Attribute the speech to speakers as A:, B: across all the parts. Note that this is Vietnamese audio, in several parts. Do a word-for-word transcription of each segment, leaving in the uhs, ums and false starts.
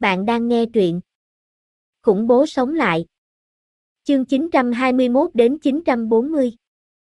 A: Bạn đang nghe truyện Khủng bố sống lại. Chương chín trăm hai mươi mốt đến chín trăm bốn mươi.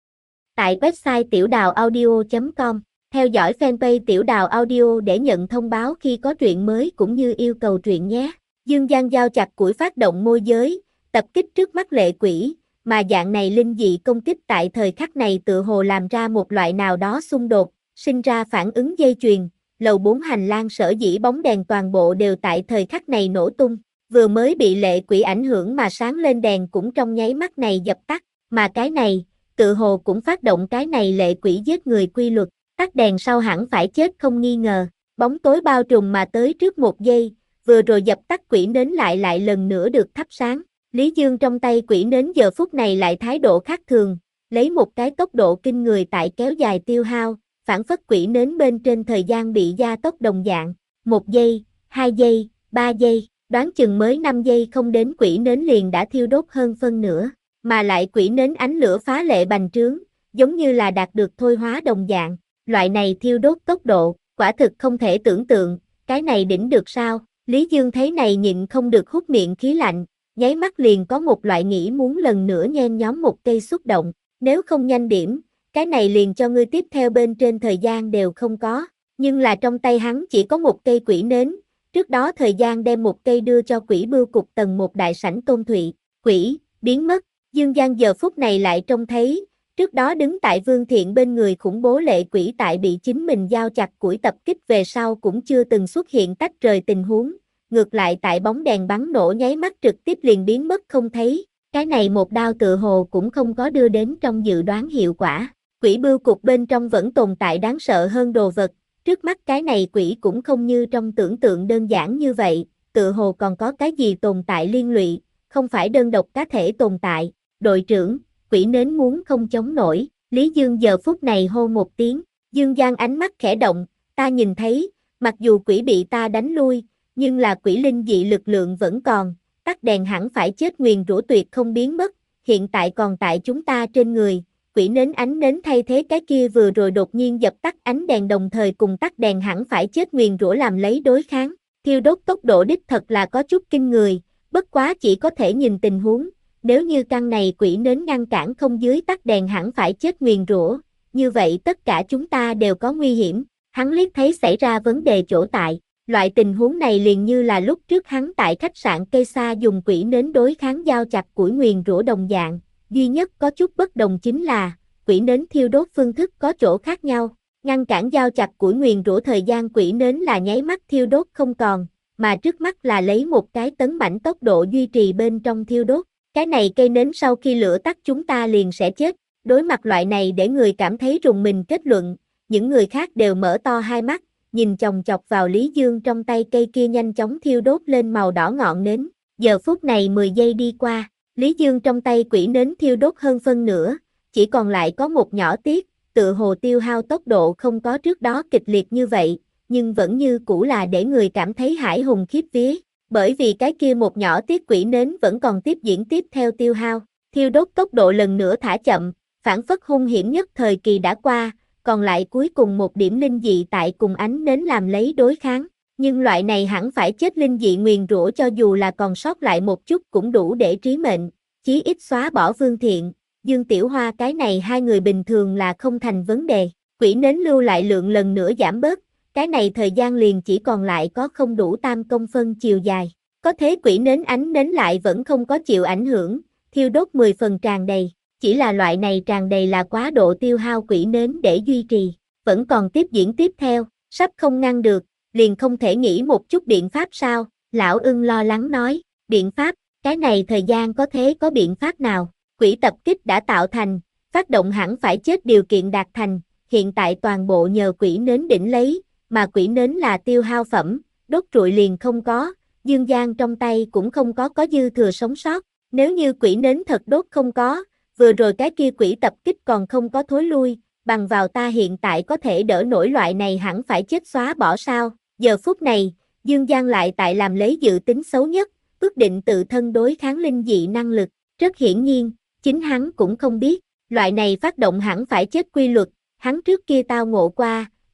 A: Tại website tiểu đào audio chấm com, theo dõi fanpage Tiểu Đào Audio để nhận thông báo khi có truyện mới cũng như yêu cầu truyện nhé. Dương Giang giao chặt củi phát động môi giới, tập kích trước mắt lệ quỷ, mà dạng này linh dị công kích tại thời khắc này tự hồ làm ra một loại nào đó xung đột, sinh ra phản ứng dây chuyền. Lầu bốn hành lang sở dĩ bóng đèn toàn bộ đều tại thời khắc này nổ tung, vừa mới bị lệ quỷ ảnh hưởng mà sáng lên đèn cũng trong nháy mắt này dập tắt, mà cái này, tự hồ cũng phát động cái này lệ quỷ giết người quy luật, tắt đèn sau hẳn phải chết không nghi ngờ, bóng tối bao trùm mà tới trước một giây, vừa rồi dập tắt quỷ nến lại lại lần nữa được thắp sáng, Lý Dương trong tay quỷ nến giờ phút này lại thái độ khác thường, lấy một cái tốc độ kinh người tại kéo dài tiêu hao, phản phất quỷ nến bên trên thời gian bị gia tốc đồng dạng, một giây, hai giây, ba giây, đoán chừng mới năm giây không đến quỷ nến liền đã thiêu đốt hơn phân nửa, mà lại quỷ nến ánh lửa phá lệ bành trướng, giống như là đạt được thôi hóa đồng dạng, loại này thiêu đốt tốc độ, quả thực không thể tưởng tượng, cái này đỉnh được sao, Lý Dương thấy này nhịn không được hút miệng khí lạnh, nháy mắt liền có một loại nghĩ muốn lần nữa nhen nhóm một cây xúc động, nếu không nhanh điểm, cái này liền cho ngươi tiếp theo bên trên thời gian đều không có, nhưng là trong tay hắn chỉ có một cây quỷ nến, trước đó thời gian đem một cây đưa cho quỷ bưu cục tầng một đại sảnh Tôn Thụy, quỷ, biến mất, Dương Giang giờ phút này lại trông thấy, trước đó đứng tại Vương Thiện bên người khủng bố lệ quỷ tại bị chính mình giao chặt củi tập kích về sau cũng chưa từng xuất hiện tách rời tình huống, ngược lại tại bóng đèn bắn nổ nháy mắt trực tiếp liền biến mất không thấy, cái này một đao tự hồ cũng không có đưa đến trong dự đoán hiệu quả. Quỷ bưu cục bên trong vẫn tồn tại đáng sợ hơn đồ vật, trước mắt cái này quỷ cũng không như trong tưởng tượng đơn giản như vậy, tự hồ còn có cái gì tồn tại liên lụy, không phải đơn độc cá thể tồn tại, đội trưởng, quỷ nến muốn không chống nổi, Lý Dương giờ phút này hô một tiếng, Dương Giang ánh mắt khẽ động, ta nhìn thấy, mặc dù quỷ bị ta đánh lui, nhưng là quỷ linh dị lực lượng vẫn còn, tắt đèn hẳn phải chết nguyền rủa tuyệt không biến mất, hiện tại còn tại chúng ta trên người. Quỷ nến ánh nến thay thế cái kia vừa rồi đột nhiên dập tắt ánh đèn đồng thời cùng tắt đèn hẳn phải chết nguyền rủa làm lấy đối kháng, thiêu đốt tốc độ đích thật là có chút kinh người, bất quá chỉ có thể nhìn tình huống, nếu như căn này quỷ nến ngăn cản không dưới tắt đèn hẳn phải chết nguyền rủa, như vậy tất cả chúng ta đều có nguy hiểm, hắn liếc thấy xảy ra vấn đề chỗ tại, loại tình huống này liền như là lúc trước hắn tại khách sạn cây sa dùng quỷ nến đối kháng giao chặt củi nguyền rủa đồng dạng. Duy nhất có chút bất đồng chính là, quỷ nến thiêu đốt phương thức có chỗ khác nhau, ngăn cản giao chặt củi nguyền rủa thời gian quỷ nến là nháy mắt thiêu đốt không còn, mà trước mắt là lấy một cái tấn mãnh tốc độ duy trì bên trong thiêu đốt, cái này cây nến sau khi lửa tắt chúng ta liền sẽ chết, đối mặt loại này để người cảm thấy rùng mình kết luận, những người khác đều mở to hai mắt, nhìn chòng chọc vào Lý Dương trong tay cây kia nhanh chóng thiêu đốt lên màu đỏ ngọn nến, giờ phút này mười giây đi qua. Lý Dương trong tay quỷ nến thiêu đốt hơn phân nửa, chỉ còn lại có một nhỏ tiết, tự hồ tiêu hao tốc độ không có trước đó kịch liệt như vậy, nhưng vẫn như cũ là để người cảm thấy hãi hùng khiếp vía, bởi vì cái kia một nhỏ tiết quỷ nến vẫn còn tiếp diễn tiếp theo tiêu hao, thiêu đốt tốc độ lần nữa thả chậm, phản phất hung hiểm nhất thời kỳ đã qua, còn lại cuối cùng một điểm linh dị tại cùng ánh nến làm lấy đối kháng. Nhưng loại này hẳn phải chết linh dị nguyền rủa cho dù là còn sót lại một chút cũng đủ để trí mệnh, chí ít xóa bỏ Vương Thiện, Dương Tiểu Hoa cái này hai người bình thường là không thành vấn đề, quỷ nến lưu lại lượng lần nữa giảm bớt, cái này thời gian liền chỉ còn lại có không đủ tam công phân chiều dài, có thế quỷ nến ánh nến lại vẫn không có chịu ảnh hưởng, thiêu đốt mười phần tràn đầy, chỉ là loại này tràn đầy là quá độ tiêu hao quỷ nến để duy trì, vẫn còn tiếp diễn tiếp theo, sắp không ngăn được. Liền không thể nghĩ một chút biện pháp sao, lão ưng lo lắng nói, biện pháp, cái này thời gian có thế có biện pháp nào, quỷ tập kích đã tạo thành, phát động hẳn phải chết điều kiện đạt thành, hiện tại toàn bộ nhờ quỷ nến đỉnh lấy, mà quỷ nến là tiêu hao phẩm, đốt trụi liền không có, Dương Giang trong tay cũng không có có dư thừa sống sót, nếu như quỷ nến thật đốt không có, vừa rồi cái kia quỷ tập kích còn không có thối lui, bằng vào ta hiện tại có thể đỡ nổi loại này hẳn phải chết xóa bỏ sao. Giờ phút này, Dương Giang lại tại làm lấy dự tính xấu nhất, quyết định tự thân đối kháng linh dị năng lực, rất hiển nhiên, chính hắn cũng không biết, loại này phát động hẳn phải chết quy luật, hắn trước kia tao ngộ qua,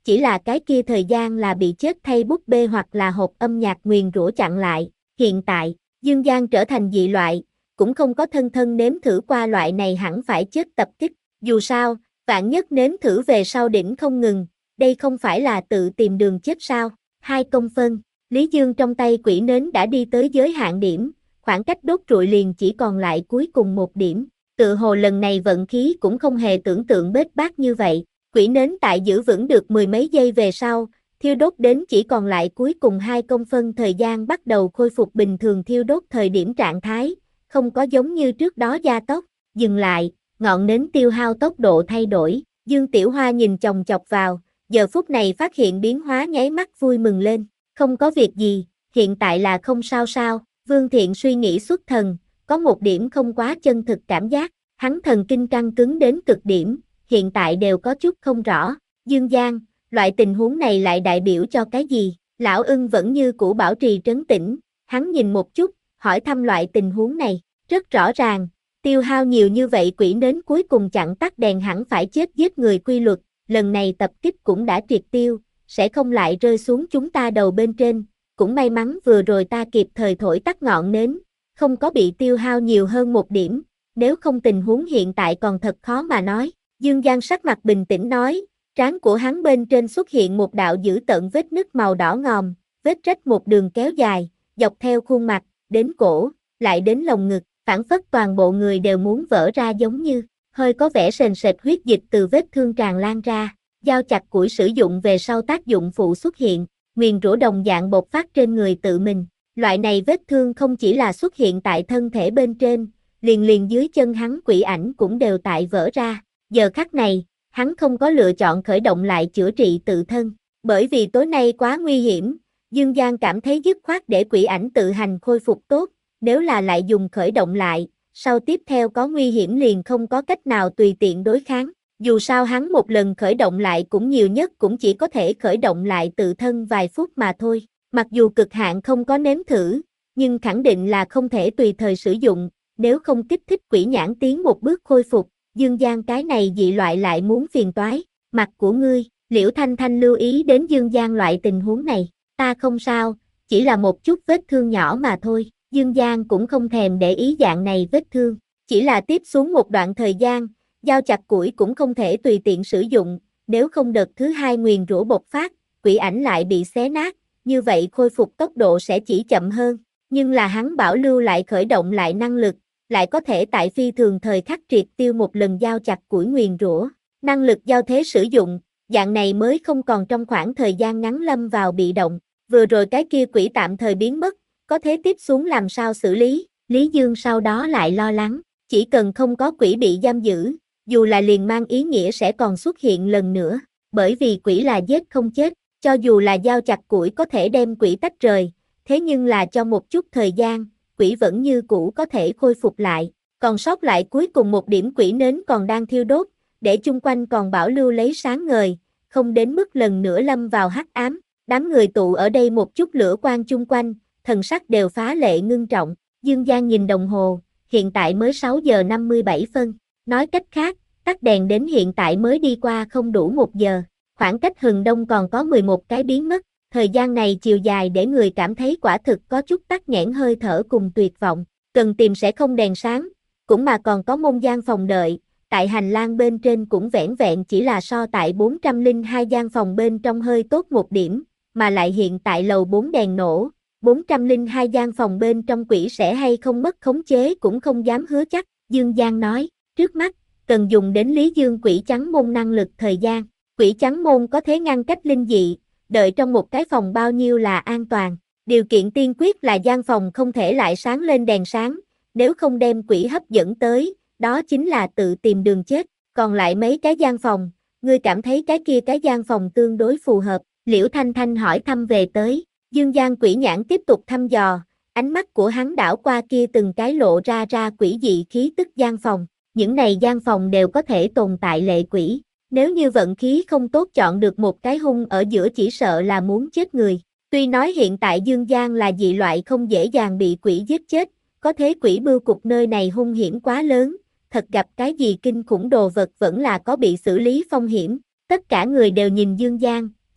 A: chỉ là cái kia thời gian là bị chết thay búp bê hoặc là hộp âm nhạc nguyền rủa chặn lại. Hiện tại, Dương Giang trở thành dị loại, cũng không có thân thân nếm thử qua loại này hẳn phải chết tập kích. Dù sao, vạn nhất nếm thử về sau đỉnh không ngừng, đây không phải là tự tìm đường chết sao? Hai công phân, Lý Dương trong tay quỷ nến đã đi tới giới hạn điểm, khoảng cách đốt trụi liền chỉ còn lại cuối cùng một điểm. Tự hồ lần này vận khí cũng không hề tưởng tượng bết bát như vậy. Quỷ nến tại giữ vững được mười mấy giây về sau, thiêu đốt đến chỉ còn lại cuối cùng hai công phân thời gian bắt đầu khôi phục bình thường thiêu đốt thời điểm trạng thái, không có giống như trước đó gia tốc, dừng lại, ngọn nến tiêu hao tốc độ thay đổi. Dương Tiểu Hoa nhìn chòng chọc vào, giờ phút này phát hiện biến hóa nháy mắt vui mừng lên. Không có việc gì, hiện tại là không sao sao. Vương Thiện suy nghĩ xuất thần, có một điểm không quá chân thực cảm giác, hắn thần kinh căng cứng đến cực điểm, hiện tại đều có chút không rõ. Dương Giang, loại tình huống này lại đại biểu cho cái gì? Lão Ưng vẫn như cũ bảo trì trấn tĩnh, hắn nhìn một chút, hỏi thăm loại tình huống này. Rất rõ ràng, tiêu hao nhiều như vậy quỷ nến cuối cùng chặn tắt đèn hẳn phải chết giết người quy luật, lần này tập kích cũng đã triệt tiêu, sẽ không lại rơi xuống chúng ta đầu bên trên. Cũng may mắn vừa rồi ta kịp thời thổi tắt ngọn nến, không có bị tiêu hao nhiều hơn một điểm, nếu không tình huống hiện tại còn thật khó mà nói. Dương Giang sắc mặt bình tĩnh nói, trán của hắn bên trên xuất hiện một đạo dữ tợn vết nứt màu đỏ ngòm, vết rách một đường kéo dài, dọc theo khuôn mặt, đến cổ, lại đến lồng ngực, phảng phất toàn bộ người đều muốn vỡ ra giống như, hơi có vẻ sền sệt huyết dịch từ vết thương tràn lan ra. Dao chặt củi sử dụng về sau tác dụng phụ xuất hiện, nguyền rủa đồng dạng bộc phát trên người tự mình. Loại này vết thương không chỉ là xuất hiện tại thân thể bên trên, liền liền dưới chân hắn quỷ ảnh cũng đều tại vỡ ra. Giờ khắc này, hắn không có lựa chọn khởi động lại chữa trị tự thân. Bởi vì tối nay quá nguy hiểm, Dương Giang cảm thấy dứt khoát để quỷ ảnh tự hành khôi phục tốt, nếu là lại dùng khởi động lại, sau tiếp theo có nguy hiểm liền không có cách nào tùy tiện đối kháng. Dù sao hắn một lần khởi động lại cũng nhiều nhất cũng chỉ có thể khởi động lại tự thân vài phút mà thôi. Mặc dù cực hạn không có nếm thử, nhưng khẳng định là không thể tùy thời sử dụng, nếu không kích thích quỷ nhãn tiến một bước khôi phục, Dương Giang cái này dị loại lại muốn phiền toái. Mặt của ngươi, Liễu Thanh Thanh lưu ý đến Dương Giang loại tình huống này, ta không sao, chỉ là một chút vết thương nhỏ mà thôi. Dương Giang cũng không thèm để ý dạng này vết thương, chỉ là tiếp xuống một đoạn thời gian, dao chặt củi cũng không thể tùy tiện sử dụng, nếu không đợt thứ hai nguyền rủa bộc phát, quỷ ảnh lại bị xé nát, như vậy khôi phục tốc độ sẽ chỉ chậm hơn, nhưng là hắn bảo lưu lại khởi động lại năng lực, lại có thể tại phi thường thời khắc triệt tiêu một lần dao chặt củi nguyền rủa, năng lực giao thế sử dụng, dạng này mới không còn trong khoảng thời gian ngắn lâm vào bị động, vừa rồi cái kia quỷ tạm thời biến mất, có thế tiếp xuống làm sao xử lý, Lý Dương sau đó lại lo lắng, chỉ cần không có quỷ bị giam giữ, dù là liền mang ý nghĩa sẽ còn xuất hiện lần nữa, bởi vì quỷ là giết không chết, cho dù là dao chặt củi có thể đem quỷ tách rời, thế nhưng là cho một chút thời gian, quỷ vẫn như cũ có thể khôi phục lại, còn sót lại cuối cùng một điểm quỷ nến còn đang thiêu đốt, để chung quanh còn bảo lưu lấy sáng ngời, không đến mức lần nữa lâm vào hắc ám. Đám người tụ ở đây một chút lửa quang chung quanh, thần sắc đều phá lệ ngưng trọng. Dương Giang nhìn đồng hồ, hiện tại mới sáu giờ năm mươi bảy phân, nói cách khác, tắt đèn đến hiện tại mới đi qua không đủ một giờ, khoảng cách hừng đông còn có mười một cái biến mất, thời gian này chiều dài để người cảm thấy quả thực có chút tắc nghẽn hơi thở cùng tuyệt vọng, cần tìm sẽ không đèn sáng, cũng mà còn có môn gian phòng đợi, tại hành lang bên trên cũng vẻn vẹn chỉ là so tại bốn trăm lẻ hai gian phòng bên trong hơi tốt một điểm, mà lại hiện tại lầu bốn đèn nổ, bốn trăm lẻ hai gian phòng bên trong quỷ sẽ hay không mất khống chế cũng không dám hứa chắc, Dương Giang nói, trước mắt, cần dùng đến Lý Dương quỷ trắng môn năng lực thời gian, quỷ trắng môn có thể ngăn cách linh dị, đợi trong một cái phòng bao nhiêu là an toàn, điều kiện tiên quyết là gian phòng không thể lại sáng lên đèn sáng, nếu không đem quỷ hấp dẫn tới, đó chính là tự tìm đường chết, còn lại mấy cái gian phòng, ngươi cảm thấy cái kia cái gian phòng tương đối phù hợp, Liễu Thanh Thanh hỏi thăm về tới, Dương Giang quỷ nhãn tiếp tục thăm dò, ánh mắt của hắn đảo qua kia từng cái lộ ra ra quỷ dị khí tức gian phòng, những này gian phòng đều có thể tồn tại lệ quỷ, nếu như vận khí không tốt chọn được một cái hung ở giữa chỉ sợ là muốn chết người, tuy nói hiện tại Dương Giang là dị loại không dễ dàng bị quỷ giết chết, có thế quỷ bưu cục nơi này hung hiểm quá lớn, thật gặp cái gì kinh khủng đồ vật vẫn là có bị xử lý phong hiểm, tất cả người đều nhìn Dương Giang,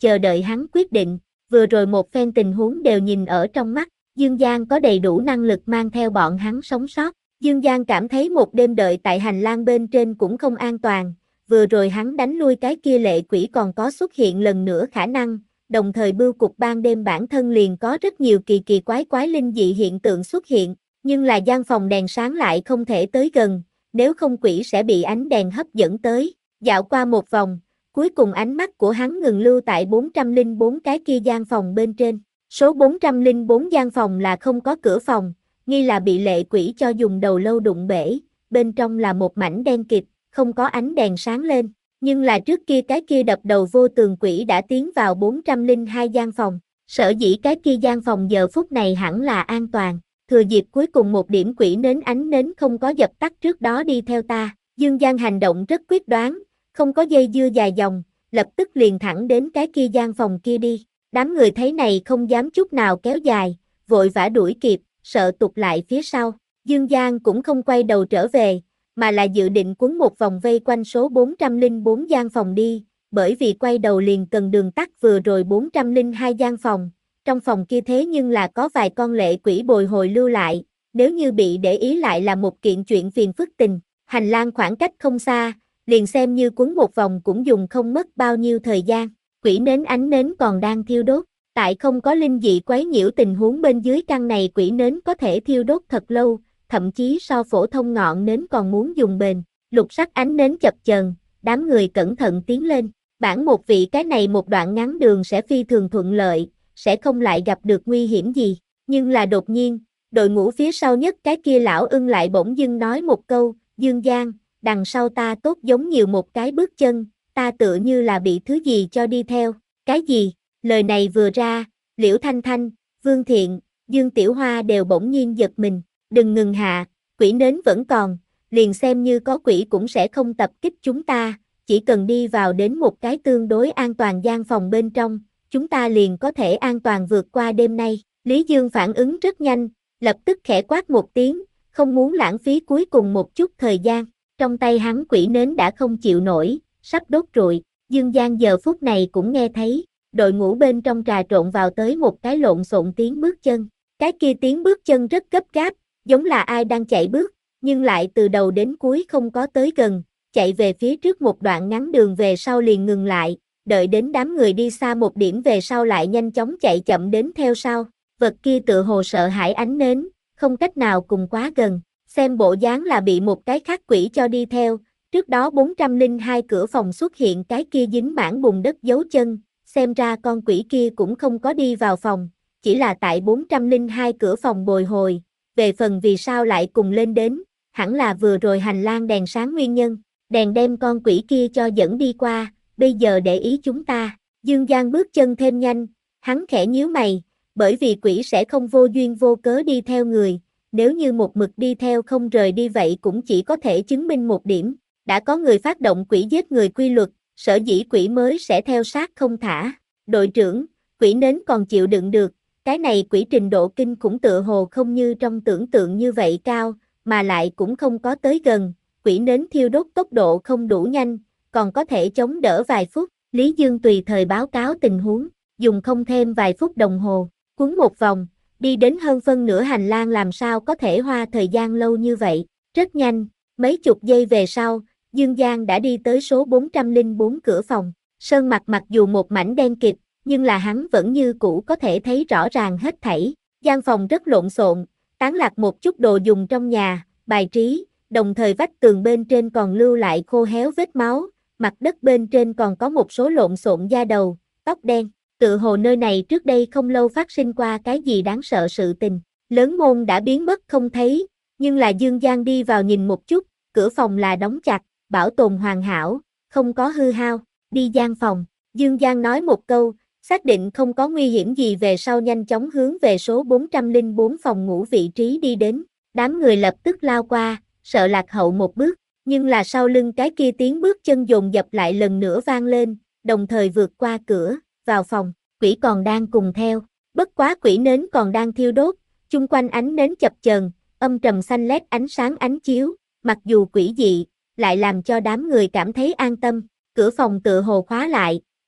A: chờ đợi hắn quyết định, vừa rồi một phen tình huống đều nhìn ở trong mắt, Dương Giang có đầy đủ năng lực mang theo bọn hắn sống sót. Dương Giang cảm thấy một đêm đợi tại hành lang bên trên cũng không an toàn, vừa rồi hắn đánh lui cái kia lệ quỷ còn có xuất hiện lần nữa khả năng, đồng thời bưu cục ban đêm bản thân liền có rất nhiều kỳ kỳ quái quái linh dị hiện tượng xuất hiện, nhưng là gian phòng đèn sáng lại không thể tới gần, nếu không quỷ sẽ bị ánh đèn hấp dẫn tới. Dạo qua một vòng, cuối cùng ánh mắt của hắn ngừng lưu tại bốn trăm lẻ bốn cái kia gian phòng bên trên. Số bốn trăm lẻ bốn gian phòng là không có cửa phòng, nghi là bị lệ quỷ cho dùng đầu lâu đụng bể, bên trong là một mảnh đen kịt, không có ánh đèn sáng lên. Nhưng là trước kia cái kia đập đầu vô tường quỷ đã tiến vào bốn trăm lẻ hai gian phòng, sở dĩ cái kia gian phòng giờ phút này hẳn là an toàn. Thừa dịp cuối cùng một điểm quỷ nến ánh nến không có dập tắt trước đó đi theo ta, Dương Giang hành động rất quyết đoán, không có dây dưa dài dòng, lập tức liền thẳng đến cái kia gian phòng kia đi. Đám người thấy này không dám chút nào kéo dài, vội vã đuổi kịp, sợ tụt lại phía sau. Dương Giang cũng không quay đầu trở về, mà là dự định quấn một vòng vây quanh số bốn trăm lẻ bốn gian phòng đi, bởi vì quay đầu liền cần đường tắt vừa rồi bốn trăm lẻ hai gian phòng. Trong phòng kia thế nhưng là có vài con lệ quỷ bồi hồi lưu lại, nếu như bị để ý lại là một kiện chuyện phiền phức tình. Hành lang khoảng cách không xa, liền xem như quấn một vòng cũng dùng không mất bao nhiêu thời gian. Quỷ nến ánh nến còn đang thiêu đốt, tại không có linh dị quấy nhiễu tình huống bên dưới căn này quỷ nến có thể thiêu đốt thật lâu, thậm chí so phổ thông ngọn nến còn muốn dùng bền. Lục sắc ánh nến chập chờn, đám người cẩn thận tiến lên. Bản một vị cái này một đoạn ngắn đường sẽ phi thường thuận lợi, sẽ không lại gặp được nguy hiểm gì. Nhưng là đột nhiên, đội ngũ phía sau nhất cái kia lão ưng lại bỗng dưng nói một câu, Dương Giang, đằng sau ta tốt giống nhiều một cái bước chân, ta tựa như là bị thứ gì cho đi theo. Cái gì? Lời này vừa ra, Liễu Thanh Thanh, Vương Thiện, Dương Tiểu Hoa đều bỗng nhiên giật mình. Đừng ngừng hạ, quỷ nến vẫn còn, liền xem như có quỷ cũng sẽ không tập kích chúng ta, chỉ cần đi vào đến một cái tương đối an toàn gian phòng bên trong, chúng ta liền có thể an toàn vượt qua đêm nay. Lý Dương phản ứng rất nhanh, lập tức khẽ quát một tiếng, không muốn lãng phí cuối cùng một chút thời gian. Trong tay hắn quỷ nến đã không chịu nổi, sắp đốt rụi. Dương Giang giờ phút này cũng nghe thấy, đội ngũ bên trong trà trộn vào tới một cái lộn xộn tiếng bước chân. Cái kia tiếng bước chân rất gấp gáp, giống là ai đang chạy bước, nhưng lại từ đầu đến cuối không có tới gần, chạy về phía trước một đoạn ngắn đường về sau liền ngừng lại, đợi đến đám người đi xa một điểm về sau lại nhanh chóng chạy chậm đến theo sau. Vật kia tựa hồ sợ hãi ánh nến, không cách nào cùng quá gần, xem bộ dáng là bị một cái khác quỷ cho đi theo. Trước đó bốn trăm lẻ hai cửa phòng xuất hiện cái kia dính mảng bùn đất dấu chân, xem ra con quỷ kia cũng không có đi vào phòng, chỉ là tại bốn trăm lẻ hai cửa phòng bồi hồi. Về phần vì sao lại cùng lên đến, hẳn là vừa rồi hành lang đèn sáng nguyên nhân, đèn đem con quỷ kia cho dẫn đi qua, bây giờ để ý chúng ta. Dương Giang bước chân thêm nhanh, hắn khẽ nhíu mày, bởi vì quỷ sẽ không vô duyên vô cớ đi theo người, nếu như một mực đi theo không rời đi vậy cũng chỉ có thể chứng minh một điểm, đã có người phát động quỷ giết người quy luật, sở dĩ quỷ mới sẽ theo sát không thả. Đội trưởng, quỷ nến còn chịu đựng được, cái này quỷ trình độ kinh khủng tựa hồ không như trong tưởng tượng như vậy cao, mà lại cũng không có tới gần, quỷ nến thiêu đốt tốc độ không đủ nhanh, còn có thể chống đỡ vài phút. Lý Dương tùy thời báo cáo tình huống, dùng không thêm vài phút đồng hồ, quấn một vòng, đi đến hơn phân nửa hành lang làm sao có thể hoa thời gian lâu như vậy. Rất nhanh, mấy chục giây về sau, Dương Giang đã đi tới số bốn trăm lẻ bốn cửa phòng. Sơn mặt mặc dù một mảnh đen kịt, nhưng là hắn vẫn như cũ có thể thấy rõ ràng hết thảy. Gian phòng rất lộn xộn, tán lạc một chút đồ dùng trong nhà, bài trí, đồng thời vách tường bên trên còn lưu lại khô héo vết máu, mặt đất bên trên còn có một số lộn xộn da đầu, tóc đen. Tự hồ nơi này trước đây không lâu phát sinh qua cái gì đáng sợ sự tình. Lớn môn đã biến mất không thấy, nhưng là Dương Giang đi vào nhìn một chút, cửa phòng là đóng chặt, bảo tồn hoàn hảo, không có hư hao. Đi gian phòng, Dương Giang nói một câu, xác định không có nguy hiểm gì về sau nhanh chóng hướng về số bốn trăm lẻ bốn phòng ngủ vị trí đi đến. Đám người lập tức lao qua, sợ lạc hậu một bước, nhưng là sau lưng cái kia tiếng bước chân dồn dập lại lần nữa vang lên, đồng thời vượt qua cửa, vào phòng. Quỷ còn đang cùng theo, bất quá quỷ nến còn đang thiêu đốt, chung quanh ánh nến chập chờn, âm trầm xanh lét ánh sáng ánh chiếu, mặc dù quỷ dị, lại làm cho đám người cảm thấy an tâm. Cửa phòng tựa hồ khóa lại,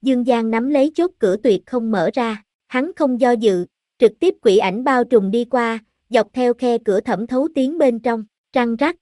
A: Dương Giang nắm lấy chốt cửa tuyệt không mở ra, hắn không do dự, trực tiếp quỷ ảnh bao trùm đi qua, dọc theo khe cửa thẩm thấu tiến bên trong, răng rắc.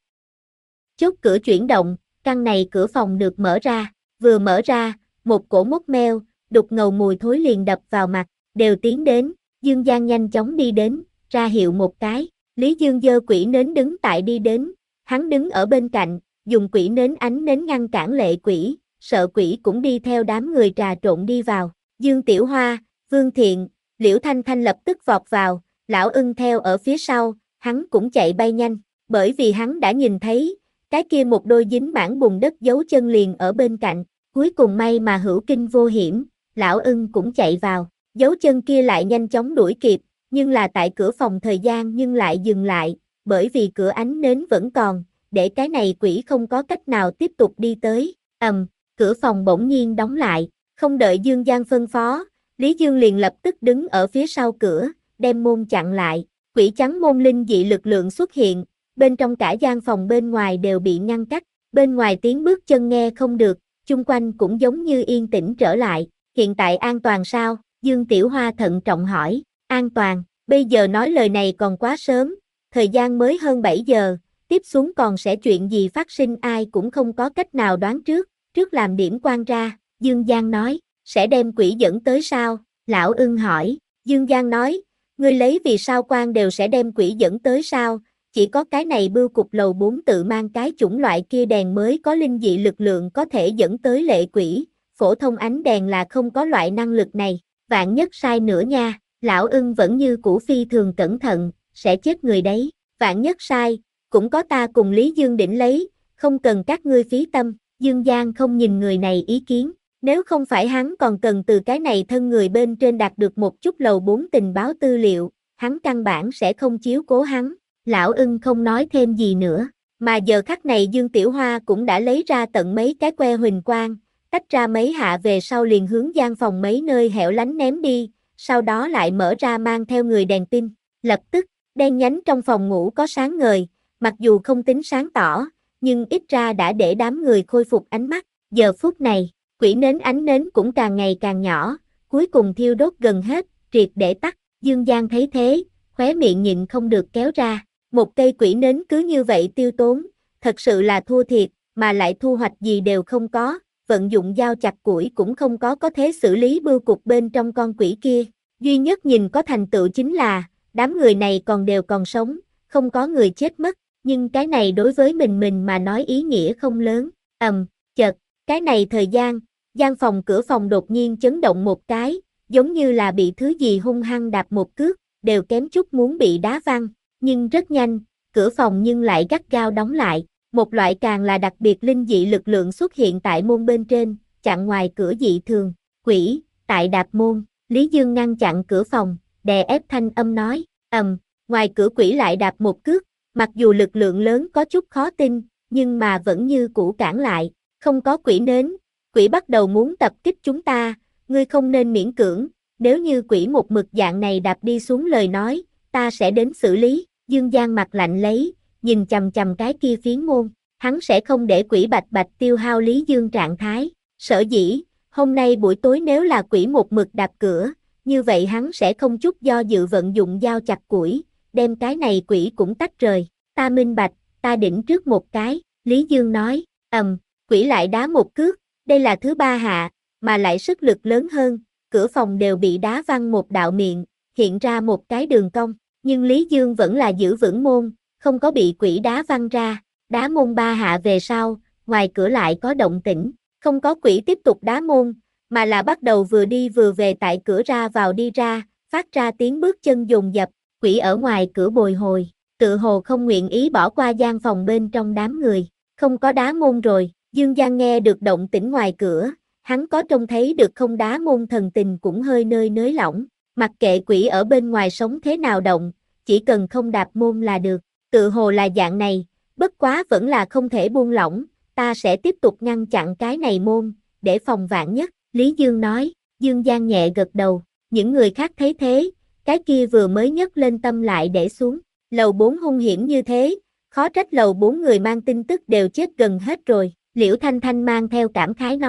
A: Chốt cửa chuyển động, căn này cửa phòng được mở ra, vừa mở ra, một cổ mốc meo, đục ngầu mùi thối liền đập vào mặt, đều tiến đến, Dương Giang nhanh chóng đi đến, ra hiệu một cái, Lý Dương giơ quỷ nến đứng tại đi đến, hắn đứng ở bên cạnh, dùng quỷ nến ánh nến ngăn cản lệ quỷ, sợ quỷ cũng đi theo đám người trà trộn đi vào, Dương Tiểu Hoa, Vương Thiện, Liễu Thanh Thanh lập tức vọt vào, Lão Ưng theo ở phía sau, hắn cũng chạy bay nhanh, bởi vì hắn đã nhìn thấy, cái kia một đôi dính mảng bùn đất dấu chân liền ở bên cạnh, cuối cùng may mà hữu kinh vô hiểm, Lão Ưng cũng chạy vào, dấu chân kia lại nhanh chóng đuổi kịp, nhưng là tại cửa phòng thời gian nhưng lại dừng lại, bởi vì cửa ánh nến vẫn còn, để cái này quỷ không có cách nào tiếp tục đi tới, ầm, cửa phòng bỗng nhiên đóng lại, không đợi Dương Giang phân phó, Lý Dương liền lập tức đứng ở phía sau cửa, đem môn chặn lại, quỷ trắng môn linh dị lực lượng xuất hiện, bên trong cả gian phòng bên ngoài đều bị ngăn cách, bên ngoài tiếng bước chân nghe không được, chung quanh cũng giống như yên tĩnh trở lại, hiện tại an toàn sao? Dương Tiểu Hoa thận trọng hỏi, an toàn, bây giờ nói lời này còn quá sớm, thời gian mới hơn bảy giờ, tiếp xuống còn sẽ chuyện gì phát sinh ai cũng không có cách nào đoán trước, trước làm điểm quan ra, Dương Giang nói, sẽ đem quỷ dẫn tới sao? Lão Ưng hỏi, Dương Giang nói, ngươi lấy vì sao quan đều sẽ đem quỷ dẫn tới sao? Chỉ có cái này bưu cục lầu bốn tự mang cái chủng loại kia đèn mới có linh dị lực lượng có thể dẫn tới lệ quỷ, phổ thông ánh đèn là không có loại năng lực này, vạn nhất sai nữa nha, Lão Ưng vẫn như cũ phi thường cẩn thận, sẽ chết người đấy, vạn nhất sai, cũng có ta cùng Lý Dương đỉnh lấy, không cần các ngươi phí tâm, Dương Giang không nhìn người này ý kiến, nếu không phải hắn còn cần từ cái này thân người bên trên đạt được một chút lầu bốn tình báo tư liệu, hắn căn bản sẽ không chiếu cố hắn. Lão Ưng không nói thêm gì nữa, mà giờ khắc này Dương Tiểu Hoa cũng đã lấy ra tận mấy cái que huỳnh quang, tách ra mấy hạ về sau liền hướng gian phòng mấy nơi hẻo lánh ném đi, sau đó lại mở ra mang theo người đèn pin, lập tức, đen nhánh trong phòng ngủ có sáng ngời, mặc dù không tính sáng tỏ, nhưng ít ra đã để đám người khôi phục ánh mắt, giờ phút này, quỷ nến ánh nến cũng càng ngày càng nhỏ, cuối cùng thiêu đốt gần hết, triệt để tắt, Dương Giang thấy thế, khóe miệng nhịn không được kéo ra. Một cây quỷ nến cứ như vậy tiêu tốn, thật sự là thua thiệt, mà lại thu hoạch gì đều không có, vận dụng dao chặt củi cũng không có có thế xử lý bưu cục bên trong con quỷ kia. Duy nhất nhìn có thành tựu chính là, đám người này còn đều còn sống, không có người chết mất, nhưng cái này đối với mình mình mà nói ý nghĩa không lớn. Ầm, chợt, cái này thời gian, gian phòng cửa phòng đột nhiên chấn động một cái, giống như là bị thứ gì hung hăng đạp một cước, đều kém chút muốn bị đá văng. Nhưng rất nhanh, cửa phòng nhưng lại gắt gao đóng lại, một loại càng là đặc biệt linh dị lực lượng xuất hiện tại môn bên trên, chặn ngoài cửa dị thường, quỷ, tại đạp môn, Lý Dương ngăn chặn cửa phòng, đè ép thanh âm nói, ầm, ngoài cửa quỷ lại đạp một cước, mặc dù lực lượng lớn có chút khó tin, nhưng mà vẫn như cũ cản lại, không có quỷ nến, quỷ bắt đầu muốn tập kích chúng ta, ngươi không nên miễn cưỡng, nếu như quỷ một mực dạng này đạp đi xuống lời nói, ta sẽ đến xử lý. Dương Giang mặt lạnh lấy, nhìn chằm chằm cái kia phiến môn, hắn sẽ không để quỷ bạch bạch tiêu hao Lý Dương trạng thái, sở dĩ, hôm nay buổi tối nếu là quỷ một mực đạp cửa, như vậy hắn sẽ không chút do dự vận dụng dao chặt củi, đem cái này quỷ cũng tách rời, ta minh bạch, ta đỉnh trước một cái, Lý Dương nói, ầm, quỷ lại đá một cước, đây là thứ ba hạ, mà lại sức lực lớn hơn, cửa phòng đều bị đá văng một đạo miệng, hiện ra một cái đường cong. Nhưng Lý Dương vẫn là giữ vững môn, không có bị quỷ đá văng ra, đá môn ba hạ về sau, ngoài cửa lại có động tĩnh, không có quỷ tiếp tục đá môn, mà là bắt đầu vừa đi vừa về tại cửa ra vào đi ra, phát ra tiếng bước chân dồn dập, quỷ ở ngoài cửa bồi hồi, tự hồ không nguyện ý bỏ qua gian phòng bên trong đám người, không có đá môn rồi, Dương Giang nghe được động tĩnh ngoài cửa, hắn có trông thấy được không đá môn thần tình cũng hơi nơi nới lỏng. Mặc kệ quỷ ở bên ngoài sống thế nào động, chỉ cần không đạp môn là được, tự hồ là dạng này, bất quá vẫn là không thể buông lỏng, ta sẽ tiếp tục ngăn chặn cái này môn, để phòng vạn nhất, Lý Dương nói, Dương Giang nhẹ gật đầu, những người khác thấy thế, cái kia vừa mới nhấc lên tâm lại để xuống, lầu bốn hung hiểm như thế, khó trách lầu bốn người mang tin tức đều chết gần hết rồi, Liễu Thanh Thanh mang theo cảm khái nói,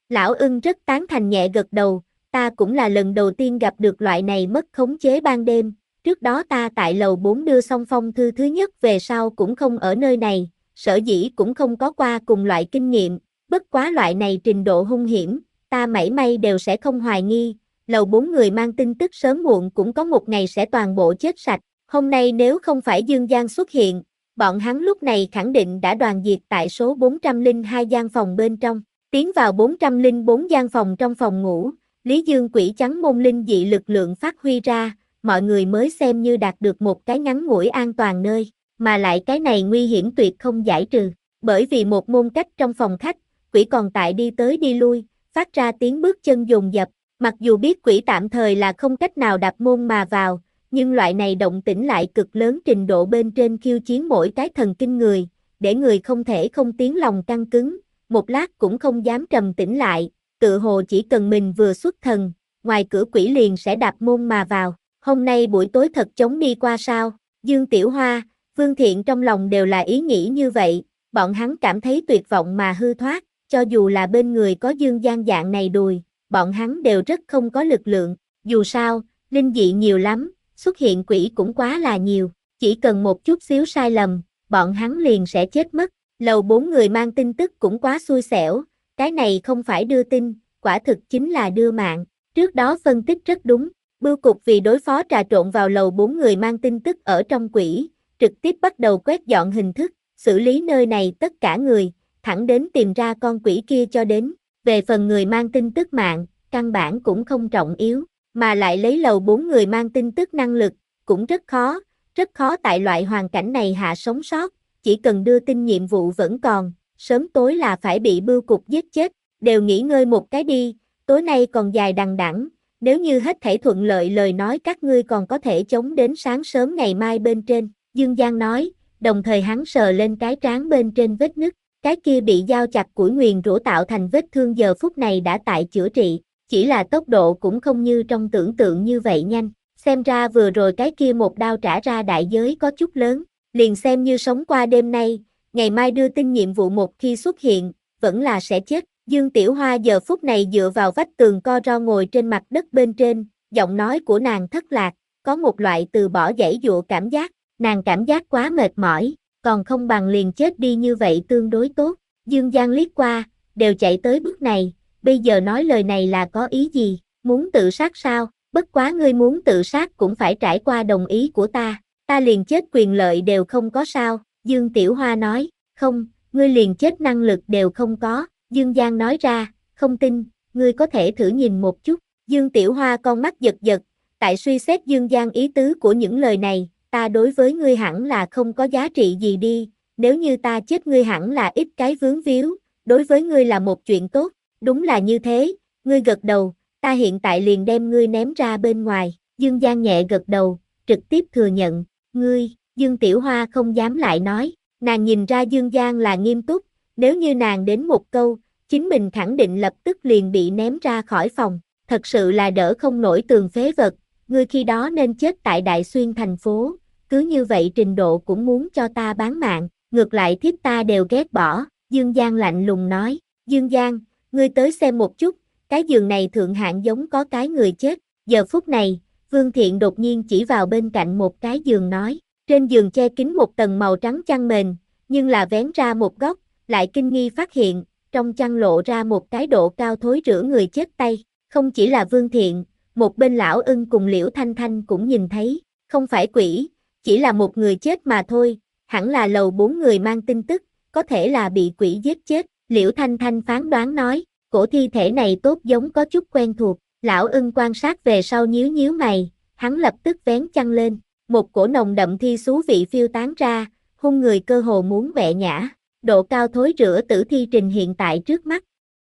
A: Lão ưng rất tán thành nhẹ gật đầu, ta cũng là lần đầu tiên gặp được loại này mất khống chế ban đêm, trước đó ta tại lầu bốn đưa xong phong thư thứ nhất về sau cũng không ở nơi này, sở dĩ cũng không có qua cùng loại kinh nghiệm, bất quá loại này trình độ hung hiểm, ta mảy may đều sẽ không hoài nghi, lầu bốn người mang tin tức sớm muộn cũng có một ngày sẽ toàn bộ chết sạch, hôm nay nếu không phải Dương Giang xuất hiện, bọn hắn lúc này khẳng định đã đoàn diệt tại số bốn trăm lẻ hai gian phòng bên trong, tiến vào bốn trăm lẻ bốn gian phòng trong phòng ngủ, Lý Dương quỷ trắng môn linh dị lực lượng phát huy ra, mọi người mới xem như đạt được một cái ngắn ngủi an toàn nơi, mà lại cái này nguy hiểm tuyệt không giải trừ, bởi vì một môn cách trong phòng khách, quỷ còn tại đi tới đi lui, phát ra tiếng bước chân dồn dập, mặc dù biết quỷ tạm thời là không cách nào đạp môn mà vào, nhưng loại này động tĩnh lại cực lớn trình độ bên trên khiêu chiến mỗi cái thần kinh người, để người không thể không tiếng lòng căng cứng, một lát cũng không dám trầm tĩnh lại, tự hồ chỉ cần mình vừa xuất thần, ngoài cửa quỷ liền sẽ đạp môn mà vào. Hôm nay buổi tối thật chống đi qua sao? Dương Tiểu Hoa, Vương Thiện trong lòng đều là ý nghĩ như vậy, bọn hắn cảm thấy tuyệt vọng mà hư thoát, cho dù là bên người có Dương Giang dạng này đùi, bọn hắn đều rất không có lực lượng, dù sao, linh dị nhiều lắm, xuất hiện quỷ cũng quá là nhiều, chỉ cần một chút xíu sai lầm, bọn hắn liền sẽ chết mất. Lầu bốn người mang tin tức cũng quá xui xẻo, cái này không phải đưa tin, quả thực chính là đưa mạng. Trước đó phân tích rất đúng, bưu cục vì đối phó trà trộn vào lầu bốn người mang tin tức ở trong quỷ, trực tiếp bắt đầu quét dọn hình thức, xử lý nơi này tất cả người, thẳng đến tìm ra con quỷ kia cho đến. Về phần người mang tin tức mạng, căn bản cũng không trọng yếu, mà lại lấy lầu bốn người mang tin tức năng lực, cũng rất khó, rất khó tại loại hoàn cảnh này hạ sống sót. Chỉ cần đưa tin nhiệm vụ vẫn còn, sớm tối là phải bị bưu cục giết chết, đều nghỉ ngơi một cái đi, tối nay còn dài đằng đẵng, nếu như hết thảy thuận lợi lời nói các ngươi còn có thể chống đến sáng sớm ngày mai bên trên, Dương Giang nói, đồng thời hắn sờ lên cái trán bên trên vết nứt, cái kia bị dao chặt củi nguyền rủa tạo thành vết thương giờ phút này đã tại chữa trị, chỉ là tốc độ cũng không như trong tưởng tượng như vậy nhanh, xem ra vừa rồi cái kia một đao trả ra đại giới có chút lớn. Liền xem như sống qua đêm nay, ngày mai đưa tin nhiệm vụ một khi xuất hiện, vẫn là sẽ chết. Dương Tiểu Hoa giờ phút này dựa vào vách tường co ro ngồi trên mặt đất bên trên, giọng nói của nàng thất lạc, có một loại từ bỏ giãy dụa cảm giác, nàng cảm giác quá mệt mỏi, còn không bằng liền chết đi như vậy tương đối tốt. Dương Giang liếc qua, đều chạy tới bước này, bây giờ nói lời này là có ý gì, muốn tự sát sao, bất quá ngươi muốn tự sát cũng phải trải qua đồng ý của ta. Ta liền chết quyền lợi đều không có sao, Dương Tiểu Hoa nói, không, ngươi liền chết năng lực đều không có, Dương Giang nói ra, không tin, ngươi có thể thử nhìn một chút, Dương Tiểu Hoa con mắt giật giật, tại suy xét Dương Giang ý tứ của những lời này, ta đối với ngươi hẳn là không có giá trị gì đi, nếu như ta chết ngươi hẳn là ít cái vướng víu, đối với ngươi là một chuyện tốt, đúng là như thế, ngươi gật đầu, ta hiện tại liền đem ngươi ném ra bên ngoài, Dương Giang nhẹ gật đầu, trực tiếp thừa nhận. Ngươi, Dương Tiểu Hoa không dám lại nói, nàng nhìn ra Dương Giang là nghiêm túc, nếu như nàng đến một câu, chính mình khẳng định lập tức liền bị ném ra khỏi phòng, thật sự là đỡ không nổi tường phế vật, ngươi khi đó nên chết tại Đại Xuyên thành phố, cứ như vậy trình độ cũng muốn cho ta bán mạng, ngược lại thiếp ta đều ghét bỏ, Dương Giang lạnh lùng nói, Dương Giang, ngươi tới xem một chút, cái giường này thượng hạng giống có cái người chết, giờ phút này, Vương Thiện đột nhiên chỉ vào bên cạnh một cái giường nói, trên giường che kín một tầng màu trắng chăn mền, nhưng là vén ra một góc, lại kinh nghi phát hiện, trong chăn lộ ra một cái độ cao thối rữa người chết tay, không chỉ là Vương Thiện, một bên lão ưng cùng Liễu Thanh Thanh cũng nhìn thấy, không phải quỷ, chỉ là một người chết mà thôi, hẳn là lầu bốn người mang tin tức, có thể là bị quỷ giết chết, Liễu Thanh Thanh phán đoán nói, cổ thi thể này tốt giống có chút quen thuộc. Lão ưng quan sát về sau nhíu nhíu mày, hắn lập tức vén chăn lên, một cổ nồng đậm thi xú vị phiêu tán ra, hung người cơ hồ muốn bẹ nhã, độ cao thối rữa tử thi trình hiện tại trước mắt.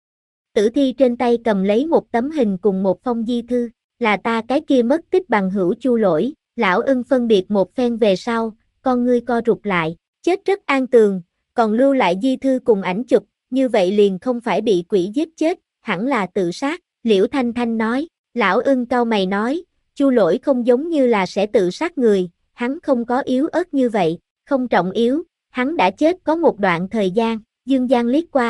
A: Tử thi trên tay cầm lấy một tấm hình cùng một phong di thư, là ta cái kia mất tích bằng hữu Chu Lỗi, lão ưng phân biệt một phen về sau, con ngươi co rụt lại, chết rất an tường, còn lưu lại di thư cùng ảnh chụp, như vậy liền không phải bị quỷ giết chết, hẳn là tự sát. Liễu Thanh Thanh nói, lão ưng cau mày nói, Chu Lỗi không giống như là sẽ tự sát người, hắn không có yếu ớt như vậy, không trọng yếu, hắn đã chết có một đoạn thời gian, Dương Giang liếc qua,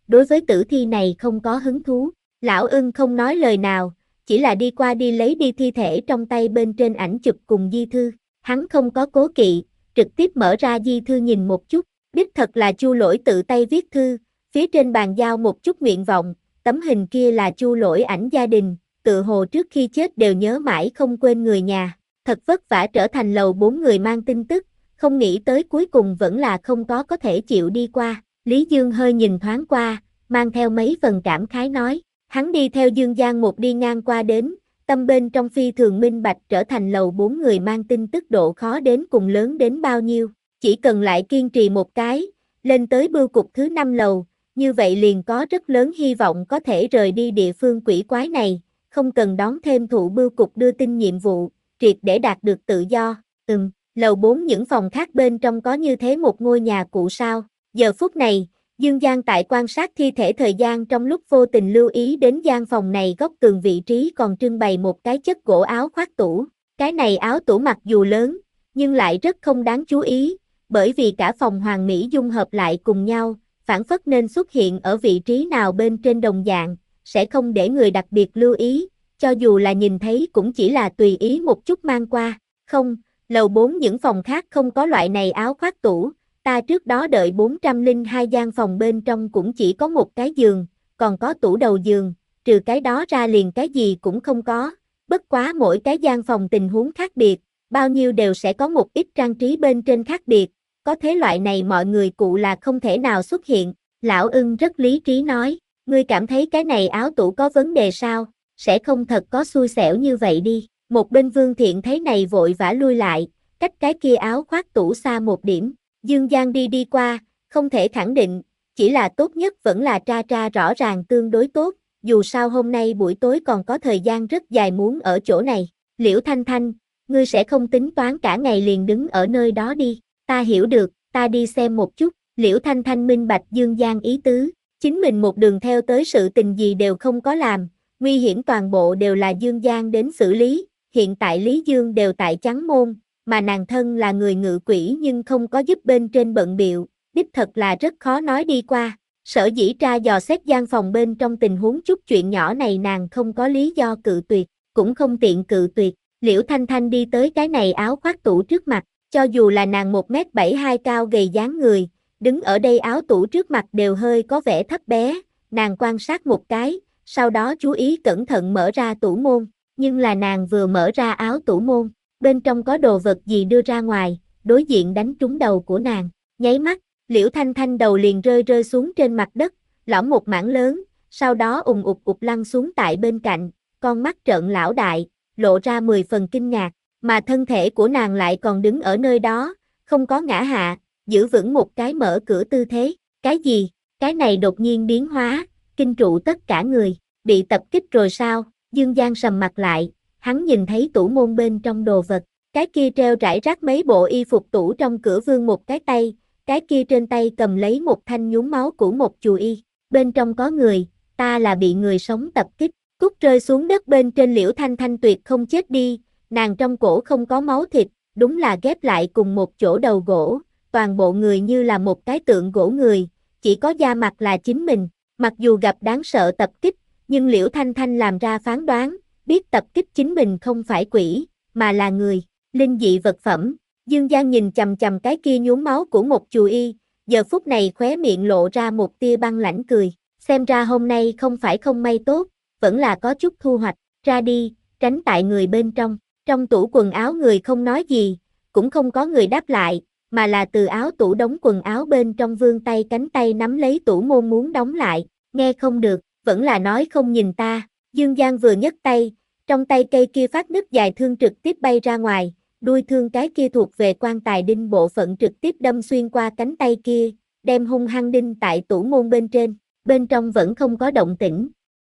A: đối với tử thi này không có hứng thú. Lão ưng không nói lời nào, chỉ là đi qua đi lấy đi thi thể trong tay bên trên ảnh chụp cùng di thư. Hắn không có cố kỵ, trực tiếp mở ra di thư nhìn một chút, đích thật là Chu Lỗi tự tay viết thư, phía trên bàn giao một chút nguyện vọng, tấm hình kia là Chu Lỗi ảnh gia đình, tự hồ trước khi chết đều nhớ mãi không quên người nhà, thật vất vả trở thành lầu bốn người mang tin tức, không nghĩ tới cuối cùng vẫn là không có có thể chịu đi qua. Lý Dương hơi nhìn thoáng qua, mang theo mấy phần cảm khái nói, hắn đi theo Dương Giang một đi ngang qua đến, tâm bên trong phi thường minh bạch trở thành lầu bốn người mang tin tức độ khó đến cùng lớn đến bao nhiêu, chỉ cần lại kiên trì một cái, lên tới bưu cục thứ năm lầu, như vậy liền có rất lớn hy vọng có thể rời đi địa phương quỷ quái này, không cần đón thêm thụ bưu cục đưa tin nhiệm vụ, triệt để đạt được tự do. Ừm, lầu bốn những phòng khác bên trong có như thế một ngôi nhà cụ sao? Giờ phút này, Dương Giang tại quan sát thi thể thời gian trong lúc vô tình lưu ý đến gian phòng này góc tường vị trí còn trưng bày một cái chất gỗ áo khoác tủ. Cái này áo tủ mặc dù lớn, nhưng lại rất không đáng chú ý, bởi vì cả phòng hoàn mỹ dung hợp lại cùng nhau, phản phất nên xuất hiện ở vị trí nào bên trên đồng dạng, sẽ không để người đặc biệt lưu ý, cho dù là nhìn thấy cũng chỉ là tùy ý một chút mang qua. Không, lầu bốn những phòng khác không có loại này áo khoác tủ. Ta trước đó đợi bốn trăm lẻ hai gian phòng bên trong cũng chỉ có một cái giường, còn có tủ đầu giường, trừ cái đó ra liền cái gì cũng không có, bất quá mỗi cái gian phòng tình huống khác biệt, bao nhiêu đều sẽ có một ít trang trí bên trên khác biệt, có thế loại này mọi người cụ là không thể nào xuất hiện. Lão ưng rất lý trí nói, ngươi cảm thấy cái này áo tủ có vấn đề sao, sẽ không thật có xui xẻo như vậy đi. Một bên Vương Thiện thấy này vội vã lui lại, cách cái kia áo khoác tủ xa một điểm. Dương Giang đi đi qua, không thể khẳng định, chỉ là tốt nhất vẫn là tra tra rõ ràng tương đối tốt, dù sao hôm nay buổi tối còn có thời gian rất dài muốn ở chỗ này. Liễu Thanh Thanh, ngươi sẽ không tính toán cả ngày liền đứng ở nơi đó đi, ta hiểu được, ta đi xem một chút. Liễu Thanh Thanh minh bạch Dương Giang ý tứ, chính mình một đường theo tới sự tình gì đều không có làm, nguy hiểm toàn bộ đều là Dương Giang đến xử lý, hiện tại Lý Dương đều tại Trắng Môn, mà nàng thân là người ngự quỷ nhưng không có giúp bên trên bận biệu, đích thật là rất khó nói đi qua. Sở dĩ tra dò xét gian phòng bên trong tình huống chút chuyện nhỏ này nàng không có lý do cự tuyệt, cũng không tiện cự tuyệt. Liễu Thanh Thanh đi tới cái này áo khoác tủ trước mặt, cho dù là nàng một mét bảy mươi hai cao gầy dáng người, đứng ở đây áo tủ trước mặt đều hơi có vẻ thấp bé, nàng quan sát một cái, sau đó chú ý cẩn thận mở ra tủ môn, nhưng là nàng vừa mở ra áo tủ môn, bên trong có đồ vật gì đưa ra ngoài, đối diện đánh trúng đầu của nàng, nháy mắt, Liễu Thanh Thanh đầu liền rơi rơi xuống trên mặt đất, lõm một mảng lớn, sau đó ùng ụt ụt lăn xuống tại bên cạnh, con mắt trợn lão đại, lộ ra mười phần kinh ngạc, mà thân thể của nàng lại còn đứng ở nơi đó, không có ngã hạ, giữ vững một cái mở cửa tư thế, cái gì, cái này đột nhiên biến hóa, kinh trụ tất cả người, bị tập kích rồi sao? Dương Giang sầm mặt lại, hắn nhìn thấy tủ môn bên trong đồ vật, cái kia treo rải rác mấy bộ y phục tủ trong cửa vươn một cái tay, cái kia trên tay cầm lấy một thanh nhúm máu của một chù y, bên trong có người, ta là bị người sống tập kích, cút rơi xuống đất bên trên. Liễu Thanh Thanh tuyệt không chết đi, nàng trong cổ không có máu thịt, đúng là ghép lại cùng một chỗ đầu gỗ, toàn bộ người như là một cái tượng gỗ người, chỉ có da mặt là chính mình, mặc dù gặp đáng sợ tập kích, nhưng Liễu Thanh Thanh làm ra phán đoán, biết tập kích chính mình không phải quỷ, mà là người, linh dị vật phẩm. Dương Giang nhìn chằm chằm cái kia nhuốm máu của một chù y, giờ phút này khóe miệng lộ ra một tia băng lãnh cười, xem ra hôm nay không phải không may tốt, vẫn là có chút thu hoạch, ra đi, tránh tại người bên trong, trong tủ quần áo người không nói gì, cũng không có người đáp lại, mà là từ áo tủ đóng quần áo bên trong vươn tay cánh tay nắm lấy tủ môn muốn đóng lại, nghe không được, vẫn là nói không nhìn ta. Dương Giang vừa nhấc tay, trong tay cây kia phát nứt dài thương trực tiếp bay ra ngoài, đuôi thương cái kia thuộc về quan tài đinh bộ phận trực tiếp đâm xuyên qua cánh tay kia, đem hung hăng đinh tại tủ môn bên trên, bên trong vẫn không có động tĩnh.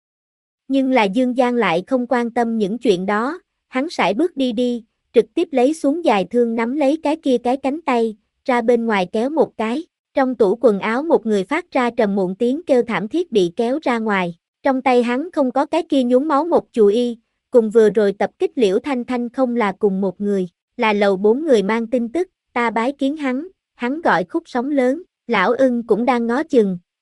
A: Nhưng là Dương Giang lại không quan tâm những chuyện đó, hắn sải bước đi đi, trực tiếp lấy xuống dài thương nắm lấy cái kia cái cánh tay, ra bên ngoài kéo một cái, trong tủ quần áo một người phát ra trầm muộn tiếng kêu thảm thiết bị kéo ra ngoài, trong tay hắn không có cái kia nhuốm máu một chù y, cùng vừa rồi tập kích Liễu Thanh Thanh không là cùng một người, là lầu bốn người mang tin tức, ta bái kiến hắn, hắn gọi khúc sóng lớn, lão ưng cũng đang ngó chừng,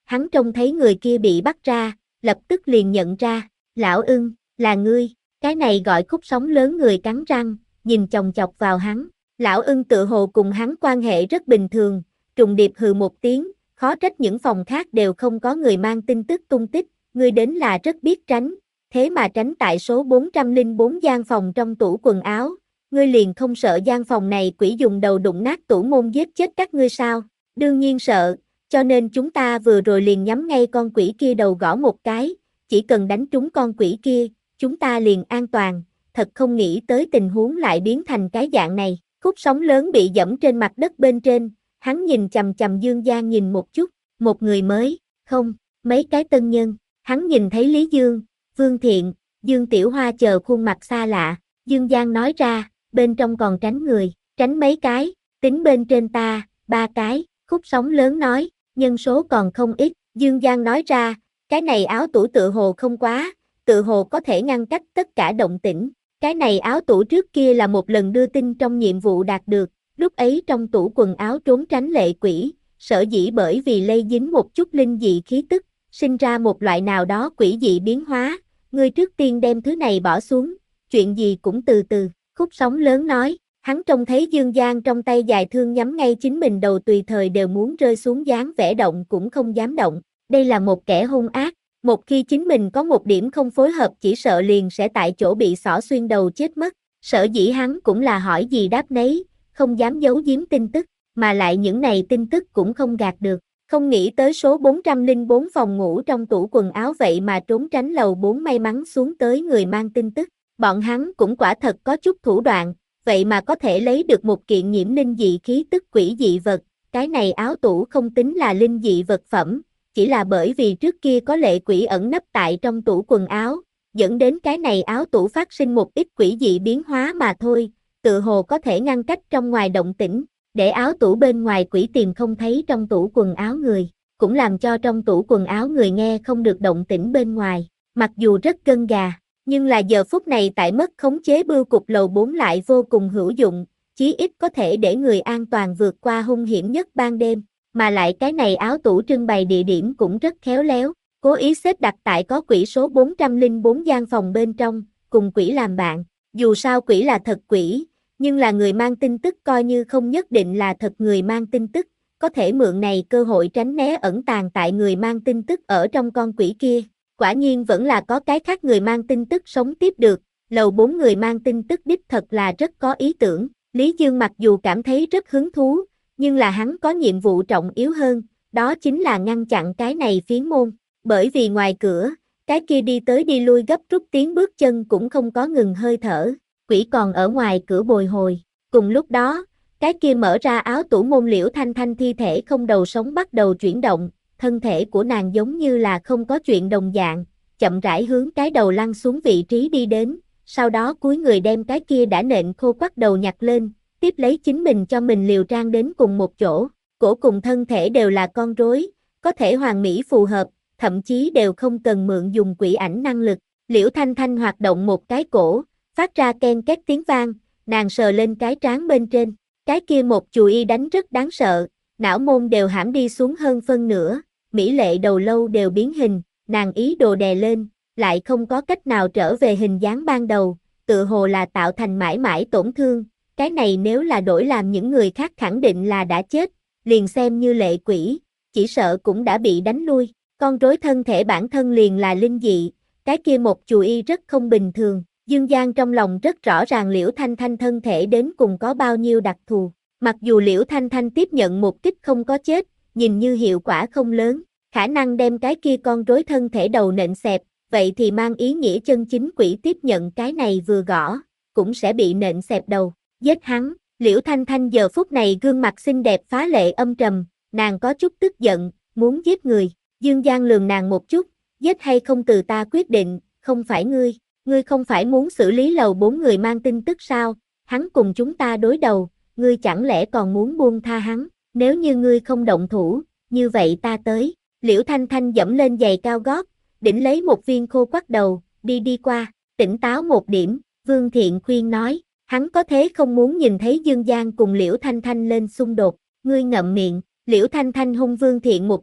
A: hắn trông thấy người kia bị bắt ra, lập tức liền nhận ra, lão ưng, là ngươi, cái này gọi khúc sóng lớn người cắn răng, nhìn chòng chọc vào hắn, lão ưng tự hồ cùng hắn quan hệ rất bình thường, trùng điệp hừ một tiếng, khó trách những phòng khác đều không có người mang tin tức tung tích, ngươi đến là rất biết tránh, thế mà tránh tại số bốn trăm lẻ bốn gian phòng trong tủ quần áo, ngươi liền không sợ gian phòng này quỷ dùng đầu đụng nát tủ môn giết chết các ngươi sao? Đương nhiên sợ, cho nên chúng ta vừa rồi liền nhắm ngay con quỷ kia đầu gõ một cái, chỉ cần đánh trúng con quỷ kia, chúng ta liền an toàn, thật không nghĩ tới tình huống lại biến thành cái dạng này. Khúc sóng lớn bị dẫm trên mặt đất bên trên, hắn nhìn chằm chằm Dương Giang nhìn một chút, một người mới, không, mấy cái tân nhân, hắn nhìn thấy Lý Dương, Vương Thiện, Dương Tiểu Hoa chờ khuôn mặt xa lạ, Dương Giang nói ra, bên trong còn tránh người, tránh mấy cái, tính bên trên ta, ba cái, khúc sóng lớn nói, nhân số còn không ít, Dương Giang nói ra, cái này áo tủ tự hồ không quá, tự hồ có thể ngăn cách tất cả động tĩnh, cái này áo tủ trước kia là một lần đưa tin trong nhiệm vụ đạt được, lúc ấy trong tủ quần áo trốn tránh lệ quỷ, sở dĩ bởi vì lây dính một chút linh dị khí tức, sinh ra một loại nào đó quỷ dị biến hóa, ngươi trước tiên đem thứ này bỏ xuống, chuyện gì cũng từ từ, khúc sóng lớn nói, hắn trông thấy Dương Giang trong tay dài thương nhắm ngay chính mình đầu tùy thời đều muốn rơi xuống dáng vẻ động cũng không dám động, đây là một kẻ hung ác, một khi chính mình có một điểm không phối hợp chỉ sợ liền sẽ tại chỗ bị xỏ xuyên đầu chết mất, sở dĩ hắn cũng là hỏi gì đáp nấy, không dám giấu giếm tin tức, mà lại những này tin tức cũng không gạt được, không nghĩ tới số bốn trăm lẻ bốn phòng ngủ trong tủ quần áo vậy mà trốn tránh lầu bốn may mắn xuống tới người mang tin tức, bọn hắn cũng quả thật có chút thủ đoạn, vậy mà có thể lấy được một kiện nhiễm linh dị khí tức quỷ dị vật, cái này áo tủ không tính là linh dị vật phẩm, chỉ là bởi vì trước kia có lệ quỷ ẩn nấp tại trong tủ quần áo, dẫn đến cái này áo tủ phát sinh một ít quỷ dị biến hóa mà thôi, tự hồ có thể ngăn cách trong ngoài động tĩnh, để áo tủ bên ngoài quỷ tìm không thấy trong tủ quần áo người, cũng làm cho trong tủ quần áo người nghe không được động tĩnh bên ngoài, mặc dù rất gân gà, nhưng là giờ phút này tại mất khống chế bưu cục lầu bốn lại vô cùng hữu dụng, chí ít có thể để người an toàn vượt qua hung hiểm nhất ban đêm, mà lại cái này áo tủ trưng bày địa điểm cũng rất khéo léo, cố ý xếp đặt tại có quỷ số bốn trăm lẻ bốn gian phòng bên trong, cùng quỷ làm bạn, dù sao quỷ là thật quỷ, nhưng là người mang tin tức coi như không nhất định là thật người mang tin tức, có thể mượn này cơ hội tránh né ẩn tàng tại người mang tin tức ở trong con quỷ kia. Quả nhiên vẫn là có cái khác người mang tin tức sống tiếp được, lầu bốn người mang tin tức đích thật là rất có ý tưởng, Lý Dương mặc dù cảm thấy rất hứng thú, nhưng là hắn có nhiệm vụ trọng yếu hơn, đó chính là ngăn chặn cái này phiến môn, bởi vì ngoài cửa, cái kia đi tới đi lui gấp rút tiếng bước chân cũng không có ngừng hơi thở, quỷ còn ở ngoài cửa bồi hồi, cùng lúc đó, cái kia mở ra áo tủ môn Liễu Thanh Thanh thi thể không đầu sống bắt đầu chuyển động, thân thể của nàng giống như là không có chuyện đồng dạng, chậm rãi hướng cái đầu lăn xuống vị trí đi đến, sau đó cúi người đem cái kia đã nện khô quắt đầu nhặt lên, tiếp lấy chính mình cho mình liều trang đến cùng một chỗ, cổ cùng thân thể đều là con rối, có thể hoàn mỹ phù hợp, thậm chí đều không cần mượn dùng quỷ ảnh năng lực, Liễu Thanh Thanh hoạt động một cái cổ, phát ra ken két tiếng vang, nàng sờ lên cái trán bên trên, cái kia một chùi y đánh rất đáng sợ, não môn đều hãm đi xuống hơn phân nửa, mỹ lệ đầu lâu đều biến hình, nàng ý đồ đè lên, lại không có cách nào trở về hình dáng ban đầu, tự hồ là tạo thành mãi mãi tổn thương, cái này nếu là đổi làm những người khác khẳng định là đã chết, liền xem như lệ quỷ, chỉ sợ cũng đã bị đánh lui, con rối thân thể bản thân liền là linh dị, cái kia một chùi y rất không bình thường, Dương Giang trong lòng rất rõ ràng Liễu Thanh Thanh thân thể đến cùng có bao nhiêu đặc thù, mặc dù Liễu Thanh Thanh tiếp nhận một kích không có chết, nhìn như hiệu quả không lớn, khả năng đem cái kia con rối thân thể đầu nện xẹp, vậy thì mang ý nghĩa chân chính quỷ tiếp nhận cái này vừa gõ, cũng sẽ bị nện xẹp đầu, giết hắn, Liễu Thanh Thanh giờ phút này gương mặt xinh đẹp phá lệ âm trầm, nàng có chút tức giận, muốn giết người, Dương Giang lườm nàng một chút, giết hay không từ ta quyết định, không phải ngươi, ngươi không phải muốn xử lý lầu bốn người mang tin tức sao, hắn cùng chúng ta đối đầu, ngươi chẳng lẽ còn muốn buông tha hắn, nếu như ngươi không động thủ, như vậy ta tới, Liễu Thanh Thanh dẫm lên giày cao gót, đỉnh lấy một viên khô quắt đầu, đi đi qua, tỉnh táo một điểm, Vương Thiện khuyên nói, hắn có thế không muốn nhìn thấy Dương Giang cùng Liễu Thanh Thanh lên xung đột, ngươi ngậm miệng, Liễu Thanh Thanh hung Vương Thiện một chút,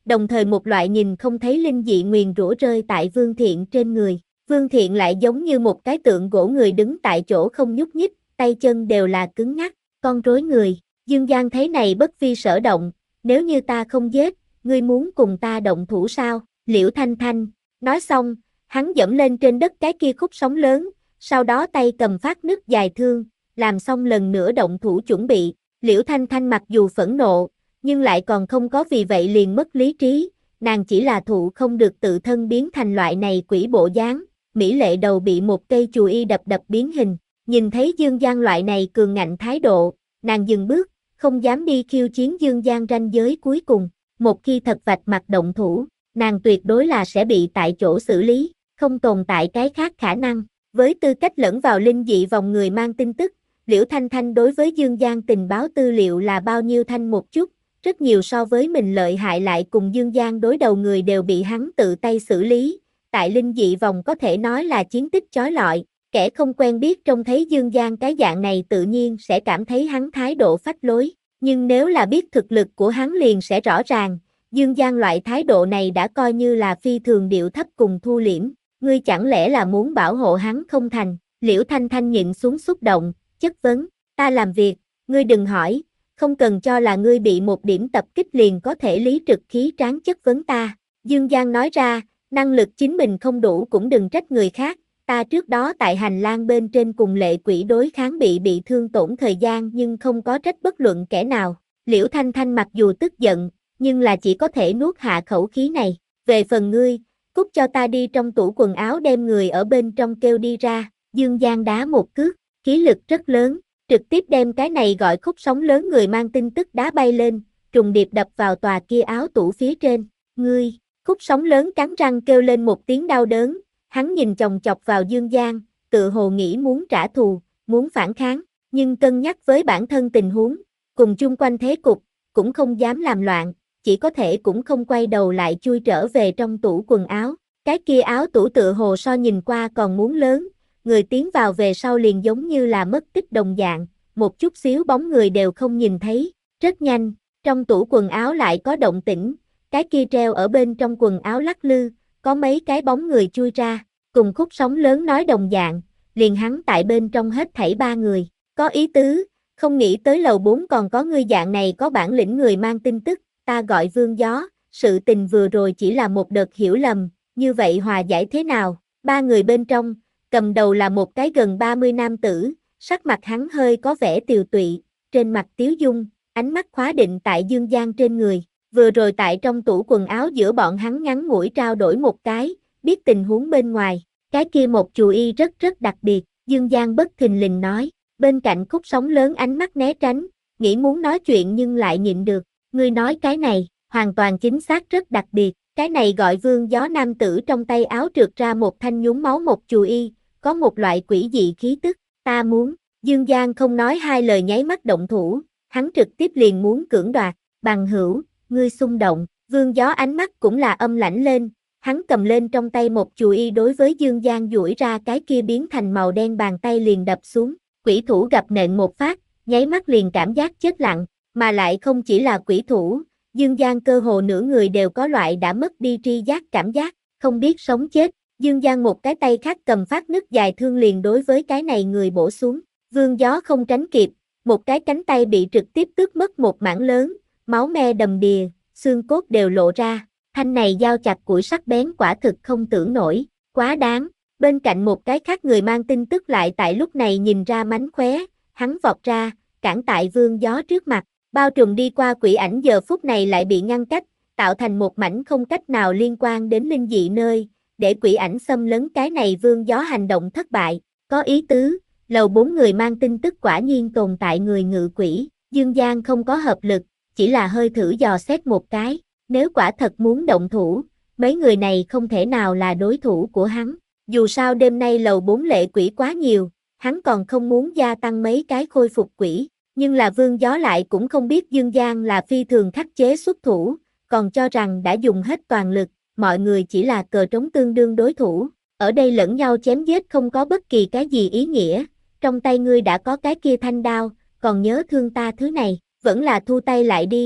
A: đồng thời một loại nhìn không thấy linh dị nguyền rủa rơi tại Vương Thiện trên người. Vương Thiện lại giống như một cái tượng gỗ người đứng tại chỗ không nhúc nhích, tay chân đều là cứng ngắc, con rối người. Dương Giang thấy này bất vi sở động, nếu như ta không giết, ngươi muốn cùng ta động thủ sao? Liễu Thanh Thanh, nói xong, hắn dẫm lên trên đất cái kia khúc sóng lớn, sau đó tay cầm phát nứt dài thương, làm xong lần nữa động thủ chuẩn bị. Liễu Thanh Thanh mặc dù phẫn nộ, nhưng lại còn không có vì vậy liền mất lý trí, nàng chỉ là thụ không được tự thân biến thành loại này quỷ bộ dáng, mỹ lệ đầu bị một cây chùy y đập đập biến hình. Nhìn thấy Dương Giang loại này cường ngạnh thái độ, nàng dừng bước, không dám đi khiêu chiến Dương Giang ranh giới cuối cùng. Một khi thật vạch mặt động thủ, nàng tuyệt đối là sẽ bị tại chỗ xử lý, không tồn tại cái khác khả năng. Với tư cách lẫn vào linh dị vòng người mang tin tức, Liễu Thanh Thanh đối với Dương Giang tình báo tư liệu là bao nhiêu thanh một chút, rất nhiều so với mình lợi hại lại cùng Dương Giang đối đầu người đều bị hắn tự tay xử lý. Tại linh dị vòng có thể nói là chiến tích chói lọi, kẻ không quen biết trông thấy Dương Giang cái dạng này tự nhiên sẽ cảm thấy hắn thái độ phách lối. Nhưng nếu là biết thực lực của hắn liền sẽ rõ ràng, Dương Giang loại thái độ này đã coi như là phi thường điệu thấp cùng thu liễm. Ngươi chẳng lẽ là muốn bảo hộ hắn không thành? Liễu Thanh Thanh nhịn xuống xúc động, chất vấn, ta làm việc, ngươi đừng hỏi, không cần cho là ngươi bị một điểm tập kích liền có thể lý trực khí tráng chất vấn ta. Dương Giang nói ra, năng lực chính mình không đủ cũng đừng trách người khác, ta trước đó tại hành lang bên trên cùng lệ quỷ đối kháng bị bị thương tổn thời gian nhưng không có trách bất luận kẻ nào. Liễu Thanh Thanh mặc dù tức giận, nhưng là chỉ có thể nuốt hạ khẩu khí này. Về phần ngươi, cút cho ta đi trong tủ quần áo đem người ở bên trong kêu đi ra. Dương Giang đá một cước, khí lực rất lớn, trực tiếp đem cái này gọi khúc sóng lớn người mang tin tức đá bay lên, trùng điệp đập vào tòa kia áo tủ phía trên. Ngươi, khúc sóng lớn cắn răng kêu lên một tiếng đau đớn, hắn nhìn chòng chọc vào Dương Giang, tự hồ nghĩ muốn trả thù, muốn phản kháng, nhưng cân nhắc với bản thân tình huống, cùng chung quanh thế cục, cũng không dám làm loạn, chỉ có thể cũng không quay đầu lại chui trở về trong tủ quần áo. Cái kia áo tủ tự hồ so nhìn qua còn muốn lớn, người tiến vào về sau liền giống như là mất tích đồng dạng, một chút xíu bóng người đều không nhìn thấy. Rất nhanh, trong tủ quần áo lại có động tĩnh, cái kia treo ở bên trong quần áo lắc lư, có mấy cái bóng người chui ra, cùng khúc sóng lớn nói đồng dạng, liền hắn tại bên trong hết thảy ba người. Có ý tứ, không nghĩ tới lầu bốn còn có ngươi dạng này có bản lĩnh người mang tin tức, ta gọi Vương Gió, sự tình vừa rồi chỉ là một đợt hiểu lầm, như vậy hòa giải thế nào? Ba người bên trong, cầm đầu là một cái gần ba mươi nam tử, sắc mặt hắn hơi có vẻ tiều tụy, trên mặt tiếu dung, ánh mắt khóa định tại Dương Giang trên người. Vừa rồi tại trong tủ quần áo giữa bọn hắn ngắn ngủi trao đổi một cái, biết tình huống bên ngoài, cái kia một chùy y rất rất đặc biệt, Dương Giang bất thình lình nói, bên cạnh khúc sóng lớn ánh mắt né tránh, nghĩ muốn nói chuyện nhưng lại nhịn được, ngươi nói cái này, hoàn toàn chính xác rất đặc biệt, cái này gọi Vương Gió nam tử trong tay áo trượt ra một thanh nhúng máu một chùy y, có một loại quỷ dị khí tức, ta muốn, Dương Giang không nói hai lời nháy mắt động thủ, hắn trực tiếp liền muốn cưỡng đoạt, bằng hữu, ngươi xung động, Vương Gió ánh mắt cũng là âm lãnh lên, hắn cầm lên trong tay một chùy y đối với Dương Giang duỗi ra cái kia biến thành màu đen bàn tay liền đập xuống, quỷ thủ gặp nện một phát, nháy mắt liền cảm giác chết lặng, mà lại không chỉ là quỷ thủ, Dương Giang cơ hồ nửa người đều có loại đã mất đi tri giác cảm giác, không biết sống chết. Dương Giang một cái tay khác cầm phát nứt dài thương liền đối với cái này người bổ xuống, Vương Gió không tránh kịp, một cái cánh tay bị trực tiếp tước mất một mảng lớn, máu me đầm đìa, xương cốt đều lộ ra, thanh này dao chặt củi sắc bén quả thực không tưởng nổi, quá đáng. Bên cạnh một cái khác người mang tin tức lại tại lúc này nhìn ra mánh khóe, hắn vọt ra, cản tại Vương Gió trước mặt, bao trùm đi qua quỷ ảnh giờ phút này lại bị ngăn cách, tạo thành một mảnh không cách nào liên quan đến linh dị nơi, để quỷ ảnh xâm lấn cái này Vương Gió hành động thất bại, có ý tứ, lầu bốn người mang tin tức quả nhiên tồn tại người ngự quỷ, Dương Giang không có hợp lực, chỉ là hơi thử dò xét một cái, nếu quả thật muốn động thủ, mấy người này không thể nào là đối thủ của hắn, dù sao đêm nay lầu bốn lệ quỷ quá nhiều, hắn còn không muốn gia tăng mấy cái khôi phục quỷ, nhưng là Vương Gió lại cũng không biết Dương Giang là phi thường khắc chế xuất thủ, còn cho rằng đã dùng hết toàn lực, mọi người chỉ là cờ trống tương đương đối thủ, ở đây lẫn nhau chém giết không có bất kỳ cái gì ý nghĩa, trong tay ngươi đã có cái kia thanh đao, còn nhớ thương ta thứ này, vẫn là thu tay lại đi,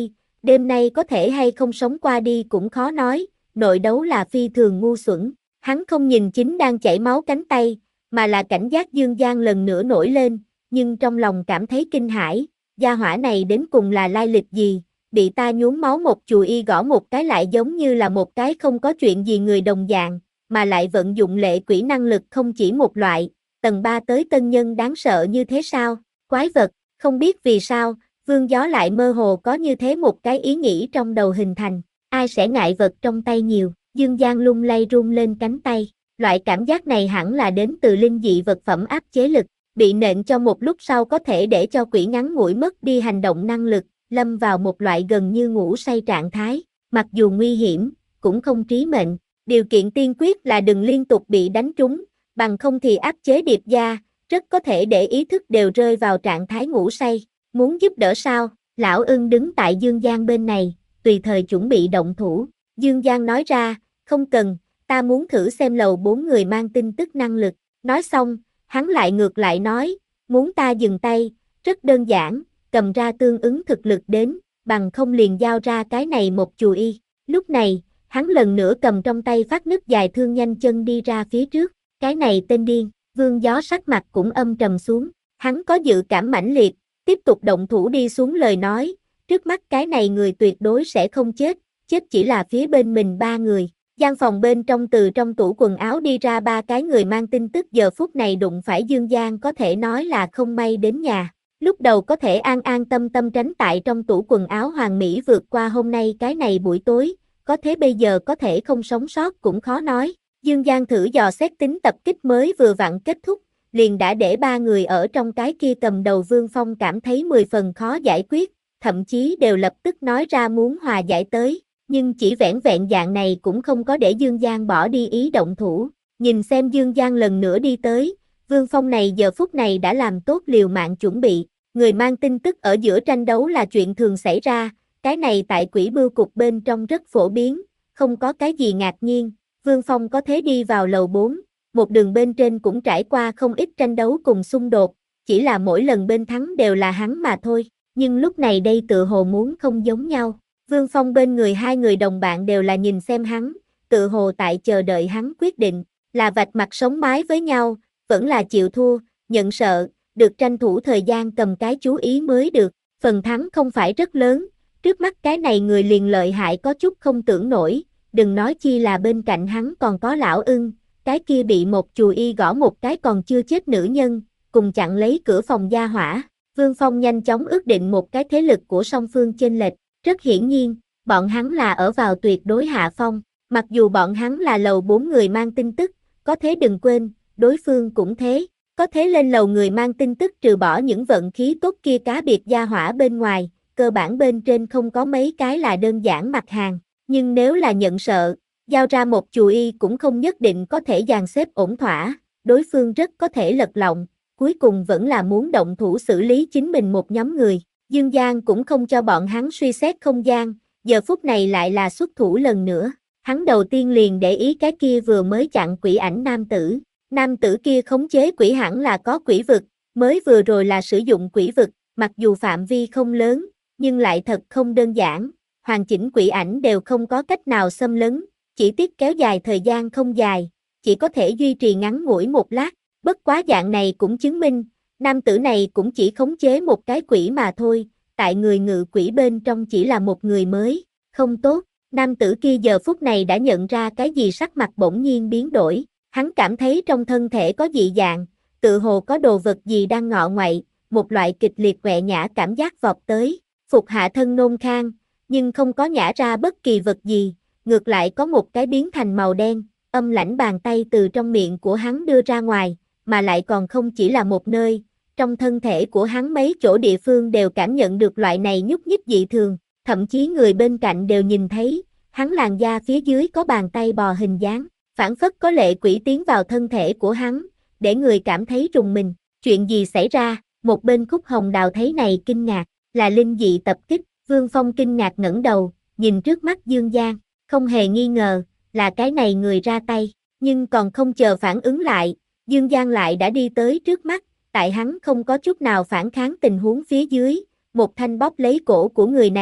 A: đêm nay có thể hay không sống qua đi cũng khó nói, nội đấu là phi thường ngu xuẩn. Hắn không nhìn chính đang chảy máu cánh tay, mà là cảnh giác Dương Giang lần nữa nổi lên, nhưng trong lòng cảm thấy kinh hãi, gia hỏa này đến cùng là lai lịch gì, bị ta nhuốm máu một chùi y gõ một cái lại giống như là một cái không có chuyện gì người đồng dạng, mà lại vận dụng lệ quỷ năng lực không chỉ một loại, tầng ba tới tân nhân đáng sợ như thế sao, quái vật, không biết vì sao, Vương Gió lại mơ hồ có như thế một cái ý nghĩ trong đầu hình thành, ai sẽ ngại vật trong tay nhiều, Dương Giang lung lay run lên cánh tay, loại cảm giác này hẳn là đến từ linh dị vật phẩm áp chế lực, bị nện cho một lúc sau có thể để cho quỷ ngắn ngủi mất đi hành động năng lực, lâm vào một loại gần như ngủ say trạng thái, mặc dù nguy hiểm, cũng không trí mệnh, điều kiện tiên quyết là đừng liên tục bị đánh trúng, bằng không thì áp chế điệp gia, rất có thể để ý thức đều rơi vào trạng thái ngủ say, muốn giúp đỡ sao, lão ưng đứng tại Dương Giang bên này, tùy thời chuẩn bị động thủ, Dương Giang nói ra, không cần, ta muốn thử xem lầu bốn người mang tin tức năng lực, nói xong, hắn lại ngược lại nói, muốn ta dừng tay, rất đơn giản, cầm ra tương ứng thực lực đến, bằng không liền giao ra cái này một chùi y. Lúc này, hắn lần nữa cầm trong tay phát nứt dài thương nhanh chân đi ra phía trước, cái này tên điên, Vương Gió sắc mặt cũng âm trầm xuống, hắn có dự cảm mãnh liệt, tiếp tục động thủ đi xuống lời nói, trước mắt cái này người tuyệt đối sẽ không chết, chết chỉ là phía bên mình ba người. Gian phòng bên trong từ trong tủ quần áo đi ra ba cái người mang tin tức giờ phút này đụng phải Dương Giang có thể nói là không may đến nhà. Lúc đầu có thể an an tâm tâm tránh tại trong tủ quần áo hoàn mỹ vượt qua hôm nay cái này buổi tối, có thế bây giờ có thể không sống sót cũng khó nói. Dương Giang thử dò xét tính tập kích mới vừa vặn kết thúc, liền đã để ba người ở trong cái kia cầm đầu Vương Phong cảm thấy mười phần khó giải quyết, thậm chí đều lập tức nói ra muốn hòa giải tới. Nhưng chỉ vẻn vẹn dạng này cũng không có để Dương Giang bỏ đi ý động thủ, nhìn xem Dương Giang lần nữa đi tới, Vương Phong này giờ phút này đã làm tốt liều mạng chuẩn bị, người mang tin tức ở giữa tranh đấu là chuyện thường xảy ra, cái này tại quỷ bưu cục bên trong rất phổ biến, không có cái gì ngạc nhiên, Vương Phong có thế đi vào lầu bốn, một đường bên trên cũng trải qua không ít tranh đấu cùng xung đột, chỉ là mỗi lần bên thắng đều là hắn mà thôi, nhưng lúc này đây tựa hồ muốn không giống nhau. Vương Phong bên người hai người đồng bạn đều là nhìn xem hắn, tự hồ tại chờ đợi hắn quyết định, là vạch mặt sống mái với nhau, vẫn là chịu thua, nhận sợ, được tranh thủ thời gian cầm cái chú ý mới được, phần thắng không phải rất lớn, trước mắt cái này người liền lợi hại có chút không tưởng nổi, đừng nói chi là bên cạnh hắn còn có lão ưng, cái kia bị một chùi y gõ một cái còn chưa chết nữ nhân, cùng chặn lấy cửa phòng gia hỏa, Vương Phong nhanh chóng ước định một cái thế lực của song phương chênh lệch. Rất hiển nhiên, bọn hắn là ở vào tuyệt đối hạ phong, mặc dù bọn hắn là lầu bốn người mang tin tức, có thế đừng quên, đối phương cũng thế, có thế lên lầu người mang tin tức trừ bỏ những vận khí tốt kia cá biệt gia hỏa bên ngoài, cơ bản bên trên không có mấy cái là đơn giản mặt hàng, nhưng nếu là nhận sợ, giao ra một chùi y cũng không nhất định có thể dàn xếp ổn thỏa, đối phương rất có thể lật lọng, cuối cùng vẫn là muốn động thủ xử lý chính mình một nhóm người. Dương Giang cũng không cho bọn hắn suy xét không gian, giờ phút này lại là xuất thủ lần nữa. Hắn đầu tiên liền để ý cái kia vừa mới chặn quỷ ảnh nam tử. Nam tử kia khống chế quỷ hẳn là có quỷ vực, mới vừa rồi là sử dụng quỷ vực, mặc dù phạm vi không lớn, nhưng lại thật không đơn giản. Hoàn chỉnh quỷ ảnh đều không có cách nào xâm lấn, chỉ tiếc kéo dài thời gian không dài, chỉ có thể duy trì ngắn ngủi một lát. Bất quá dạng này cũng chứng minh, nam tử này cũng chỉ khống chế một cái quỷ mà thôi, tại người ngự quỷ bên trong chỉ là một người mới, không tốt, nam tử kia giờ phút này đã nhận ra cái gì sắc mặt bỗng nhiên biến đổi, hắn cảm thấy trong thân thể có dị dạng, tự hồ có đồ vật gì đang ngọ ngoại, một loại kịch liệt quẹ nhã cảm giác vọt tới, phục hạ thân nôn khan, nhưng không có nhả ra bất kỳ vật gì, ngược lại có một cái biến thành màu đen, âm lãnh bàn tay từ trong miệng của hắn đưa ra ngoài, mà lại còn không chỉ là một nơi, trong thân thể của hắn mấy chỗ địa phương đều cảm nhận được loại này nhúc nhích dị thường, thậm chí người bên cạnh đều nhìn thấy, hắn làn da phía dưới có bàn tay bò hình dáng, phảng phất có lệ quỷ tiến vào thân thể của hắn, để người cảm thấy rùng mình, chuyện gì xảy ra, một bên Khúc Hồng Đào thấy này kinh ngạc, là linh dị tập kích, Vương Phong kinh ngạc ngẩng đầu, nhìn trước mắt Dương Giang, không hề nghi ngờ, là cái này người ra tay, nhưng còn không chờ phản ứng lại, Dương Giang lại đã đi tới trước mắt, tại hắn không có chút nào phản kháng tình huống phía dưới, một thanh bóp lấy cổ của người này,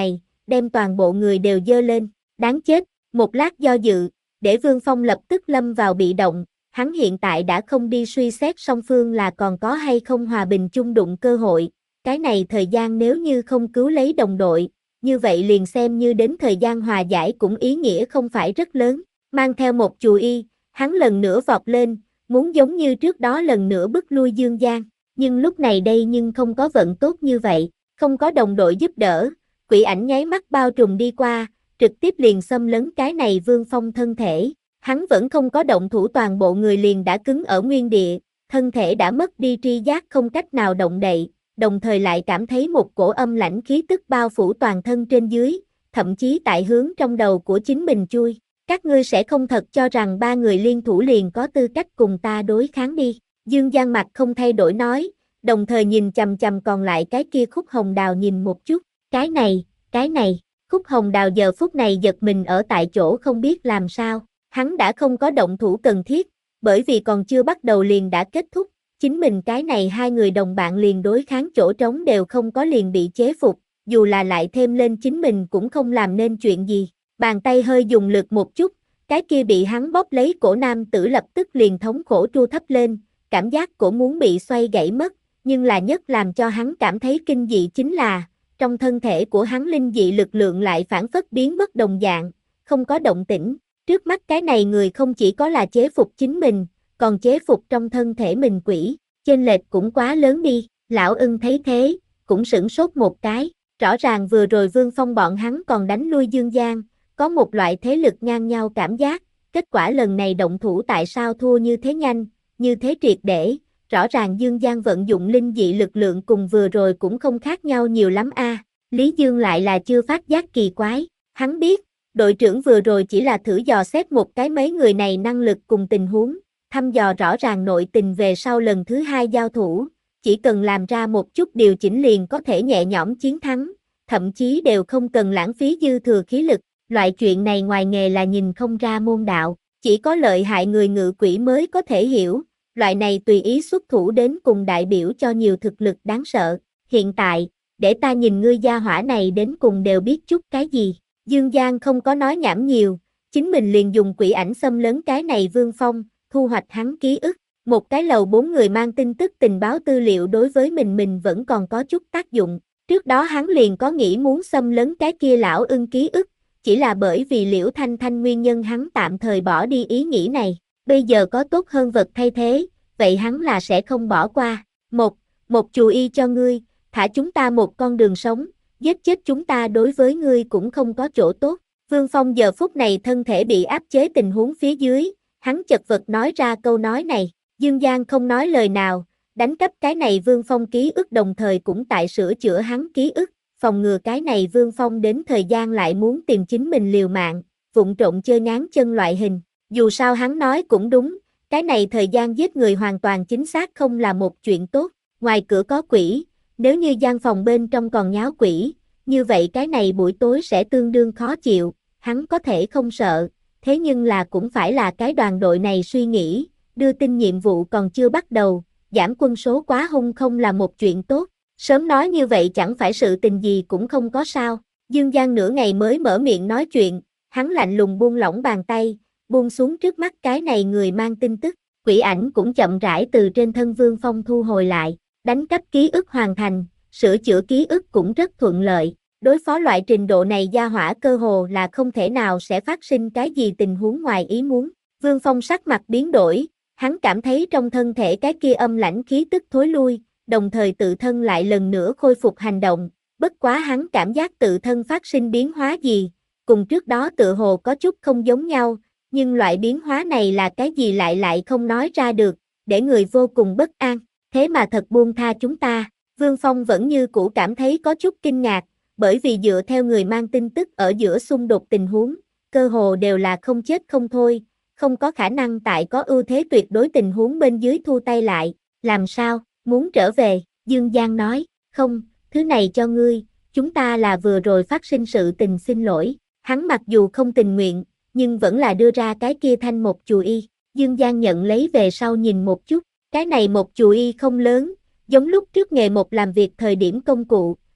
A: đem toàn bộ người đều dơ lên, đáng chết, một lát do dự, để Vương Phong lập tức lâm vào bị động, hắn hiện tại đã không đi suy xét song phương là còn có hay không hòa bình chung đụng cơ hội, cái này thời gian nếu như không cứu lấy đồng đội, như vậy liền xem như đến thời gian hòa giải cũng ý nghĩa không phải rất lớn, mang theo một chù y, hắn lần nữa vọt lên, muốn giống như trước đó lần nữa bức lui Dương Giang, nhưng lúc này đây nhưng không có vận tốt như vậy, không có đồng đội giúp đỡ, quỷ ảnh nháy mắt bao trùm đi qua, trực tiếp liền xâm lấn cái này Vương Phong thân thể, hắn vẫn không có động thủ toàn bộ người liền đã cứng ở nguyên địa, thân thể đã mất đi tri giác không cách nào động đậy, đồng thời lại cảm thấy một cổ âm lãnh khí tức bao phủ toàn thân trên dưới, thậm chí tại hướng trong đầu của chính mình chui. Các ngươi sẽ không thật cho rằng ba người liên thủ liền có tư cách cùng ta đối kháng đi. Dương Giang mặt không thay đổi nói, đồng thời nhìn chằm chằm còn lại cái kia Khúc Hồng Đào nhìn một chút, cái này, cái này, Khúc Hồng Đào giờ phút này giật mình ở tại chỗ không biết làm sao, hắn đã không có động thủ cần thiết, bởi vì còn chưa bắt đầu liền đã kết thúc, chính mình cái này hai người đồng bạn liền đối kháng chỗ trống đều không có liền bị chế phục, dù là lại thêm lên chính mình cũng không làm nên chuyện gì. Bàn tay hơi dùng lực một chút, cái kia bị hắn bóp lấy cổ nam tử lập tức liền thống khổ tru thấp lên, cảm giác cổ muốn bị xoay gãy mất, nhưng là nhất làm cho hắn cảm thấy kinh dị chính là, trong thân thể của hắn linh dị lực lượng lại phản phất biến mất đồng dạng, không có động tĩnh, trước mắt cái này người không chỉ có là chế phục chính mình, còn chế phục trong thân thể mình quỷ, chênh lệch cũng quá lớn đi, lão ưng thấy thế, cũng sửng sốt một cái, rõ ràng vừa rồi Vương Phong bọn hắn còn đánh lui Dương Giang, có một loại thế lực ngang nhau cảm giác, kết quả lần này động thủ tại sao thua như thế nhanh, như thế triệt để, rõ ràng Dương Giang vận dụng linh dị lực lượng cùng vừa rồi cũng không khác nhau nhiều lắm a. À. Lý Dương lại là chưa phát giác kỳ quái, hắn biết, đội trưởng vừa rồi chỉ là thử dò xét một cái mấy người này năng lực cùng tình huống, thăm dò rõ ràng nội tình về sau lần thứ hai giao thủ, chỉ cần làm ra một chút điều chỉnh liền có thể nhẹ nhõm chiến thắng, thậm chí đều không cần lãng phí dư thừa khí lực. Loại chuyện này ngoài nghề là nhìn không ra môn đạo, chỉ có lợi hại người ngự quỷ mới có thể hiểu, loại này tùy ý xuất thủ đến cùng đại biểu cho nhiều thực lực đáng sợ. Hiện tại, để ta nhìn ngươi gia hỏa này đến cùng đều biết chút cái gì. Dương Giang không có nói nhảm nhiều, chính mình liền dùng quỷ ảnh xâm lấn cái này Vương Phong, thu hoạch hắn ký ức. Một cái lầu bốn người mang tin tức tình báo tư liệu đối với mình mình vẫn còn có chút tác dụng. Trước đó hắn liền có nghĩ muốn xâm lấn cái kia lão ưng ký ức, chỉ là bởi vì Liễu Thanh Thanh nguyên nhân hắn tạm thời bỏ đi ý nghĩ này, bây giờ có tốt hơn vật thay thế, vậy hắn là sẽ không bỏ qua. Một, một chú ý cho ngươi, thả chúng ta một con đường sống, giết chết chúng ta đối với ngươi cũng không có chỗ tốt. Vương Phong giờ phút này thân thể bị áp chế tình huống phía dưới, hắn chật vật nói ra câu nói này, Dương Giang không nói lời nào, đánh cắp cái này Vương Phong ký ức đồng thời cũng tại sửa chữa hắn ký ức. Phòng ngừa cái này Vương Phong đến thời gian lại muốn tìm chính mình liều mạng, vụng trộn chơi ngáng chân loại hình. Dù sao hắn nói cũng đúng, cái này thời gian giết người hoàn toàn chính xác không là một chuyện tốt. Ngoài cửa có quỷ, nếu như gian phòng bên trong còn nháo quỷ, như vậy cái này buổi tối sẽ tương đương khó chịu, hắn có thể không sợ, thế nhưng là cũng phải là cái đoàn đội này suy nghĩ, đưa tin nhiệm vụ còn chưa bắt đầu, giảm quân số quá hung không là một chuyện tốt. Sớm nói như vậy chẳng phải sự tình gì cũng không có sao. Dương Giang nửa ngày mới mở miệng nói chuyện, hắn lạnh lùng buông lỏng bàn tay, buông xuống trước mắt cái này người mang tin tức. Quỷ ảnh cũng chậm rãi từ trên thân Vương Phong thu hồi lại, đánh cắp ký ức hoàn thành, sửa chữa ký ức cũng rất thuận lợi. Đối phó loại trình độ này gia hỏa cơ hồ là không thể nào sẽ phát sinh cái gì tình huống ngoài ý muốn. Vương Phong sắc mặt biến đổi, hắn cảm thấy trong thân thể cái kia âm lãnh khí tức thối lui, đồng thời tự thân lại lần nữa khôi phục hành động, bất quá hắn cảm giác tự thân phát sinh biến hóa gì, cùng trước đó tự hồ có chút không giống nhau, nhưng loại biến hóa này là cái gì lại lại không nói ra được, để người vô cùng bất an, thế mà thật buông tha chúng ta. Vương Phong vẫn như cũ cảm thấy có chút kinh ngạc, bởi vì dựa theo người mang tin tức ở giữa xung đột tình huống, cơ hồ đều là không chết không thôi, không có khả năng tại có ưu thế tuyệt đối tình huống bên dưới thu tay lại, làm sao? Muốn trở về, Dương Giang nói, không, thứ này cho ngươi, chúng ta là vừa rồi phát sinh sự tình xin lỗi, hắn mặc dù không tình nguyện, nhưng vẫn là đưa ra cái kia thanh một chù y, Dương Giang nhận lấy về sau nhìn một chút, cái này một chù y không lớn, giống lúc trước nghề một làm việc thời điểm công cụ,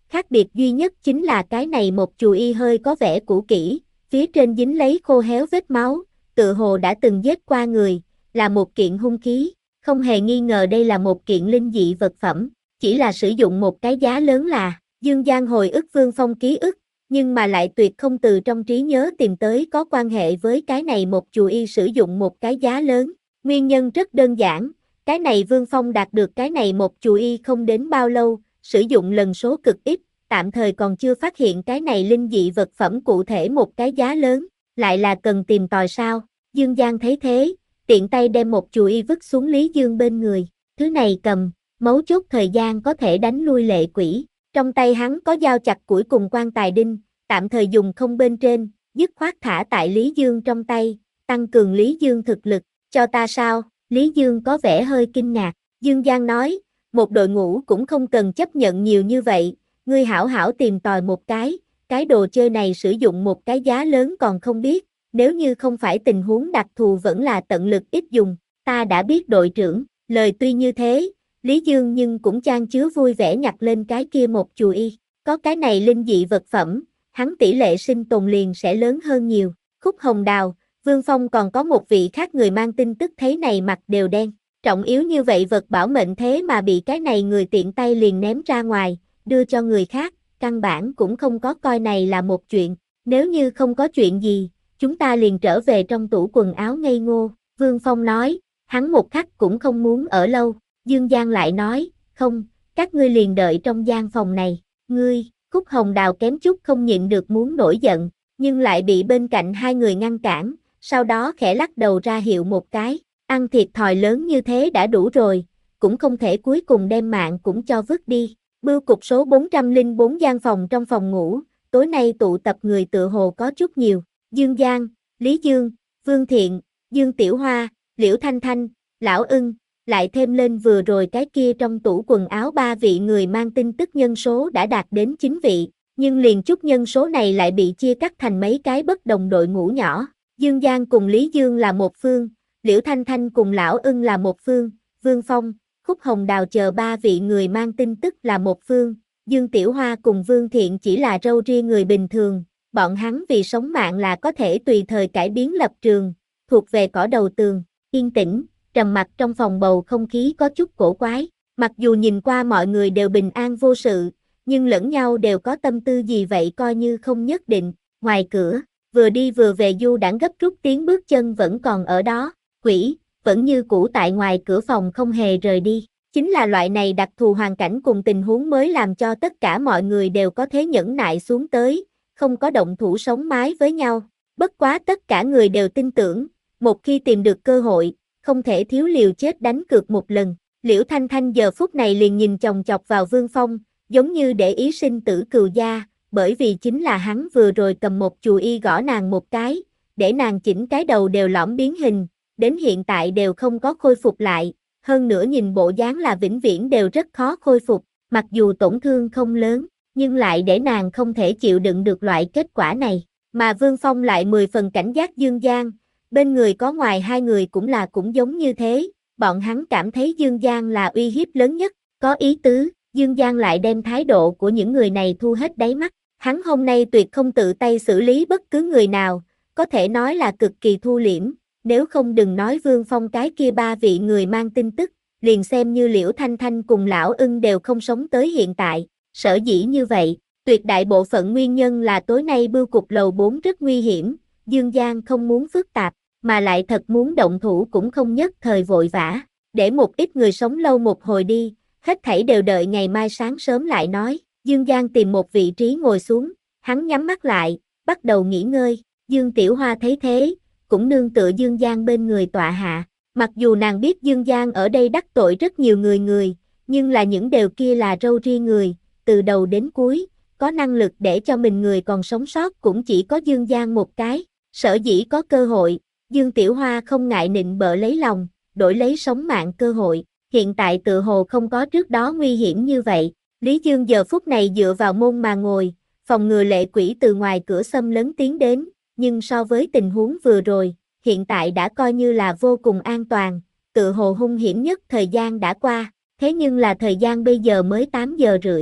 A: Khác biệt duy nhất chính là cái này một chù y hơi có vẻ cũ kỹ, phía trên dính lấy khô héo vết máu, tựa hồ đã từng giết qua người, là một kiện hung khí, không hề nghi ngờ đây là một kiện linh dị vật phẩm, chỉ là sử dụng một cái giá lớn là, Dương Giang hồi ức Vương Phong ký ức, nhưng mà lại tuyệt không từ trong trí nhớ tìm tới có quan hệ với cái này một chù y sử dụng một cái giá lớn, nguyên nhân rất đơn giản, cái này Vương Phong đạt được cái này một chù y không đến bao lâu, sử dụng lần số cực ít, tạm thời còn chưa phát hiện cái này linh dị vật phẩm cụ thể một cái giá lớn, lại là cần tìm tòi sao, Dương Giang thấy thế, tiện tay đem một chù y vứt xuống Lý Dương bên người, thứ này cầm, mấu chốt thời gian có thể đánh lui lệ quỷ, trong tay hắn có dao chặt củi cùng quan tài đinh, tạm thời dùng không bên trên, dứt khoát thả tại Lý Dương trong tay, tăng cường Lý Dương thực lực, cho ta sao, Lý Dương có vẻ hơi kinh ngạc, Dương Giang nói, một đội ngũ cũng không cần chấp nhận nhiều như vậy, ngươi hảo hảo tìm tòi một cái, cái đồ chơi này sử dụng một cái giá lớn còn không biết, nếu như không phải tình huống đặc thù vẫn là tận lực ít dùng, ta đã biết đội trưởng, lời tuy như thế, Lý Dương nhưng cũng chan chứa vui vẻ nhặt lên cái kia một chù y, có cái này linh dị vật phẩm, hắn tỷ lệ sinh tồn liền sẽ lớn hơn nhiều, Khúc Hồng Đào, Vương Phong còn có một vị khác người mang tin tức thấy này mặt đều đen, trọng yếu như vậy vật bảo mệnh thế mà bị cái này người tiện tay liền ném ra ngoài, đưa cho người khác, căn bản cũng không có coi này là một chuyện, nếu như không có chuyện gì, chúng ta liền trở về trong tủ quần áo ngây ngô, Vương Phong nói, hắn một khắc cũng không muốn ở lâu, Dương Giang lại nói, không, các ngươi liền đợi trong gian phòng này, ngươi, Khúc Hồng Đào kém chút không nhịn được muốn nổi giận, nhưng lại bị bên cạnh hai người ngăn cản, sau đó khẽ lắc đầu ra hiệu một cái, ăn thiệt thòi lớn như thế đã đủ rồi, cũng không thể cuối cùng đem mạng cũng cho vứt đi. Bưu cục số bốn trăm lẻ bốn gian phòng trong phòng ngủ, tối nay tụ tập người tựa hồ có chút nhiều, Dương Giang, Lý Dương, Vương Thiện, Dương Tiểu Hoa, Liễu Thanh Thanh, Lão Ưng, lại thêm lên vừa rồi cái kia trong tủ quần áo ba vị người mang tin tức nhân số đã đạt đến chín vị, nhưng liền chút nhân số này lại bị chia cắt thành mấy cái bất đồng đội ngũ nhỏ, Dương Giang cùng Lý Dương là một phương, Liễu Thanh Thanh cùng Lão Ưng là một phương, Vương Phong, Khúc Hồng Đào chờ ba vị người mang tin tức là một phương, Dương Tiểu Hoa cùng Vương Thiện chỉ là râu ria người bình thường, bọn hắn vì sống mạng là có thể tùy thời cải biến lập trường, thuộc về cỏ đầu tường, yên tĩnh, trầm mặc trong phòng bầu không khí có chút cổ quái, mặc dù nhìn qua mọi người đều bình an vô sự, nhưng lẫn nhau đều có tâm tư gì vậy coi như không nhất định, ngoài cửa, vừa đi vừa về Du Đãng gấp rút tiếng bước chân vẫn còn ở đó, quỷ, vẫn như cũ tại ngoài cửa phòng không hề rời đi. Chính là loại này đặc thù hoàn cảnh cùng tình huống mới làm cho tất cả mọi người đều có thế nhẫn nại xuống tới, không có động thủ sống mái với nhau. Bất quá tất cả người đều tin tưởng, một khi tìm được cơ hội, không thể thiếu liều chết đánh cược một lần. Liễu Thanh Thanh giờ phút này liền nhìn chòng chọc vào Vương Phong, giống như để ý sinh tử cừu gia, bởi vì chính là hắn vừa rồi cầm một chù y gõ nàng một cái, để nàng chỉnh cái đầu đều lõm biến hình, đến hiện tại đều không có khôi phục lại, hơn nữa nhìn bộ dáng là vĩnh viễn đều rất khó khôi phục, mặc dù tổn thương không lớn, nhưng lại để nàng không thể chịu đựng được loại kết quả này, mà Vương Phong lại mười phần cảnh giác Dương Giang, bên người có ngoài hai người cũng là cũng giống như thế, bọn hắn cảm thấy Dương Giang là uy hiếp lớn nhất, có ý tứ, Dương Giang lại đem thái độ của những người này thu hết đáy mắt, hắn hôm nay tuyệt không tự tay xử lý bất cứ người nào, có thể nói là cực kỳ thu liễm. Nếu không đừng nói Vương Phong cái kia ba vị người mang tin tức, liền xem như Liễu Thanh Thanh cùng Lão Ưng đều không sống tới hiện tại, sở dĩ như vậy, tuyệt đại bộ phận nguyên nhân là tối nay bưu cục lầu bốn rất nguy hiểm, Dương Giang không muốn phức tạp, mà lại thật muốn động thủ cũng không nhất thời vội vã, để một ít người sống lâu một hồi đi, hết thảy đều đợi ngày mai sáng sớm lại nói, Dương Giang tìm một vị trí ngồi xuống, hắn nhắm mắt lại, bắt đầu nghỉ ngơi, Dương Tiểu Hoa thấy thế, cũng nương tựa Dương Giang bên người tọa hạ, mặc dù nàng biết Dương Giang ở đây đắc tội rất nhiều người người, nhưng là những đều kia là râu ria người, từ đầu đến cuối, có năng lực để cho mình người còn sống sót cũng chỉ có Dương Giang một cái, sở dĩ có cơ hội, Dương Tiểu Hoa không ngại nịnh bợ lấy lòng, đổi lấy sống mạng cơ hội, hiện tại tự hồ không có trước đó nguy hiểm như vậy, Lý Dương giờ phút này dựa vào môn mà ngồi, phòng ngừa lệ quỷ từ ngoài cửa xâm lấn tiến đến, nhưng so với tình huống vừa rồi, hiện tại đã coi như là vô cùng an toàn, tự hồ hung hiểm nhất thời gian đã qua, thế nhưng là thời gian bây giờ mới tám giờ rưỡi,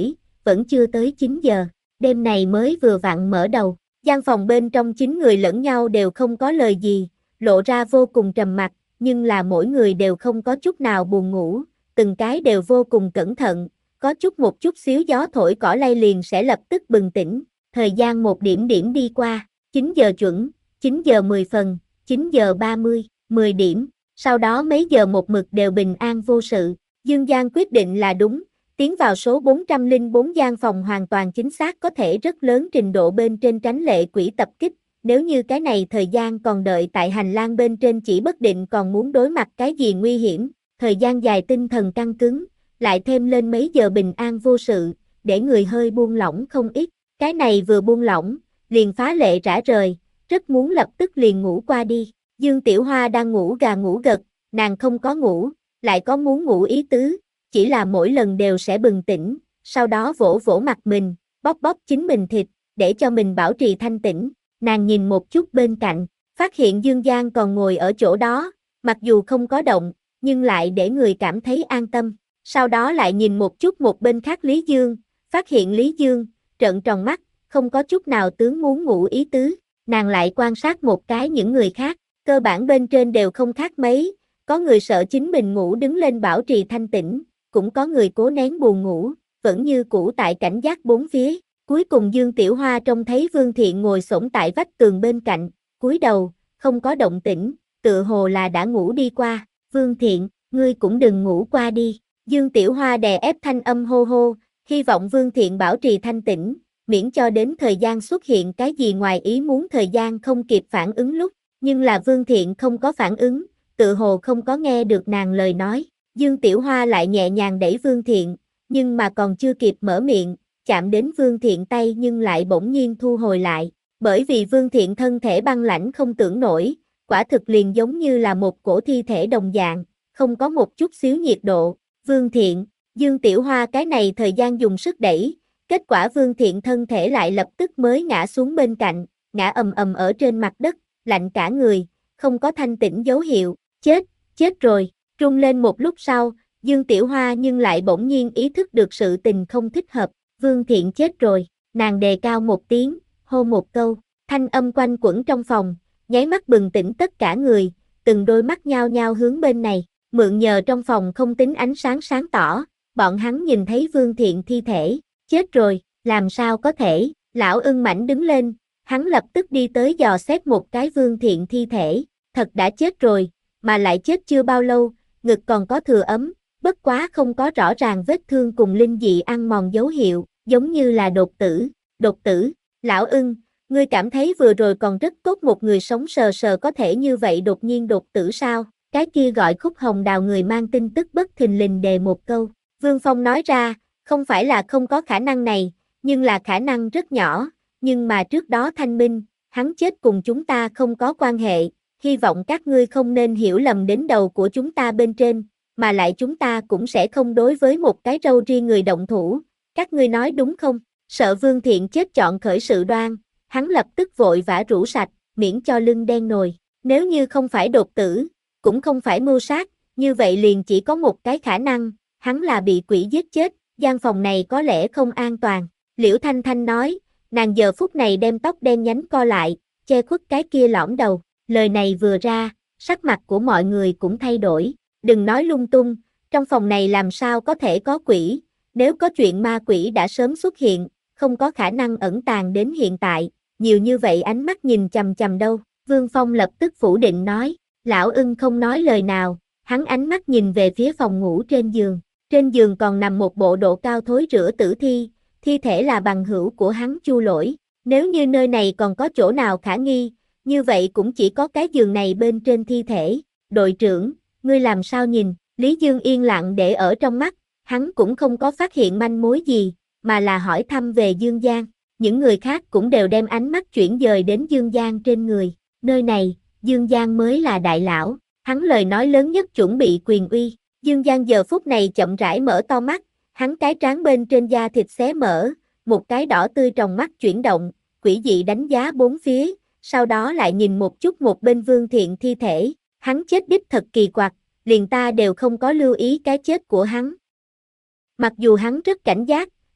A: vẫn chưa tới chín giờ, đêm này mới vừa vặn mở đầu. Gian phòng bên trong chín người lẫn nhau đều không có lời gì, lộ ra vô cùng trầm mặc, nhưng là mỗi người đều không có chút nào buồn ngủ, từng cái đều vô cùng cẩn thận, có chút một chút xíu gió thổi cỏ lay liền sẽ lập tức bừng tỉnh. Thời gian một điểm điểm đi qua, chín giờ chuẩn, chín giờ mười phần, chín giờ ba mươi, mười điểm, sau đó mấy giờ một mực đều bình an vô sự. Dương Giang quyết định là đúng, tiến vào số bốn trăm lẻ bốn gian phòng hoàn toàn chính xác có thể rất lớn trình độ bên trên tránh lệ quỷ tập kích. Nếu như cái này thời gian còn đợi tại hành lang bên trên chỉ bất định còn muốn đối mặt cái gì nguy hiểm, thời gian dài tinh thần căng cứng, lại thêm lên mấy giờ bình an vô sự, để người hơi buông lỏng không ít. Cái này vừa buông lỏng, liền phá lệ rã rời, rất muốn lập tức liền ngủ qua đi. Dương Tiểu Hoa đang ngủ gà ngủ gật, nàng không có ngủ, lại có muốn ngủ ý tứ, chỉ là mỗi lần đều sẽ bừng tỉnh, sau đó vỗ vỗ mặt mình, bóp bóp chính mình thịt, để cho mình bảo trì thanh tĩnh. Nàng nhìn một chút bên cạnh, phát hiện Dương Giang còn ngồi ở chỗ đó, mặc dù không có động, nhưng lại để người cảm thấy an tâm. Sau đó lại nhìn một chút một bên khác Lý Dương, phát hiện Lý Dương, trợn tròn mắt, không có chút nào tướng muốn ngủ ý tứ. Nàng lại quan sát một cái những người khác, cơ bản bên trên đều không khác mấy, có người sợ chính mình ngủ đứng lên bảo trì thanh tĩnh, cũng có người cố nén buồn ngủ, vẫn như cũ tại cảnh giác bốn phía. Cuối cùng Dương Tiểu Hoa trông thấy Vương Thiện ngồi xổm tại vách tường bên cạnh, cúi đầu, không có động tĩnh, tựa hồ là đã ngủ đi qua. Vương Thiện, ngươi cũng đừng ngủ qua đi. Dương Tiểu Hoa đè ép thanh âm hô hô, hy vọng Vương Thiện bảo trì thanh tĩnh, miễn cho đến thời gian xuất hiện cái gì ngoài ý muốn thời gian không kịp phản ứng lúc. Nhưng là Vương Thiện không có phản ứng, tựa hồ không có nghe được nàng lời nói. Dương Tiểu Hoa lại nhẹ nhàng đẩy Vương Thiện, nhưng mà còn chưa kịp mở miệng, chạm đến Vương Thiện tay nhưng lại bỗng nhiên thu hồi lại, bởi vì Vương Thiện thân thể băng lãnh không tưởng nổi, quả thực liền giống như là một cổ thi thể đồng dạng, không có một chút xíu nhiệt độ. Vương Thiện, Dương Tiểu Hoa cái này thời gian dùng sức đẩy, kết quả Vương Thiện thân thể lại lập tức mới ngã xuống bên cạnh, ngã ầm ầm ở trên mặt đất, lạnh cả người, không có thanh tĩnh dấu hiệu, chết, chết rồi. Rung lên một lúc sau, Dương Tiểu Hoa nhưng lại bỗng nhiên ý thức được sự tình không thích hợp. Vương Thiện chết rồi, nàng đề cao một tiếng, hô một câu, thanh âm quanh quẩn trong phòng, nháy mắt bừng tỉnh tất cả người, từng đôi mắt nhao nhao hướng bên này, mượn nhờ trong phòng không tính ánh sáng sáng tỏ, bọn hắn nhìn thấy Vương Thiện thi thể, chết rồi, làm sao có thể, lão ưng mảnh đứng lên, hắn lập tức đi tới dò xét một cái Vương Thiện thi thể, thật đã chết rồi, mà lại chết chưa bao lâu, ngực còn có thừa ấm, bất quá không có rõ ràng vết thương cùng linh dị ăn mòn dấu hiệu, giống như là đột tử. Đột tử, lão ưng, ngươi cảm thấy vừa rồi còn rất tốt một người sống sờ sờ có thể như vậy đột nhiên đột tử sao? Cái kia gọi Khúc Hồng Đào người mang tin tức bất thình lình đề một câu. Vương Phong nói ra, không phải là không có khả năng này, nhưng là khả năng rất nhỏ, nhưng mà trước đó thanh minh, hắn chết cùng chúng ta không có quan hệ, hy vọng các ngươi không nên hiểu lầm đến đầu của chúng ta bên trên, mà lại chúng ta cũng sẽ không đối với một cái râu ria người động thủ, các ngươi nói đúng không? Sợ Vương Thiện chết chọn khởi sự đoan, hắn lập tức vội vã rũ sạch, miễn cho lưng đen nồi, nếu như không phải đột tử, cũng không phải mưu sát, như vậy liền chỉ có một cái khả năng, hắn là bị quỷ giết chết, gian phòng này có lẽ không an toàn. Liễu Thanh Thanh nói, nàng giờ phút này đem tóc đen nhánh co lại, che khuất cái kia lõm đầu, lời này vừa ra, sắc mặt của mọi người cũng thay đổi, đừng nói lung tung, trong phòng này làm sao có thể có quỷ, nếu có chuyện ma quỷ đã sớm xuất hiện, không có khả năng ẩn tàng đến hiện tại, nhiều như vậy ánh mắt nhìn chằm chằm đâu. Vương Phong lập tức phủ định nói, lão ưng không nói lời nào, hắn ánh mắt nhìn về phía phòng ngủ trên giường, trên giường còn nằm một bộ độ cao thối rữa tử thi, thi thể là bằng hữu của hắn Chu Lỗi, nếu như nơi này còn có chỗ nào khả nghi, như vậy cũng chỉ có cái giường này bên trên thi thể. Đội trưởng, ngươi làm sao nhìn? Lý Dương yên lặng để ở trong mắt, hắn cũng không có phát hiện manh mối gì, mà là hỏi thăm về Dương Giang. Những người khác cũng đều đem ánh mắt chuyển dời đến Dương Giang trên người. Nơi này, Dương Giang mới là đại lão, hắn lời nói lớn nhất chuẩn bị quyền uy. Dương Giang giờ phút này chậm rãi mở to mắt, hắn cái trán bên trên da thịt xé mở, một cái đỏ tươi trong mắt chuyển động, quỷ dị đánh giá bốn phía, sau đó lại nhìn một chút một bên Vương Thiện thi thể, hắn chết đích thật kỳ quặc, liền ta đều không có lưu ý cái chết của hắn. Mặc dù hắn rất cảnh giác,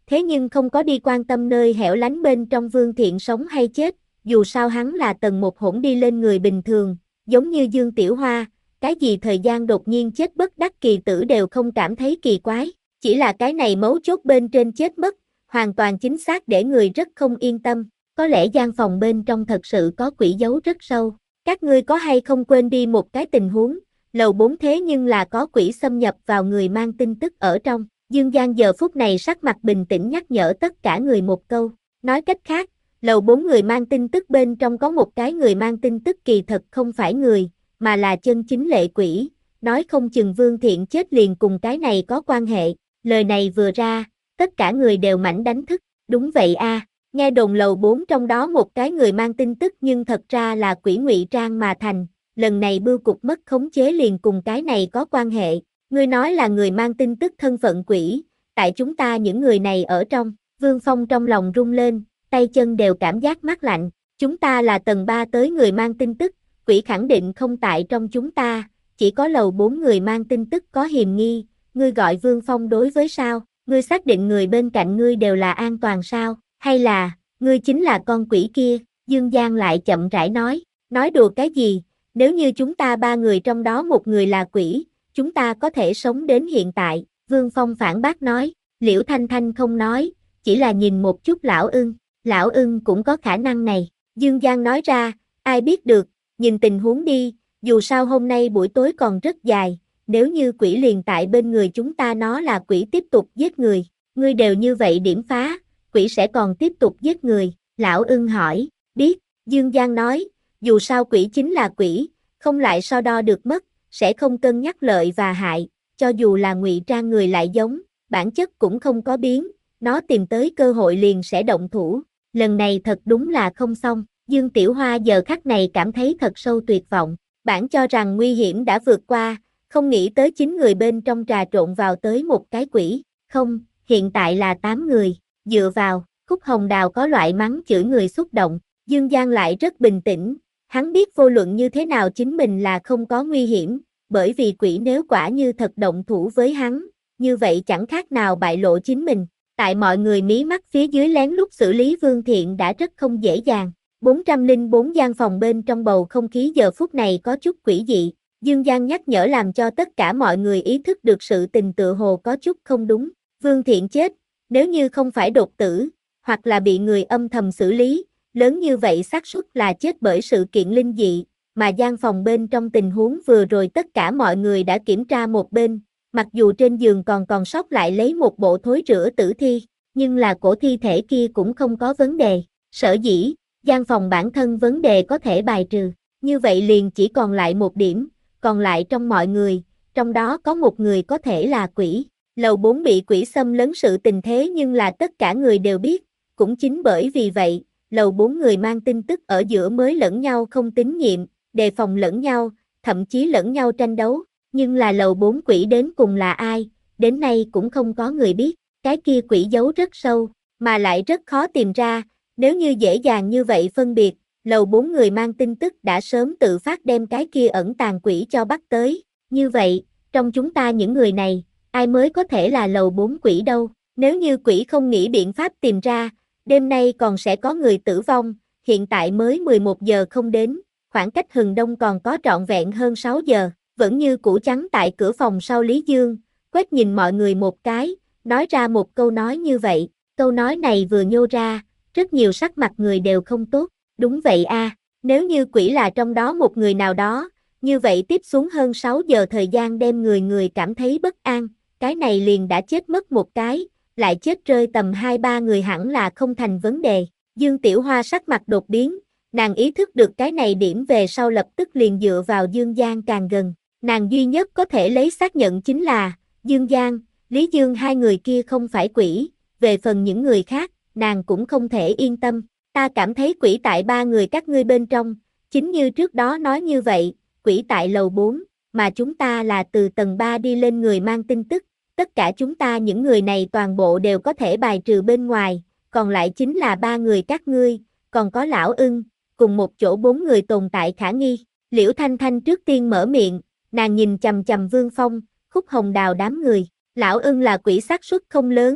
A: thế nhưng không có đi quan tâm nơi hẻo lánh bên trong Vương Thiện sống hay chết, dù sao hắn là tầng một hỗn đi lên người bình thường, giống như Dương Tiểu Hoa, cái gì thời gian đột nhiên chết bất đắc kỳ tử đều không cảm thấy kỳ quái, chỉ là cái này mấu chốt bên trên chết mất, hoàn toàn chính xác để người rất không yên tâm, có lẽ gian phòng bên trong thật sự có quỷ giấu rất sâu. Các ngươi có hay không quên đi một cái tình huống, lầu bốn thế nhưng là có quỷ xâm nhập vào người mang tin tức ở trong. Dương Giang giờ phút này sắc mặt bình tĩnh nhắc nhở tất cả người một câu. Nói cách khác, lầu bốn người mang tin tức bên trong có một cái người mang tin tức kỳ thật không phải người, mà là chân chính lệ quỷ. Nói không chừng Vương Thiện chết liền cùng cái này có quan hệ. Lời này vừa ra, tất cả người đều mảnh đánh thức. Đúng vậy a, à, nghe đồn lầu bốn trong đó một cái người mang tin tức nhưng thật ra là quỷ ngụy trang mà thành. Lần này bưu cục mất khống chế liền cùng cái này có quan hệ. Ngươi nói là người mang tin tức thân phận quỷ, tại chúng ta những người này ở trong. Vương Phong trong lòng rung lên, tay chân đều cảm giác mát lạnh. Chúng ta là tầng ba tới người mang tin tức, quỷ khẳng định không tại trong chúng ta, chỉ có lầu bốn người mang tin tức có hiềm nghi. Ngươi gọi Vương Phong đối với sao? Ngươi xác định người bên cạnh ngươi đều là an toàn sao? Hay là, ngươi chính là con quỷ kia? Dương Giang lại chậm rãi nói, nói đùa cái gì? Nếu như chúng ta ba người trong đó một người là quỷ, chúng ta có thể sống đến hiện tại. Vương Phong phản bác nói, Liễu Thanh Thanh không nói, chỉ là nhìn một chút Lão Ưng. Lão Ưng cũng có khả năng này. Dương Giang nói ra, ai biết được, nhìn tình huống đi, dù sao hôm nay buổi tối còn rất dài, nếu như quỷ liền tại bên người chúng ta nó là quỷ tiếp tục giết người, ngươi đều như vậy điểm phá, quỷ sẽ còn tiếp tục giết người. Lão Ưng hỏi, biết, Dương Giang nói, dù sao quỷ chính là quỷ, không lại so đo được mất, sẽ không cân nhắc lợi và hại, cho dù là ngụy trang người lại giống, bản chất cũng không có biến, nó tìm tới cơ hội liền sẽ động thủ, lần này thật đúng là không xong. Dương Tiểu Hoa giờ khắc này cảm thấy thật sâu tuyệt vọng, bản cho rằng nguy hiểm đã vượt qua, không nghĩ tới chín người bên trong trà trộn vào tới một cái quỷ, không, hiện tại là tám người, dựa vào, Khúc Hồng Đào có loại mắng chửi người xúc động, Dương Giang lại rất bình tĩnh, hắn biết vô luận như thế nào chính mình là không có nguy hiểm, bởi vì quỷ nếu quả như thật động thủ với hắn, như vậy chẳng khác nào bại lộ chính mình, tại mọi người mí mắt phía dưới lén lút xử lý Vương Thiện đã rất không dễ dàng. bốn trăm lẻ bốn gian phòng bên trong bầu không khí giờ phút này có chút quỷ dị, Dương Giang nhắc nhở làm cho tất cả mọi người ý thức được sự tình tựa hồ có chút không đúng. Vương Thiện chết, nếu như không phải đột tử, hoặc là bị người âm thầm xử lý, lớn như vậy xác suất là chết bởi sự kiện linh dị, mà gian phòng bên trong tình huống vừa rồi tất cả mọi người đã kiểm tra một bên, mặc dù trên giường còn còn sót lại lấy một bộ thối rữa tử thi, nhưng là cổ thi thể kia cũng không có vấn đề, sở dĩ, gian phòng bản thân vấn đề có thể bài trừ, như vậy liền chỉ còn lại một điểm, còn lại trong mọi người, trong đó có một người có thể là quỷ. Lầu bốn bị quỷ xâm lấn sự tình thế nhưng là tất cả người đều biết, cũng chính bởi vì vậy, lầu bốn người mang tin tức ở giữa mới lẫn nhau không tín nhiệm, đề phòng lẫn nhau, thậm chí lẫn nhau tranh đấu, nhưng là lầu bốn quỷ đến cùng là ai, đến nay cũng không có người biết, cái kia quỷ giấu rất sâu, mà lại rất khó tìm ra, nếu như dễ dàng như vậy phân biệt, lầu bốn người mang tin tức đã sớm tự phát đem cái kia ẩn tàng quỷ cho bắt tới, như vậy, trong chúng ta những người này, ai mới có thể là lầu bốn quỷ đâu, nếu như quỷ không nghĩ biện pháp tìm ra, đêm nay còn sẽ có người tử vong, hiện tại mới mười một giờ không đến, khoảng cách hừng đông còn có trọn vẹn hơn sáu giờ, vẫn như cũ trắng tại cửa phòng sau Lý Dương, quét nhìn mọi người một cái, nói ra một câu nói như vậy, câu nói này vừa nhô ra, rất nhiều sắc mặt người đều không tốt, đúng vậy a, à, nếu như quỷ là trong đó một người nào đó, như vậy tiếp xuống hơn sáu giờ thời gian đem người người cảm thấy bất an, cái này liền đã chết mất một cái, lại chết rơi tầm hai ba người hẳn là không thành vấn đề. Dương Tiểu Hoa sắc mặt đột biến, nàng ý thức được cái này điểm về sau lập tức liền dựa vào Dương Giang càng gần, nàng duy nhất có thể lấy xác nhận chính là, Dương Giang, Lý Dương hai người kia không phải quỷ, về phần những người khác, nàng cũng không thể yên tâm, ta cảm thấy quỷ tại ba người các ngươi bên trong, chính như trước đó nói như vậy, quỷ tại lầu bốn, mà chúng ta là từ tầng ba đi lên người mang tin tức, tất cả chúng ta những người này toàn bộ đều có thể bài trừ bên ngoài, còn lại chính là ba người các ngươi, còn có Lão Ưng, cùng một chỗ bốn người tồn tại khả nghi. Liễu Thanh Thanh trước tiên mở miệng, nàng nhìn chằm chằm Vương Phong, Khúc Hồng Đào đám người, Lão Ưng là quỷ xác suất không lớn,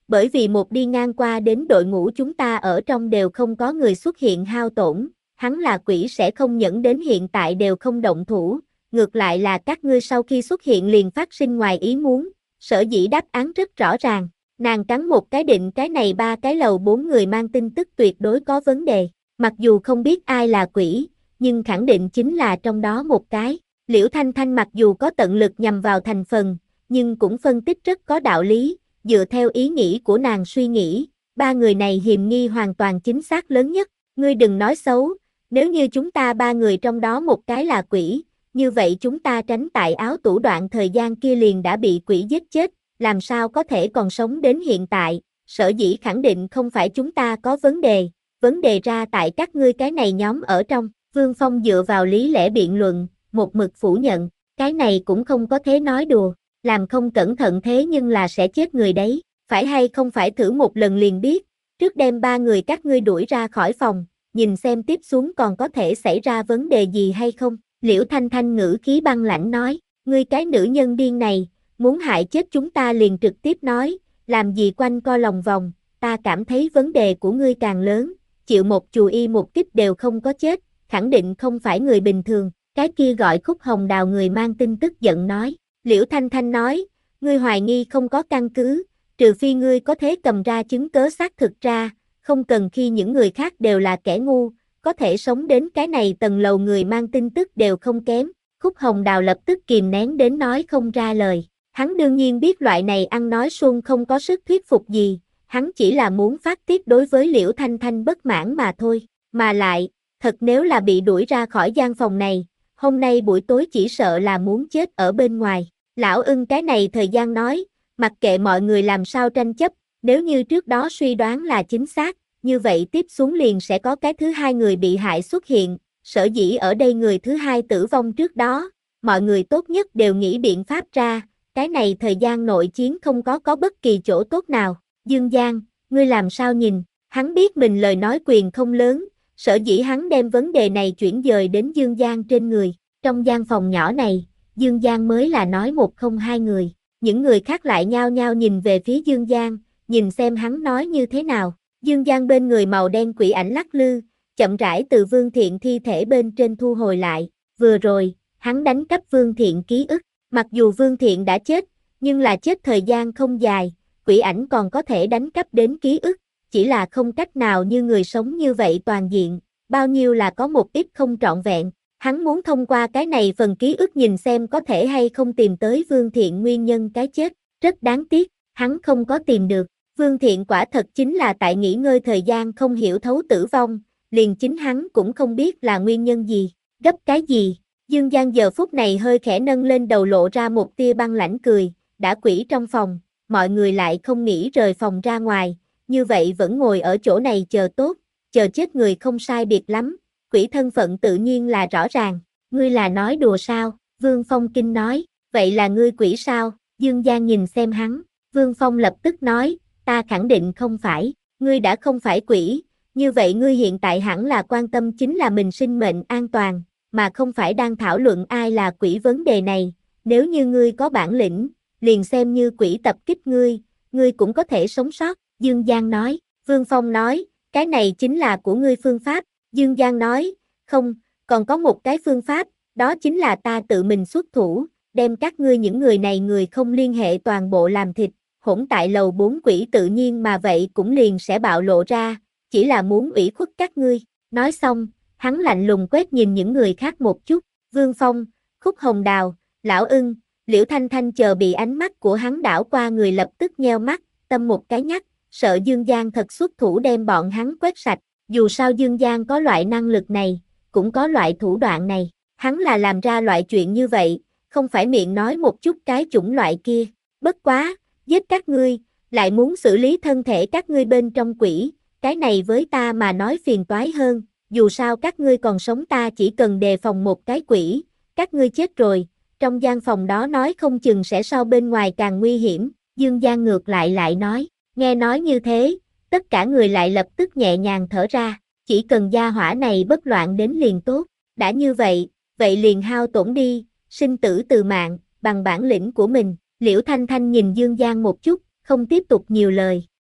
A: bởi vì một đi ngang qua đến đội ngũ chúng ta ở trong đều không có người xuất hiện hao tổn, hắn là quỷ sẽ không nhẫn đến hiện tại đều không động thủ, ngược lại là các ngươi sau khi xuất hiện liền phát sinh ngoài ý muốn, sở dĩ đáp án rất rõ ràng, nàng cắn một cái định cái này ba cái lầu bốn người mang tin tức tuyệt đối có vấn đề, mặc dù không biết ai là quỷ, nhưng khẳng định chính là trong đó một cái, Liễu Thanh Thanh mặc dù có tận lực nhằm vào thành phần, nhưng cũng phân tích rất có đạo lý, dựa theo ý nghĩ của nàng suy nghĩ, ba người này hiềm nghi hoàn toàn chính xác lớn nhất, ngươi đừng nói xấu, nếu như chúng ta ba người trong đó một cái là quỷ, như vậy chúng ta tránh tại áo tủ đoạn thời gian kia liền đã bị quỷ giết chết, làm sao có thể còn sống đến hiện tại, sở dĩ khẳng định không phải chúng ta có vấn đề, vấn đề ra tại các ngươi cái này nhóm ở trong, Vương Phong dựa vào lý lẽ biện luận, một mực phủ nhận, cái này cũng không có thế nói đùa, làm không cẩn thận thế nhưng là sẽ chết người đấy, phải hay không phải thử một lần liền biết, trước đem ba người các ngươi đuổi ra khỏi phòng, nhìn xem tiếp xuống còn có thể xảy ra vấn đề gì hay không, Liễu Thanh Thanh ngữ khí băng lãnh nói, ngươi cái nữ nhân điên này, muốn hại chết chúng ta liền trực tiếp nói, làm gì quanh co lòng vòng, ta cảm thấy vấn đề của ngươi càng lớn, chịu một chù y một kích đều không có chết, khẳng định không phải người bình thường, cái kia gọi Khúc Hồng Đào người mang tin tức giận nói, Liễu Thanh Thanh nói, ngươi hoài nghi không có căn cứ, trừ phi ngươi có thể cầm ra chứng cớ xác thực ra, không cần khi những người khác đều là kẻ ngu, có thể sống đến cái này tầng lầu người mang tin tức đều không kém, Khúc Hồng Đào lập tức kìm nén đến nói không ra lời, hắn đương nhiên biết loại này ăn nói suông không có sức thuyết phục gì, hắn chỉ là muốn phát tiết đối với Liễu Thanh Thanh bất mãn mà thôi, mà lại, thật nếu là bị đuổi ra khỏi gian phòng này, hôm nay buổi tối chỉ sợ là muốn chết ở bên ngoài, lão ưng cái này thời gian nói, mặc kệ mọi người làm sao tranh chấp, nếu như trước đó suy đoán là chính xác, như vậy tiếp xuống liền sẽ có cái thứ hai người bị hại xuất hiện, sở dĩ ở đây người thứ hai tử vong trước đó, mọi người tốt nhất đều nghĩ biện pháp ra, cái này thời gian nội chiến không có có bất kỳ chỗ tốt nào, Dương Giang, ngươi làm sao nhìn, hắn biết mình lời nói quyền không lớn, sở dĩ hắn đem vấn đề này chuyển dời đến Dương Giang trên người, trong gian phòng nhỏ này, Dương Giang mới là nói một không hai người, những người khác lại nhao nhao nhìn về phía Dương Giang, nhìn xem hắn nói như thế nào, Dương Giang bên người màu đen quỷ ảnh lắc lư, chậm rãi từ Vương Thiện thi thể bên trên thu hồi lại, vừa rồi, hắn đánh cắp Vương Thiện ký ức, mặc dù Vương Thiện đã chết, nhưng là chết thời gian không dài, quỷ ảnh còn có thể đánh cắp đến ký ức, chỉ là không cách nào như người sống như vậy toàn diện, bao nhiêu là có một ít không trọn vẹn, hắn muốn thông qua cái này phần ký ức nhìn xem có thể hay không tìm tới Vương Thiện nguyên nhân cái chết, rất đáng tiếc, hắn không có tìm được, Vương Thiện quả thật chính là tại nghỉ ngơi thời gian không hiểu thấu tử vong, liền chính hắn cũng không biết là nguyên nhân gì, gấp cái gì, Dương Giang giờ phút này hơi khẽ nâng lên đầu lộ ra một tia băng lãnh cười, đã quỷ trong phòng, mọi người lại không nghĩ rời phòng ra ngoài, như vậy vẫn ngồi ở chỗ này chờ tốt, chờ chết người không sai biệt lắm, quỷ thân phận tự nhiên là rõ ràng, ngươi là nói đùa sao, Vương Phong kinh nói, vậy là ngươi quỷ sao, Dương Giang nhìn xem hắn, Vương Phong lập tức nói, ta khẳng định không phải, ngươi đã không phải quỷ, như vậy ngươi hiện tại hẳn là quan tâm chính là mình sinh mệnh an toàn, mà không phải đang thảo luận ai là quỷ vấn đề này, nếu như ngươi có bản lĩnh, liền xem như quỷ tập kích ngươi, ngươi cũng có thể sống sót, Dương Giang nói, Vương Phong nói, cái này chính là của ngươi phương pháp, Dương Giang nói, không, còn có một cái phương pháp, đó chính là ta tự mình xuất thủ, đem các ngươi những người này người không liên hệ toàn bộ làm thịt, hỗn tại lầu bốn quỷ tự nhiên mà vậy cũng liền sẽ bạo lộ ra, chỉ là muốn ủy khuất các ngươi, nói xong, hắn lạnh lùng quét nhìn những người khác một chút, Vương Phong, Khúc Hồng Đào, Lão Ưng, Liễu Thanh Thanh chờ bị ánh mắt của hắn đảo qua người lập tức nheo mắt, tâm một cái nhắc, sợ Dương Giang thật xuất thủ đem bọn hắn quét sạch, dù sao Dương Giang có loại năng lực này, cũng có loại thủ đoạn này, hắn là làm ra loại chuyện như vậy, không phải miệng nói một chút cái chủng loại kia, bất quá, giết các ngươi, lại muốn xử lý thân thể các ngươi bên trong quỷ, cái này với ta mà nói phiền toái hơn, dù sao các ngươi còn sống ta chỉ cần đề phòng một cái quỷ, các ngươi chết rồi, trong gian phòng đó nói không chừng sẽ so bên ngoài càng nguy hiểm, Dương Giang ngược lại lại nói, nghe nói như thế, tất cả người lại lập tức nhẹ nhàng thở ra, chỉ cần gia hỏa này bất loạn đến liền tốt, đã như vậy, vậy liền hao tổn đi, sinh tử từ mạng, bằng bản lĩnh của mình, Liễu Thanh Thanh nhìn Dương Giang một chút, không tiếp tục nhiều lời,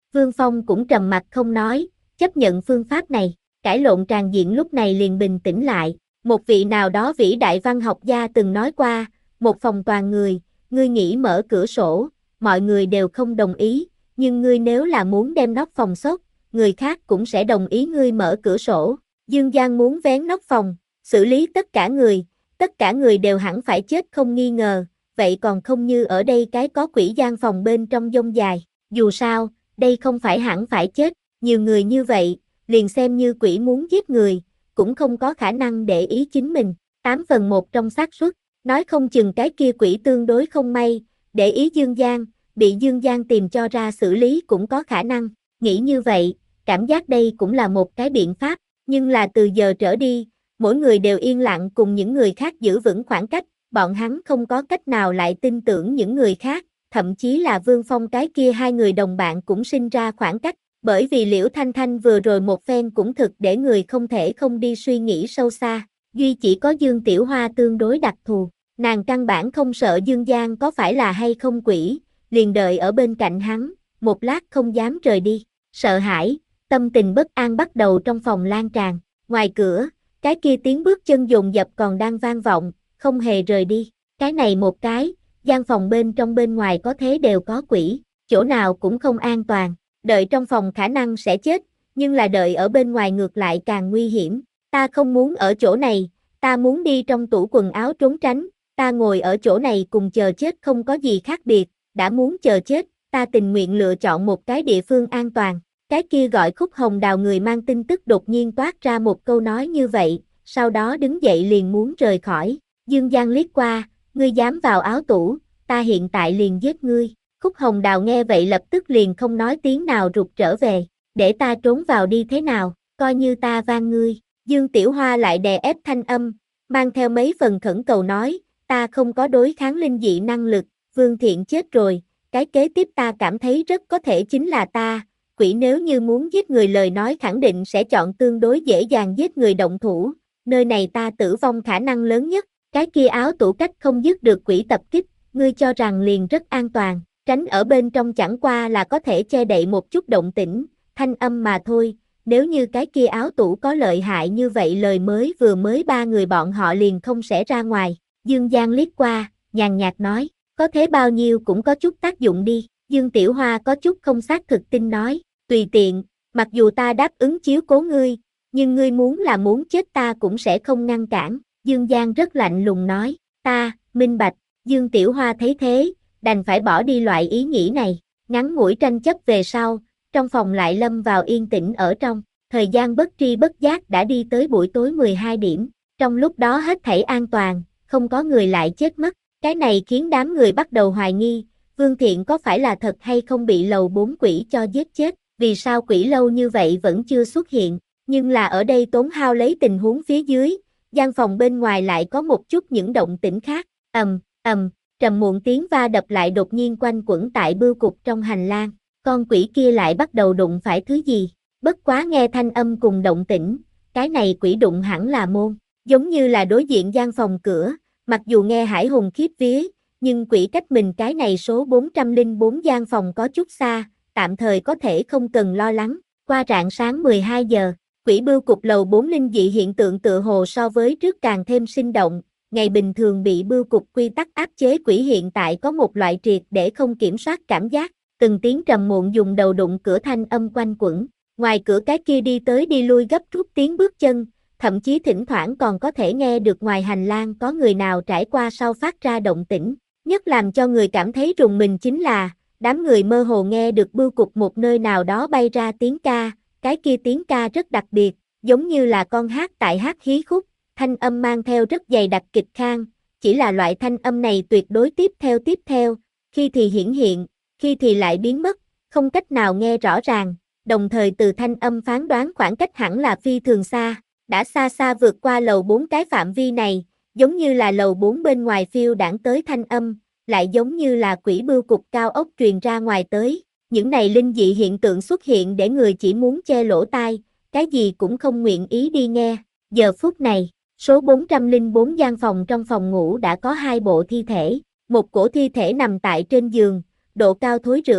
A: Vương Phong cũng trầm mặc không nói, chấp nhận phương pháp này. Cãi lộn tràn diện lúc này liền bình tĩnh lại. Một vị nào đó vĩ đại văn học gia từng nói qua, một phòng toàn người, ngươi nghĩ mở cửa sổ, mọi người đều không đồng ý, nhưng ngươi nếu là muốn đem nóc phòng xốc, người khác cũng sẽ đồng ý ngươi mở cửa sổ. Dương Giang muốn vén nóc phòng, xử lý tất cả người, tất cả người đều hẳn phải chết không nghi ngờ, vậy còn không như ở đây cái có quỷ gian phòng bên trong dông dài. Dù sao, đây không phải hẳn phải chết, nhiều người như vậy, liền xem như quỷ muốn giết người, cũng không có khả năng để ý chính mình. Tám phần một trong xác suất, nói không chừng cái kia quỷ tương đối không may, để ý Dương Giang, bị Dương Giang tìm cho ra xử lý cũng có khả năng. Nghĩ như vậy, cảm giác đây cũng là một cái biện pháp, nhưng là từ giờ trở đi, mỗi người đều yên lặng cùng những người khác giữ vững khoảng cách, bọn hắn không có cách nào lại tin tưởng những người khác, thậm chí là Vương Phong cái kia hai người đồng bạn cũng sinh ra khoảng cách, bởi vì Liễu Thanh Thanh vừa rồi một phen cũng thực để người không thể không đi suy nghĩ sâu xa, duy chỉ có Dương Tiểu Hoa tương đối đặc thù, nàng căn bản không sợ Dương Giang có phải là hay không quỷ, liền đợi ở bên cạnh hắn, một lát không dám rời đi, sợ hãi, tâm tình bất an bắt đầu trong phòng lan tràn, ngoài cửa, cái kia tiếng bước chân dồn dập còn đang vang vọng, không hề rời đi, cái này một cái, gian phòng bên trong bên ngoài có thế đều có quỷ, chỗ nào cũng không an toàn, đợi trong phòng khả năng sẽ chết, nhưng là đợi ở bên ngoài ngược lại càng nguy hiểm, ta không muốn ở chỗ này, ta muốn đi trong tủ quần áo trốn tránh, ta ngồi ở chỗ này cùng chờ chết không có gì khác biệt, đã muốn chờ chết, ta tình nguyện lựa chọn một cái địa phương an toàn. Cái kia gọi Khúc Hồng Đào người mang tin tức đột nhiên toát ra một câu nói như vậy, sau đó đứng dậy liền muốn rời khỏi. Dương Giang liếc qua, ngươi dám vào áo tủ, ta hiện tại liền giết ngươi. Khúc Hồng Đào nghe vậy lập tức liền không nói tiếng nào rụt trở về, để ta trốn vào đi thế nào, coi như ta van ngươi. Dương Tiểu Hoa lại đè ép thanh âm, mang theo mấy phần khẩn cầu nói, ta không có đối kháng linh dị năng lực, Vương Thiện chết rồi, cái kế tiếp ta cảm thấy rất có thể chính là ta. Quỷ nếu như muốn giết người lời nói khẳng định sẽ chọn tương đối dễ dàng giết người động thủ, nơi này ta tử vong khả năng lớn nhất, cái kia áo tủ cách không dứt được quỷ tập kích, ngươi cho rằng liền rất an toàn, tránh ở bên trong chẳng qua là có thể che đậy một chút động tĩnh, thanh âm mà thôi, nếu như cái kia áo tủ có lợi hại như vậy lời mới vừa mới ba người bọn họ liền không sẽ ra ngoài, Dương Giang liếc qua, nhàn nhạt nói, có thế bao nhiêu cũng có chút tác dụng đi, Dương Tiểu Hoa có chút không xác thực tin nói. Tùy tiện, mặc dù ta đáp ứng chiếu cố ngươi, nhưng ngươi muốn là muốn chết ta cũng sẽ không ngăn cản, Dương Giang rất lạnh lùng nói, ta, minh bạch, Dương Tiểu Hoa thấy thế, đành phải bỏ đi loại ý nghĩ này, ngắn ngủi tranh chấp về sau, trong phòng lại lâm vào yên tĩnh ở trong, thời gian bất tri bất giác đã đi tới buổi tối mười hai điểm, trong lúc đó hết thảy an toàn, không có người lại chết mất, cái này khiến đám người bắt đầu hoài nghi, Vương Thiện có phải là thật hay không bị lầu bốn quỷ cho giết chết. Vì sao quỷ lâu như vậy vẫn chưa xuất hiện, nhưng là ở đây tốn hao lấy tình huống phía dưới, gian phòng bên ngoài lại có một chút những động tĩnh khác, ầm, ầm, trầm muộn tiếng va đập lại đột nhiên quanh quẩn tại bưu cục trong hành lang, con quỷ kia lại bắt đầu đụng phải thứ gì, bất quá nghe thanh âm cùng động tĩnh, cái này quỷ đụng hẳn là môn, giống như là đối diện gian phòng cửa, mặc dù nghe hải hùng khiếp vía, nhưng quỷ cách mình cái này số bốn trăm lẻ bốn gian phòng có chút xa, tạm thời có thể không cần lo lắng, qua rạng sáng mười hai giờ, quỷ bưu cục lầu bốn linh dị hiện tượng tựa hồ so với trước càng thêm sinh động, ngày bình thường bị bưu cục quy tắc áp chế quỷ hiện tại có một loại triệt để không kiểm soát cảm giác, từng tiếng trầm muộn dùng đầu đụng cửa thanh âm quanh quẩn, ngoài cửa cái kia đi tới đi lui gấp rút tiếng bước chân, thậm chí thỉnh thoảng còn có thể nghe được ngoài hành lang có người nào trải qua sau phát ra động tĩnh, nhất làm cho người cảm thấy rùng mình chính là đám người mơ hồ nghe được bưu cục một nơi nào đó bay ra tiếng ca, cái kia tiếng ca rất đặc biệt, giống như là con hát tại hát hí khúc, thanh âm mang theo rất dày đặc kịch khang, chỉ là loại thanh âm này tuyệt đối tiếp theo tiếp theo, khi thì hiển hiện, khi thì lại biến mất, không cách nào nghe rõ ràng, đồng thời từ thanh âm phán đoán khoảng cách hẳn là phi thường xa, đã xa xa vượt qua lầu bốn cái phạm vi này, giống như là lầu bốn bên ngoài phiêu đãng tới thanh âm, lại giống như là quỷ bưu cục cao ốc truyền ra ngoài tới, những này linh dị hiện tượng xuất hiện để người chỉ muốn che lỗ tai, cái gì cũng không nguyện ý đi nghe, giờ phút này, số bốn trăm lẻ bốn gian phòng trong phòng ngủ đã có hai bộ thi thể, một cổ thi thể nằm tại trên giường, độ cao thối rữa,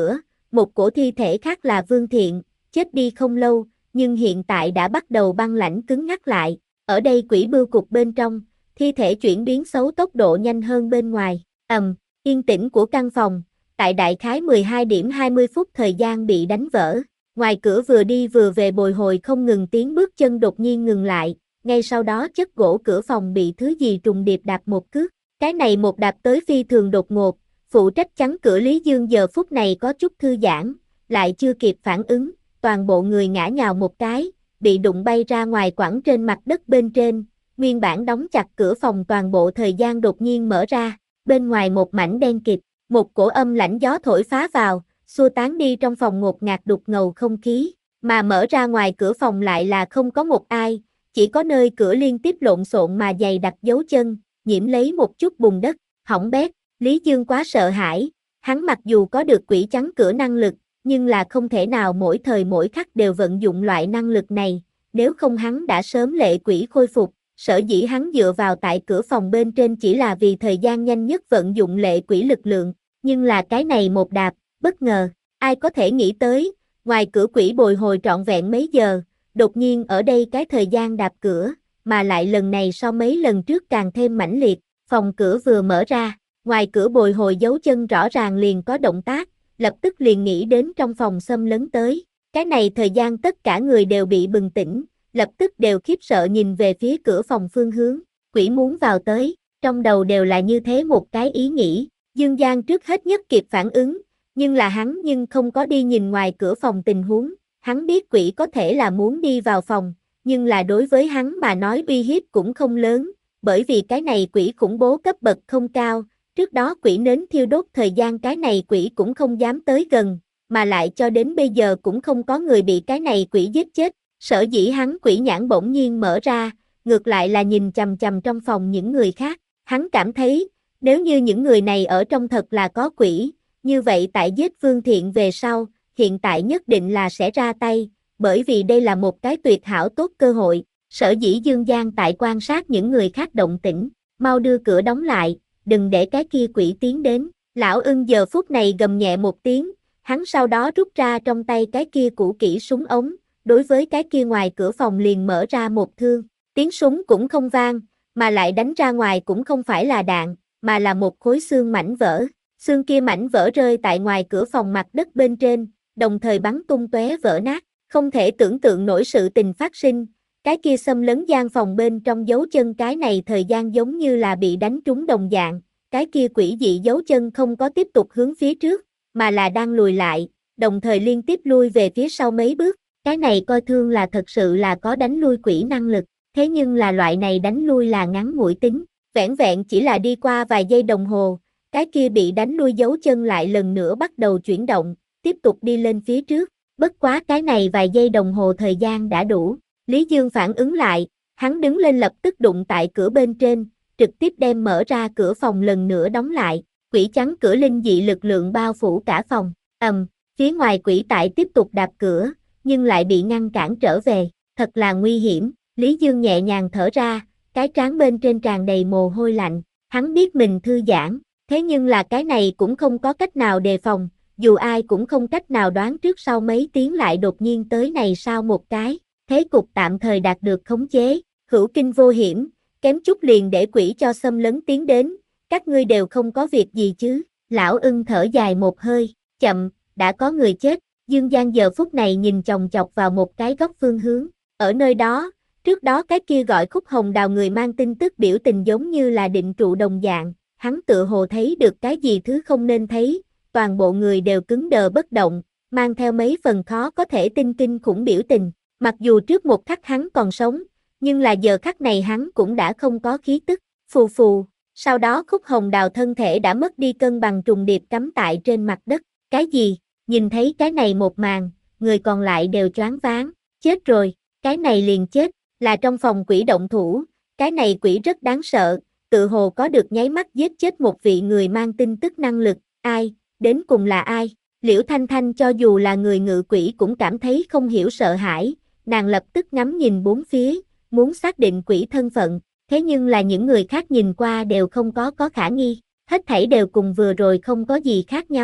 A: một cổ thi thể khác là Vương Thiện, chết đi không lâu, nhưng hiện tại đã bắt đầu băng lãnh cứng ngắc lại. Ở đây quỷ bưu cục bên trong, thi thể chuyển biến xấu tốc độ nhanh hơn bên ngoài. Ầm, yên tĩnh của căn phòng, tại đại khái mười hai điểm hai mươi phút thời gian bị đánh vỡ. Ngoài cửa vừa đi vừa về bồi hồi không ngừng tiếng bước chân đột nhiên ngừng lại, ngay sau đó chất gỗ cửa phòng bị thứ gì trùng điệp đạp một cước. Cái này một đạp tới phi thường đột ngột, phụ trách chắn cửa Lý Dương giờ phút này có chút thư giãn, lại chưa kịp phản ứng, toàn bộ người ngã nhào một cái, bị đụng bay ra ngoài quẳng trên mặt đất bên trên, nguyên bản đóng chặt cửa phòng toàn bộ thời gian đột nhiên mở ra, bên ngoài một mảnh đen kịt, một cổ âm lãnh gió thổi phá vào, xua tán đi trong phòng ngột ngạt đục ngầu không khí, mà mở ra ngoài cửa phòng lại là không có một ai, chỉ có nơi cửa liên tiếp lộn xộn mà dày đặc dấu chân, nhiễm lấy một chút bùn đất, hỏng bét. Lý Dương quá sợ hãi, hắn mặc dù có được quỷ chắn cửa năng lực, nhưng là không thể nào mỗi thời mỗi khắc đều vận dụng loại năng lực này, nếu không hắn đã sớm lệ quỷ khôi phục, sở dĩ hắn dựa vào tại cửa phòng bên trên chỉ là vì thời gian nhanh nhất vận dụng lệ quỷ lực lượng, nhưng là cái này một đạp, bất ngờ, ai có thể nghĩ tới, ngoài cửa quỷ bồi hồi trọn vẹn mấy giờ, đột nhiên ở đây cái thời gian đạp cửa, mà lại lần này so mấy lần trước càng thêm mãnh liệt, phòng cửa vừa mở ra. Ngoài cửa bồi hồi dấu chân rõ ràng liền có động tác, lập tức liền nghĩ đến trong phòng xâm lấn tới. Cái này thời gian tất cả người đều bị bừng tỉnh, lập tức đều khiếp sợ nhìn về phía cửa phòng phương hướng, quỷ muốn vào tới, trong đầu đều là như thế một cái ý nghĩ. Dương Giang trước hết nhất kịp phản ứng, nhưng là hắn nhưng không có đi nhìn ngoài cửa phòng tình huống, hắn biết quỷ có thể là muốn đi vào phòng, nhưng là đối với hắn mà nói uy hiếp cũng không lớn, bởi vì cái này quỷ khủng bố cấp bậc không cao. Trước đó quỷ nến thiêu đốt thời gian cái này quỷ cũng không dám tới gần, mà lại cho đến bây giờ cũng không có người bị cái này quỷ giết chết, sở dĩ hắn quỷ nhãn bỗng nhiên mở ra, ngược lại là nhìn chằm chằm trong phòng những người khác, hắn cảm thấy, nếu như những người này ở trong thật là có quỷ, như vậy tại giết Vương Thiện về sau, hiện tại nhất định là sẽ ra tay, bởi vì đây là một cái tuyệt hảo tốt cơ hội, sở dĩ Dương Giang tại quan sát những người khác động tĩnh, mau đưa cửa đóng lại. Đừng để cái kia quỷ tiến đến, lão ưng giờ phút này gầm nhẹ một tiếng, hắn sau đó rút ra trong tay cái kia cũ kỹ súng ống, đối với cái kia ngoài cửa phòng liền mở ra một thương, tiếng súng cũng không vang, mà lại đánh ra ngoài cũng không phải là đạn, mà là một khối xương mảnh vỡ, xương kia mảnh vỡ rơi tại ngoài cửa phòng mặt đất bên trên, đồng thời bắn tung tóe vỡ nát, không thể tưởng tượng nổi sự tình phát sinh. Cái kia xâm lấn gian phòng bên trong dấu chân cái này thời gian giống như là bị đánh trúng đồng dạng, cái kia quỷ dị dấu chân không có tiếp tục hướng phía trước, mà là đang lùi lại, đồng thời liên tiếp lui về phía sau mấy bước, cái này coi thương là thật sự là có đánh lui quỷ năng lực, thế nhưng là loại này đánh lui là ngắn ngủi tính, vẻn vẹn chỉ là đi qua vài giây đồng hồ, cái kia bị đánh lui dấu chân lại lần nữa bắt đầu chuyển động, tiếp tục đi lên phía trước, bất quá cái này vài giây đồng hồ thời gian đã đủ. Lý Dương phản ứng lại, hắn đứng lên lập tức đụng tại cửa bên trên, trực tiếp đem mở ra cửa phòng lần nữa đóng lại, quỷ trắng cửa linh dị lực lượng bao phủ cả phòng, ầm, phía ngoài quỷ tại tiếp tục đạp cửa, nhưng lại bị ngăn cản trở về, thật là nguy hiểm, Lý Dương nhẹ nhàng thở ra, cái trán bên trên tràn đầy mồ hôi lạnh, hắn biết mình thư giãn, thế nhưng là cái này cũng không có cách nào đề phòng, dù ai cũng không cách nào đoán trước sau mấy tiếng lại đột nhiên tới này sao một cái. Thế cục tạm thời đạt được khống chế, hữu kinh vô hiểm, kém chút liền để quỷ cho xâm lấn tiến đến, các ngươi đều không có việc gì chứ, lão ưng thở dài một hơi, chậm, đã có người chết, Dương Giang giờ phút này nhìn chòng chọc vào một cái góc phương hướng, ở nơi đó, trước đó cái kia gọi Khúc Hồng Đào người mang tin tức biểu tình giống như là định trụ đồng dạng, hắn tựa hồ thấy được cái gì thứ không nên thấy, toàn bộ người đều cứng đờ bất động, mang theo mấy phần khó có thể tin kinh khủng biểu tình. Mặc dù trước một khắc hắn còn sống, nhưng là giờ khắc này hắn cũng đã không có khí tức, phù phù, sau đó Khúc Hồng Đào thân thể đã mất đi cân bằng trùng điệp cắm tại trên mặt đất, cái gì, nhìn thấy cái này một màn, người còn lại đều choáng váng, chết rồi, cái này liền chết, là trong phòng quỷ động thủ, cái này quỷ rất đáng sợ, tự hồ có được nháy mắt giết chết một vị người mang tin tức năng lực, ai, đến cùng là ai, Liễu Thanh Thanh cho dù là người ngự quỷ cũng cảm thấy không hiểu sợ hãi. Nàng lập tức ngắm nhìn bốn phía, muốn xác định quỷ thân phận, thế nhưng là những người khác nhìn qua đều không có có khả nghi, hết thảy đều cùng vừa rồi không có gì khác nhau,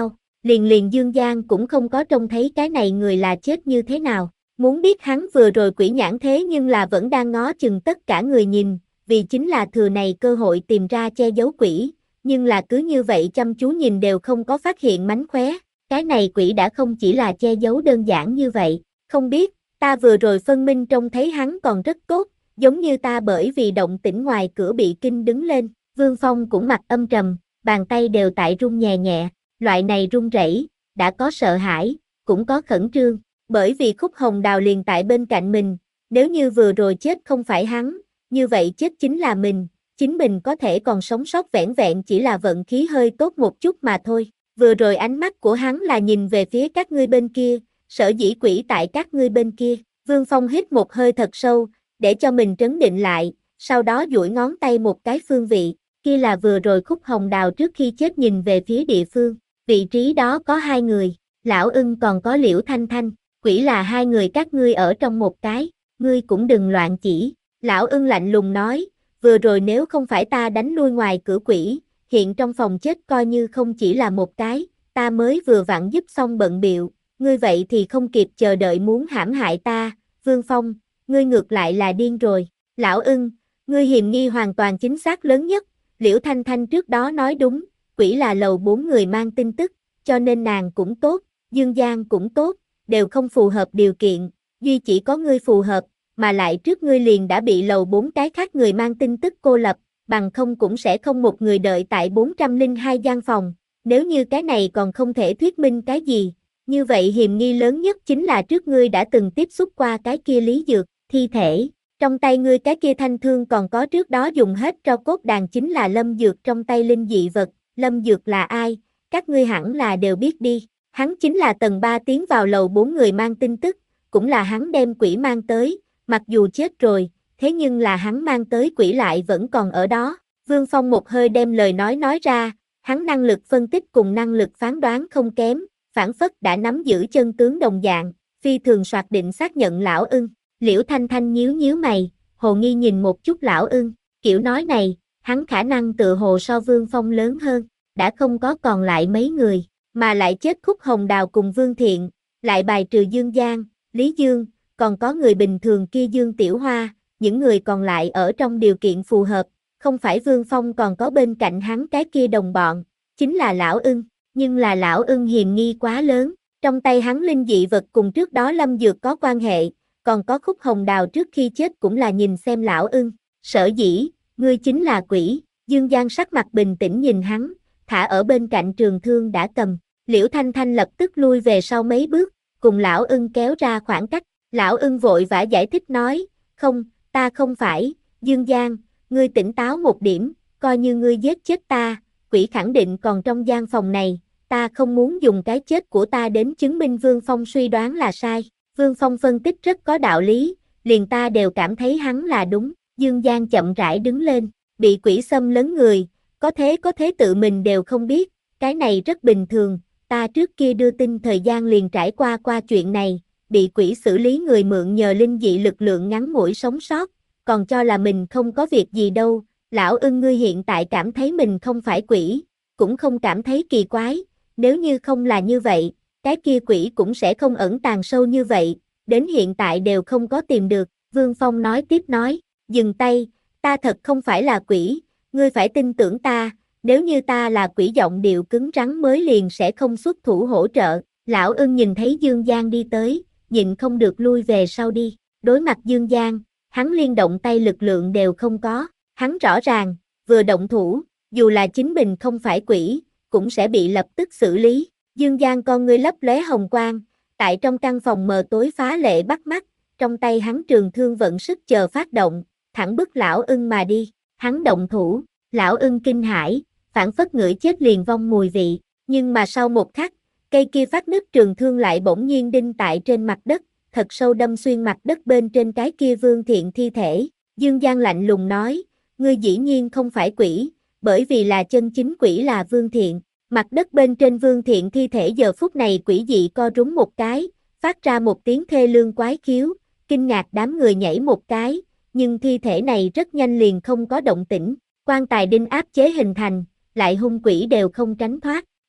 A: liền liền Dương Giang cũng không có trông thấy cái này người là chết như thế nào. Muốn biết hắn vừa rồi quỷ nhãn thế nhưng là vẫn đang ngó chừng tất cả người nhìn, vì chính là thừa này cơ hội tìm ra che giấu quỷ, nhưng là cứ như vậy chăm chú nhìn đều không có phát hiện mánh khóe. Cái này quỷ đã không chỉ là che giấu đơn giản như vậy, không biết, ta vừa rồi phân minh trông thấy hắn còn rất tốt, giống như ta bởi vì động tĩnh ngoài cửa bị kinh đứng lên. Vương Phong cũng mặt âm trầm, bàn tay đều tại run nhẹ nhẹ, loại này run rẩy, đã có sợ hãi, cũng có khẩn trương, bởi vì Khúc Hồng Đào liền tại bên cạnh mình, nếu như vừa rồi chết không phải hắn, như vậy chết chính là mình, chính mình có thể còn sống sót vẻn vẹn chỉ là vận khí hơi tốt một chút mà thôi. Vừa rồi ánh mắt của hắn là nhìn về phía các ngươi bên kia, sở dĩ quỷ tại các ngươi bên kia. Vương Phong hít một hơi thật sâu, để cho mình trấn định lại, sau đó duỗi ngón tay một cái phương vị, kia là vừa rồi Khúc Hồng Đào trước khi chết nhìn về phía địa phương, vị trí đó có hai người, Lão Ưng còn có Liễu Thanh Thanh, quỷ là hai người các ngươi ở trong một cái, ngươi cũng đừng loạn chỉ. Lão Ưng lạnh lùng nói, vừa rồi nếu không phải ta đánh lui ngoài cửa quỷ, hiện trong phòng chết coi như không chỉ là một cái, ta mới vừa vặn giúp xong bận biệu, ngươi vậy thì không kịp chờ đợi muốn hãm hại ta. Vương Phong, ngươi ngược lại là điên rồi. Lão Ưng, ngươi hiềm nghi hoàn toàn chính xác lớn nhất, Liễu Thanh Thanh trước đó nói đúng, quỷ là lầu bốn người mang tin tức, cho nên nàng cũng tốt, Dương Giang cũng tốt, đều không phù hợp điều kiện, duy chỉ có ngươi phù hợp, mà lại trước ngươi liền đã bị lầu bốn cái khác người mang tin tức cô lập, bằng không cũng sẽ không một người đợi tại bốn trăm lẻ hai gian phòng, nếu như cái này còn không thể thuyết minh cái gì, như vậy hiềm nghi lớn nhất chính là trước ngươi đã từng tiếp xúc qua cái kia Lý Dược, thi thể, trong tay ngươi cái kia thanh thương còn có trước đó dùng hết tro cốt đàn chính là Lâm Dược trong tay linh dị vật, Lâm Dược là ai, các ngươi hẳn là đều biết đi, hắn chính là tầng ba tiến vào lầu bốn người mang tin tức, cũng là hắn đem quỷ mang tới, mặc dù chết rồi, thế nhưng là hắn mang tới quỷ lại vẫn còn ở đó. Vương Phong một hơi đem lời nói nói ra, hắn năng lực phân tích cùng năng lực phán đoán không kém, phản phất đã nắm giữ chân tướng đồng dạng, phi thường soạt định xác nhận Lão Ưng. Liễu Thanh Thanh nhíu nhíu mày, hồ nghi nhìn một chút Lão Ưng, kiểu nói này, hắn khả năng tự hồ so Vương Phong lớn hơn, đã không có còn lại mấy người, mà lại chết Khúc Hồng Đào cùng Vương Thiện, lại bài trừ Dương Giang, Lý Dương, còn có người bình thường kia Dương Tiểu Hoa, những người còn lại ở trong điều kiện phù hợp, không phải Vương Phong còn có bên cạnh hắn cái kia đồng bọn, chính là Lão Ưng, nhưng là Lão Ưng hiềm nghi quá lớn, trong tay hắn linh dị vật cùng trước đó Lâm Dược có quan hệ, còn có Khúc Hồng Đào trước khi chết cũng là nhìn xem Lão Ưng, sở dĩ, ngươi chính là quỷ. Dương Giang sắc mặt bình tĩnh nhìn hắn, thả ở bên cạnh trường thương đã cầm, Liễu Thanh Thanh lập tức lui về sau mấy bước, cùng Lão Ưng kéo ra khoảng cách. Lão Ưng vội vã giải thích nói, không, ta không phải, Dương Giang, ngươi tỉnh táo một điểm, coi như ngươi giết chết ta, quỷ khẳng định còn trong gian phòng này, ta không muốn dùng cái chết của ta đến chứng minh Vương Phong suy đoán là sai. Vương Phong phân tích rất có đạo lý, liền ta đều cảm thấy hắn là đúng. Dương Giang chậm rãi đứng lên, bị quỷ xâm lấn người, có thế có thế tự mình đều không biết, cái này rất bình thường, ta trước kia đưa tin thời gian liền trải qua qua chuyện này, bị quỷ xử lý người mượn nhờ linh dị lực lượng ngắn ngủi sống sót, còn cho là mình không có việc gì đâu. Lão Ưng, ngươi hiện tại cảm thấy mình không phải quỷ, cũng không cảm thấy kỳ quái, nếu như không là như vậy, cái kia quỷ cũng sẽ không ẩn tàng sâu như vậy, đến hiện tại đều không có tìm được. Vương Phong nói tiếp nói, dừng tay, ta thật không phải là quỷ, ngươi phải tin tưởng ta, nếu như ta là quỷ giọng điệu cứng rắn mới liền sẽ không xuất thủ hỗ trợ. Lão Ưng nhìn thấy Dương Giang đi tới, nhịn không được lui về sau đi, đối mặt Dương Giang, hắn liên động tay lực lượng đều không có, hắn rõ ràng, vừa động thủ, dù là chính mình không phải quỷ, cũng sẽ bị lập tức xử lý. Dương Giang con ngươi lấp lóe hồng quang, tại trong căn phòng mờ tối phá lệ bắt mắt, trong tay hắn trường thương vận sức chờ phát động, thẳng bức Lão Ưng mà đi, hắn động thủ, Lão Ưng kinh hãi, phản phất ngửi chết liền vong mùi vị, nhưng mà sau một khắc, cây kia phát nứt trường thương lại bỗng nhiên đinh tại trên mặt đất, thật sâu đâm xuyên mặt đất bên trên cái kia Vương Thiện thi thể. Dương Giang lạnh lùng nói, ngươi dĩ nhiên không phải quỷ, bởi vì là chân chính quỷ là Vương Thiện. Mặt đất bên trên Vương Thiện thi thể giờ phút này quỷ dị co rúm một cái, phát ra một tiếng thê lương quái khiếu, kinh ngạc đám người nhảy một cái, nhưng thi thể này rất nhanh liền không có động tĩnh, quan tài đinh áp chế hình thành, lại hung quỷ đều không tránh thoát.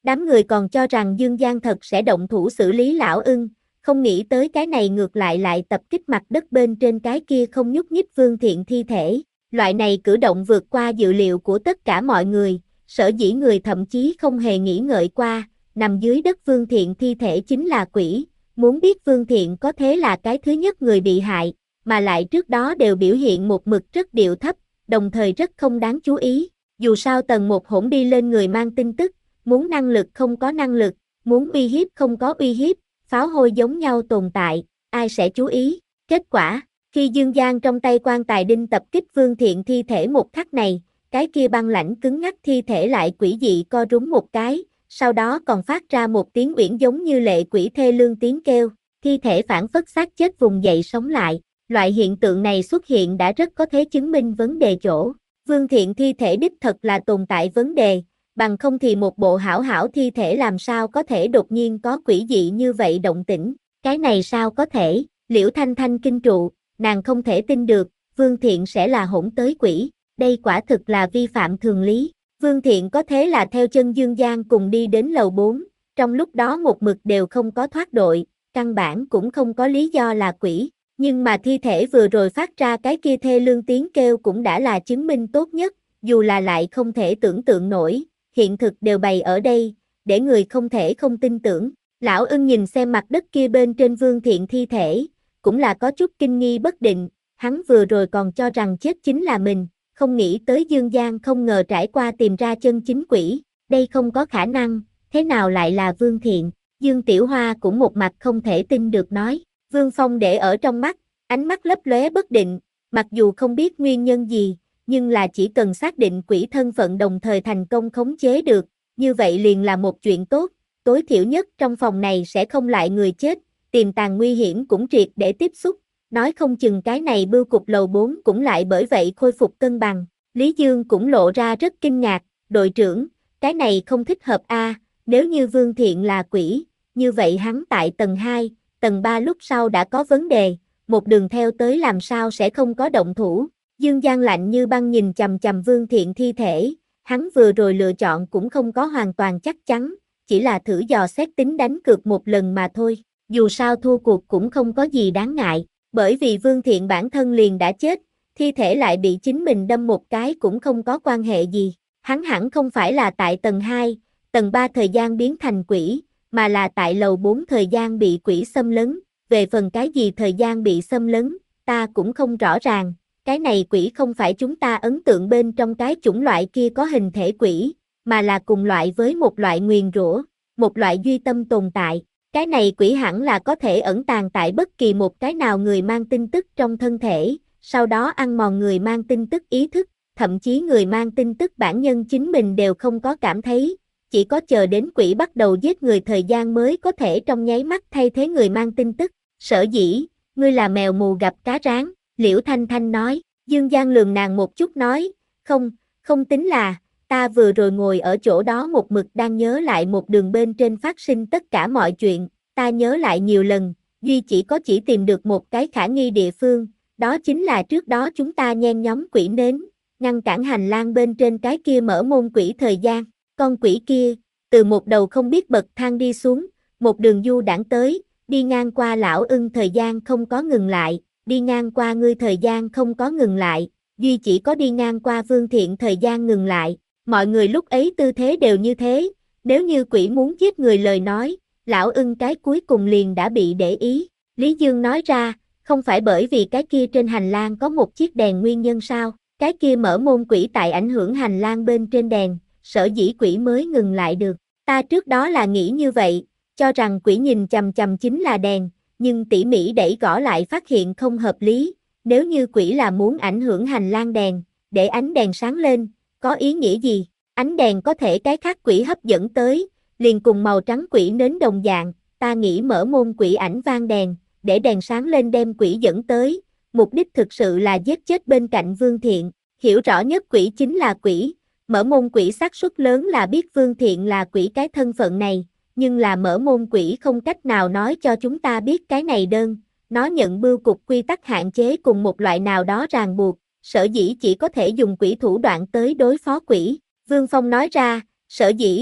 A: Đám người còn cho rằng Dương Giang thật sẽ động thủ xử lý lão ưng, không nghĩ tới cái này ngược lại lại tập kích mặt đất bên trên cái kia không nhúc nhích Vương Thiện thi thể. Loại này cử động vượt qua dự liệu của tất cả mọi người, sở dĩ người thậm chí không hề nghĩ ngợi qua, nằm dưới đất Vương Thiện thi thể chính là quỷ. Muốn biết Vương Thiện có thế là cái thứ nhất người bị hại, mà lại trước đó đều biểu hiện một mực rất điệu thấp, đồng thời rất không đáng chú ý. Dù sao tầng một hỗn đi lên người mang tin tức, muốn năng lực không có năng lực, muốn uy hiếp không có uy hiếp, pháo hôi giống nhau tồn tại, ai sẽ chú ý. Kết quả, khi Dương Giang trong tay quan tài đinh tập kích Vương Thiện thi thể một khắc này, cái kia băng lãnh cứng ngắc thi thể lại quỷ dị co rúm một cái, sau đó còn phát ra một tiếng uyển giống như lệ quỷ thê lương tiếng kêu, thi thể phản phất xác chết vùng dậy sống lại. Loại hiện tượng này xuất hiện đã rất có thể chứng minh vấn đề chỗ. Vương Thiện thi thể đích thật là tồn tại vấn đề, bằng không thì một bộ hảo hảo thi thể làm sao có thể đột nhiên có quỷ dị như vậy động tĩnh, cái này sao có thể. Liễu Thanh Thanh kinh trụ, nàng không thể tin được, Vương Thiện sẽ là hỗn tới quỷ, đây quả thực là vi phạm thường lý. Vương Thiện có thế là theo chân Dương Giang cùng đi đến lầu bốn, trong lúc đó một mực đều không có thoát đội, căn bản cũng không có lý do là quỷ, nhưng mà thi thể vừa rồi phát ra cái kia thê lương tiếng kêu cũng đã là chứng minh tốt nhất, dù là lại không thể tưởng tượng nổi, hiện thực đều bày ở đây, để người không thể không tin tưởng. Lão ưng nhìn xem mặt đất kia bên trên Vương Thiện thi thể, cũng là có chút kinh nghi bất định, hắn vừa rồi còn cho rằng chết chính là mình, không nghĩ tới Dương Giang không ngờ trải qua tìm ra chân chính quỷ, đây không có khả năng, thế nào lại là Vương Thiện. Dương Tiểu Hoa cũng một mặt không thể tin được nói, Vương Phong để ở trong mắt, ánh mắt lấp lóe bất định, mặc dù không biết nguyên nhân gì, nhưng là chỉ cần xác định quỷ thân phận đồng thời thành công khống chế được, như vậy liền là một chuyện tốt, tối thiểu nhất trong phòng này sẽ không lại người chết, tiềm tàng nguy hiểm cũng triệt để tiếp xúc, nói không chừng cái này bưu cục lầu bốn cũng lại bởi vậy khôi phục cân bằng. Lý Dương cũng lộ ra rất kinh ngạc, đội trưởng, cái này không thích hợp a, nếu như Vương Thiện là quỷ, như vậy hắn tại tầng hai, tầng ba lúc sau đã có vấn đề, một đường theo tới làm sao sẽ không có động thủ. Dương Giang lạnh như băng nhìn chằm chằm Vương Thiện thi thể, hắn vừa rồi lựa chọn cũng không có hoàn toàn chắc chắn, chỉ là thử dò xét tính đánh cược một lần mà thôi, dù sao thua cuộc cũng không có gì đáng ngại, bởi vì Vương Thiện bản thân liền đã chết, thi thể lại bị chính mình đâm một cái cũng không có quan hệ gì, hắn hẳn không phải là tại tầng hai, tầng ba thời gian biến thành quỷ, mà là tại lầu bốn thời gian bị quỷ xâm lấn, về phần cái gì thời gian bị xâm lấn, ta cũng không rõ ràng. Cái này quỷ không phải chúng ta ấn tượng bên trong cái chủng loại kia có hình thể quỷ, mà là cùng loại với một loại nguyền rủa, một loại duy tâm tồn tại. Cái này quỷ hẳn là có thể ẩn tàng tại bất kỳ một cái nào người mang tin tức trong thân thể, sau đó ăn mòn người mang tin tức ý thức, thậm chí người mang tin tức bản nhân chính mình đều không có cảm thấy, chỉ có chờ đến quỷ bắt đầu giết người thời gian mới có thể trong nháy mắt thay thế người mang tin tức. Sở dĩ, ngươi là mèo mù gặp cá rán. Liễu Thanh Thanh nói, Dương Giang lườm nàng một chút nói, không, không tính là, ta vừa rồi ngồi ở chỗ đó một mực đang nhớ lại một đường bên trên phát sinh tất cả mọi chuyện, ta nhớ lại nhiều lần, duy chỉ có chỉ tìm được một cái khả nghi địa phương, đó chính là trước đó chúng ta nhen nhóm quỷ nến, ngăn cản hành lang bên trên cái kia mở môn quỷ thời gian, con quỷ kia, từ một đầu không biết bậc thang đi xuống, một đường du đãng tới, đi ngang qua lão ưng thời gian không có ngừng lại. Đi ngang qua ngươi thời gian không có ngừng lại, duy chỉ có đi ngang qua Vương Thiện thời gian ngừng lại, mọi người lúc ấy tư thế đều như thế, nếu như quỷ muốn giết người lời nói, lão ưng cái cuối cùng liền đã bị để ý. Lý Dương nói ra, không phải bởi vì cái kia trên hành lang có một chiếc đèn nguyên nhân sao, cái kia mở môn quỷ tại ảnh hưởng hành lang bên trên đèn, sở dĩ quỷ mới ngừng lại được, ta trước đó là nghĩ như vậy, cho rằng quỷ nhìn chằm chằm chính là đèn. Nhưng tỉ mỉ đẩy gõ lại phát hiện không hợp lý, nếu như quỷ là muốn ảnh hưởng hành lang đèn, để ánh đèn sáng lên, có ý nghĩa gì? Ánh đèn có thể cái khác quỷ hấp dẫn tới, liền cùng màu trắng quỷ nến đồng dạng, ta nghĩ mở môn quỷ ảnh vang đèn, để đèn sáng lên đem quỷ dẫn tới, mục đích thực sự là giết chết bên cạnh Vương Thiện, hiểu rõ nhất quỷ chính là quỷ, mở môn quỷ xác suất lớn là biết Vương Thiện là quỷ cái thân phận này. Nhưng là mở môn quỷ không cách nào nói cho chúng ta biết cái này đơn, nó nhận bưu cục quy tắc hạn chế cùng một loại nào đó ràng buộc, sở dĩ chỉ có thể dùng quỷ thủ đoạn tới đối phó quỷ. Vương Phong nói ra, sở dĩ,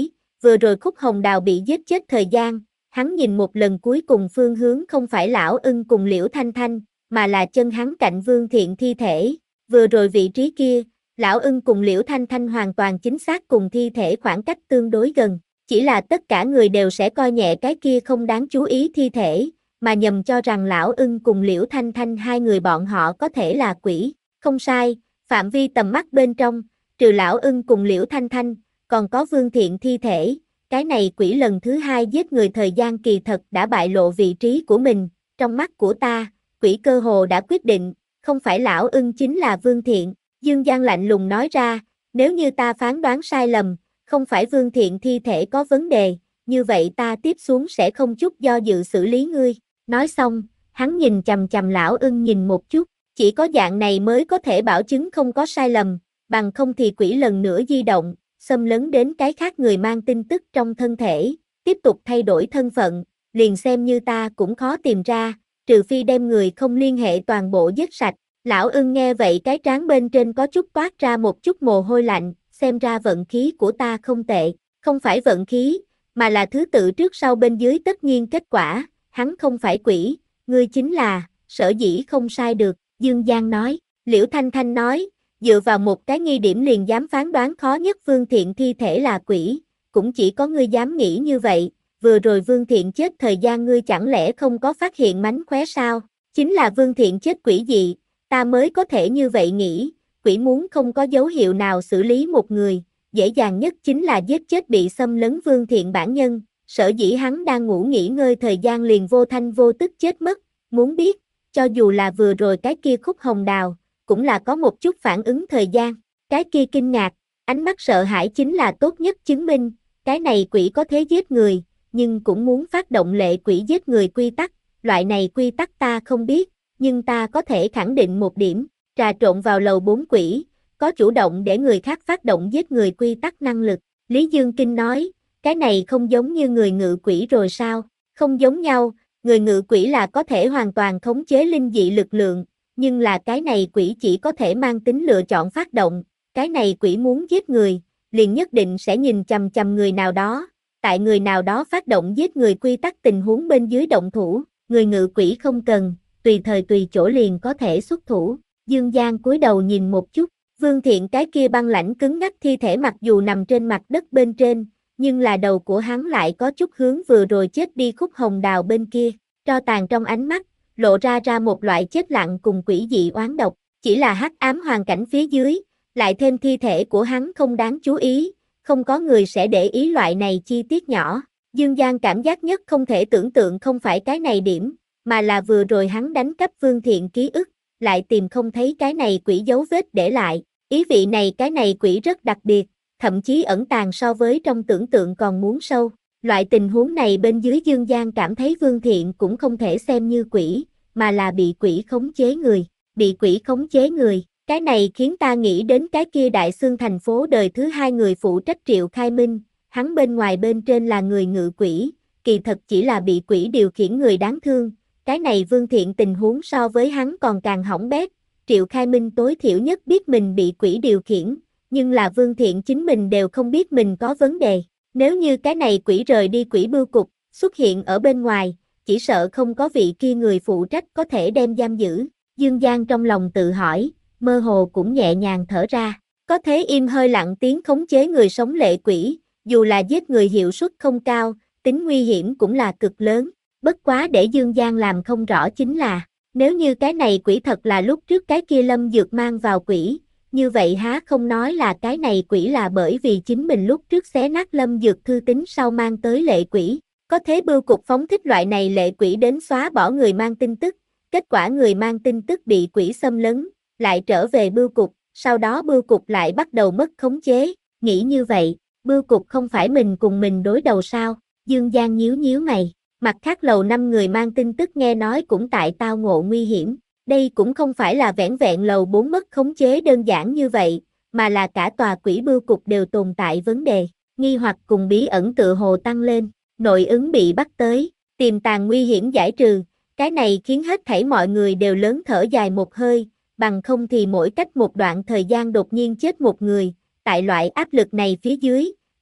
A: vừa rồi Khúc Hồng Đào bị giết chết thời gian, hắn nhìn một lần cuối cùng phương hướng không phải Lão Ưng cùng Liễu Thanh Thanh, mà là chân hắn cạnh Vương Thiện thi thể, vừa rồi vị trí kia, Lão Ưng cùng Liễu Thanh Thanh hoàn toàn chính xác cùng thi thể khoảng cách tương đối gần, chỉ là tất cả người đều sẽ coi nhẹ cái kia không đáng chú ý thi thể, mà nhầm cho rằng Lão Ưng cùng Liễu Thanh Thanh hai người bọn họ có thể là quỷ, không sai, phạm vi tầm mắt bên trong, trừ Lão Ưng cùng Liễu Thanh Thanh, còn có Vương Thiện thi thể, cái này quỷ lần thứ hai giết người thời gian kỳ thật đã bại lộ vị trí của mình, trong mắt của ta, quỷ cơ hồ đã quyết định, không phải Lão Ưng chính là Vương Thiện, Dương Giang lạnh lùng nói ra, nếu như ta phán đoán sai lầm, không phải Vương Thiện thi thể có vấn đề, như vậy ta tiếp xuống sẽ không chút do dự xử lý ngươi, nói xong, hắn nhìn chằm chằm Lão Ưng nhìn một chút, chỉ có dạng này mới có thể bảo chứng không có sai lầm, bằng không thì quỷ lần nữa di động, xâm lấn đến cái khác người mang tin tức trong thân thể, tiếp tục thay đổi thân phận, liền xem như ta cũng khó tìm ra, trừ phi đem người không liên hệ toàn bộ giết sạch. Lão Ưng nghe vậy cái trán bên trên có chút toát ra một chút mồ hôi lạnh, xem ra vận khí của ta không tệ, không phải vận khí, mà là thứ tự trước sau bên dưới tất nhiên kết quả, hắn không phải quỷ, ngươi chính là, sở dĩ không sai được, Dương Giang nói, Liễu Thanh Thanh nói, dựa vào một cái nghi điểm liền dám phán đoán khó nhất Vương Thiện thi thể là quỷ, cũng chỉ có ngươi dám nghĩ như vậy, vừa rồi Vương Thiện chết thời gian ngươi chẳng lẽ không có phát hiện mánh khóe sao, chính là Vương Thiện chết quỷ dị, ta mới có thể như vậy nghĩ, quỷ muốn không có dấu hiệu nào xử lý một người, dễ dàng nhất chính là giết chết bị xâm lấn Vương Thiện bản nhân, sở dĩ hắn đang ngủ nghỉ ngơi thời gian liền vô thanh vô tức chết mất, muốn biết, cho dù là vừa rồi cái kia Khúc Hồng Đào, cũng là có một chút phản ứng thời gian, cái kia kinh ngạc, ánh mắt sợ hãi chính là tốt nhất chứng minh, cái này quỷ có thể giết người, nhưng cũng muốn phát động lệ quỷ giết người quy tắc, loại này quy tắc ta không biết, nhưng ta có thể khẳng định một điểm, trà trộn vào lầu bốn quỷ, có chủ động để người khác phát động giết người quy tắc năng lực, Lý Dương Kinh nói, cái này không giống như người ngự quỷ rồi sao, không giống nhau, người ngự quỷ là có thể hoàn toàn khống chế linh dị lực lượng, nhưng là cái này quỷ chỉ có thể mang tính lựa chọn phát động, cái này quỷ muốn giết người, liền nhất định sẽ nhìn chằm chằm người nào đó, tại người nào đó phát động giết người quy tắc tình huống bên dưới động thủ, người ngự quỷ không cần, tùy thời tùy chỗ liền có thể xuất thủ, Dương Giang cúi đầu nhìn một chút, Vương Thiện cái kia băng lãnh cứng ngắc thi thể mặc dù nằm trên mặt đất bên trên, nhưng là đầu của hắn lại có chút hướng vừa rồi chết đi Khúc Hồng Đào bên kia, tro tàn trong ánh mắt, lộ ra ra một loại chết lặng cùng quỷ dị oán độc, chỉ là hắc ám hoàn cảnh phía dưới, lại thêm thi thể của hắn không đáng chú ý, không có người sẽ để ý loại này chi tiết nhỏ. Dương Giang cảm giác nhất không thể tưởng tượng không phải cái này điểm, mà là vừa rồi hắn đánh cắp Vương Thiện ký ức, lại tìm không thấy cái này quỷ dấu vết để lại, ý vị này cái này quỷ rất đặc biệt, thậm chí ẩn tàng so với trong tưởng tượng còn muốn sâu. Loại tình huống này bên dưới Dương Giang cảm thấy Vương Thiện cũng không thể xem như quỷ, mà là bị quỷ khống chế người, bị quỷ khống chế người. Cái này khiến ta nghĩ đến cái kia Đại Xương thành phố đời thứ hai người phụ trách Triệu Khai Minh, hắn bên ngoài bên trên là người ngự quỷ, kỳ thật chỉ là bị quỷ điều khiển người đáng thương. Cái này Vương Thiện tình huống so với hắn còn càng hỏng bét, Triệu Khai Minh tối thiểu nhất biết mình bị quỷ điều khiển, nhưng là Vương Thiện chính mình đều không biết mình có vấn đề. Nếu như cái này quỷ rời đi quỷ bưu cục, xuất hiện ở bên ngoài, chỉ sợ không có vị kia người phụ trách có thể đem giam giữ. Dương Giang trong lòng tự hỏi, mơ hồ cũng nhẹ nhàng thở ra. Có thế im hơi lặng tiếng khống chế người sống lệ quỷ, dù là giết người hiệu suất không cao, tính nguy hiểm cũng là cực lớn. Bất quá để Dương Giang làm không rõ chính là, nếu như cái này quỷ thật là lúc trước cái kia Lâm Dược mang vào quỷ, như vậy há không nói là cái này quỷ là bởi vì chính mình lúc trước xé nát Lâm Dược thư tín sau mang tới lệ quỷ. Có thế bưu cục phóng thích loại này lệ quỷ đến xóa bỏ người mang tin tức, kết quả người mang tin tức bị quỷ xâm lấn, lại trở về bưu cục, sau đó bưu cục lại bắt đầu mất khống chế, nghĩ như vậy, bưu cục không phải mình cùng mình đối đầu sao, Dương Giang nhíu nhíu mày, mặt khác lầu năm người mang tin tức nghe nói cũng tại tao ngộ nguy hiểm, đây cũng không phải là vẻn vẹn lầu bốn mất khống chế đơn giản như vậy, mà là cả tòa quỷ bưu cục đều tồn tại vấn đề, nghi hoặc cùng bí ẩn tự hồ tăng lên, nội ứng bị bắt tới, tiềm tàng nguy hiểm giải trừ, cái này khiến hết thảy mọi người đều lớn thở dài một hơi, bằng không thì mỗi cách một đoạn thời gian đột nhiên chết một người, tại loại áp lực này phía dưới,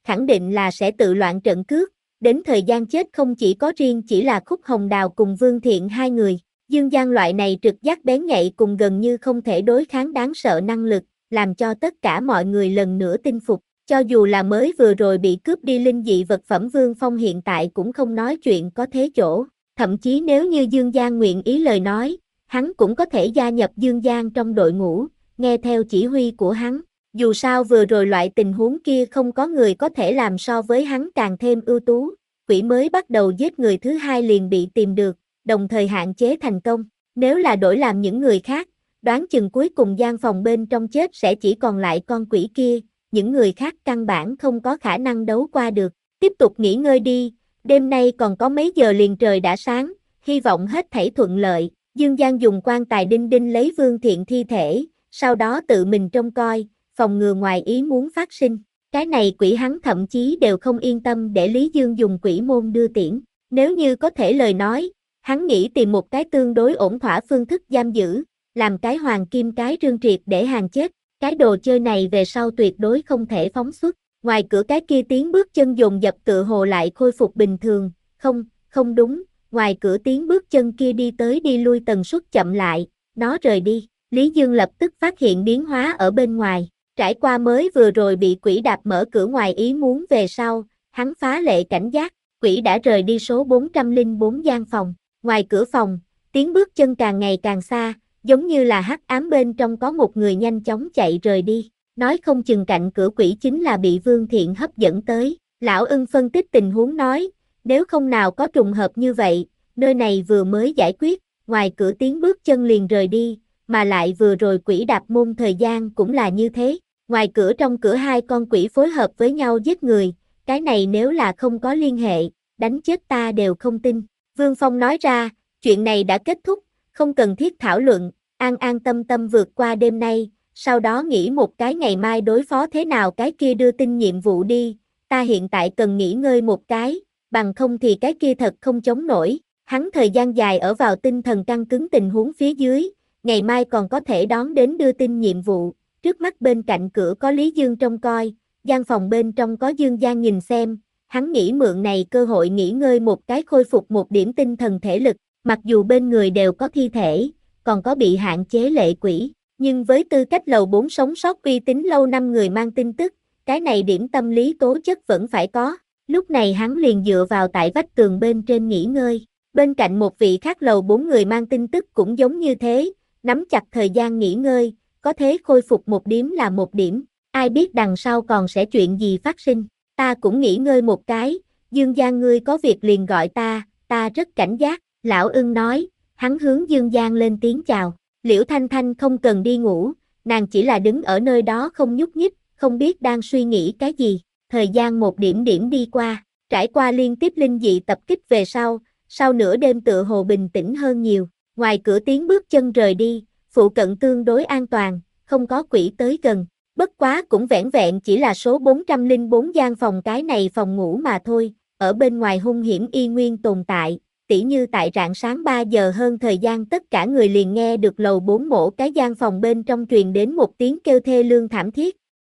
A: khẳng định là sẽ tự loạn trận cước, đến thời gian chết không chỉ có riêng chỉ là Khúc Hồng Đào cùng Vương Thiện hai người, Dương Giang loại này trực giác bén nhạy cùng gần như không thể đối kháng đáng sợ năng lực, làm cho tất cả mọi người lần nữa tin phục, cho dù là mới vừa rồi bị cướp đi linh dị vật phẩm Vương Phong hiện tại cũng không nói chuyện có thế chỗ, thậm chí nếu như Dương Giang nguyện ý lời nói, hắn cũng có thể gia nhập Dương Giang trong đội ngũ, nghe theo chỉ huy của hắn. Dù sao vừa rồi loại tình huống kia không có người có thể làm so với hắn càng thêm ưu tú, quỷ mới bắt đầu giết người thứ hai liền bị tìm được, đồng thời hạn chế thành công. Nếu là đổi làm những người khác, đoán chừng cuối cùng gian phòng bên trong chết sẽ chỉ còn lại con quỷ kia, những người khác căn bản không có khả năng đấu qua được. Tiếp tục nghỉ ngơi đi, đêm nay còn có mấy giờ liền trời đã sáng, hy vọng hết thảy thuận lợi. Dương Giang dùng quan tài đinh đinh lấy Vương Thiện thi thể, sau đó tự mình trông coi, phòng ngừa ngoài ý muốn phát sinh. Cái này quỷ hắn thậm chí đều không yên tâm để Lý Dương dùng quỷ môn đưa tiễn. Nếu như có thể lời nói, hắn nghĩ tìm một cái tương đối ổn thỏa phương thức giam giữ, làm cái hoàng kim cái rương triệt để hàng chết. Cái đồ chơi này về sau tuyệt đối không thể phóng xuất. Ngoài cửa cái kia tiếng bước chân dồn dập tựa hồ lại khôi phục bình thường. Không, không đúng, ngoài cửa tiếng bước chân kia đi tới đi lui tần suất chậm lại, nó rời đi. Lý Dương lập tức phát hiện biến hóa ở bên ngoài. Trải qua mới vừa rồi bị quỷ đạp mở cửa ngoài ý muốn về sau, hắn phá lệ cảnh giác, quỷ đã rời đi số bốn trăm lẻ bốn gian phòng. Ngoài cửa phòng, tiếng bước chân càng ngày càng xa, giống như là hắc ám bên trong có một người nhanh chóng chạy rời đi. Nói không chừng cạnh cửa quỷ chính là bị Vương Thiện hấp dẫn tới. Lão Ưng phân tích tình huống nói, nếu không nào có trùng hợp như vậy, nơi này vừa mới giải quyết, ngoài cửa tiếng bước chân liền rời đi, mà lại vừa rồi quỷ đạp môn thời gian cũng là như thế. Ngoài cửa trong cửa hai con quỷ phối hợp với nhau giết người, cái này nếu là không có liên hệ, đánh chết ta đều không tin. Vương Phong nói ra, chuyện này đã kết thúc, không cần thiết thảo luận, an an tâm tâm vượt qua đêm nay, sau đó nghĩ một cái ngày mai đối phó thế nào cái kia đưa tin nhiệm vụ đi, ta hiện tại cần nghỉ ngơi một cái, bằng không thì cái kia thật không chống nổi. Hắn thời gian dài ở vào tinh thần căng cứng tình huống phía dưới, ngày mai còn có thể đón đến đưa tin nhiệm vụ, trước mắt bên cạnh cửa có Lý Dương trông coi, gian phòng bên trong có Dương Giang nhìn xem, hắn nghĩ mượn này cơ hội nghỉ ngơi một cái khôi phục một điểm tinh thần thể lực, mặc dù bên người đều có thi thể, còn có bị hạn chế lệ quỷ, nhưng với tư cách lầu bốn sống sót uy tín lâu năm người mang tin tức, cái này điểm tâm lý tố chất vẫn phải có. Lúc này hắn liền dựa vào tại vách tường bên trên nghỉ ngơi, bên cạnh một vị khác lầu bốn người mang tin tức cũng giống như thế, nắm chặt thời gian nghỉ ngơi, có thế khôi phục một điểm là một điểm, ai biết đằng sau còn sẽ chuyện gì phát sinh. Ta cũng nghỉ ngơi một cái, Dương Giang ngươi có việc liền gọi ta, ta rất cảnh giác, Lão Ưng nói, hắn hướng Dương Giang lên tiếng chào. Liễu Thanh Thanh không cần đi ngủ, nàng chỉ là đứng ở nơi đó không nhúc nhích, không biết đang suy nghĩ cái gì. Thời gian một điểm điểm đi qua, trải qua liên tiếp linh dị tập kích về sau, sau nửa đêm tựa hồ bình tĩnh hơn nhiều. Ngoài cửa tiếng bước chân rời đi, phụ cận tương đối an toàn, không có quỷ tới gần. Bất quá cũng vẻn vẹn chỉ là số bốn trăm lẻ bốn gian phòng cái này phòng ngủ mà thôi, ở bên ngoài hung hiểm y nguyên tồn tại, tỉ như tại rạng sáng ba giờ hơn thời gian tất cả người liền nghe được lầu bốn mổ cái gian phòng bên trong truyền đến một tiếng kêu thê lương thảm thiết.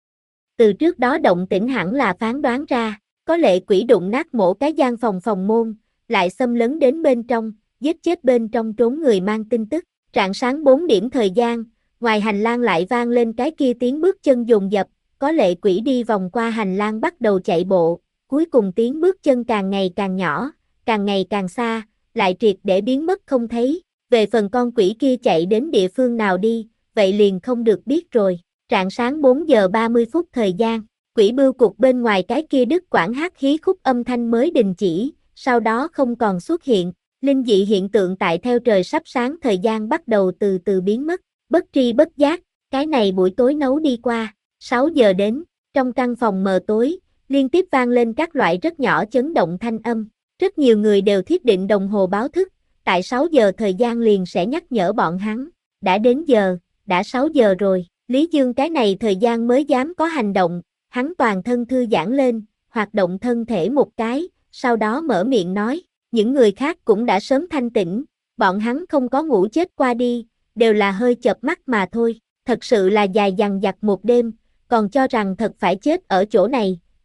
A: Từ trước đó động tĩnh hẳn là phán đoán ra, có lệ quỷ đụng nát mổ cái gian phòng phòng môn, lại xâm lấn đến bên trong, giết chết bên trong trốn người mang tin tức. Rạng sáng bốn điểm thời gian, ngoài hành lang lại vang lên cái kia tiếng bước chân dồn dập, có lệ quỷ đi vòng qua hành lang bắt đầu chạy bộ, cuối cùng tiếng bước chân càng ngày càng nhỏ, càng ngày càng xa, lại triệt để biến mất không thấy. Về phần con quỷ kia chạy đến địa phương nào đi, vậy liền không được biết rồi. Rạng sáng bốn giờ ba mươi phút thời gian, quỷ bưu cục bên ngoài cái kia đứt quãng hát hí khúc âm thanh mới đình chỉ, sau đó không còn xuất hiện. Linh dị hiện tượng tại theo trời sắp sáng thời gian bắt đầu từ từ biến mất, bất tri bất giác, cái này buổi tối nấu đi qua, sáu giờ đến, trong căn phòng mờ tối, liên tiếp vang lên các loại rất nhỏ chấn động thanh âm, rất nhiều người đều thiết định đồng hồ báo thức, tại sáu giờ thời gian liền sẽ nhắc nhở bọn hắn, đã đến giờ, đã sáu giờ rồi, Lý Dương cái này thời gian mới dám có hành động, hắn toàn thân thư giãn lên, hoạt động thân thể một cái, sau đó mở miệng nói. Những người khác cũng đã sớm thanh tỉnh, bọn hắn không có ngủ chết qua đi, đều là hơi chợp mắt mà thôi, thật sự là dài dằng dặc một đêm, còn cho rằng thật phải chết ở chỗ này,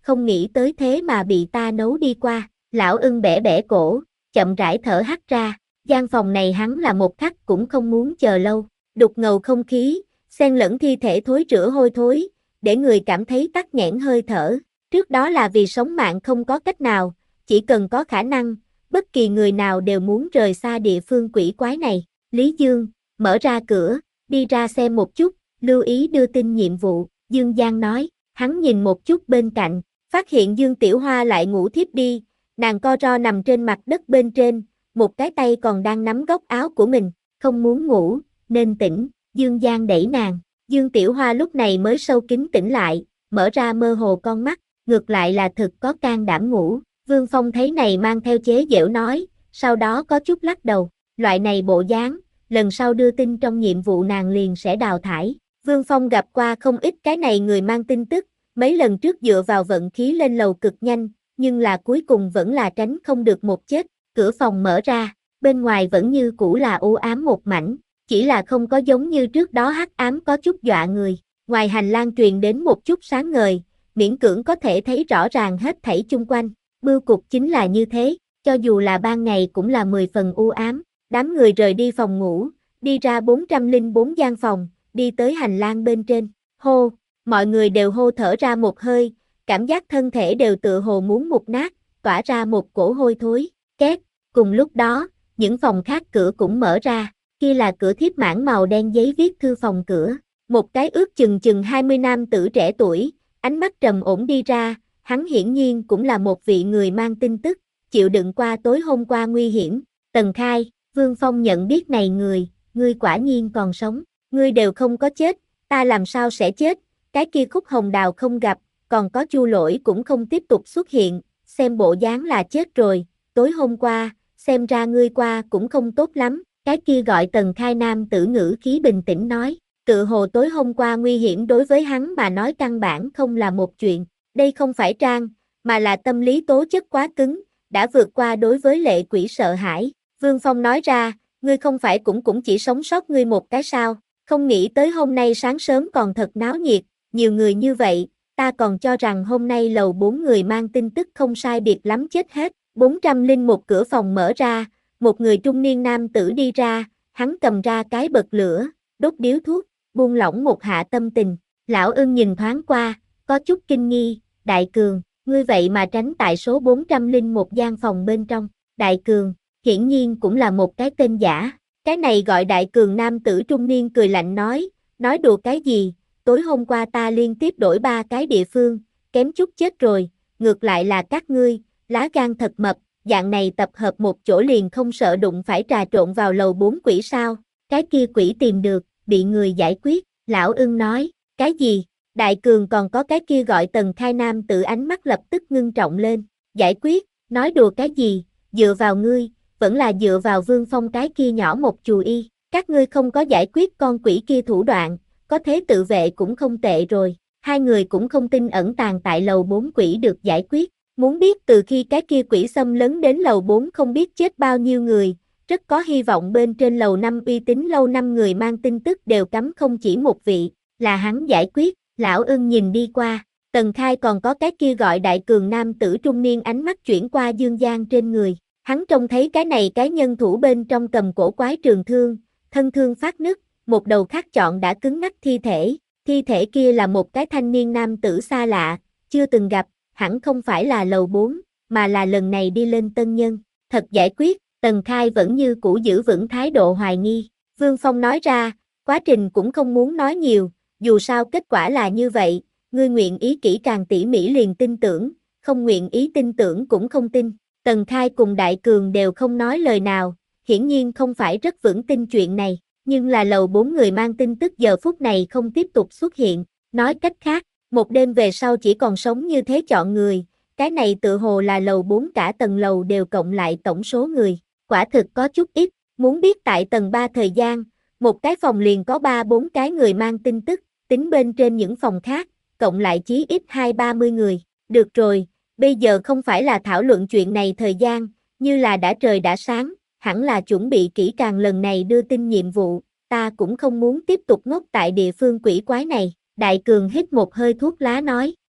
A: không nghĩ tới thế mà bị ta nấu đi qua. Lão ưng bẻ bẻ cổ, chậm rãi thở hắt ra, gian phòng này hắn là một khắc cũng không muốn chờ lâu. Đục ngầu không khí, xen lẫn thi thể thối rữa hôi thối, để người cảm thấy tắc nghẽn hơi thở. Trước đó là vì sống mạng không có cách nào, chỉ cần có khả năng, bất kỳ người nào đều muốn rời xa địa phương quỷ quái này. Lý Dương, mở ra cửa, đi ra xem một chút, lưu ý đưa tin nhiệm vụ, Dương Giang nói. Hắn nhìn một chút bên cạnh, phát hiện Dương Tiểu Hoa lại ngủ thiếp đi, nàng co ro nằm trên mặt đất bên trên, một cái tay còn đang nắm góc áo của mình, không muốn ngủ, nên tỉnh. Dương Giang đẩy nàng, Dương Tiểu Hoa lúc này mới sâu kín tỉnh lại, mở ra mơ hồ con mắt, ngược lại là thực có can đảm ngủ. Vương Phong thấy này mang theo chế giễu nói, sau đó có chút lắc đầu, loại này bộ dáng, lần sau đưa tin trong nhiệm vụ nàng liền sẽ đào thải. Vương Phong gặp qua không ít cái này người mang tin tức, mấy lần trước dựa vào vận khí lên lầu cực nhanh, nhưng là cuối cùng vẫn là tránh không được một chết. Cửa phòng mở ra, bên ngoài vẫn như cũ là u ám một mảnh, chỉ là không có giống như trước đó hắc ám có chút dọa người. Ngoài hành lang truyền đến một chút sáng ngời, miễn cưỡng có thể thấy rõ ràng hết thảy chung quanh. Bưu cục chính là như thế, cho dù là ban ngày cũng là mười phần u ám. Đám người rời đi phòng ngủ, đi ra bốn trăm lẻ bốn gian phòng, đi tới hành lang bên trên. Hô, mọi người đều hô thở ra một hơi, cảm giác thân thể đều tựa hồ muốn mục nát, tỏa ra một cổ hôi thối. Két, cùng lúc đó, những phòng khác cửa cũng mở ra, kia là cửa thiếp mảng màu đen giấy viết thư phòng cửa. Một cái ước chừng chừng hai mươi nam tử trẻ tuổi, ánh mắt trầm ổn đi ra, hắn hiển nhiên cũng là một vị người mang tin tức, chịu đựng qua tối hôm qua nguy hiểm. Tần Khai, Vương Phong nhận biết này người, ngươi quả nhiên còn sống, ngươi đều không có chết, ta làm sao sẽ chết, cái kia Khúc Hồng Đào không gặp, còn có Chu Lỗi cũng không tiếp tục xuất hiện, xem bộ dáng là chết rồi, tối hôm qua, xem ra ngươi qua cũng không tốt lắm, cái kia gọi Tần Khai nam tử ngữ khí bình tĩnh nói, tự hồ tối hôm qua nguy hiểm đối với hắn mà nói căn bản không là một chuyện, đây không phải trang, mà là tâm lý tố chất quá cứng, đã vượt qua đối với lệ quỷ sợ hãi. Vương Phong nói ra, ngươi không phải cũng cũng chỉ sống sót ngươi một cái sao, không nghĩ tới hôm nay sáng sớm còn thật náo nhiệt, nhiều người như vậy, ta còn cho rằng hôm nay lầu bốn người mang tin tức không sai biệt lắm chết hết. bốn trăm lẻ một cửa phòng mở ra, một người trung niên nam tử đi ra, hắn cầm ra cái bật lửa, đốt điếu thuốc, buông lỏng một hạ tâm tình. Lão ưng nhìn thoáng qua, có chút kinh nghi, Đại Cường, ngươi vậy mà tránh tại số bốn trăm lẻ một gian phòng bên trong. Đại Cường, hiển nhiên cũng là một cái tên giả. Cái này gọi Đại Cường nam tử trung niên cười lạnh nói, nói đùa cái gì, tối hôm qua ta liên tiếp đổi ba cái địa phương, kém chút chết rồi, ngược lại là các ngươi, lá gan thật mập, dạng này tập hợp một chỗ liền không sợ đụng phải trà trộn vào lầu bốn quỷ sao, cái kia quỷ tìm được, bị người giải quyết. Lão ưng nói, cái gì, Đại Cường còn có cái kia gọi Tần Khai nam tự ánh mắt lập tức ngưng trọng lên, giải quyết, nói đùa cái gì, dựa vào ngươi, vẫn là dựa vào Vương Phong cái kia nhỏ một chù y, các ngươi không có giải quyết con quỷ kia thủ đoạn, có thế tự vệ cũng không tệ rồi. Hai người cũng không tin ẩn tàng tại lầu bốn quỷ được giải quyết, muốn biết từ khi cái kia quỷ xâm lấn đến lầu bốn không biết chết bao nhiêu người, rất có hy vọng bên trên lầu năm uy tín lâu năm người mang tin tức đều cấm không chỉ một vị, là hắn giải quyết. Lão ưng nhìn đi qua, Tần Khai còn có cái kia gọi Đại Cường nam tử trung niên ánh mắt chuyển qua Dương Giang trên người, hắn trông thấy cái này cái nhân thủ bên trong cầm cổ quái trường thương, thân thương phát nứt, một đầu khác chọn đã cứng ngắc thi thể, thi thể kia là một cái thanh niên nam tử xa lạ, chưa từng gặp, hẳn không phải là lầu bốn, mà là lần này đi lên tân nhân, thật giải quyết. Tần Khai vẫn như cũ giữ vững thái độ hoài nghi, Vương Phong nói ra, quá trình cũng không muốn nói nhiều, dù sao kết quả là như vậy, ngươi nguyện ý kỹ càng tỉ mỉ liền tin tưởng, không nguyện ý tin tưởng cũng không tin. Tần Khai cùng Đại Cường đều không nói lời nào, hiển nhiên không phải rất vững tin chuyện này, nhưng là lầu bốn người mang tin tức giờ phút này không tiếp tục xuất hiện, nói cách khác, một đêm về sau chỉ còn sống như thế chọn người, cái này tự hồ là lầu bốn cả tầng lầu đều cộng lại tổng số người, quả thực có chút ít, muốn biết tại tầng ba thời gian, một cái phòng liền có ba bốn cái người mang tin tức, tính bên trên những phòng khác, cộng lại chí ít hai ba mươi người, được rồi, bây giờ không phải là thảo luận chuyện này thời gian, như là đã trời đã sáng, hẳn là chuẩn bị kỹ càng lần này đưa tin nhiệm vụ, ta cũng không muốn tiếp tục ngốc tại địa phương quỷ quái này. Đại Cường hít một hơi thuốc lá nói,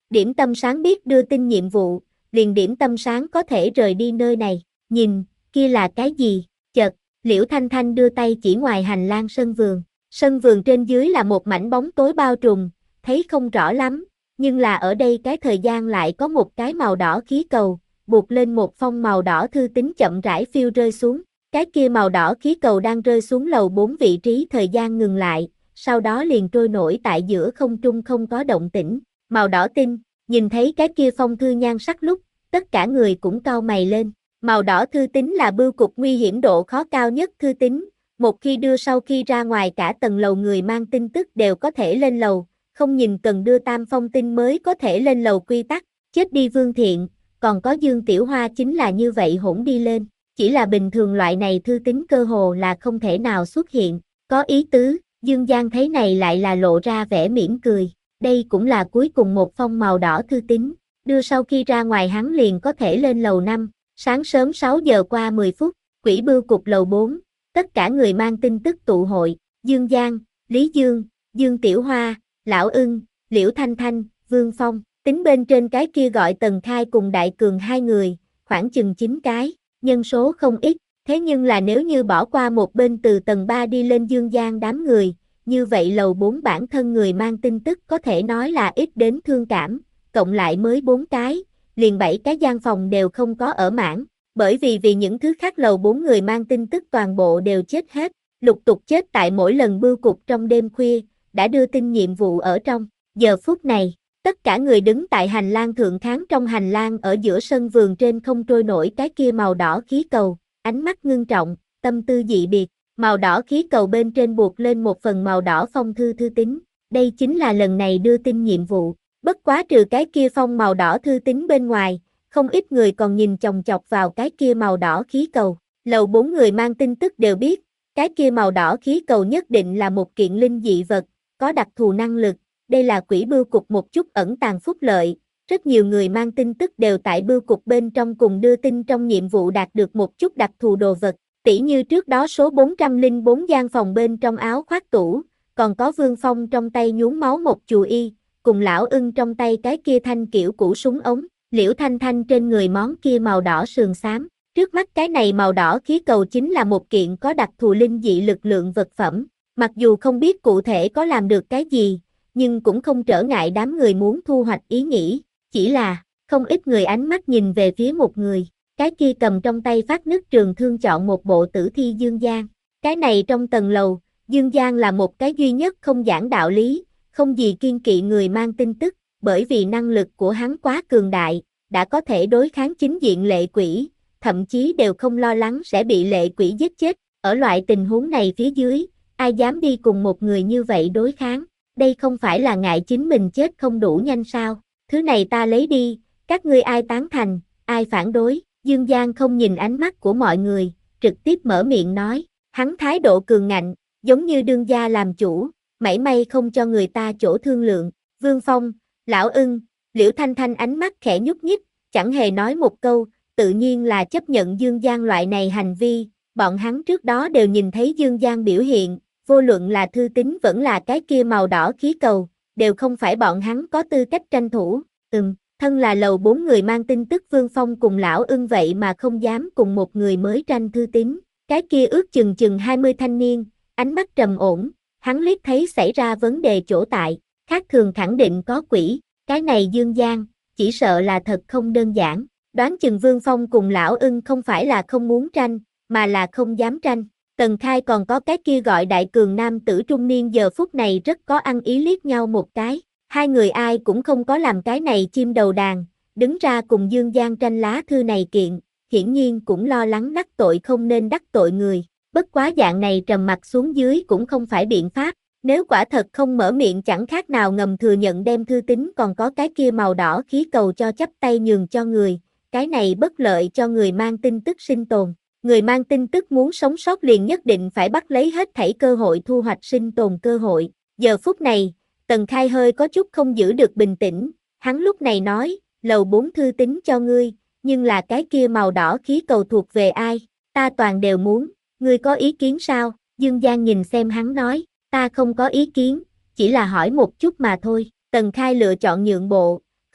A: Điểm tâm sáng biết đưa tin nhiệm vụ, liền điểm tâm sáng có thể rời đi nơi này, nhìn, kia là cái gì, chợt, Liễu Thanh Thanh đưa tay chỉ ngoài hành lang sân vườn, sân vườn trên dưới là một mảnh bóng tối bao trùm, thấy không rõ lắm, nhưng là ở đây cái thời gian lại có một cái màu đỏ khí cầu, buộc lên một phong màu đỏ thư tín chậm rãi phiêu rơi xuống, cái kia màu đỏ khí cầu đang rơi xuống lầu bốn vị trí thời gian ngừng lại, sau đó liền trôi nổi tại giữa không trung không có động tĩnh, màu đỏ tinh, nhìn thấy cái kia phong thư nhan sắc lúc, tất cả người cũng cau mày lên, màu đỏ thư tín là bưu cục nguy hiểm độ khó cao nhất thư tín, một khi đưa sau khi ra ngoài cả tầng lầu người mang tin tức đều có thể lên lầu, không nhìn cần đưa tam phong tin mới có thể lên lầu quy tắc, chết đi Vương Thiện, còn có Dương Tiểu Hoa chính là như vậy hỗn đi lên, chỉ là bình thường loại này thư tín cơ hồ là không thể nào xuất hiện, có ý tứ, Dương Giang thấy này lại là lộ ra vẻ mỉm cười, đây cũng là cuối cùng một phong màu đỏ thư tín, đưa sau khi ra ngoài hắn liền có thể lên lầu năm, sáng sớm sáu giờ qua mười phút, quỹ bưu cục lầu bốn, tất cả người mang tin tức tụ hội, Dương Giang, Lý Dương, Dương Tiểu Hoa, Lão Ưng, Liễu Thanh Thanh, Vương Phong, tính bên trên cái kia gọi Tần Khai cùng Đại Cường hai người, khoảng chừng chín cái, nhân số không ít, thế nhưng là nếu như bỏ qua một bên từ tầng ba đi lên Dương Giang đám người, như vậy lầu bốn bản thân người mang tin tức có thể nói là ít đến thương cảm, cộng lại mới bốn cái, liền bảy cái gian phòng đều không có ở mãn, bởi vì vì những thứ khác lầu bốn người mang tin tức toàn bộ đều chết hết, lục tục chết tại mỗi lần bưu cục trong đêm khuya, đã đưa tin nhiệm vụ ở trong, giờ phút này, tất cả người đứng tại hành lang thượng kháng trong hành lang ở giữa sân vườn trên không trôi nổi cái kia màu đỏ khí cầu, ánh mắt ngưng trọng, tâm tư dị biệt, màu đỏ khí cầu bên trên buộc lên một phần màu đỏ phong thư thư tín, đây chính là lần này đưa tin nhiệm vụ, bất quá trừ cái kia phong màu đỏ thư tín bên ngoài, không ít người còn nhìn chòng chọc vào cái kia màu đỏ khí cầu, lầu bốn người mang tin tức đều biết, cái kia màu đỏ khí cầu nhất định là một kiện linh dị vật, có đặc thù năng lực, đây là quỹ bưu cục một chút ẩn tàng phúc lợi, rất nhiều người mang tin tức đều tại bưu cục bên trong cùng đưa tin trong nhiệm vụ đạt được một chút đặc thù đồ vật, tỉ như trước đó số bốn trăm lẻ bốn gian phòng bên trong áo khoác tủ, còn có Vương Phong trong tay nhuốm máu một chù y, cùng Lão Ưng trong tay cái kia thanh kiểu củ súng ống, Liễu Thanh Thanh trên người món kia màu đỏ sườn xám, trước mắt cái này màu đỏ khí cầu chính là một kiện có đặc thù linh dị lực lượng vật phẩm, mặc dù không biết cụ thể có làm được cái gì, nhưng cũng không trở ngại đám người muốn thu hoạch ý nghĩ, chỉ là, không ít người ánh mắt nhìn về phía một người, cái kia cầm trong tay phát nước trường thương chọn một bộ tử thi Dương Giang, cái này trong tầng lầu, Dương Giang là một cái duy nhất không giảng đạo lý, không gì kiên kỵ người mang tin tức, bởi vì năng lực của hắn quá cường đại, đã có thể đối kháng chính diện lệ quỷ, thậm chí đều không lo lắng sẽ bị lệ quỷ giết chết, ở loại tình huống này phía dưới, ai dám đi cùng một người như vậy đối kháng, đây không phải là ngại chính mình chết không đủ nhanh sao, thứ này ta lấy đi, các ngươi ai tán thành, ai phản đối, Dương Giang không nhìn ánh mắt của mọi người, trực tiếp mở miệng nói, hắn thái độ cường ngạnh, giống như đương gia làm chủ, mảy may không cho người ta chỗ thương lượng, Vương Phong, Lão Ưng, Liễu Thanh Thanh ánh mắt khẽ nhúc nhích, chẳng hề nói một câu, tự nhiên là chấp nhận Dương Giang loại này hành vi, bọn hắn trước đó đều nhìn thấy Dương Giang biểu hiện, vô luận là thư tín vẫn là cái kia màu đỏ khí cầu, đều không phải bọn hắn có tư cách tranh thủ, ừm, thân là lầu bốn người mang tin tức Vương Phong cùng Lão Ưng vậy mà không dám cùng một người mới tranh thư tín, cái kia ước chừng chừng hai mươi thanh niên, ánh mắt trầm ổn, hắn liếc thấy xảy ra vấn đề chỗ tại, khác thường khẳng định có quỷ, cái này Dương Giang, chỉ sợ là thật không đơn giản, đoán chừng Vương Phong cùng Lão Ưng không phải là không muốn tranh, mà là không dám tranh. Tần Khai còn có cái kia gọi Đại Cường nam tử trung niên giờ phút này rất có ăn ý liếc nhau một cái, hai người ai cũng không có làm cái này chim đầu đàn, đứng ra cùng Dương Giang tranh lá thư này kiện, hiển nhiên cũng lo lắng đắc tội không nên đắc tội người, bất quá dạng này trầm mặt xuống dưới cũng không phải biện pháp, nếu quả thật không mở miệng chẳng khác nào ngầm thừa nhận đem thư tín còn có cái kia màu đỏ khí cầu cho chấp tay nhường cho người, cái này bất lợi cho người mang tin tức sinh tồn. Người mang tin tức muốn sống sót liền nhất định phải bắt lấy hết thảy cơ hội thu hoạch sinh tồn cơ hội. Giờ phút này, Tần Khai hơi có chút không giữ được bình tĩnh, hắn lúc này nói, lầu bốn thư tín cho ngươi, nhưng là cái kia màu đỏ khí cầu thuộc về ai, ta toàn đều muốn, ngươi có ý kiến sao? Dương Giang nhìn xem hắn nói, ta không có ý kiến, chỉ là hỏi một chút mà thôi. Tần Khai lựa chọn nhượng bộ,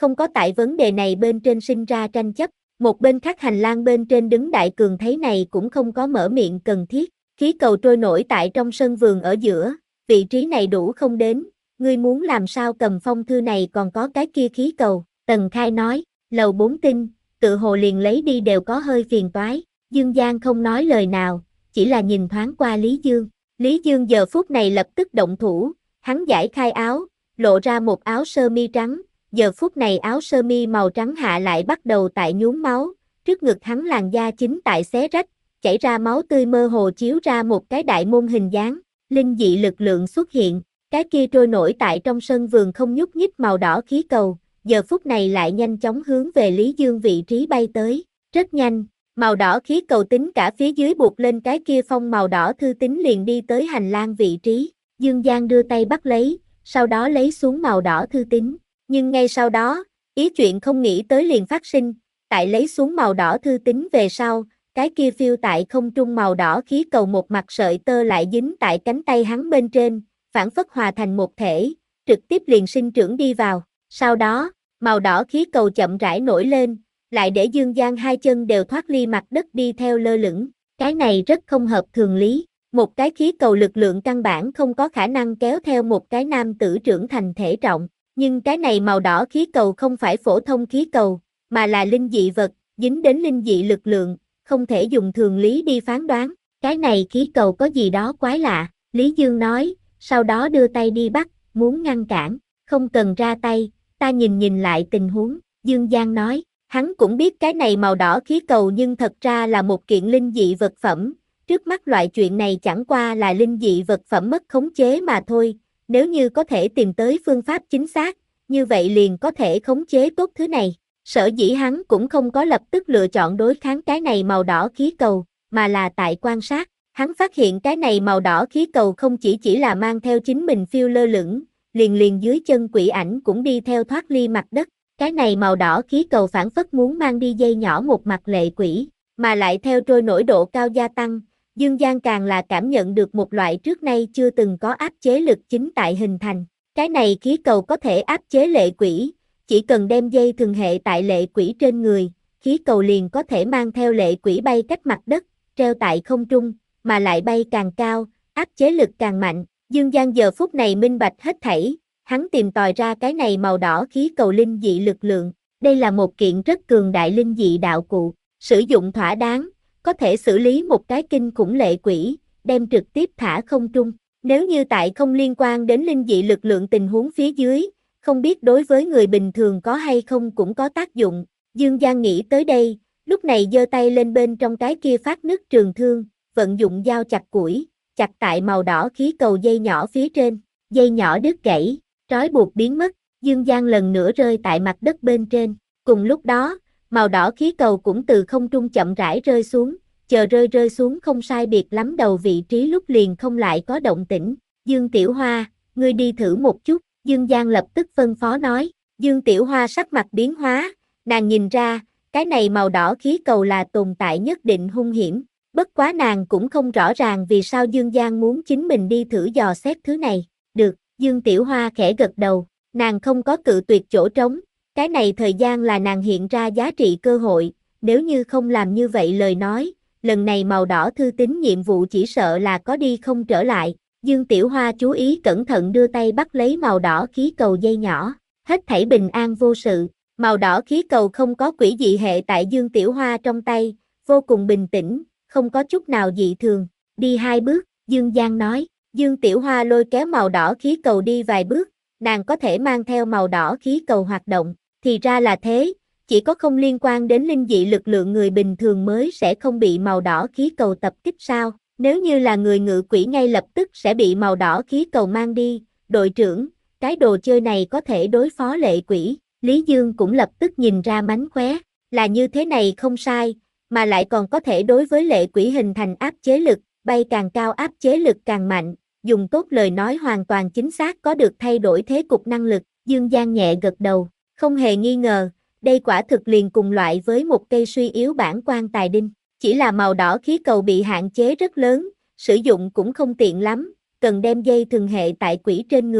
A: không có tại vấn đề này bên trên sinh ra tranh chấp. Một bên khác hành lang bên trên đứng Đại Cường thấy này cũng không có mở miệng cần thiết, khí cầu trôi nổi tại trong sân vườn ở giữa, vị trí này đủ không đến, ngươi muốn làm sao cầm phong thư này còn có cái kia khí cầu, Tần Khai nói, lầu bốn tinh, tự hồ liền lấy đi đều có hơi phiền toái, Dương Giang không nói lời nào, chỉ là nhìn thoáng qua Lý Dương, Lý Dương giờ phút này lập tức động thủ, hắn giải khai áo, lộ ra một áo sơ mi trắng, giờ phút này áo sơ mi màu trắng hạ lại bắt đầu tại nhuốm máu, trước ngực hắn làn da chính tại xé rách, chảy ra máu tươi mơ hồ chiếu ra một cái đại môn hình dáng, linh dị lực lượng xuất hiện, cái kia trôi nổi tại trong sân vườn không nhúc nhích màu đỏ khí cầu, giờ phút này lại nhanh chóng hướng về Lý Dương vị trí bay tới, rất nhanh, màu đỏ khí cầu tính cả phía dưới buộc lên cái kia phong màu đỏ thư tín liền đi tới hành lang vị trí, Dương Giang đưa tay bắt lấy, sau đó lấy xuống màu đỏ thư tín, nhưng ngay sau đó, ý chuyện không nghĩ tới liền phát sinh, tại lấy xuống màu đỏ thư tín về sau, cái kia phiêu tại không trung màu đỏ khí cầu một mặt sợi tơ lại dính tại cánh tay hắn bên trên, phản phất hòa thành một thể, trực tiếp liền sinh trưởng đi vào, sau đó, màu đỏ khí cầu chậm rãi nổi lên, lại để Dương Giang hai chân đều thoát ly mặt đất đi theo lơ lửng, cái này rất không hợp thường lý, một cái khí cầu lực lượng căn bản không có khả năng kéo theo một cái nam tử trưởng thành thể trọng, nhưng cái này màu đỏ khí cầu không phải phổ thông khí cầu, mà là linh dị vật, dính đến linh dị lực lượng, không thể dùng thường lý đi phán đoán, cái này khí cầu có gì đó quái lạ, Lý Dương nói, sau đó đưa tay đi bắt, muốn ngăn cản, không cần ra tay, ta nhìn nhìn lại tình huống, Dương Giang nói, hắn cũng biết cái này màu đỏ khí cầu nhưng thật ra là một kiện linh dị vật phẩm, trước mắt loại chuyện này chẳng qua là linh dị vật phẩm mất khống chế mà thôi, nếu như có thể tìm tới phương pháp chính xác, như vậy liền có thể khống chế tốt thứ này. Sở dĩ hắn cũng không có lập tức lựa chọn đối kháng cái này màu đỏ khí cầu, mà là tại quan sát, hắn phát hiện cái này màu đỏ khí cầu không chỉ chỉ là mang theo chính mình phiêu lơ lửng, liền liền dưới chân quỷ ảnh cũng đi theo thoát ly mặt đất, cái này màu đỏ khí cầu phản phất muốn mang đi dây nhỏ một mặt lệ quỷ, mà lại theo trôi nổi độ cao gia tăng, Dương Giang càng là cảm nhận được một loại trước nay chưa từng có áp chế lực chính tại hình thành, cái này khí cầu có thể áp chế lệ quỷ, chỉ cần đem dây thường hệ tại lệ quỷ trên người, khí cầu liền có thể mang theo lệ quỷ bay cách mặt đất, treo tại không trung, mà lại bay càng cao, áp chế lực càng mạnh. Dương Giang giờ phút này minh bạch hết thảy, hắn tìm tòi ra cái này màu đỏ khí cầu linh dị lực lượng, đây là một kiện rất cường đại linh dị đạo cụ, sử dụng thỏa đáng, có thể xử lý một cái kinh khủng lệ quỷ, đem trực tiếp thả không trung. Nếu như tại không liên quan đến linh dị lực lượng tình huống phía dưới, không biết đối với người bình thường có hay không cũng có tác dụng. Dương Giang nghĩ tới đây, lúc này giơ tay lên bên trong cái kia phát nứt trường thương, vận dụng dao chặt củi, chặt tại màu đỏ khí cầu dây nhỏ phía trên, dây nhỏ đứt gãy, trói buộc biến mất, Dương Giang lần nữa rơi tại mặt đất bên trên. Cùng lúc đó, màu đỏ khí cầu cũng từ không trung chậm rãi rơi xuống, chờ rơi rơi xuống không sai biệt lắm đầu vị trí lúc liền không lại có động tĩnh. Dương Tiểu Hoa, ngươi đi thử một chút, Dương Giang lập tức phân phó nói. Dương Tiểu Hoa sắc mặt biến hóa, nàng nhìn ra, cái này màu đỏ khí cầu là tồn tại nhất định hung hiểm. Bất quá nàng cũng không rõ ràng vì sao Dương Giang muốn chính mình đi thử dò xét thứ này. Được, Dương Tiểu Hoa khẽ gật đầu, nàng không có cự tuyệt chỗ trống, cái này thời gian là nàng hiện ra giá trị cơ hội, nếu như không làm như vậy lời nói, lần này màu đỏ thư tín nhiệm vụ chỉ sợ là có đi không trở lại. Dương Tiểu Hoa chú ý cẩn thận đưa tay bắt lấy màu đỏ khí cầu dây nhỏ, hết thảy bình an vô sự, màu đỏ khí cầu không có quỷ dị hệ tại Dương Tiểu Hoa trong tay, vô cùng bình tĩnh, không có chút nào dị thường, đi hai bước, Dương Giang nói, Dương Tiểu Hoa lôi kéo màu đỏ khí cầu đi vài bước, nàng có thể mang theo màu đỏ khí cầu hoạt động, thì ra là thế, chỉ có không liên quan đến linh dị lực lượng người bình thường mới sẽ không bị màu đỏ khí cầu tập kích sao, nếu như là người ngự quỷ ngay lập tức sẽ bị màu đỏ khí cầu mang đi, đội trưởng, cái đồ chơi này có thể đối phó lệ quỷ, Lý Dương cũng lập tức nhìn ra mánh khóe, là như thế này không sai, mà lại còn có thể đối với lệ quỷ hình thành áp chế lực, bay càng cao áp chế lực càng mạnh, dùng tốt lời nói hoàn toàn chính xác có được thay đổi thế cục năng lực, Dương Giang nhẹ gật đầu, không hề nghi ngờ, đây quả thực liền cùng loại với một cây suy yếu bản quan tài đinh, chỉ là màu đỏ khí cầu bị hạn chế rất lớn, sử dụng cũng không tiện lắm, cần đem dây thường hệ tại quỷ trên người,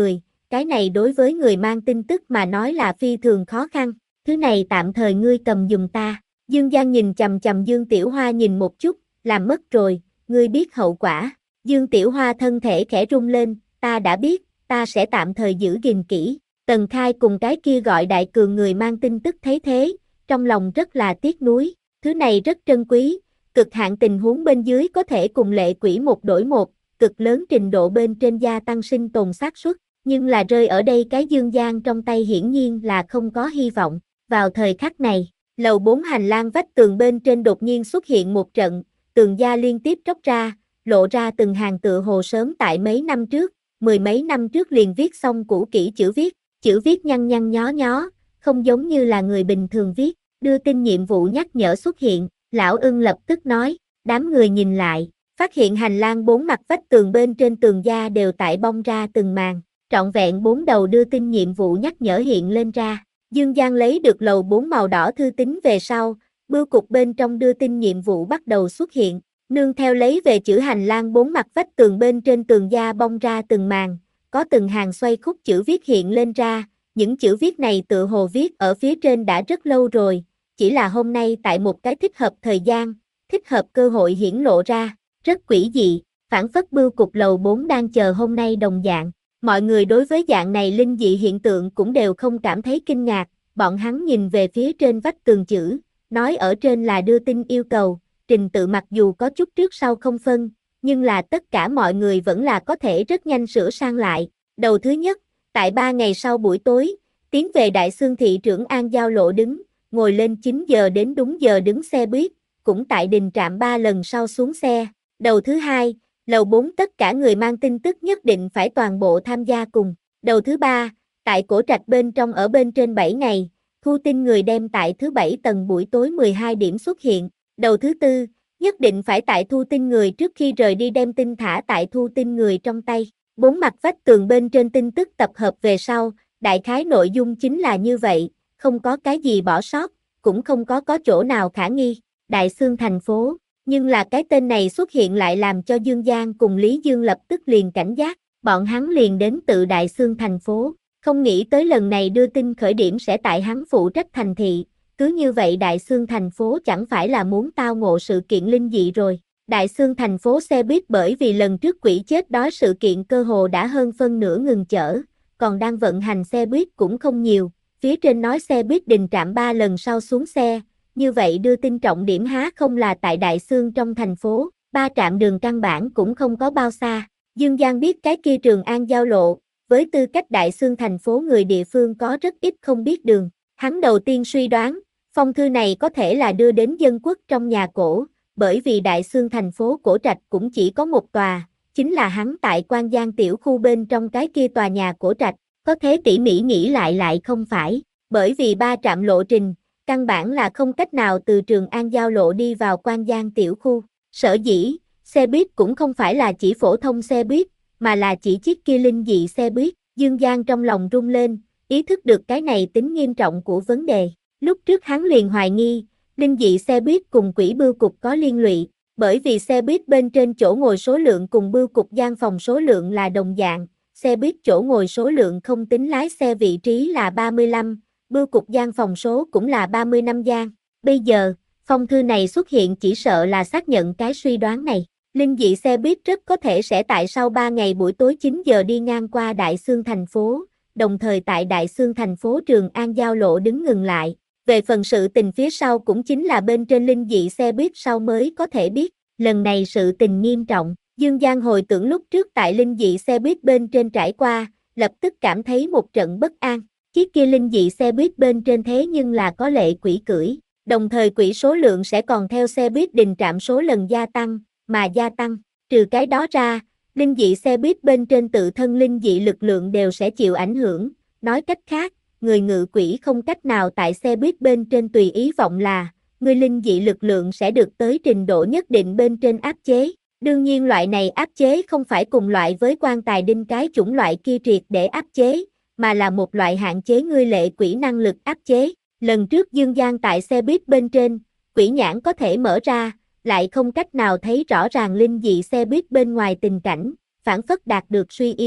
A: cái này đối với người mang tin tức mà nói là phi thường khó khăn, thứ này tạm thời ngươi cầm giùm ta. Dương Giang nhìn chằm chằm Dương Tiểu Hoa nhìn một chút, làm mất rồi, ngươi biết hậu quả. Dương Tiểu Hoa thân thể khẽ rung lên, ta đã biết, ta sẽ tạm thời giữ gìn kỹ. Tần Khai cùng cái kia gọi đại cường người mang tin tức thấy thế, trong lòng rất là tiếc nuối, thứ này rất trân quý, cực hạn tình huống bên dưới có thể cùng lệ quỷ một đổi một, cực lớn trình độ bên trên gia tăng sinh tồn xác suất, nhưng là rơi ở đây cái Dương Giang trong tay hiển nhiên là không có hy vọng. Vào thời khắc này, lầu bốn hành lang vách tường bên trên đột nhiên xuất hiện một trận, tường gia liên tiếp tróc ra, lộ ra từng hàng tựa hồ sớm tại mấy năm trước, mười mấy năm trước liền viết xong cũ kỹ chữ viết, chữ viết nhăn nhăn nhó nhó, không giống như là người bình thường viết. Đưa tin nhiệm vụ nhắc nhở xuất hiện, lão ưng lập tức nói, đám người nhìn lại, phát hiện hành lang bốn mặt vách tường bên trên tường gia đều tại bong ra từng màn, trọn vẹn bốn đầu đưa tin nhiệm vụ nhắc nhở hiện lên ra. Dương Giang lấy được lầu bốn màu đỏ thư tín về sau, bưu cục bên trong đưa tin nhiệm vụ bắt đầu xuất hiện, nương theo lấy về chữ hành lang bốn mặt vách tường bên trên tường gia bong ra từng màn, có từng hàng xoay khúc chữ viết hiện lên ra, những chữ viết này tựa hồ viết ở phía trên đã rất lâu rồi, chỉ là hôm nay tại một cái thích hợp thời gian, thích hợp cơ hội hiển lộ ra, rất quỷ dị, phản phất bưu cục lầu bốn đang chờ hôm nay đồng dạng. Mọi người đối với dạng này linh dị hiện tượng cũng đều không cảm thấy kinh ngạc, bọn hắn nhìn về phía trên vách tường chữ, nói ở trên là đưa tin yêu cầu, trình tự mặc dù có chút trước sau không phân, nhưng là tất cả mọi người vẫn là có thể rất nhanh sửa sang lại. Đầu thứ nhất, tại ba ngày sau buổi tối, tiến về Đại Xương thị trưởng An Giao lộ đứng, ngồi lên chín giờ đến đúng giờ đứng xe buýt, cũng tại đình trạm ba lần sau xuống xe. Đầu thứ hai, lầu bốn tất cả người mang tin tức nhất định phải toàn bộ tham gia cùng. Đầu thứ ba, tại cổ trạch bên trong ở bên trên bảy ngày, thu tin người đem tại thứ bảy tầng buổi tối mười hai điểm xuất hiện. Đầu thứ tư, nhất định phải tại thu tin người trước khi rời đi đem tin thả tại thu tin người trong tay. Bốn mặt vách tường bên trên tin tức tập hợp về sau, đại khái nội dung chính là như vậy, không có cái gì bỏ sót, cũng không có có chỗ nào khả nghi. Đại Xương thành phố, nhưng là cái tên này xuất hiện lại làm cho Dương Giang cùng Lý Dương lập tức liền cảnh giác, bọn hắn liền đến tự Đại Xương thành phố, không nghĩ tới lần này đưa tin khởi điểm sẽ tại hắn phụ trách thành thị, cứ như vậy Đại Xương thành phố chẳng phải là muốn tao ngộ sự kiện linh dị rồi. Đại Xương thành phố xe buýt bởi vì lần trước quỷ chết đói sự kiện cơ hồ đã hơn phân nửa ngừng chở, còn đang vận hành xe buýt cũng không nhiều, phía trên nói xe buýt đình trạm ba lần sau xuống xe, như vậy đưa tin trọng điểm há không là tại Đại Xương trong thành phố, ba trạm đường căn bản cũng không có bao xa. Dương Giang biết cái kia Trường An giao lộ, với tư cách Đại Xương thành phố người địa phương có rất ít không biết đường, hắn đầu tiên suy đoán, phong thư này có thể là đưa đến dân quốc trong nhà cổ, bởi vì Đại Xương thành phố cổ trạch cũng chỉ có một tòa, chính là hắn tại Quan Giang tiểu khu bên trong cái kia tòa nhà cổ trạch, có thế tỉ mỉ nghĩ lại lại không phải, bởi vì ba trạm lộ trình, căn bản là không cách nào từ Trường An giao lộ đi vào Quan Giang tiểu khu, sở dĩ, xe buýt cũng không phải là chỉ phổ thông xe buýt, mà là chỉ chiếc kia linh dị xe buýt. Dương Giang trong lòng rung lên, ý thức được cái này tính nghiêm trọng của vấn đề, lúc trước hắn liền hoài nghi, linh dị xe buýt cùng quỷ bưu cục có liên lụy, bởi vì xe buýt bên trên chỗ ngồi số lượng cùng bưu cục gian phòng số lượng là đồng dạng, xe buýt chỗ ngồi số lượng không tính lái xe vị trí là ba mươi lăm, bưu cục gian phòng số cũng là ba mươi lăm gian. Bây giờ, phong thư này xuất hiện chỉ sợ là xác nhận cái suy đoán này. Linh dị xe buýt rất có thể sẽ tại sau ba ngày buổi tối chín giờ đi ngang qua Đại Xương thành phố, đồng thời tại Đại Xương thành phố Trường An giao lộ đứng ngừng lại. Về phần sự tình phía sau cũng chính là bên trên linh dị xe buýt sau mới có thể biết, lần này sự tình nghiêm trọng. Dương Giang hồi tưởng lúc trước tại linh dị xe buýt bên trên trải qua, lập tức cảm thấy một trận bất an. Chiếc kia linh dị xe buýt bên trên thế nhưng là có lệ quỷ cưỡi, đồng thời quỷ số lượng sẽ còn theo xe buýt đình trạm số lần gia tăng, mà gia tăng. Trừ cái đó ra, linh dị xe buýt bên trên tự thân linh dị lực lượng đều sẽ chịu ảnh hưởng. Nói cách khác, người ngự quỷ không cách nào tại xe buýt bên trên tùy ý vọng là, người linh dị lực lượng sẽ được tới trình độ nhất định bên trên áp chế. Đương nhiên loại này áp chế không phải cùng loại với quan tài đinh cái chủng loại kia triệt để áp chế, mà là một loại hạn chế ngươi lệ quỷ năng lực áp chế. Lần trước Dương Giang tại xe buýt bên trên, quỷ nhãn có thể mở ra, lại không cách nào thấy rõ ràng linh dị xe buýt bên ngoài tình cảnh, phản phất đạt được suy yếu.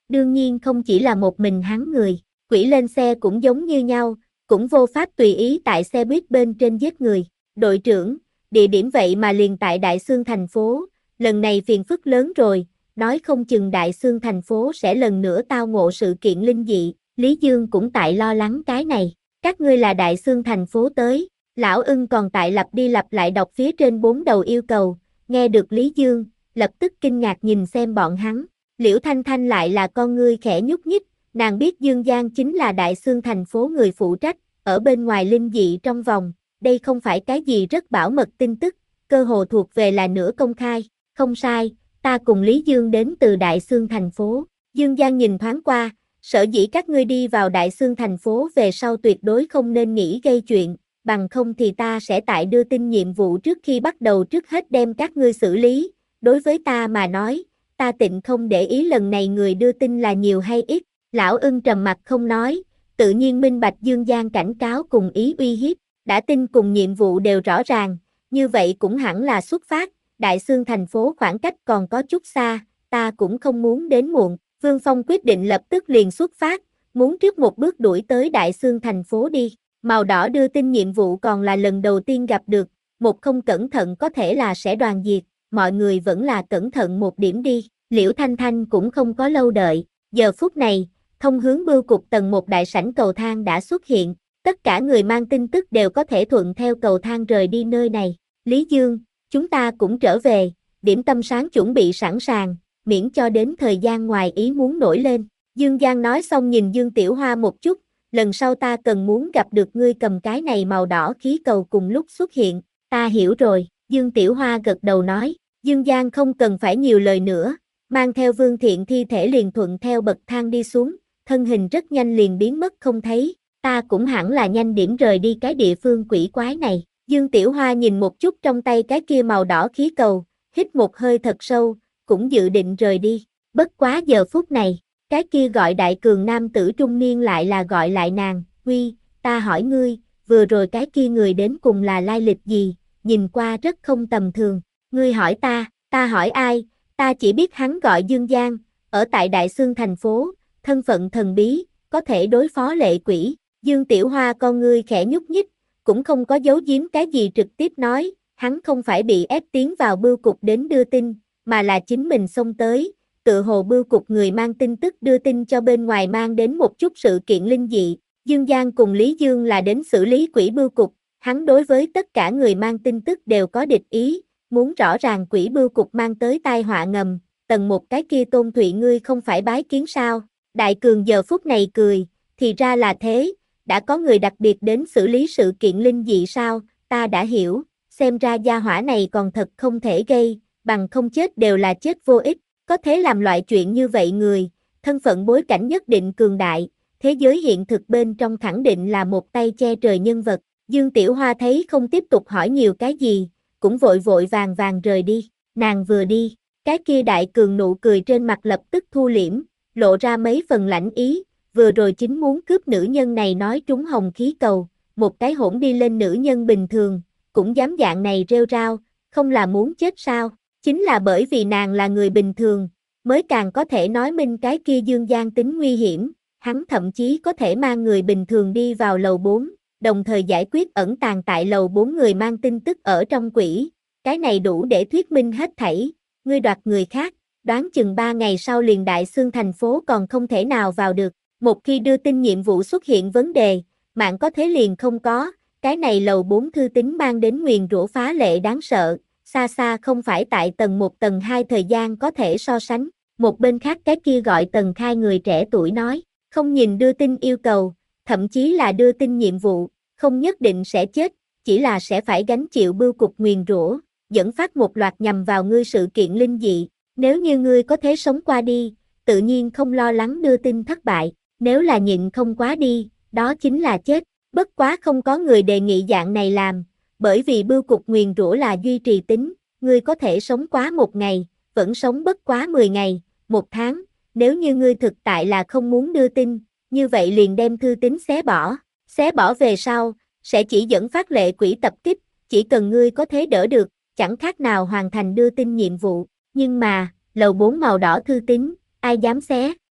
A: đương nhiên không chỉ là một mình hắn người, quỷ lên xe cũng giống như nhau, cũng vô pháp tùy ý tại xe buýt bên trên giết người. Đội trưởng, địa điểm vậy mà liền tại Đại Xương thành phố, lần này phiền phức lớn rồi, nói không chừng Đại Xương thành phố sẽ lần nữa tao ngộ sự kiện linh dị, Lý Dương cũng tại lo lắng cái này. Các ngươi là Đại Xương thành phố tới, lão ưng còn tại lặp đi lặp lại đọc phía trên bốn đầu yêu cầu, nghe được Lý Dương, lập tức kinh ngạc nhìn xem bọn hắn. Liễu Thanh Thanh lại là con ngươi khẽ nhúc nhích, nàng biết Dương Giang chính là Đại Xương thành phố người phụ trách, ở bên ngoài linh dị trong vòng, đây không phải cái gì rất bảo mật tin tức, cơ hồ thuộc về là nửa công khai, không sai, ta cùng Lý Dương đến từ Đại Xương thành phố. Dương Giang nhìn thoáng qua, sở dĩ các ngươi đi vào Đại Xương thành phố về sau tuyệt đối không nên nghĩ gây chuyện, bằng không thì ta sẽ tại đưa tin nhiệm vụ trước khi bắt đầu trước hết đem các ngươi xử lý, đối với ta mà nói, ta tịnh không để ý lần này người đưa tin là nhiều hay ít. Lão ưng trầm mặt không nói, tự nhiên minh bạch Dương Giang cảnh cáo cùng ý uy hiếp, đã tin cùng nhiệm vụ đều rõ ràng, như vậy cũng hẳn là xuất phát, Đại Xương thành phố khoảng cách còn có chút xa, ta cũng không muốn đến muộn. Vương Phong quyết định lập tức liền xuất phát, muốn trước một bước đuổi tới Đại Xương thành phố đi. Màu đỏ đưa tin nhiệm vụ còn là lần đầu tiên gặp được, một không cẩn thận có thể là sẽ đoàn diệt, mọi người vẫn là cẩn thận một điểm đi. Liễu Thanh Thanh cũng không có lâu đợi, giờ phút này, thông hướng bưu cục tầng một đại sảnh cầu thang đã xuất hiện, tất cả người mang tin tức đều có thể thuận theo cầu thang rời đi nơi này. Lý Dương, chúng ta cũng trở về, điểm tâm sáng chuẩn bị sẵn sàng, miễn cho đến thời gian ngoài ý muốn nổi lên. Dương Giang nói xong nhìn Dương Tiểu Hoa một chút, lần sau ta cần muốn gặp được ngươi cầm cái này màu đỏ khí cầu cùng lúc xuất hiện, ta hiểu rồi, Dương Tiểu Hoa gật đầu nói, Dương Giang không cần phải nhiều lời nữa, mang theo Vương Thiện thi thể liền thuận theo bậc thang đi xuống, thân hình rất nhanh liền biến mất không thấy, ta cũng hẳn là nhanh điểm rời đi cái địa phương quỷ quái này. Dương Tiểu Hoa nhìn một chút trong tay cái kia màu đỏ khí cầu, hít một hơi thật sâu, cũng dự định rời đi, bất quá giờ phút này, cái kia gọi đại cường nam tử trung niên lại là gọi lại nàng, Huy, ta hỏi ngươi, vừa rồi cái kia người đến cùng là lai lịch gì, nhìn qua rất không tầm thường, ngươi hỏi ta, ta hỏi ai, ta chỉ biết hắn gọi Dương Giang, ở tại Đại Xương thành phố, thân phận thần bí, có thể đối phó lệ quỷ. Dương Tiểu Hoa con ngươi khẽ nhúc nhích, cũng không có giấu giếm cái gì trực tiếp nói, hắn không phải bị ép tiến vào bưu cục đến đưa tin, mà là chính mình xông tới, tự hồ bưu cục người mang tin tức đưa tin cho bên ngoài mang đến một chút sự kiện linh dị. Dương Giang cùng Lý Dương là đến xử lý quỷ bưu cục, hắn đối với tất cả người mang tin tức đều có địch ý, muốn rõ ràng quỷ bưu cục mang tới tai họa ngầm, tầng một cái kia Tôn Thụy ngươi không phải bái kiến sao? Đại cường giờ phút này cười, thì ra là thế, đã có người đặc biệt đến xử lý sự kiện linh dị sao, ta đã hiểu, xem ra gia hỏa này còn thật không thể gây, bằng không chết đều là chết vô ích, có thể làm loại chuyện như vậy người, thân phận bối cảnh nhất định cường đại, thế giới hiện thực bên trong khẳng định là một tay che trời nhân vật. Dương Tiểu Hoa thấy không tiếp tục hỏi nhiều cái gì, cũng vội vội vàng vàng rời đi, nàng vừa đi, cái kia đại cường nụ cười trên mặt lập tức thu liễm, lộ ra mấy phần lãnh ý, vừa rồi chính muốn cướp nữ nhân này nói trúng hồng khí cầu, một cái hỗn đi lên nữ nhân bình thường, cũng dám dạng này rêu rao, không là muốn chết sao, chính là bởi vì nàng là người bình thường, mới càng có thể nói minh cái kia Dương Giang tính nguy hiểm, hắn thậm chí có thể mang người bình thường đi vào lầu bốn, đồng thời giải quyết ẩn tàng tại lầu bốn người mang tin tức ở trong quỷ, cái này đủ để thuyết minh hết thảy, ngươi đoạt người khác, đoán chừng ba ngày sau liền Đại Xương thành phố còn không thể nào vào được, một khi đưa tin nhiệm vụ xuất hiện vấn đề, mạng có thế liền không có, cái này lầu bốn thư tín mang đến nguyền rủa phá lệ đáng sợ, xa xa không phải tại tầng một tầng hai thời gian có thể so sánh, một bên khác cái kia gọi Tần Khai người trẻ tuổi nói, không nhìn đưa tin yêu cầu, thậm chí là đưa tin nhiệm vụ, không nhất định sẽ chết, chỉ là sẽ phải gánh chịu bưu cục nguyền rủa, dẫn phát một loạt nhằm vào ngươi sự kiện linh dị, nếu như ngươi có thể sống qua đi, tự nhiên không lo lắng đưa tin thất bại, nếu là nhịn không quá đi, đó chính là chết, bất quá không có người đề nghị dạng này làm, bởi vì bưu cục nguyền rủa là duy trì tính, ngươi có thể sống quá một ngày, vẫn sống bất quá mười ngày, một tháng, nếu như ngươi thực tại là không muốn đưa tin, như vậy liền đem thư tín xé bỏ, xé bỏ về sau, sẽ chỉ dẫn phát lệ quỷ tập kích, chỉ cần ngươi có thể đỡ được, chẳng khác nào hoàn thành đưa tin nhiệm vụ, nhưng mà, lầu bốn màu đỏ thư tín, ai dám xé,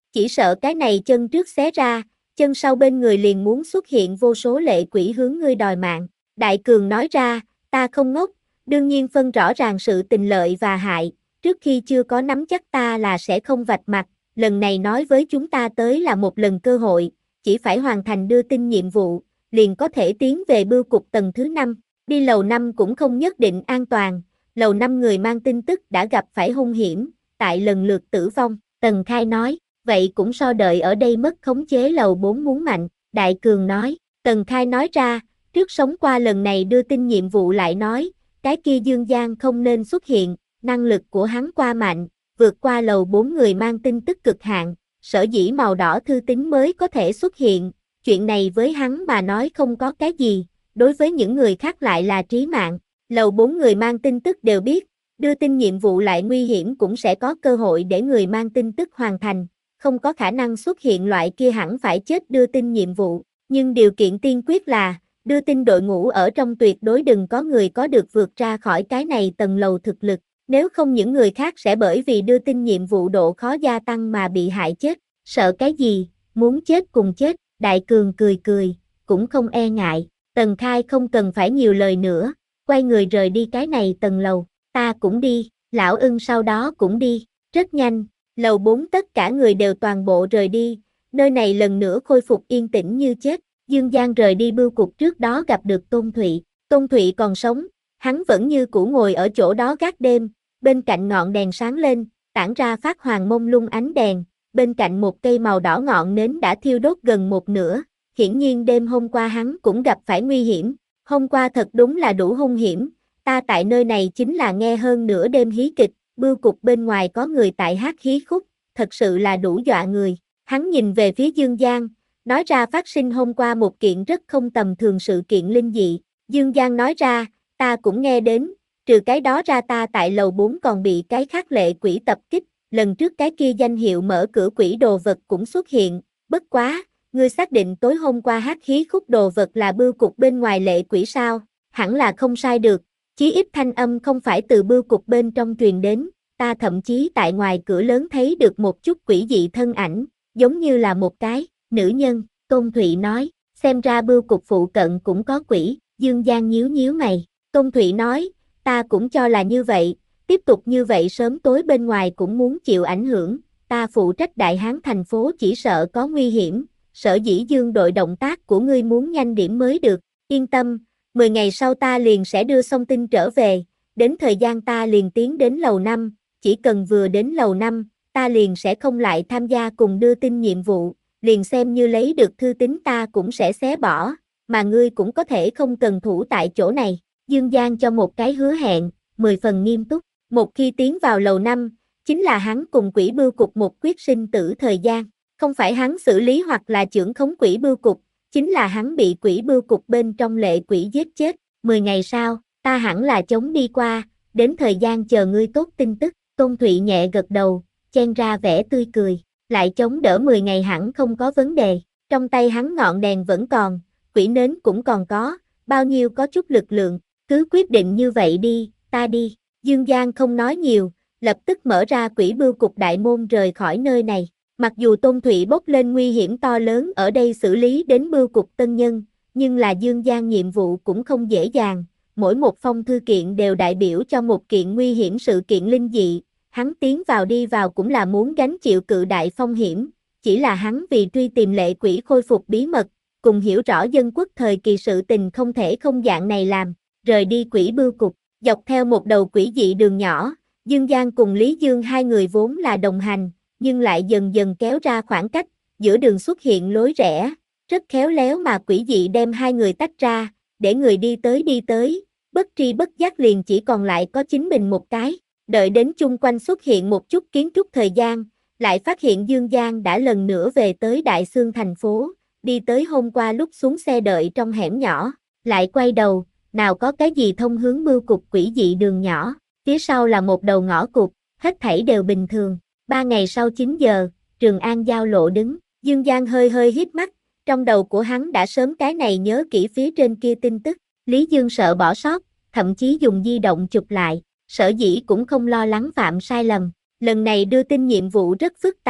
A: chỉ sợ cái này chân trước xé ra, chân sau bên người liền muốn xuất hiện vô số lệ quỷ hướng ngươi đòi mạng. Đại Cường nói ra, ta không ngốc, đương nhiên phân rõ ràng sự tình lợi và hại, trước khi chưa có nắm chắc ta là sẽ không vạch mặt, lần này nói với chúng ta tới là một lần cơ hội, chỉ phải hoàn thành đưa tin nhiệm vụ, liền có thể tiến về bưu cục tầng thứ năm, đi lầu năm cũng không nhất định an toàn, lầu năm người mang tin tức đã gặp phải hung hiểm, tại lần lượt tử vong, Tần Khai nói, vậy cũng so đợi ở đây mất khống chế lầu bốn muốn mạnh, Đại Cường nói, Tần Khai nói ra, trước sống qua lần này đưa tin nhiệm vụ lại nói, cái kia Dương Giang không nên xuất hiện, năng lực của hắn qua mạnh, vượt qua lầu bốn người mang tin tức cực hạn, sở dĩ màu đỏ thư tín mới có thể xuất hiện, chuyện này với hắn mà nói không có cái gì, đối với những người khác lại là trí mạng, lầu bốn người mang tin tức đều biết, đưa tin nhiệm vụ lại nguy hiểm cũng sẽ có cơ hội để người mang tin tức hoàn thành, không có khả năng xuất hiện loại kia hẳn phải chết đưa tin nhiệm vụ, nhưng điều kiện tiên quyết là, đưa tin đội ngũ ở trong tuyệt đối đừng có người có được vượt ra khỏi cái này tầng lầu thực lực, nếu không những người khác sẽ bởi vì đưa tin nhiệm vụ độ khó gia tăng mà bị hại chết, sợ cái gì, muốn chết cùng chết, Đại Cường cười cười, cũng không e ngại, Tần Khai không cần phải nhiều lời nữa, quay người rời đi cái này tầng lầu, ta cũng đi, Lão Ưng sau đó cũng đi, rất nhanh, lầu bốn tất cả người đều toàn bộ rời đi, nơi này lần nữa khôi phục yên tĩnh như chết, Dương Giang rời đi bưu cục trước đó gặp được Tôn Thụy, Tôn Thụy còn sống, hắn vẫn như cũ ngồi ở chỗ đó gác đêm, bên cạnh ngọn đèn sáng lên, tản ra phát hoàng mông lung ánh đèn, bên cạnh một cây màu đỏ ngọn nến đã thiêu đốt gần một nửa, hiển nhiên đêm hôm qua hắn cũng gặp phải nguy hiểm, hôm qua thật đúng là đủ hung hiểm, ta tại nơi này chính là nghe hơn nửa đêm hí kịch, bưu cục bên ngoài có người tại hát hí khúc, thật sự là đủ dọa người, hắn nhìn về phía Dương Giang, nói ra phát sinh hôm qua một kiện rất không tầm thường sự kiện linh dị, Dương Giang nói ra, ta cũng nghe đến, trừ cái đó ra ta tại lầu bốn còn bị cái khác lệ quỷ tập kích, lần trước cái kia danh hiệu mở cửa quỷ đồ vật cũng xuất hiện, bất quá, ngươi xác định tối hôm qua hát hí khúc đồ vật là bưu cục bên ngoài lệ quỷ sao, hẳn là không sai được, chí ít thanh âm không phải từ bưu cục bên trong truyền đến, ta thậm chí tại ngoài cửa lớn thấy được một chút quỷ dị thân ảnh, giống như là một cái, nữ nhân, Tôn Thụy nói, xem ra bưu cục phụ cận cũng có quỷ, Dương Giang nhíu nhíu mày, Tôn Thụy nói, ta cũng cho là như vậy, tiếp tục như vậy sớm tối bên ngoài cũng muốn chịu ảnh hưởng, ta phụ trách Đại Hán thành phố chỉ sợ có nguy hiểm, sở dĩ Dương đội động tác của ngươi muốn nhanh điểm mới được, yên tâm, mười ngày sau ta liền sẽ đưa xong tin trở về, đến thời gian ta liền tiến đến lầu năm, chỉ cần vừa đến lầu năm, ta liền sẽ không lại tham gia cùng đưa tin nhiệm vụ, liền xem như lấy được thư tín ta cũng sẽ xé bỏ, mà ngươi cũng có thể không cần thủ tại chỗ này. Dương Giang cho một cái hứa hẹn, mười phần nghiêm túc, một khi tiến vào lầu năm, chính là hắn cùng quỷ bưu cục một quyết sinh tử thời gian, không phải hắn xử lý hoặc là trưởng khống quỷ bưu cục, chính là hắn bị quỷ bưu cục bên trong lệ quỷ giết chết, mười ngày sau, ta hẳn là chống đi qua, đến thời gian chờ ngươi tốt tin tức, Tôn Thụy nhẹ gật đầu, chen ra vẻ tươi cười, lại chống đỡ mười ngày hẳn không có vấn đề, trong tay hắn ngọn đèn vẫn còn, quỷ nến cũng còn có, bao nhiêu có chút lực lượng, cứ quyết định như vậy đi, ta đi, Dương Giang không nói nhiều, lập tức mở ra quỷ bưu cục đại môn rời khỏi nơi này, mặc dù Tôn Thụy bốc lên nguy hiểm to lớn ở đây xử lý đến bưu cục tân nhân, nhưng là Dương Giang nhiệm vụ cũng không dễ dàng, mỗi một phong thư kiện đều đại biểu cho một kiện nguy hiểm sự kiện linh dị, hắn tiến vào đi vào cũng là muốn gánh chịu cự đại phong hiểm, chỉ là hắn vì truy tìm lệ quỷ khôi phục bí mật, cùng hiểu rõ dân quốc thời kỳ sự tình không thể không dạng này làm, rời đi quỷ bưu cục, dọc theo một đầu quỷ dị đường nhỏ, Dương Giang cùng Lý Dương hai người vốn là đồng hành, nhưng lại dần dần kéo ra khoảng cách, giữa đường xuất hiện lối rẽ, rất khéo léo mà quỷ dị đem hai người tách ra, để người đi tới đi tới, bất tri bất giác liền chỉ còn lại có chính mình một cái, đợi đến chung quanh xuất hiện một chút kiến trúc thời gian, lại phát hiện Dương Giang đã lần nữa về tới Đại Xương thành phố, đi tới hôm qua lúc xuống xe đợi trong hẻm nhỏ, lại quay đầu, nào có cái gì thông hướng bưu cục quỷ dị đường nhỏ, phía sau là một đầu ngõ cụt, hết thảy đều bình thường. Ba ngày sau chín giờ, Trường An giao lộ đứng, Dương Giang hơi hơi hít mắt, trong đầu của hắn đã sớm cái này nhớ kỹ phía trên kia tin tức, Lý Dương sợ bỏ sót, thậm chí dùng di động chụp lại, sở dĩ cũng không lo lắng phạm sai lầm, lần này đưa tin nhiệm vụ rất phức tạp,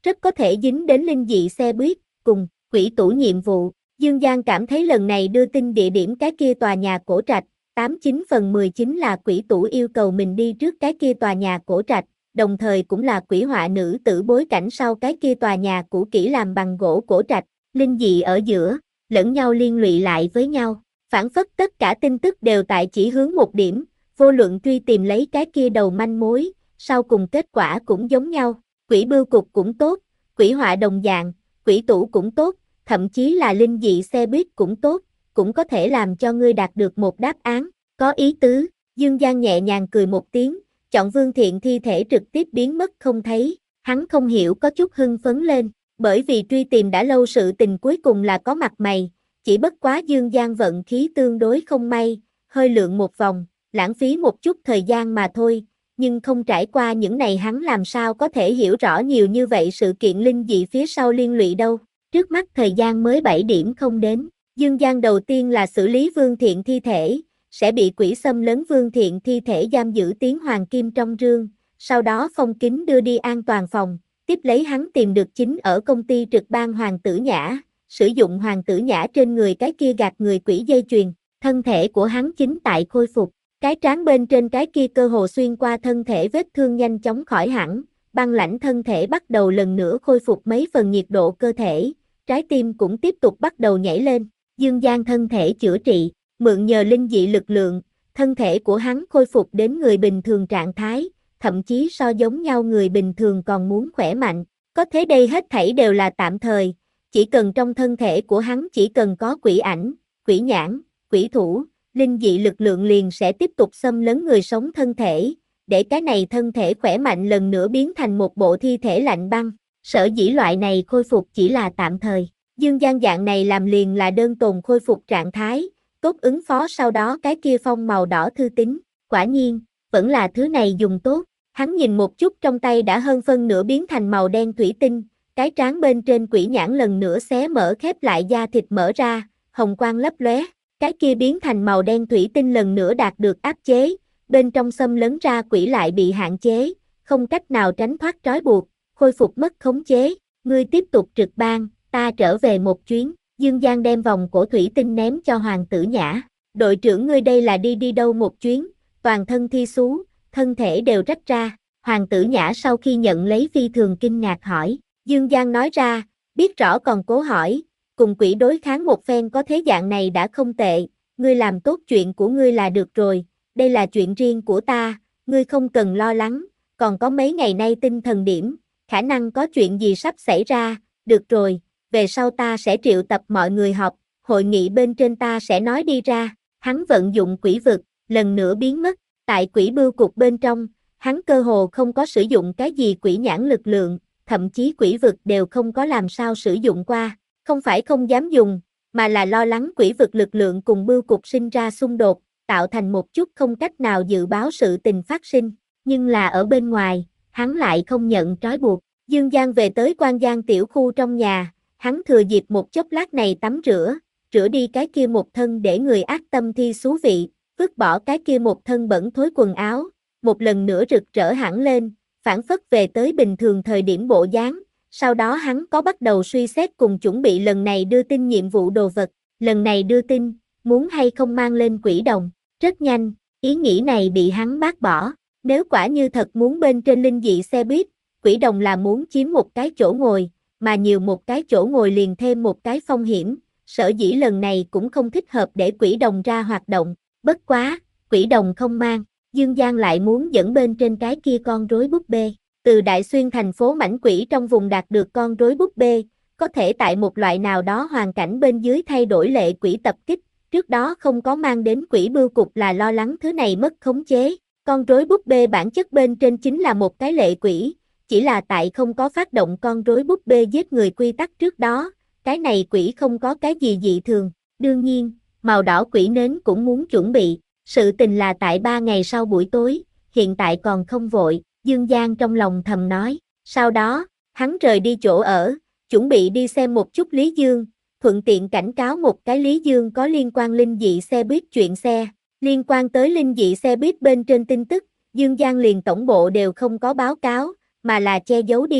A: rất có thể dính đến linh dị xe buýt, cùng quỷ tủ nhiệm vụ. Dương Giang cảm thấy lần này đưa tin địa điểm cái kia tòa nhà cổ trạch, tám chín phần mười chính là quỷ tủ yêu cầu mình đi trước cái kia tòa nhà cổ trạch, đồng thời cũng là quỷ họa nữ tử bối cảnh sau cái kia tòa nhà cũ kỹ làm bằng gỗ cổ trạch, linh dị ở giữa, lẫn nhau liên lụy lại với nhau, phản phất tất cả tin tức đều tại chỉ hướng một điểm, vô luận truy tìm lấy cái kia đầu manh mối, sau cùng kết quả cũng giống nhau, quỷ bưu cục cũng tốt, quỷ họa đồng dạng, quỷ tủ cũng tốt, thậm chí là linh dị xe buýt cũng tốt, cũng có thể làm cho ngươi đạt được một đáp án, có ý tứ, Dương Giang nhẹ nhàng cười một tiếng, chọn Vương Thiện thi thể trực tiếp biến mất không thấy, hắn không hiểu có chút hưng phấn lên, bởi vì truy tìm đã lâu sự tình cuối cùng là có mặt mày, chỉ bất quá Dương Giang vận khí tương đối không may, hơi lượn một vòng, lãng phí một chút thời gian mà thôi, nhưng không trải qua những này hắn làm sao có thể hiểu rõ nhiều như vậy sự kiện linh dị phía sau liên lụy đâu, trước mắt thời gian mới bảy điểm không đến, Dương Giang đầu tiên là xử lý Vương Thiện thi thể, sẽ bị quỷ xâm lấn Vương Thiện thi thể giam giữ tiếng hoàng kim trong rương, sau đó phong kín đưa đi an toàn phòng, tiếp lấy hắn tìm được chính ở công ty trực ban Hoàng Tử Nhã, sử dụng Hoàng Tử Nhã trên người cái kia gạt người quỷ dây chuyền, thân thể của hắn chính tại khôi phục, cái trán bên trên cái kia cơ hồ xuyên qua thân thể vết thương nhanh chóng khỏi hẳn, băng lãnh thân thể bắt đầu lần nữa khôi phục mấy phần nhiệt độ cơ thể, trái tim cũng tiếp tục bắt đầu nhảy lên, Dương Giang thân thể chữa trị, mượn nhờ linh dị lực lượng, thân thể của hắn khôi phục đến người bình thường trạng thái, thậm chí so giống nhau người bình thường còn muốn khỏe mạnh, có thế đây hết thảy đều là tạm thời, chỉ cần trong thân thể của hắn chỉ cần có quỷ ảnh, quỷ nhãn, quỷ thủ, linh dị lực lượng liền sẽ tiếp tục xâm lấn người sống thân thể, để cái này thân thể khỏe mạnh lần nữa biến thành một bộ thi thể lạnh băng, sở dĩ loại này khôi phục chỉ là tạm thời, Dương Giang dạng này làm liền là đơn tồn khôi phục trạng thái, tốt ứng phó sau đó cái kia phong màu đỏ thư tín, quả nhiên, vẫn là thứ này dùng tốt, hắn nhìn một chút trong tay đã hơn phân nửa biến thành màu đen thủy tinh, cái trán bên trên quỷ nhãn lần nữa xé mở khép lại da thịt mở ra, hồng quang lấp lóe, cái kia biến thành màu đen thủy tinh lần nữa đạt được áp chế, bên trong xâm lấn ra quỷ lại bị hạn chế, không cách nào tránh thoát trói buộc, khôi phục mất khống chế, ngươi tiếp tục trực ban, ta trở về một chuyến. Dương Giang đem vòng cổ thủy tinh ném cho Hoàng Tử Nhã, đội trưởng ngươi đây là đi đi đâu một chuyến, toàn thân thi xú, thân thể đều rách ra, Hoàng Tử Nhã sau khi nhận lấy phi thường kinh ngạc hỏi, Dương Giang nói ra, biết rõ còn cố hỏi, cùng quỷ đối kháng một phen có thế dạng này đã không tệ, ngươi làm tốt chuyện của ngươi là được rồi, đây là chuyện riêng của ta, ngươi không cần lo lắng, còn có mấy ngày nay tinh thần điểm, khả năng có chuyện gì sắp xảy ra, được rồi. Về sau ta sẽ triệu tập mọi người họp, hội nghị bên trên ta sẽ nói đi ra, hắn vận dụng quỷ vực, lần nữa biến mất, tại quỷ bưu cục bên trong, hắn cơ hồ không có sử dụng cái gì quỷ nhãn lực lượng, thậm chí quỷ vực đều không có làm sao sử dụng qua, không phải không dám dùng, mà là lo lắng quỷ vực lực lượng cùng bưu cục sinh ra xung đột, tạo thành một chút không cách nào dự báo sự tình phát sinh, nhưng là ở bên ngoài, hắn lại không nhận trói buộc, Dương Giang về tới Quan Giang tiểu khu trong nhà. Hắn thừa dịp một chốc lát này tắm rửa, rửa đi cái kia một thân để người ác tâm thi xú vị, vứt bỏ cái kia một thân bẩn thối quần áo, một lần nữa rực rỡ hẳn lên, phản phất về tới bình thường thời điểm bộ dáng, sau đó hắn có bắt đầu suy xét cùng chuẩn bị lần này đưa tin nhiệm vụ đồ vật, lần này đưa tin, muốn hay không mang lên quỷ đồng, rất nhanh, ý nghĩ này bị hắn bác bỏ, nếu quả như thật muốn bên trên linh dị xe buýt, quỷ đồng là muốn chiếm một cái chỗ ngồi, mà nhiều một cái chỗ ngồi liền thêm một cái phong hiểm, sở dĩ lần này cũng không thích hợp để quỷ đồng ra hoạt động, bất quá, quỷ đồng không mang, Dương Giang lại muốn dẫn bên trên cái kia con rối búp bê, từ Đại Xuyên thành phố mảnh quỷ trong vùng đạt được con rối búp bê, có thể tại một loại nào đó hoàn cảnh bên dưới thay đổi lệ quỷ tập kích, trước đó không có mang đến quỷ bưu cục là lo lắng thứ này mất khống chế, con rối búp bê bản chất bên trên chính là một cái lệ quỷ, chỉ là tại không có phát động con rối búp bê giết người quy tắc trước đó, cái này quỷ không có cái gì dị thường, đương nhiên, màu đỏ quỷ nến cũng muốn chuẩn bị, sự tình là tại ba ngày sau buổi tối, hiện tại còn không vội, Dương Giang trong lòng thầm nói, sau đó, hắn rời đi chỗ ở, chuẩn bị đi xem một chút Lý Dương, thuận tiện cảnh cáo một cái Lý Dương có liên quan linh dị xe buýt chuyện xe, liên quan tới linh dị xe buýt bên trên tin tức, Dương Giang liền tổng bộ đều không có báo cáo, mà là che giấu đi,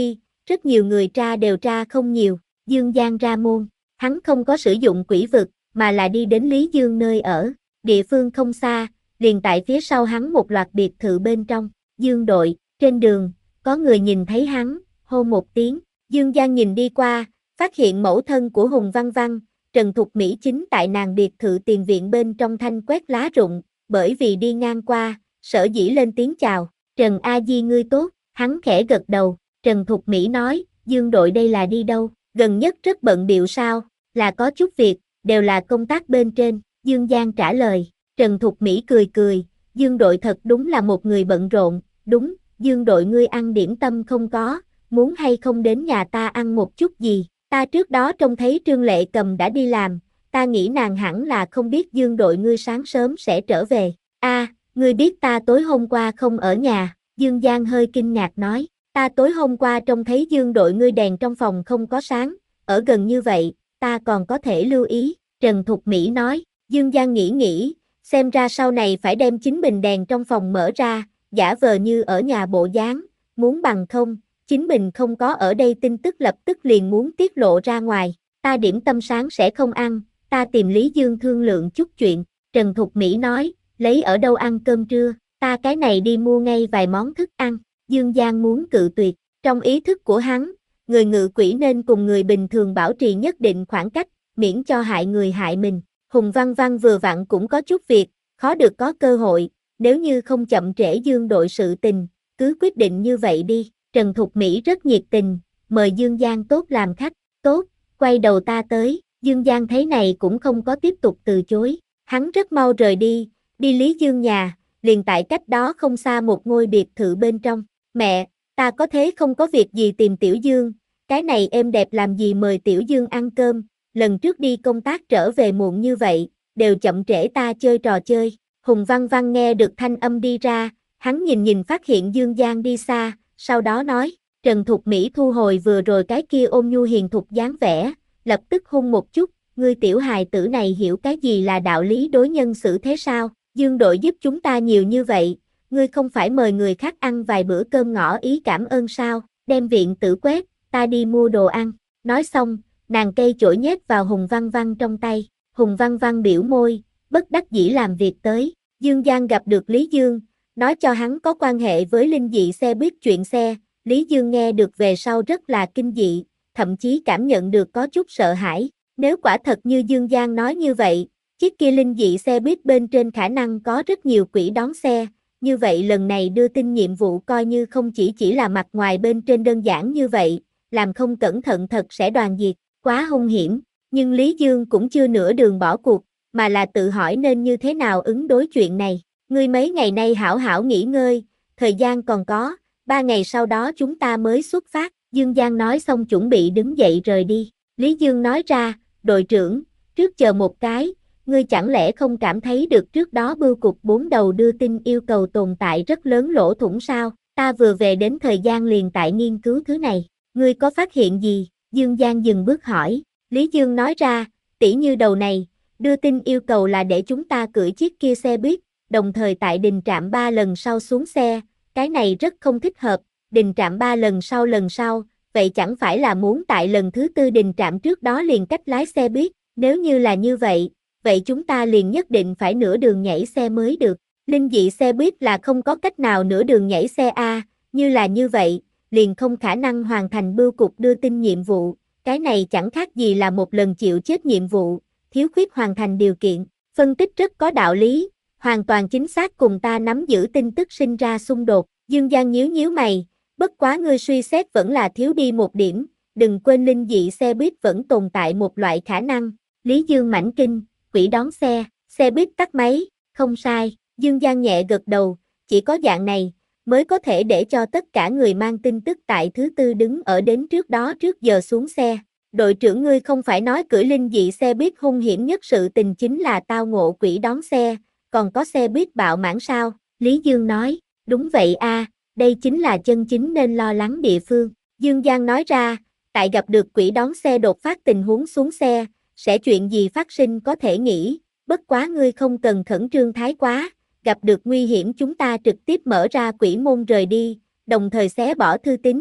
A: rất nhiều người tra đều tra không nhiều. Dương Giang ra môn, hắn không có sử dụng quỷ vực, mà là đi đến Lý Dương nơi ở, địa phương không xa, liền tại phía sau hắn một loạt biệt thự bên trong. Dương đội, trên đường, có người nhìn thấy hắn, hô một tiếng. Dương Giang nhìn đi qua, phát hiện mẫu thân của Hùng Văn Văn, Trần Thục Mỹ chính tại nàng biệt thự tiền viện bên trong thanh quét lá rụng, bởi vì đi ngang qua, sở dĩ lên tiếng chào. Trần A Di ngươi tốt, hắn khẽ gật đầu. Trần Thục Mỹ nói, Dương đội đây là đi đâu, gần nhất rất bận bịu sao, là có chút việc, đều là công tác bên trên. Dương Giang trả lời. Trần Thục Mỹ cười cười, Dương đội thật đúng là một người bận rộn. Đúng, Dương đội ngươi ăn điểm tâm không có, muốn hay không đến nhà ta ăn một chút gì, ta trước đó trông thấy Trương Lệ Cầm đã đi làm, ta nghĩ nàng hẳn là không biết Dương đội ngươi sáng sớm sẽ trở về. A, à, ngươi biết ta tối hôm qua không ở nhà, Dương Giang hơi kinh ngạc nói, ta tối hôm qua trông thấy Dương đội ngươi đèn trong phòng không có sáng, ở gần như vậy, ta còn có thể lưu ý, Trần Thục Mỹ nói. Dương Giang nghĩ nghĩ, xem ra sau này phải đem chính mình đèn trong phòng mở ra, giả vờ như ở nhà bộ dáng, muốn bằng không, chính mình không có ở đây tin tức lập tức liền muốn tiết lộ ra ngoài, ta điểm tâm sáng sẽ không ăn, ta tìm Lý Dương thương lượng chút chuyện. Trần Thục Mỹ nói, lấy ở đâu ăn cơm trưa, ta cái này đi mua ngay vài món thức ăn. Dương Giang muốn cự tuyệt, trong ý thức của hắn, người ngự quỷ nên cùng người bình thường bảo trì nhất định khoảng cách, miễn cho hại người hại mình. Hùng Văn Văn vừa vặn cũng có chút việc, khó được có cơ hội, nếu như không chậm trễ Dương đội sự tình, cứ quyết định như vậy đi. Trần Thục Mỹ rất nhiệt tình, mời Dương Giang tốt làm khách. Tốt, quay đầu ta tới. Dương Giang thấy này cũng không có tiếp tục từ chối, hắn rất mau rời đi, đi Lý Dương nhà, liền tại cách đó không xa một ngôi biệt thự bên trong. Mẹ, ta có thế không có việc gì tìm Tiểu Dương, cái này êm đẹp làm gì mời Tiểu Dương ăn cơm, lần trước đi công tác trở về muộn như vậy, đều chậm trễ ta chơi trò chơi. Hùng Văn Văn nghe được thanh âm đi ra, hắn nhìn nhìn phát hiện Dương Giang đi xa, sau đó nói, Trần Thục Mỹ thu hồi vừa rồi cái kia ôn nhu hiền thục dáng vẻ, lập tức hung một chút, ngươi tiểu hài tử này hiểu cái gì là đạo lý đối nhân xử thế sao, Dương đội giúp chúng ta nhiều như vậy, ngươi không phải mời người khác ăn vài bữa cơm ngỏ ý cảm ơn sao, đem viện tử quét, ta đi mua đồ ăn. Nói xong, nàng cây chổi nhét vào Hùng Văn Văn trong tay, Hùng Văn Văn biểu môi, bất đắc dĩ làm việc tới. Dương Giang gặp được Lý Dương, nói cho hắn có quan hệ với linh dị xe buýt chuyện xe, Lý Dương nghe được về sau rất là kinh dị, thậm chí cảm nhận được có chút sợ hãi. Nếu quả thật như Dương Giang nói như vậy, chiếc kia linh dị xe buýt bên trên khả năng có rất nhiều quỷ đón xe, như vậy lần này đưa tin nhiệm vụ coi như không chỉ chỉ là mặt ngoài bên trên đơn giản như vậy, làm không cẩn thận thật sẽ đoàn diệt, quá hung hiểm. Nhưng Lý Dương cũng chưa nửa đường bỏ cuộc, mà là tự hỏi nên như thế nào ứng đối chuyện này. Ngươi mấy ngày nay hảo hảo nghỉ ngơi, thời gian còn có, ba ngày sau đó chúng ta mới xuất phát. Dương Giang nói xong chuẩn bị đứng dậy rời đi. Lý Dương nói ra, đội trưởng, trước chờ một cái, ngươi chẳng lẽ không cảm thấy được trước đó bưu cục bốn đầu đưa tin yêu cầu tồn tại rất lớn lỗ thủng sao? Ta vừa về đến thời gian liền tại nghiên cứu thứ này, ngươi có phát hiện gì? Dương Giang dừng bước hỏi. Lý Dương nói ra, tỉ như đầu này, đưa tin yêu cầu là để chúng ta cưỡi chiếc kia xe buýt, đồng thời tại đình trạm ba lần sau xuống xe, cái này rất không thích hợp, đình trạm ba lần sau lần sau, vậy chẳng phải là muốn tại lần thứ tư đình trạm trước đó liền cách lái xe buýt, nếu như là như vậy, vậy chúng ta liền nhất định phải nửa đường nhảy xe mới được. Linh dị xe buýt là không có cách nào nửa đường nhảy xe A, như là như vậy, liền không khả năng hoàn thành bưu cục đưa tin nhiệm vụ, cái này chẳng khác gì là một lần chịu chết nhiệm vụ, thiếu khuyết hoàn thành điều kiện, phân tích rất có đạo lý, hoàn toàn chính xác cùng ta nắm giữ tin tức sinh ra xung đột. Dương Giang nhíu nhíu mày, bất quá ngươi suy xét vẫn là thiếu đi một điểm, đừng quên linh dị xe buýt vẫn tồn tại một loại khả năng. Lý Dương mãnh kinh, quỷ đón xe, xe buýt tắt máy, không sai. Dương Giang nhẹ gật đầu, chỉ có dạng này, mới có thể để cho tất cả người mang tin tức tại thứ tư đứng ở đến trước đó trước giờ xuống xe. Đội trưởng ngươi không phải nói cưỡi linh dị xe buýt hung hiểm nhất sự tình chính là tao ngộ quỷ đón xe, còn có xe buýt bạo mãn sao? Lý Dương nói, đúng vậy a, đây chính là chân chính nên lo lắng địa phương. Dương Giang nói ra, tại gặp được quỷ đón xe đột phát tình huống xuống xe, sẽ chuyện gì phát sinh có thể nghĩ, bất quá ngươi không cần khẩn trương thái quá, gặp được nguy hiểm chúng ta trực tiếp mở ra quỷ môn rời đi, đồng thời xé bỏ thư tín,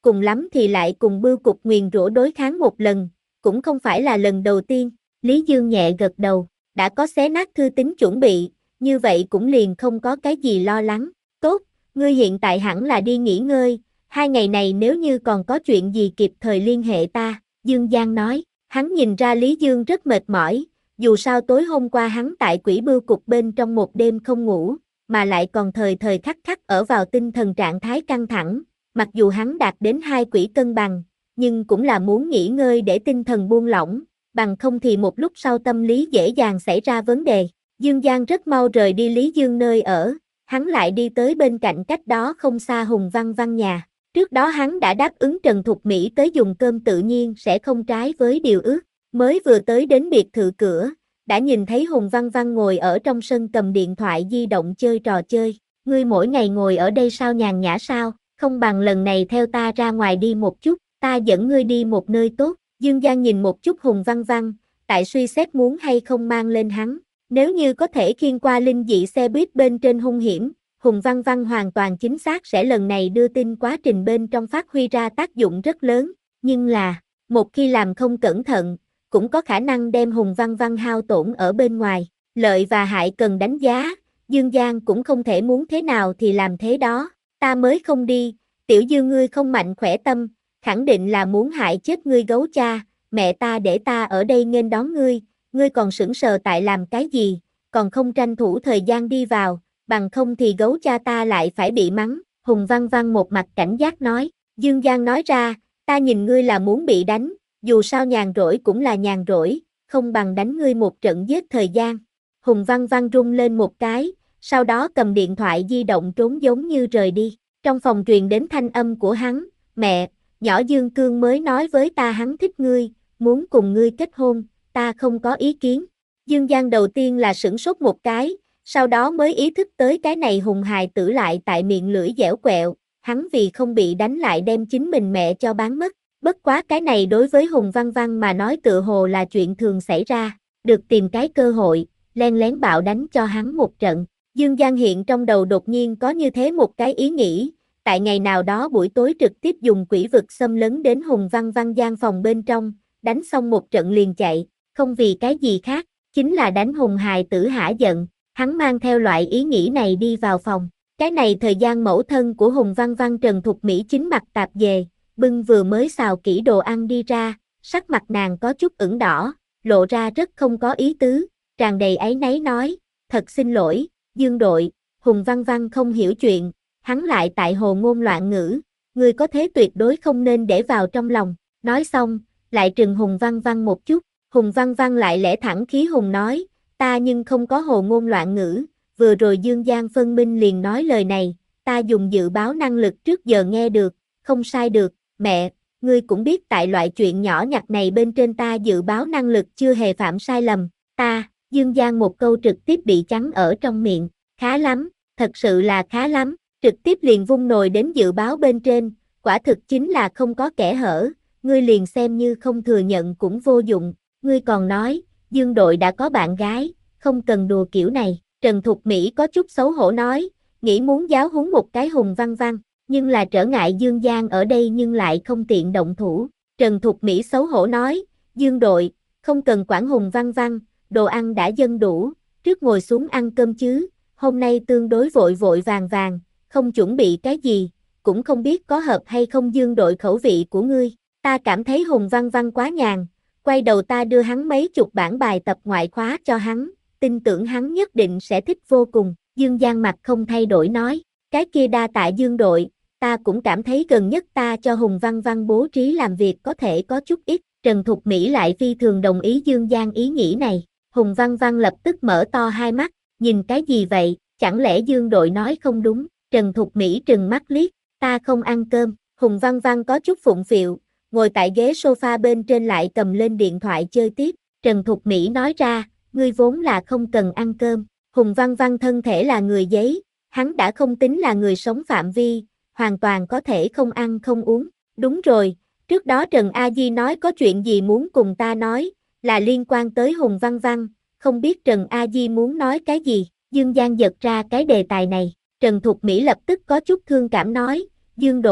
A: cùng lắm thì lại cùng bưu cục nguyền rủa đối kháng một lần, cũng không phải là lần đầu tiên. Lý Dương nhẹ gật đầu, đã có xé nát thư tín chuẩn bị, như vậy cũng liền không có cái gì lo lắng. Tốt, ngươi hiện tại hẳn là đi nghỉ ngơi, hai ngày này nếu như còn có chuyện gì kịp thời liên hệ ta, Dương Giang nói. Hắn nhìn ra Lý Dương rất mệt mỏi, dù sao tối hôm qua hắn tại quỷ bưu cục bên trong một đêm không ngủ, mà lại còn thời thời khắc khắc ở vào tinh thần trạng thái căng thẳng, mặc dù hắn đạt đến hai quỷ cân bằng, nhưng cũng là muốn nghỉ ngơi để tinh thần buông lỏng, bằng không thì một lúc sau tâm lý dễ dàng xảy ra vấn đề. Dương Giang rất mau rời đi Lý Dương nơi ở, hắn lại đi tới bên cạnh cách đó không xa Hùng Văn Văn nhà. Trước đó hắn đã đáp ứng Trần Thục Mỹ tới dùng cơm tự nhiên sẽ không trái với điều ước, mới vừa tới đến biệt thự cửa, đã nhìn thấy Hùng Văn Văn ngồi ở trong sân cầm điện thoại di động chơi trò chơi. Ngươi mỗi ngày ngồi ở đây sao nhàn nhã sao, không bằng lần này theo ta ra ngoài đi một chút, ta dẫn ngươi đi một nơi tốt. Dương Giang nhìn một chút Hùng Văn Văn, tại suy xét muốn hay không mang lên hắn, nếu như có thể khiêng qua linh dị xe buýt bên trên hung hiểm, Hùng Văn Văn hoàn toàn chính xác sẽ lần này đưa tin quá trình bên trong phát huy ra tác dụng rất lớn, nhưng là, một khi làm không cẩn thận, cũng có khả năng đem Hùng Văn Văn hao tổn ở bên ngoài, lợi và hại cần đánh giá, Dương Giang cũng không thể muốn thế nào thì làm thế đó, ta mới không đi, tiểu Dương ngươi không mạnh khỏe tâm, khẳng định là muốn hại chết ngươi gấu cha, mẹ ta để ta ở đây nghênh đón ngươi, ngươi còn sững sờ tại làm cái gì, còn không tranh thủ thời gian đi vào, bằng không thì gấu cha ta lại phải bị mắng. Hùng Văn Văn một mặt cảnh giác nói. Dương Giang nói ra, ta nhìn ngươi là muốn bị đánh, dù sao nhàn rỗi cũng là nhàn rỗi, không bằng đánh ngươi một trận giết thời gian. Hùng Văn Văn rung lên một cái, sau đó cầm điện thoại di động trốn giống như rời đi. Trong phòng truyền đến thanh âm của hắn, mẹ, nhỏ Dương Cương mới nói với ta hắn thích ngươi, muốn cùng ngươi kết hôn, ta không có ý kiến. Dương Giang đầu tiên là sửng sốt một cái, sau đó mới ý thức tới cái này Hùng hài tử lại tại miệng lưỡi dẻo quẹo, hắn vì không bị đánh lại đem chính mình mẹ cho bán mất. Bất quá cái này đối với Hùng Văn Văn mà nói tựa hồ là chuyện thường xảy ra, được tìm cái cơ hội, len lén bạo đánh cho hắn một trận. Dương Giang hiện trong đầu đột nhiên có như thế một cái ý nghĩ, tại ngày nào đó buổi tối trực tiếp dùng quỷ vực xâm lấn đến Hùng Văn Văn gian phòng bên trong, đánh xong một trận liền chạy, không vì cái gì khác, chính là đánh Hùng hài tử hả giận. Hắn mang theo loại ý nghĩ này đi vào phòng. Cái này thời gian mẫu thân của Hùng Văn Văn Trần Thục Mỹ chính mặt tạp về, bưng vừa mới xào kỹ đồ ăn đi ra, sắc mặt nàng có chút ửng đỏ, lộ ra rất không có ý tứ, tràn đầy áy náy nói, thật xin lỗi, Dương đội. Hùng Văn Văn không hiểu chuyện, hắn lại tại hồ ngôn loạn ngữ, ngươi có thế tuyệt đối không nên để vào trong lòng. Nói xong, lại trừng Hùng Văn Văn một chút, Hùng Văn Văn lại lẽ thẳng khí hùng nói, ta nhưng không có hồ ngôn loạn ngữ, vừa rồi Dương Giang phân minh liền nói lời này, ta dùng dự báo năng lực trước giờ nghe được, không sai được, mẹ, ngươi cũng biết tại loại chuyện nhỏ nhặt này bên trên ta dự báo năng lực chưa hề phạm sai lầm, ta, Dương Giang một câu trực tiếp bị chắn ở trong miệng, khá lắm, thật sự là khá lắm, trực tiếp liền vung nồi đến dự báo bên trên, quả thực chính là không có kẽ hở, ngươi liền xem như không thừa nhận cũng vô dụng, ngươi còn nói, Dương đội đã có bạn gái, không cần đùa kiểu này. Trần Thục Mỹ có chút xấu hổ nói, nghĩ muốn giáo huấn một cái Hùng Văn Văn, nhưng là trở ngại Dương Giang ở đây nhưng lại không tiện động thủ. Trần Thục Mỹ xấu hổ nói, Dương đội, không cần quản Hùng Văn Văn, đồ ăn đã dâng đủ, trước ngồi xuống ăn cơm chứ, hôm nay tương đối vội vội vàng vàng, không chuẩn bị cái gì, cũng không biết có hợp hay không Dương đội khẩu vị của ngươi, ta cảm thấy Hùng Văn Văn quá nhàn, quay đầu ta đưa hắn mấy chục bản bài tập ngoại khóa cho hắn, tin tưởng hắn nhất định sẽ thích vô cùng. Dương Giang mặt không thay đổi nói, cái kia đa tạ Dương đội, ta cũng cảm thấy gần nhất ta cho Hùng Văn Văn bố trí làm việc có thể có chút ít. Trần Thục Mỹ lại phi thường đồng ý Dương Giang ý nghĩ này. Hùng Văn Văn lập tức mở to hai mắt, nhìn cái gì vậy, chẳng lẽ Dương đội nói không đúng. Trần Thục Mỹ trừng mắt liếc, ta không ăn cơm. Hùng Văn Văn có chút phụng phịu, ngồi tại ghế sofa bên trên lại cầm lên điện thoại chơi tiếp. Trần Thục Mỹ nói ra, ngươi vốn là không cần ăn cơm. Hùng Văn Văn thân thể là người giấy, hắn đã không tính là người sống phạm vi, hoàn toàn có thể không ăn không uống. Đúng rồi, trước đó Trần A Di nói có chuyện gì muốn cùng ta nói, là liên quan tới Hùng Văn Văn, không biết Trần A Di muốn nói cái gì. Dương Giang giật ra cái đề tài này, Trần Thục Mỹ lập tức có chút thương cảm nói, Dương đội,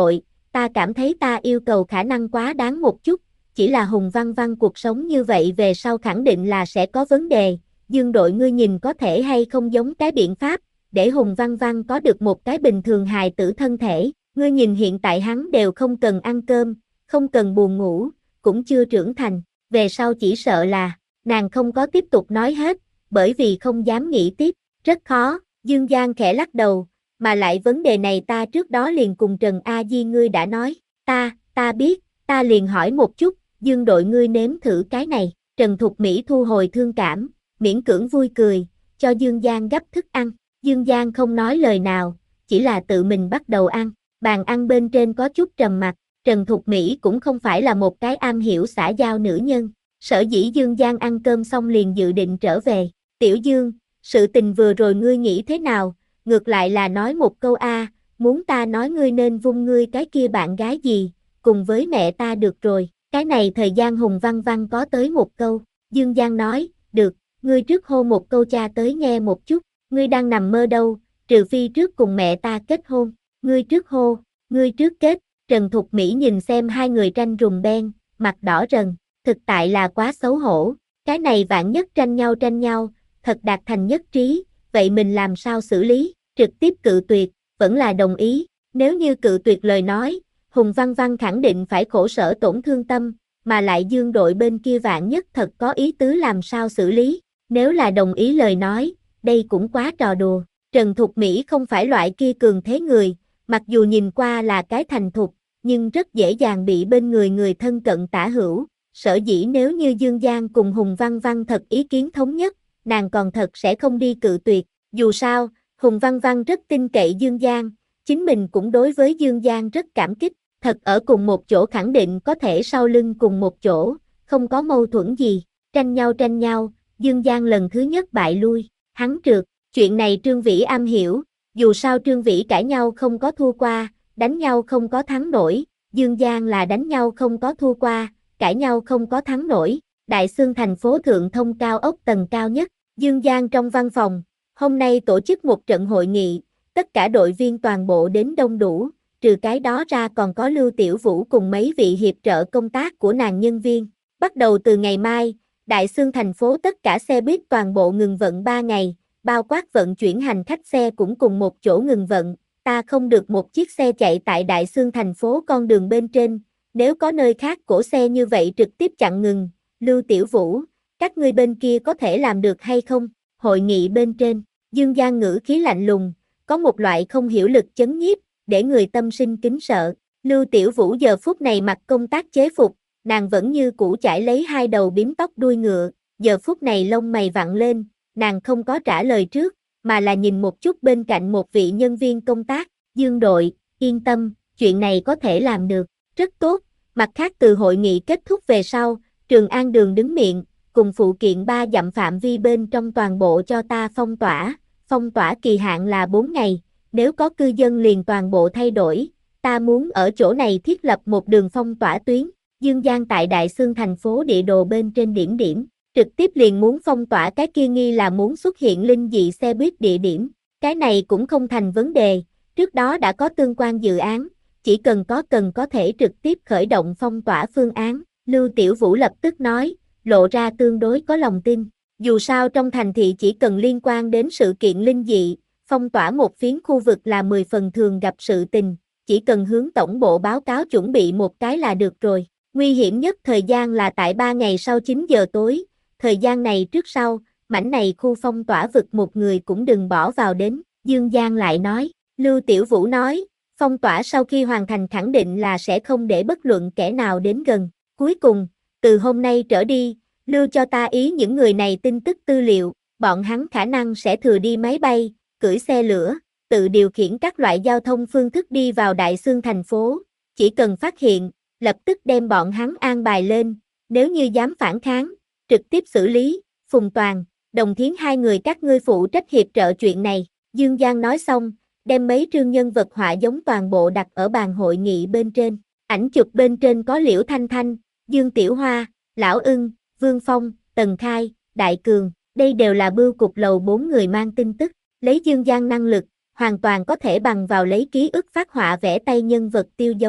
A: ta cảm thấy ta yêu cầu khả năng quá đáng một chút, chỉ là Hùng Văn Văn cuộc sống như vậy về sau khẳng định là sẽ có vấn đề, Dương đội ngươi nhìn có thể hay không giống cái biện pháp, để Hùng Văn Văn có được một cái bình thường hài tử thân thể, ngươi nhìn hiện tại hắn đều không cần ăn cơm, không cần buồn ngủ, cũng chưa trưởng thành, về sau chỉ sợ là, nàng không có tiếp tục nói hết, bởi vì không dám nghĩ tiếp, rất khó, Dương Giang khẽ lắc đầu, mà lại vấn đề này ta trước đó liền cùng Trần A Di ngươi đã nói, ta, ta biết, ta liền hỏi một chút, Dương đội ngươi nếm thử cái này, Trần Thục Mỹ thu hồi thương cảm, miễn cưỡng vui cười, cho Dương Giang gấp thức ăn, Dương Giang không nói lời nào, chỉ là tự mình bắt đầu ăn, bàn ăn bên trên có chút trầm mặc, Trần Thục Mỹ cũng không phải là một cái am hiểu xã giao nữ nhân, sở dĩ Dương Giang ăn cơm xong liền dự định trở về, Tiểu Dương, sự tình vừa rồi ngươi nghĩ thế nào, ngược lại là nói một câu a, muốn ta nói ngươi nên vung ngươi cái kia bạn gái gì, cùng với mẹ ta được rồi, cái này thời gian Hùng Văn Văn có tới một câu, Dương Giang nói, được, ngươi trước hô một câu cha tới nghe một chút, ngươi đang nằm mơ đâu, trừ phi trước cùng mẹ ta kết hôn, ngươi trước hô, ngươi trước kết, Trần Thục Mỹ nhìn xem hai người tranh rùng beng, mặt đỏ rần, thực tại là quá xấu hổ, cái này vạn nhất tranh nhau tranh nhau, thật đạt thành nhất trí, vậy mình làm sao xử lý, trực tiếp cự tuyệt, vẫn là đồng ý, nếu như cự tuyệt lời nói, Hùng Văn Văn khẳng định phải khổ sở tổn thương tâm, mà lại Dương đội bên kia vạn nhất thật có ý tứ làm sao xử lý, nếu là đồng ý lời nói, đây cũng quá trò đùa, Trần Thục Mỹ không phải loại kia cường thế người, mặc dù nhìn qua là cái thành thục, nhưng rất dễ dàng bị bên người người thân cận tả hữu, sở dĩ nếu như Dương Giang cùng Hùng Văn Văn thật ý kiến thống nhất, nàng còn thật sẽ không đi cự tuyệt, dù sao, Hùng Văn Văn rất tin cậy Dương Giang, chính mình cũng đối với Dương Giang rất cảm kích, thật ở cùng một chỗ khẳng định có thể sau lưng cùng một chỗ, không có mâu thuẫn gì, tranh nhau tranh nhau, Dương Giang lần thứ nhất bại lui, hắn trượt, chuyện này Trương Vĩ am hiểu, dù sao Trương Vĩ cãi nhau không có thua qua, đánh nhau không có thắng nổi, Dương Giang là đánh nhau không có thua qua, cãi nhau không có thắng nổi, Đại Xương thành phố thượng thông cao ốc tầng cao nhất, Dương Giang trong văn phòng, hôm nay tổ chức một trận hội nghị, tất cả đội viên toàn bộ đến đông đủ, trừ cái đó ra còn có Lưu Tiểu Vũ cùng mấy vị hiệp trợ công tác của nàng nhân viên. Bắt đầu từ ngày mai, Đại Xương thành phố tất cả xe buýt toàn bộ ngừng vận ba ngày, bao quát vận chuyển hành khách xe cũng cùng một chỗ ngừng vận, ta không được một chiếc xe chạy tại Đại Xương thành phố con đường bên trên, nếu có nơi khác cổ xe như vậy trực tiếp chặn ngừng, Lưu Tiểu Vũ, các ngươi bên kia có thể làm được hay không? Hội nghị bên trên, Dương Giang ngữ khí lạnh lùng, có một loại không hiểu lực chấn nhiếp, để người tâm sinh kính sợ. Lưu Tiểu Vũ giờ phút này mặc công tác chế phục, nàng vẫn như cũ chải lấy hai đầu bím tóc đuôi ngựa, giờ phút này lông mày vặn lên, nàng không có trả lời trước, mà là nhìn một chút bên cạnh một vị nhân viên công tác, Dương đội, yên tâm, chuyện này có thể làm được, rất tốt. Mặt khác từ hội nghị kết thúc về sau, Trường An đường đứng miệng, cùng phụ kiện ba dặm phạm vi bên trong toàn bộ cho ta phong tỏa, phong tỏa kỳ hạn là bốn ngày, nếu có cư dân liền toàn bộ thay đổi, ta muốn ở chỗ này thiết lập một đường phong tỏa tuyến, Dương Giang tại Đại Xương thành phố địa đồ bên trên điểm điểm, trực tiếp liền muốn phong tỏa cái kia nghi là muốn xuất hiện linh dị xe buýt địa điểm, cái này cũng không thành vấn đề, trước đó đã có tương quan dự án, chỉ cần có cần có thể trực tiếp khởi động phong tỏa phương án, Lưu Tiểu Vũ lập tức nói, lộ ra tương đối có lòng tin, dù sao trong thành thị chỉ cần liên quan đến sự kiện linh dị, phong tỏa một phiến khu vực là mười phần thường gặp sự tình, chỉ cần hướng tổng bộ báo cáo chuẩn bị một cái là được rồi, nguy hiểm nhất thời gian là tại ba ngày sau chín giờ tối, thời gian này trước sau, mảnh này khu phong tỏa vực một người cũng đừng bỏ vào đến, Dương Giang lại nói, Lưu Tiểu Vũ nói, phong tỏa sau khi hoàn thành khẳng định là sẽ không để bất luận kẻ nào đến gần, cuối cùng, từ hôm nay trở đi, lưu cho ta ý những người này tin tức tư liệu, bọn hắn khả năng sẽ thừa đi máy bay, cưỡi xe lửa, tự điều khiển các loại giao thông phương thức đi vào Đại Xương thành phố, chỉ cần phát hiện, lập tức đem bọn hắn an bài lên, nếu như dám phản kháng, trực tiếp xử lý, Phùng Toàn, Đồng Thiến hai người các ngươi phụ trách hiệp trợ chuyện này, Dương Giang nói xong, đem mấy trương nhân vật họa giống toàn bộ đặt ở bàn hội nghị bên trên, ảnh chụp bên trên có Liễu Thanh Thanh, Dương Tiểu Hoa, Lão Ưng, Vương Phong, Tần Khai, Đại Cường, đây đều là bưu cục lầu bốn người mang tin tức, lấy Dương Giang năng lực, hoàn toàn có thể bằng vào lấy ký ức phát họa vẽ tay nhân vật tiêu giống,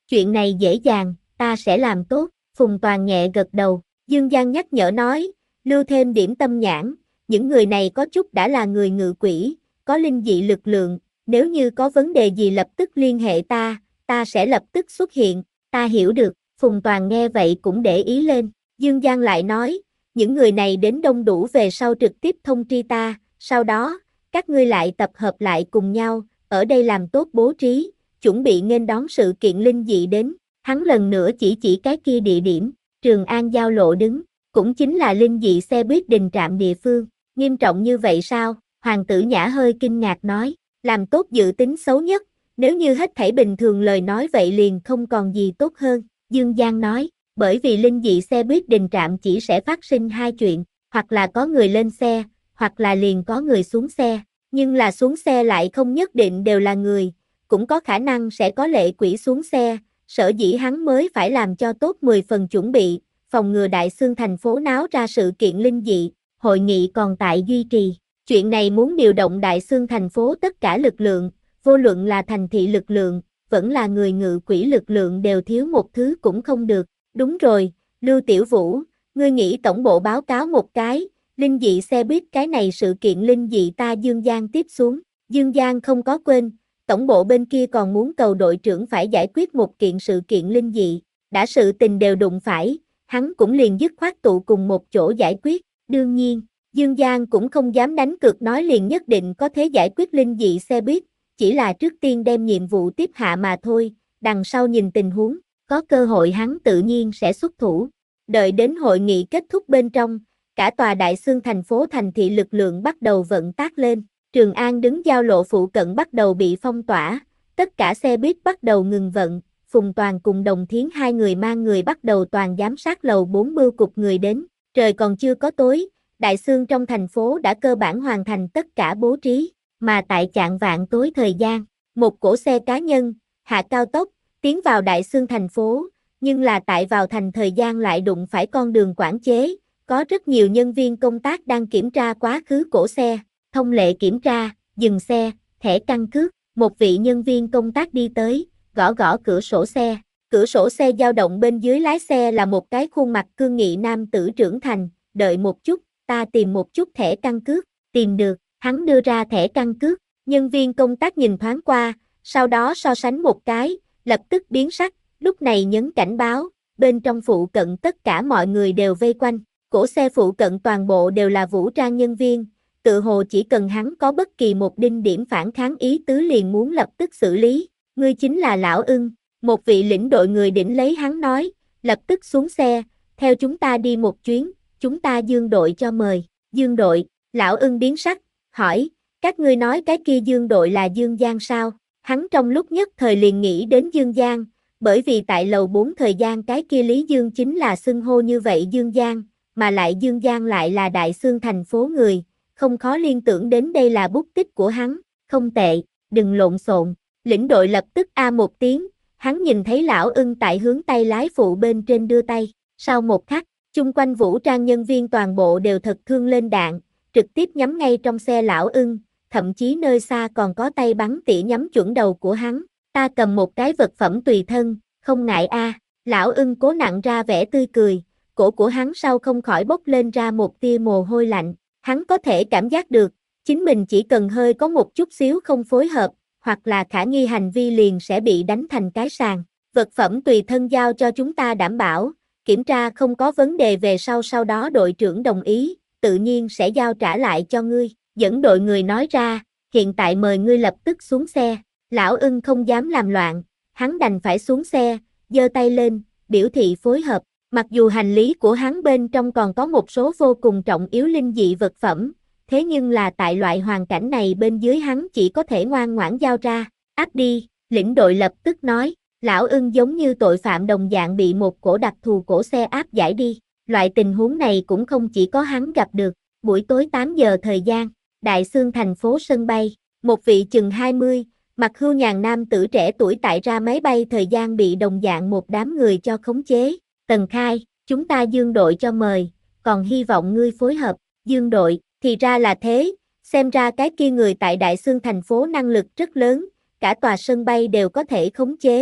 A: Chuyện này dễ dàng, ta sẽ làm tốt, Phùng Toàn nhẹ gật đầu, Dương Giang nhắc nhở nói, lưu thêm điểm tâm nhãn, những người này có chút đã là người ngự quỷ, có linh dị lực lượng, nếu như có vấn đề gì lập tức liên hệ ta, ta sẽ lập tức xuất hiện, ta hiểu được, Phùng Toàn nghe vậy cũng để ý lên, Dương Giang lại nói, những người này đến đông đủ về sau trực tiếp thông tri ta, sau đó, các ngươi lại tập hợp lại cùng nhau, ở đây làm tốt bố trí, chuẩn bị nghênh đón sự kiện linh dị đến, hắn lần nữa chỉ chỉ cái kia địa điểm, Trường An giao lộ đứng, cũng chính là linh dị xe buýt đình trạm địa phương, nghiêm trọng như vậy sao, Hoàng tử Nhã hơi kinh ngạc nói, làm tốt dự tính xấu nhất, nếu như hết thảy bình thường lời nói vậy liền không còn gì tốt hơn, Dương Giang nói, bởi vì linh dị xe buýt đình trạm chỉ sẽ phát sinh hai chuyện, hoặc là có người lên xe, hoặc là liền có người xuống xe, nhưng là xuống xe lại không nhất định đều là người, cũng có khả năng sẽ có lệ quỷ xuống xe, sở dĩ hắn mới phải làm cho tốt mười phần chuẩn bị, phòng ngừa Đại Xương thành phố náo ra sự kiện linh dị, hội nghị còn tại duy trì, chuyện này muốn điều động Đại Xương thành phố tất cả lực lượng, vô luận là thành thị lực lượng, vẫn là người ngự quỷ lực lượng đều thiếu một thứ cũng không được, đúng rồi, Lưu Tiểu Vũ, ngươi nghĩ tổng bộ báo cáo một cái, linh dị xe buýt cái này sự kiện linh dị ta Dương Giang tiếp xuống, Dương Giang không có quên, tổng bộ bên kia còn muốn cầu đội trưởng phải giải quyết một kiện sự kiện linh dị, đã sự tình đều đụng phải, hắn cũng liền dứt khoát tụ cùng một chỗ giải quyết, đương nhiên, Dương Giang cũng không dám đánh cược nói liền nhất định có thể giải quyết linh dị xe buýt, chỉ là trước tiên đem nhiệm vụ tiếp hạ mà thôi, đằng sau nhìn tình huống, có cơ hội hắn tự nhiên sẽ xuất thủ, đợi đến hội nghị kết thúc bên trong, cả tòa Đại Xương thành phố thành thị lực lượng bắt đầu vận tác lên. Trường An đứng giao lộ phụ cận bắt đầu bị phong tỏa, tất cả xe buýt bắt đầu ngừng vận, Phùng Toàn cùng Đồng Thiến hai người mang người bắt đầu toàn giám sát lầu bốn bưu cục người đến, trời còn chưa có tối, Đại Xương trong thành phố đã cơ bản hoàn thành tất cả bố trí, mà tại chạng vạng tối thời gian, một cỗ xe cá nhân, hạ cao tốc, tiến vào Đại Xương thành phố, nhưng là tại vào thành thời gian lại đụng phải con đường quản chế, có rất nhiều nhân viên công tác đang kiểm tra quá khứ cỗ xe. Thông lệ kiểm tra, dừng xe, thẻ căn cước, một vị nhân viên công tác đi tới, gõ gõ cửa sổ xe. Cửa sổ xe dao động bên dưới lái xe là một cái khuôn mặt cương nghị nam tử trưởng thành, đợi một chút, ta tìm một chút thẻ căn cước, tìm được, hắn đưa ra thẻ căn cước, nhân viên công tác nhìn thoáng qua, sau đó so sánh một cái, lập tức biến sắc, lúc này nhấn cảnh báo, bên trong phụ cận tất cả mọi người đều vây quanh, cổ xe phụ cận toàn bộ đều là vũ trang nhân viên. Tự hồ chỉ cần hắn có bất kỳ một đinh điểm phản kháng ý tứ liền muốn lập tức xử lý, ngươi chính là Lão Ưng, một vị lĩnh đội người đỉnh lấy hắn nói, lập tức xuống xe, theo chúng ta đi một chuyến, chúng ta Dương đội cho mời, Dương đội, Lão Ưng biến sắc, hỏi, các ngươi nói cái kia Dương đội là Dương Giang sao, hắn trong lúc nhất thời liền nghĩ đến Dương Giang, bởi vì tại lầu bốn thời gian cái kia Lý Dương chính là xưng hô như vậy Dương Giang, mà lại Dương Giang lại là Đại Xương thành phố người. Không khó liên tưởng đến đây là bút tích của hắn, không tệ, đừng lộn xộn, lĩnh đội lập tức a một tiếng, hắn nhìn thấy Lão Ưng tại hướng tay lái phụ bên trên đưa tay, sau một khắc, chung quanh vũ trang nhân viên toàn bộ đều thật thương lên đạn, trực tiếp nhắm ngay trong xe Lão Ưng, thậm chí nơi xa còn có tay bắn tỉa nhắm chuẩn đầu của hắn, ta cầm một cái vật phẩm tùy thân, không ngại a, Lão Ưng cố nặng ra vẻ tươi cười, cổ của hắn sau không khỏi bốc lên ra một tia mồ hôi lạnh. Hắn có thể cảm giác được, chính mình chỉ cần hơi có một chút xíu không phối hợp, hoặc là khả nghi hành vi liền sẽ bị đánh thành cái sàng. Vật phẩm tùy thân giao cho chúng ta đảm bảo, kiểm tra không có vấn đề về sau sau đó đội trưởng đồng ý, tự nhiên sẽ giao trả lại cho ngươi. Dẫn đội người nói ra, hiện tại mời ngươi lập tức xuống xe. Lão Ưng không dám làm loạn, hắn đành phải xuống xe, giơ tay lên, biểu thị phối hợp. Mặc dù hành lý của hắn bên trong còn có một số vô cùng trọng yếu linh dị vật phẩm, thế nhưng là tại loại hoàn cảnh này bên dưới hắn chỉ có thể ngoan ngoãn giao ra, áp đi, lĩnh đội lập tức nói, Lão Ưng giống như tội phạm đồng dạng bị một cổ đặc thù cổ xe áp giải đi, loại tình huống này cũng không chỉ có hắn gặp được, buổi tối tám giờ thời gian, Đại Xương thành phố sân bay, một vị chừng hai mươi, mặc hưu nhàn nam tử trẻ tuổi tại ra máy bay thời gian bị đồng dạng một đám người cho khống chế. Tần Khai, chúng ta Dương đội cho mời, còn hy vọng ngươi phối hợp, Dương đội, thì ra là thế, xem ra cái kia người tại Đại Xương thành phố năng lực rất lớn, cả tòa sân bay đều có thể khống chế,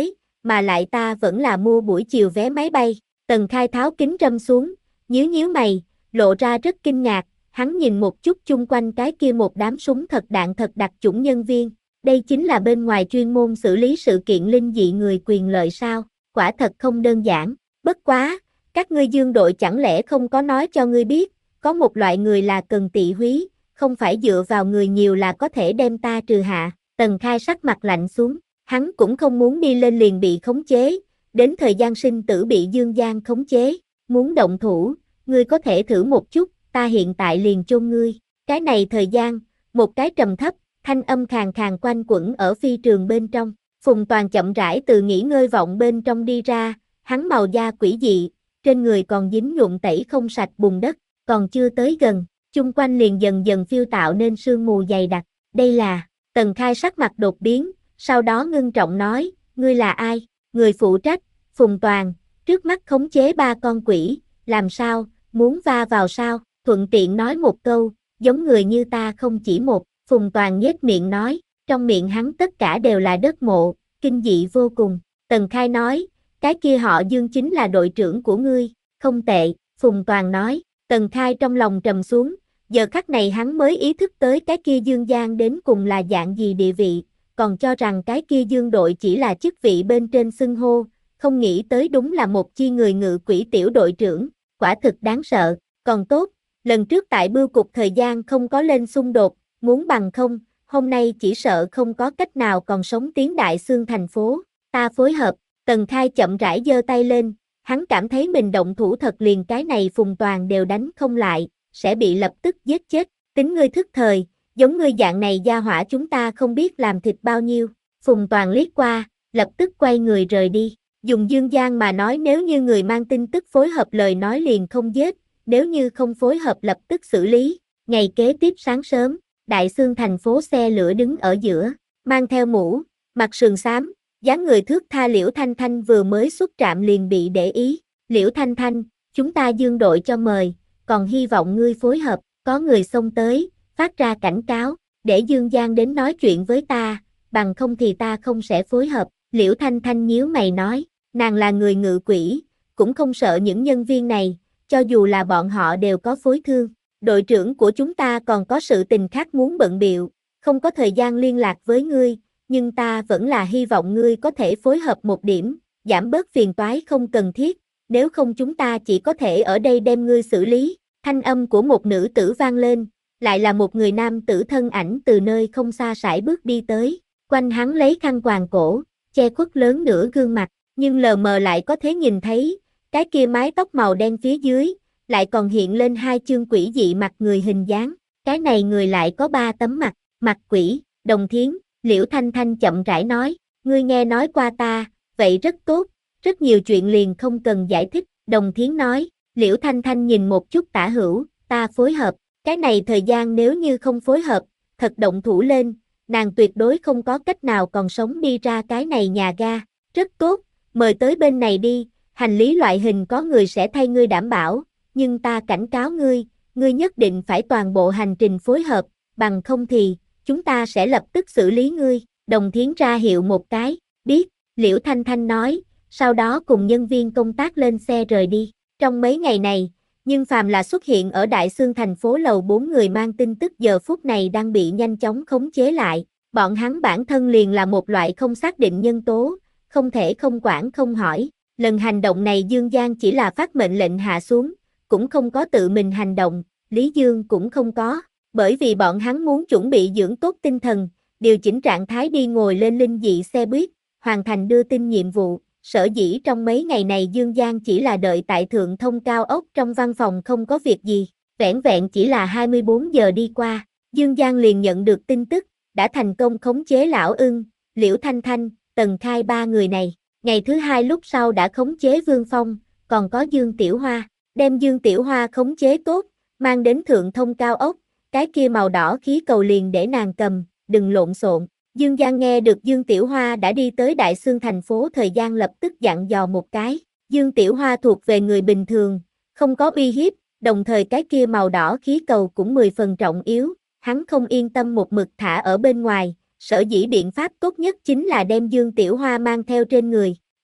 A: mà lại ta vẫn là mua buổi chiều vé máy bay. Tần Khai tháo kính râm xuống, nhíu nhíu mày, lộ ra rất kinh ngạc, hắn nhìn một chút chung quanh cái kia một đám súng thật đạn thật đặc chủng nhân viên. Đây chính là bên ngoài chuyên môn xử lý sự kiện linh dị người quyền lợi sao, quả thật không đơn giản. Bất quá, các ngươi Dương đội chẳng lẽ không có nói cho ngươi biết, có một loại người là cần tị húy, không phải dựa vào người nhiều là có thể đem ta trừ hạ. Tần Khai sắc mặt lạnh xuống, hắn cũng không muốn đi lên liền bị khống chế, đến thời gian sinh tử bị Dương Giang khống chế, muốn động thủ, ngươi có thể thử một chút, ta hiện tại liền chôn ngươi. Cái này thời gian, một cái trầm thấp, thanh âm khàn khàn quanh quẩn ở phi trường bên trong. Phùng Toàn chậm rãi từ nghỉ ngơi vọng bên trong đi ra, hắn màu da quỷ dị, trên người còn dính nhuộm tẩy không sạch bùn đất, còn chưa tới gần, chung quanh liền dần dần phiêu tạo nên sương mù dày đặc. Đây là, Tần Khai sắc mặt đột biến, sau đó ngưng trọng nói, ngươi là ai? Người phụ trách, Phùng Toàn, trước mắt khống chế ba con quỷ, làm sao, muốn va vào sao? Thuận tiện nói một câu, giống người như ta không chỉ một. Phùng Toàn nhếch miệng nói, trong miệng hắn tất cả đều là đất mộ, kinh dị vô cùng. Tần Khai nói, cái kia họ Dương chính là đội trưởng của ngươi, không tệ, Phùng Toàn nói. Tần Khai trong lòng trầm xuống, giờ khắc này hắn mới ý thức tới cái kia Dương Giang đến cùng là dạng gì địa vị, còn cho rằng cái kia Dương đội chỉ là chức vị bên trên xưng hô, không nghĩ tới đúng là một chi người ngự quỷ tiểu đội trưởng, quả thực đáng sợ. Còn tốt, lần trước tại bưu cục thời gian không có lên xung đột, muốn bằng không, hôm nay chỉ sợ không có cách nào còn sống tiến Đại Xương thành phố. Ta phối hợp. Tần Khai chậm rãi giơ tay lên, hắn cảm thấy mình động thủ thật liền cái này Phùng Toàn đều đánh không lại, sẽ bị lập tức giết chết. Tính ngươi thức thời, giống ngươi dạng này gia hỏa chúng ta không biết làm thịt bao nhiêu. Phùng Toàn liếc qua, lập tức quay người rời đi. Dùng Dương Giang mà nói, nếu như người mang tin tức phối hợp lời nói liền không giết, nếu như không phối hợp lập tức xử lý. Ngày kế tiếp sáng sớm, Đại Xương thành phố xe lửa đứng ở giữa, mang theo mũ, mặt sườn xám, dáng người thước tha Liễu Thanh Thanh vừa mới xuất trạm liền bị để ý. Liễu Thanh Thanh, chúng ta Dương đội cho mời, còn hy vọng ngươi phối hợp. Có người xông tới, phát ra cảnh cáo, để Dương Giang đến nói chuyện với ta, bằng không thì ta không sẽ phối hợp. Liễu Thanh Thanh nhíu mày nói, nàng là người ngự quỷ, cũng không sợ những nhân viên này, cho dù là bọn họ đều có phối thương. Đội trưởng của chúng ta còn có sự tình khác muốn bận bịu, không có thời gian liên lạc với ngươi, nhưng ta vẫn là hy vọng ngươi có thể phối hợp một điểm, giảm bớt phiền toái không cần thiết, nếu không chúng ta chỉ có thể ở đây đem ngươi xử lý. Thanh âm của một nữ tử vang lên, lại là một người nam tử thân ảnh từ nơi không xa sải bước đi tới, quanh hắn lấy khăn quàng cổ, che khuất lớn nửa gương mặt, nhưng lờ mờ lại có thể nhìn thấy, cái kia mái tóc màu đen phía dưới, lại còn hiện lên hai chương quỷ dị mặt người hình dáng, cái này người lại có ba tấm mặt, mặt quỷ. Đồng Thiến, Liễu Thanh Thanh chậm rãi nói, ngươi nghe nói qua ta, vậy rất tốt, rất nhiều chuyện liền không cần giải thích. Đồng Thiến nói, Liễu Thanh Thanh nhìn một chút Tả Hữu, ta phối hợp, cái này thời gian nếu như không phối hợp, thật động thủ lên, nàng tuyệt đối không có cách nào còn sống đi ra cái này nhà ga. Rất tốt, mời tới bên này đi, hành lý loại hình có người sẽ thay ngươi đảm bảo, nhưng ta cảnh cáo ngươi, ngươi nhất định phải toàn bộ hành trình phối hợp, bằng không thì, chúng ta sẽ lập tức xử lý ngươi. Đồng Thiến ra hiệu một cái, biết, Liễu Thanh Thanh nói, sau đó cùng nhân viên công tác lên xe rời đi. Trong mấy ngày này, nhưng phàm là xuất hiện ở Đại Xương thành phố lầu bốn người mang tin tức giờ phút này đang bị nhanh chóng khống chế lại, bọn hắn bản thân liền là một loại không xác định nhân tố, không thể không quản không hỏi. Lần hành động này Dương Giang chỉ là phát mệnh lệnh hạ xuống, cũng không có tự mình hành động, Lý Dương cũng không có, bởi vì bọn hắn muốn chuẩn bị dưỡng tốt tinh thần, điều chỉnh trạng thái đi ngồi lên linh dị xe buýt, hoàn thành đưa tin nhiệm vụ. Sở dĩ trong mấy ngày này Dương Giang chỉ là đợi tại thượng thông cao ốc trong văn phòng không có việc gì, vẻn vẹn chỉ là hai mươi bốn giờ đi qua, Dương Giang liền nhận được tin tức, đã thành công khống chế Lão Ưng, Liễu Thanh Thanh, Tần Khai ba người này. Ngày thứ hai lúc sau đã khống chế Vương Phong, còn có Dương Tiểu Hoa, đem Dương Tiểu Hoa khống chế tốt, mang đến thượng thông cao ốc, cái kia màu đỏ khí cầu liền để nàng cầm, đừng lộn xộn. Dương Giang nghe được Dương Tiểu Hoa đã đi tới Đại Xương thành phố thời gian lập tức dặn dò một cái. Dương Tiểu Hoa thuộc về người bình thường, không có uy hiếp, đồng thời cái kia màu đỏ khí cầu cũng mười phần trọng yếu, hắn không yên tâm một mực thả ở bên ngoài, sở dĩ biện pháp tốt nhất chính là đem Dương Tiểu Hoa mang theo trên người.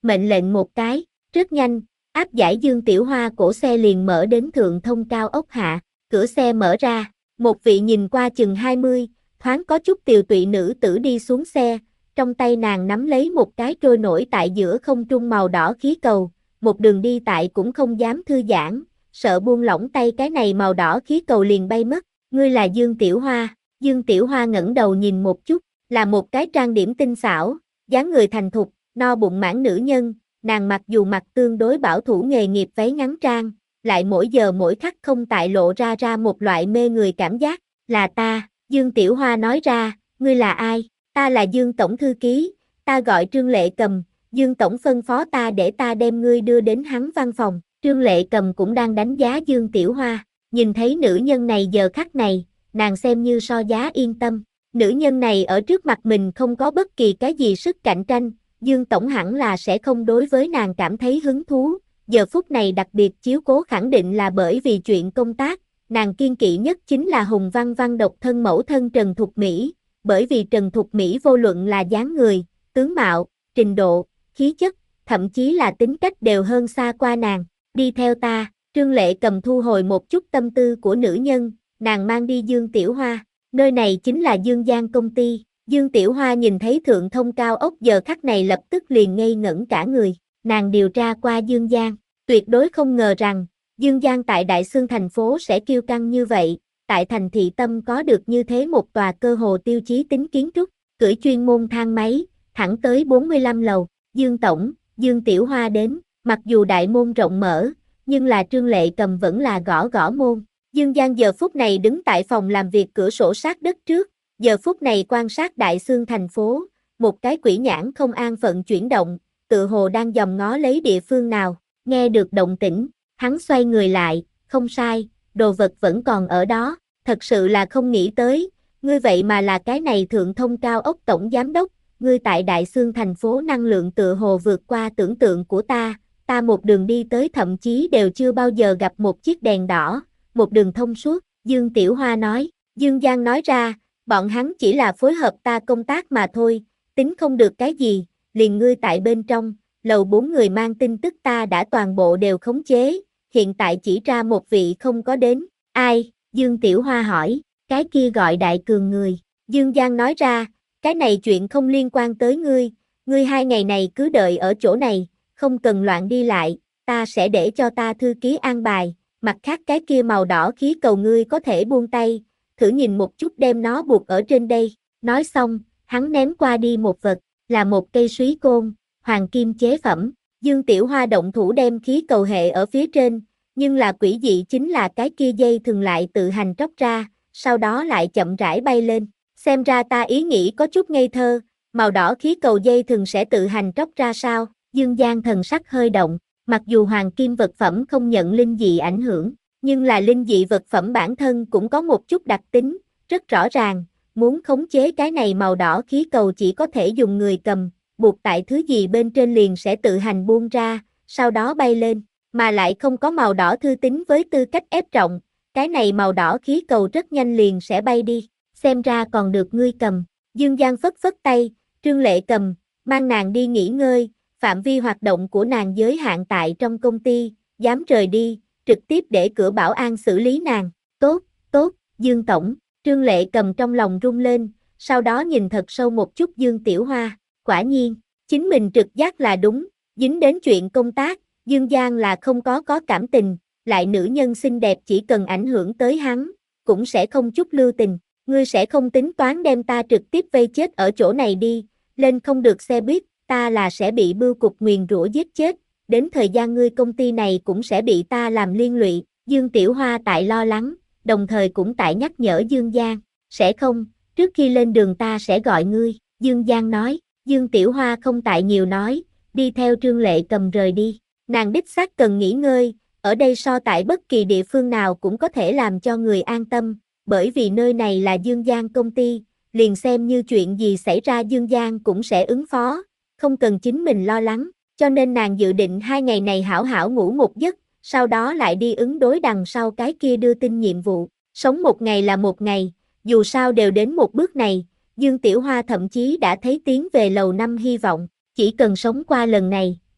A: Mệnh lệnh một cái, rất nhanh, áp giải Dương Tiểu Hoa cổ xe liền mở đến thượng thông cao ốc hạ, cửa xe mở ra, một vị nhìn qua chừng hai mươi, thoáng có chút tiều tụy nữ tử đi xuống xe, trong tay nàng nắm lấy một cái trôi nổi tại giữa không trung màu đỏ khí cầu, một đường đi tại cũng không dám thư giãn, sợ buông lỏng tay cái này màu đỏ khí cầu liền bay mất. Ngươi là Dương Tiểu Hoa? Dương Tiểu Hoa ngẩng đầu nhìn một chút, là một cái trang điểm tinh xảo, dáng người thành thục, no bụng mãn nữ nhân, nàng mặc dù mặc tương đối bảo thủ nghề nghiệp váy ngắn trang, lại mỗi giờ mỗi khắc không tại lộ ra ra một loại mê người cảm giác, là ta. Dương Tiểu Hoa nói ra, ngươi là ai? Ta là Dương Tổng Thư Ký, ta gọi Trương Lệ Cầm, Dương Tổng phân phó ta để ta đem ngươi đưa đến hắn văn phòng. Trương Lệ Cầm cũng đang đánh giá Dương Tiểu Hoa, nhìn thấy nữ nhân này giờ khắc này, nàng xem như so giá yên tâm. Nữ nhân này ở trước mặt mình không có bất kỳ cái gì sức cạnh tranh, Dương Tổng hẳn là sẽ không đối với nàng cảm thấy hứng thú. Giờ phút này đặc biệt chiếu cố khẳng định là bởi vì chuyện công tác, nàng kiên kỵ nhất chính là Hùng Văn Văn độc thân mẫu thân Trần Thục Mỹ, bởi vì Trần Thục Mỹ vô luận là dáng người, tướng mạo, trình độ, khí chất, thậm chí là tính cách đều hơn xa qua nàng. Đi theo ta. Trương Lệ Cầm thu hồi một chút tâm tư của nữ nhân, nàng mang đi Dương Tiểu Hoa, nơi này chính là Dương Giang công ty. Dương Tiểu Hoa nhìn thấy thượng thông cao ốc giờ khắc này lập tức liền ngây ngẩn cả người, nàng điều tra qua Dương Giang, tuyệt đối không ngờ rằng, Dương Giang tại Đại Xương thành phố sẽ kiêu căng như vậy, tại thành thị tâm có được như thế một tòa cơ hồ tiêu chí tính kiến trúc, cưỡi chuyên môn thang máy, thẳng tới bốn mươi lăm lầu, Dương Tổng, Dương Tiểu Hoa đến, mặc dù đại môn rộng mở, nhưng là Trương Lệ Cầm vẫn là gõ gõ môn. Dương Giang giờ phút này đứng tại phòng làm việc cửa sổ sát đất trước, giờ phút này quan sát Đại Xương thành phố, một cái quỷ nhãn không an phận chuyển động, tự hồ đang dòm ngó lấy địa phương nào, nghe được động tĩnh, hắn xoay người lại, không sai, đồ vật vẫn còn ở đó, thật sự là không nghĩ tới, ngươi vậy mà là cái này thượng thông cao ốc tổng giám đốc, ngươi tại Đại Xương thành phố năng lượng tự hồ vượt qua tưởng tượng của ta. Ta một đường đi tới thậm chí đều chưa bao giờ gặp một chiếc đèn đỏ, một đường thông suốt, Dương Tiểu Hoa nói. Dương Giang nói ra, bọn hắn chỉ là phối hợp ta công tác mà thôi, tính không được cái gì, liền ngươi tại bên trong, lầu bốn người mang tin tức ta đã toàn bộ đều khống chế, hiện tại chỉ ra một vị không có đến. Ai? Dương Tiểu Hoa hỏi, cái kia gọi Đại Cường người. Dương Giang nói ra, cái này chuyện không liên quan tới ngươi, ngươi hai ngày này cứ đợi ở chỗ này, không cần loạn đi lại, ta sẽ để cho ta thư ký an bài, mặt khác cái kia màu đỏ khí cầu ngươi có thể buông tay, thử nhìn một chút đem nó buộc ở trên đây. Nói xong, hắn ném qua đi một vật, là một cây súy côn, hoàng kim chế phẩm. Dương Tiểu Hoa động thủ đem khí cầu hệ ở phía trên, nhưng là quỷ dị chính là cái kia dây thường lại tự hành tróc ra, sau đó lại chậm rãi bay lên. Xem ra ta ý nghĩ có chút ngây thơ, màu đỏ khí cầu dây thường sẽ tự hành tróc ra sao? Dương Giang thần sắc hơi động, mặc dù hoàng kim vật phẩm không nhận linh dị ảnh hưởng, nhưng là linh dị vật phẩm bản thân cũng có một chút đặc tính, rất rõ ràng, muốn khống chế cái này màu đỏ khí cầu chỉ có thể dùng người cầm, buộc tại thứ gì bên trên liền sẽ tự hành buông ra, sau đó bay lên, mà lại không có màu đỏ thư tín với tư cách ép trọng, cái này màu đỏ khí cầu rất nhanh liền sẽ bay đi, xem ra còn được ngươi cầm. Dương Giang phất phất tay, Trương Lệ Cầm, mang nàng đi nghỉ ngơi, phạm vi hoạt động của nàng giới hạn tại trong công ty, dám rời đi, trực tiếp để cửa bảo an xử lý nàng. Tốt, tốt, Dương Tổng. Trương Lệ Cầm trong lòng rung lên, sau đó nhìn thật sâu một chút Dương Tiểu Hoa, quả nhiên, chính mình trực giác là đúng, dính đến chuyện công tác, Dương Giang là không có có cảm tình, lại nữ nhân xinh đẹp chỉ cần ảnh hưởng tới hắn, cũng sẽ không chút lưu tình, ngươi sẽ không tính toán đem ta trực tiếp vây chết ở chỗ này đi, lên không được xe buýt, ta là sẽ bị bưu cục nguyền rủa giết chết, đến thời gian ngươi công ty này cũng sẽ bị ta làm liên lụy, Dương Tiểu Hoa tại lo lắng, đồng thời cũng tại nhắc nhở Dương Giang, sẽ không, trước khi lên đường ta sẽ gọi ngươi, Dương Giang nói, Dương Tiểu Hoa không tại nhiều nói, đi theo Trương Lệ Cầm rời đi, nàng đích xác cần nghỉ ngơi, ở đây so tại bất kỳ địa phương nào cũng có thể làm cho người an tâm, bởi vì nơi này là Dương Giang công ty, liền xem như chuyện gì xảy ra Dương Giang cũng sẽ ứng phó, không cần chính mình lo lắng, cho nên nàng dự định hai ngày này hảo hảo ngủ một giấc, sau đó lại đi ứng đối đằng sau cái kia đưa tin nhiệm vụ, sống một ngày là một ngày, dù sao đều đến một bước này, Dương Tiểu Hoa thậm chí đã thấy tiến về lầu năm hy vọng, chỉ cần sống qua lần này,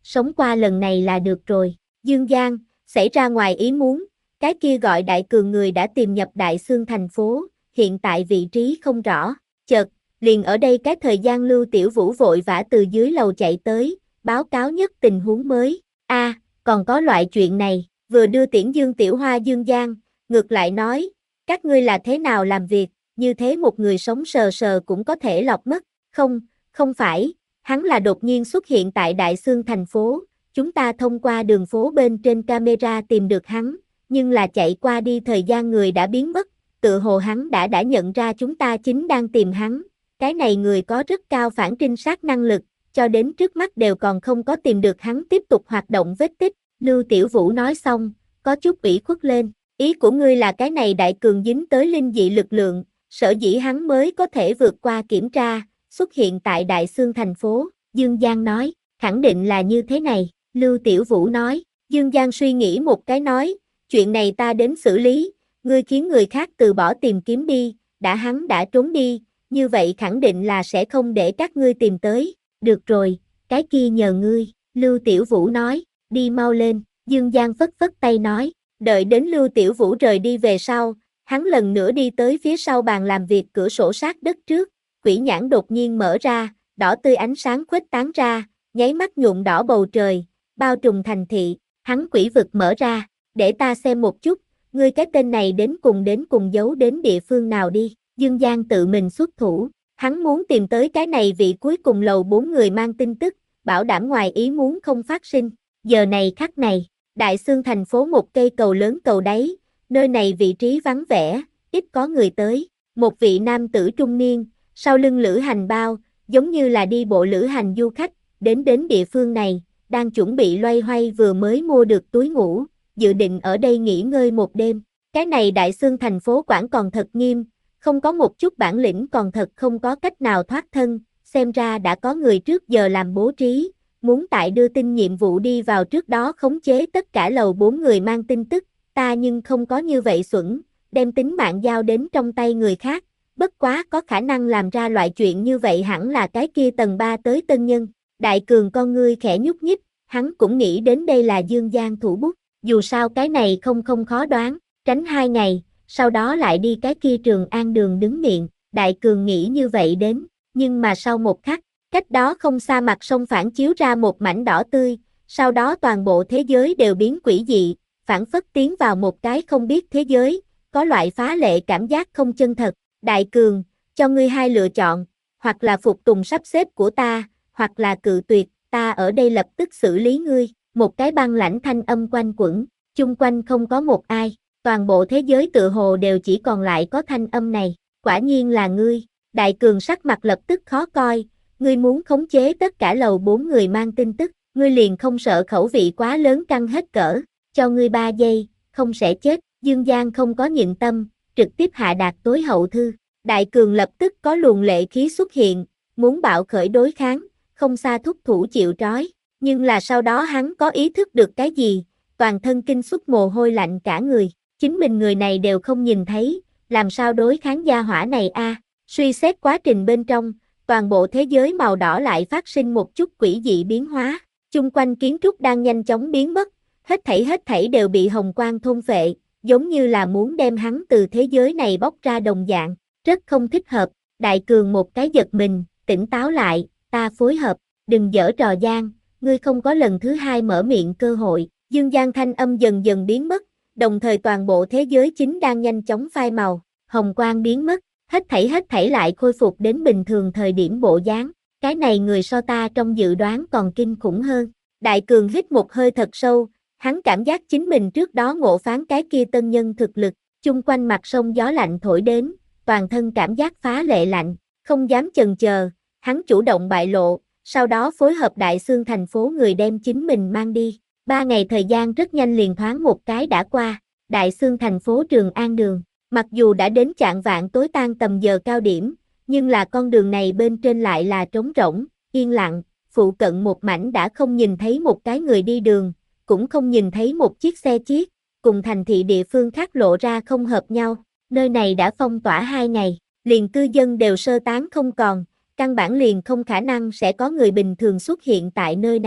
A: sống qua lần này là được rồi. Dương Giang, xảy ra ngoài ý muốn, cái kia gọi Đại Cường người đã tìm nhập Đại Xương thành phố, hiện tại vị trí không rõ. Chợt, liền ở đây cái thời gian Lưu Tiểu Vũ vội vã từ dưới lầu chạy tới, báo cáo nhất tình huống mới. A, à, còn có loại chuyện này, vừa đưa tiễn Dương Tiểu Hoa Dương Giang, ngược lại nói, các ngươi là thế nào làm việc, như thế một người sống sờ sờ cũng có thể lọc mất. Không, không phải, hắn là đột nhiên xuất hiện tại Đại Xương thành phố, chúng ta thông qua đường phố bên trên camera tìm được hắn, nhưng là chạy qua đi thời gian người đã biến mất, tự hồ hắn đã đã nhận ra chúng ta chính đang tìm hắn, cái này người có rất cao phản trinh sát năng lực, cho đến trước mắt đều còn không có tìm được hắn tiếp tục hoạt động vết tích. Lưu Tiểu Vũ nói xong, có chút ủy khuất lên, ý của ngươi là cái này Đại Cường dính tới linh dị lực lượng, sở dĩ hắn mới có thể vượt qua kiểm tra, xuất hiện tại Đại Xương thành phố. Dương Giang nói, khẳng định là như thế này. Lưu Tiểu Vũ nói, Dương Giang suy nghĩ một cái nói, chuyện này ta đến xử lý, ngươi khiến người khác từ bỏ tìm kiếm đi, đã hắn đã trốn đi, như vậy khẳng định là sẽ không để các ngươi tìm tới. Được rồi, cái kia nhờ ngươi. Lưu Tiểu Vũ nói, đi mau lên. Dương Giang phất phất tay nói, đợi đến Lưu Tiểu Vũ rời đi về sau, hắn lần nữa đi tới phía sau bàn làm việc cửa sổ sát đất trước, quỷ nhãn đột nhiên mở ra, đỏ tươi ánh sáng khuếch tán ra, nháy mắt nhuộm đỏ bầu trời, bao trùm thành thị. Hắn quỷ vực mở ra, để ta xem một chút, ngươi cái tên này đến cùng đến cùng giấu đến địa phương nào đi. Dương Giang tự mình xuất thủ, hắn muốn tìm tới cái này vị cuối cùng lầu bốn người mang tin tức, bảo đảm ngoài ý muốn không phát sinh. Giờ này khắc này, Đại Xương thành phố một cây cầu lớn cầu đáy, nơi này vị trí vắng vẻ, ít có người tới. Một vị nam tử trung niên, sau lưng lữ hành bao, giống như là đi bộ lữ hành du khách, đến đến địa phương này, đang chuẩn bị loay hoay vừa mới mua được túi ngủ, dự định ở đây nghỉ ngơi một đêm. Cái này Đại Xương thành phố quản còn thật nghiêm, không có một chút bản lĩnh còn thật không có cách nào thoát thân, xem ra đã có người trước giờ làm bố trí, muốn tại đưa tin nhiệm vụ đi vào trước đó khống chế tất cả lầu bốn người mang tin tức, ta nhưng không có như vậy xuẩn, đem tính mạng giao đến trong tay người khác, bất quá có khả năng làm ra loại chuyện như vậy hẳn là cái kia tầng ba tới tân nhân. Đại Cường con ngươi khẽ nhúc nhích, hắn cũng nghĩ đến đây là Dương Giang thủ bút, dù sao cái này không không khó đoán, tránh hai ngày, sau đó lại đi cái kia Trường An đường đứng miệng, Đại Cường nghĩ như vậy đến, nhưng mà sau một khắc, cách đó không xa mặt sông phản chiếu ra một mảnh đỏ tươi, sau đó toàn bộ thế giới đều biến quỷ dị, phản phất tiến vào một cái không biết thế giới, có loại phá lệ cảm giác không chân thật. Đại Cường, cho ngươi hai lựa chọn, hoặc là phục tùng sắp xếp của ta, hoặc là cự tuyệt, ta ở đây lập tức xử lý ngươi. Một cái băng lãnh thanh âm quanh quẩn, chung quanh không có một ai, toàn bộ thế giới tựa hồ đều chỉ còn lại có thanh âm này, quả nhiên là ngươi. Đại Cường sắc mặt lập tức khó coi, ngươi muốn khống chế tất cả lầu bốn người mang tin tức, ngươi liền không sợ khẩu vị quá lớn căng hết cỡ, cho ngươi ba giây, không sẽ chết. Dương Giang không có nhịn tâm, trực tiếp hạ đạt tối hậu thư. Đại Cường lập tức có luồng lệ khí xuất hiện, muốn bạo khởi đối kháng, không xa thúc thủ chịu trói, nhưng là sau đó hắn có ý thức được cái gì, toàn thân kinh xuất mồ hôi lạnh cả người, chính mình người này đều không nhìn thấy, làm sao đối kháng gia hỏa này a? À? Suy xét quá trình bên trong, toàn bộ thế giới màu đỏ lại phát sinh một chút quỷ dị biến hóa, chung quanh kiến trúc đang nhanh chóng biến mất, hết thảy hết thảy đều bị hồng quang thôn phệ, giống như là muốn đem hắn từ thế giới này bóc ra đồng dạng, rất không thích hợp. Đại Cường một cái giật mình, tỉnh táo lại, ta phối hợp, đừng giở trò gian, ngươi không có lần thứ hai mở miệng cơ hội. Dương Giang thanh âm dần dần biến mất, đồng thời toàn bộ thế giới chính đang nhanh chóng phai màu, hồng quang biến mất, hết thảy hết thảy lại khôi phục đến bình thường thời điểm bộ dáng, cái này người so ta trong dự đoán còn kinh khủng hơn. Đại Cường hít một hơi thật sâu, hắn cảm giác chính mình trước đó ngộ phán cái kia tân nhân thực lực, chung quanh mặt sông gió lạnh thổi đến, toàn thân cảm giác phá lệ lạnh, không dám chần chờ, hắn chủ động bại lộ, sau đó phối hợp Đại Xương thành phố người đem chính mình mang đi. Ba ngày thời gian rất nhanh liền thoáng một cái đã qua, Đại Xương thành phố Trường An đường, mặc dù đã đến chạng vạng tối tan tầm giờ cao điểm, nhưng là con đường này bên trên lại là trống rỗng, yên lặng, phụ cận một mảnh đã không nhìn thấy một cái người đi đường, cũng không nhìn thấy một chiếc xe chiếc, cùng thành thị địa phương khác lộ ra không hợp nhau, nơi này đã phong tỏa hai ngày, liền cư dân đều sơ tán không còn, căn bản liền không khả năng sẽ có người bình thường xuất hiện tại nơi này.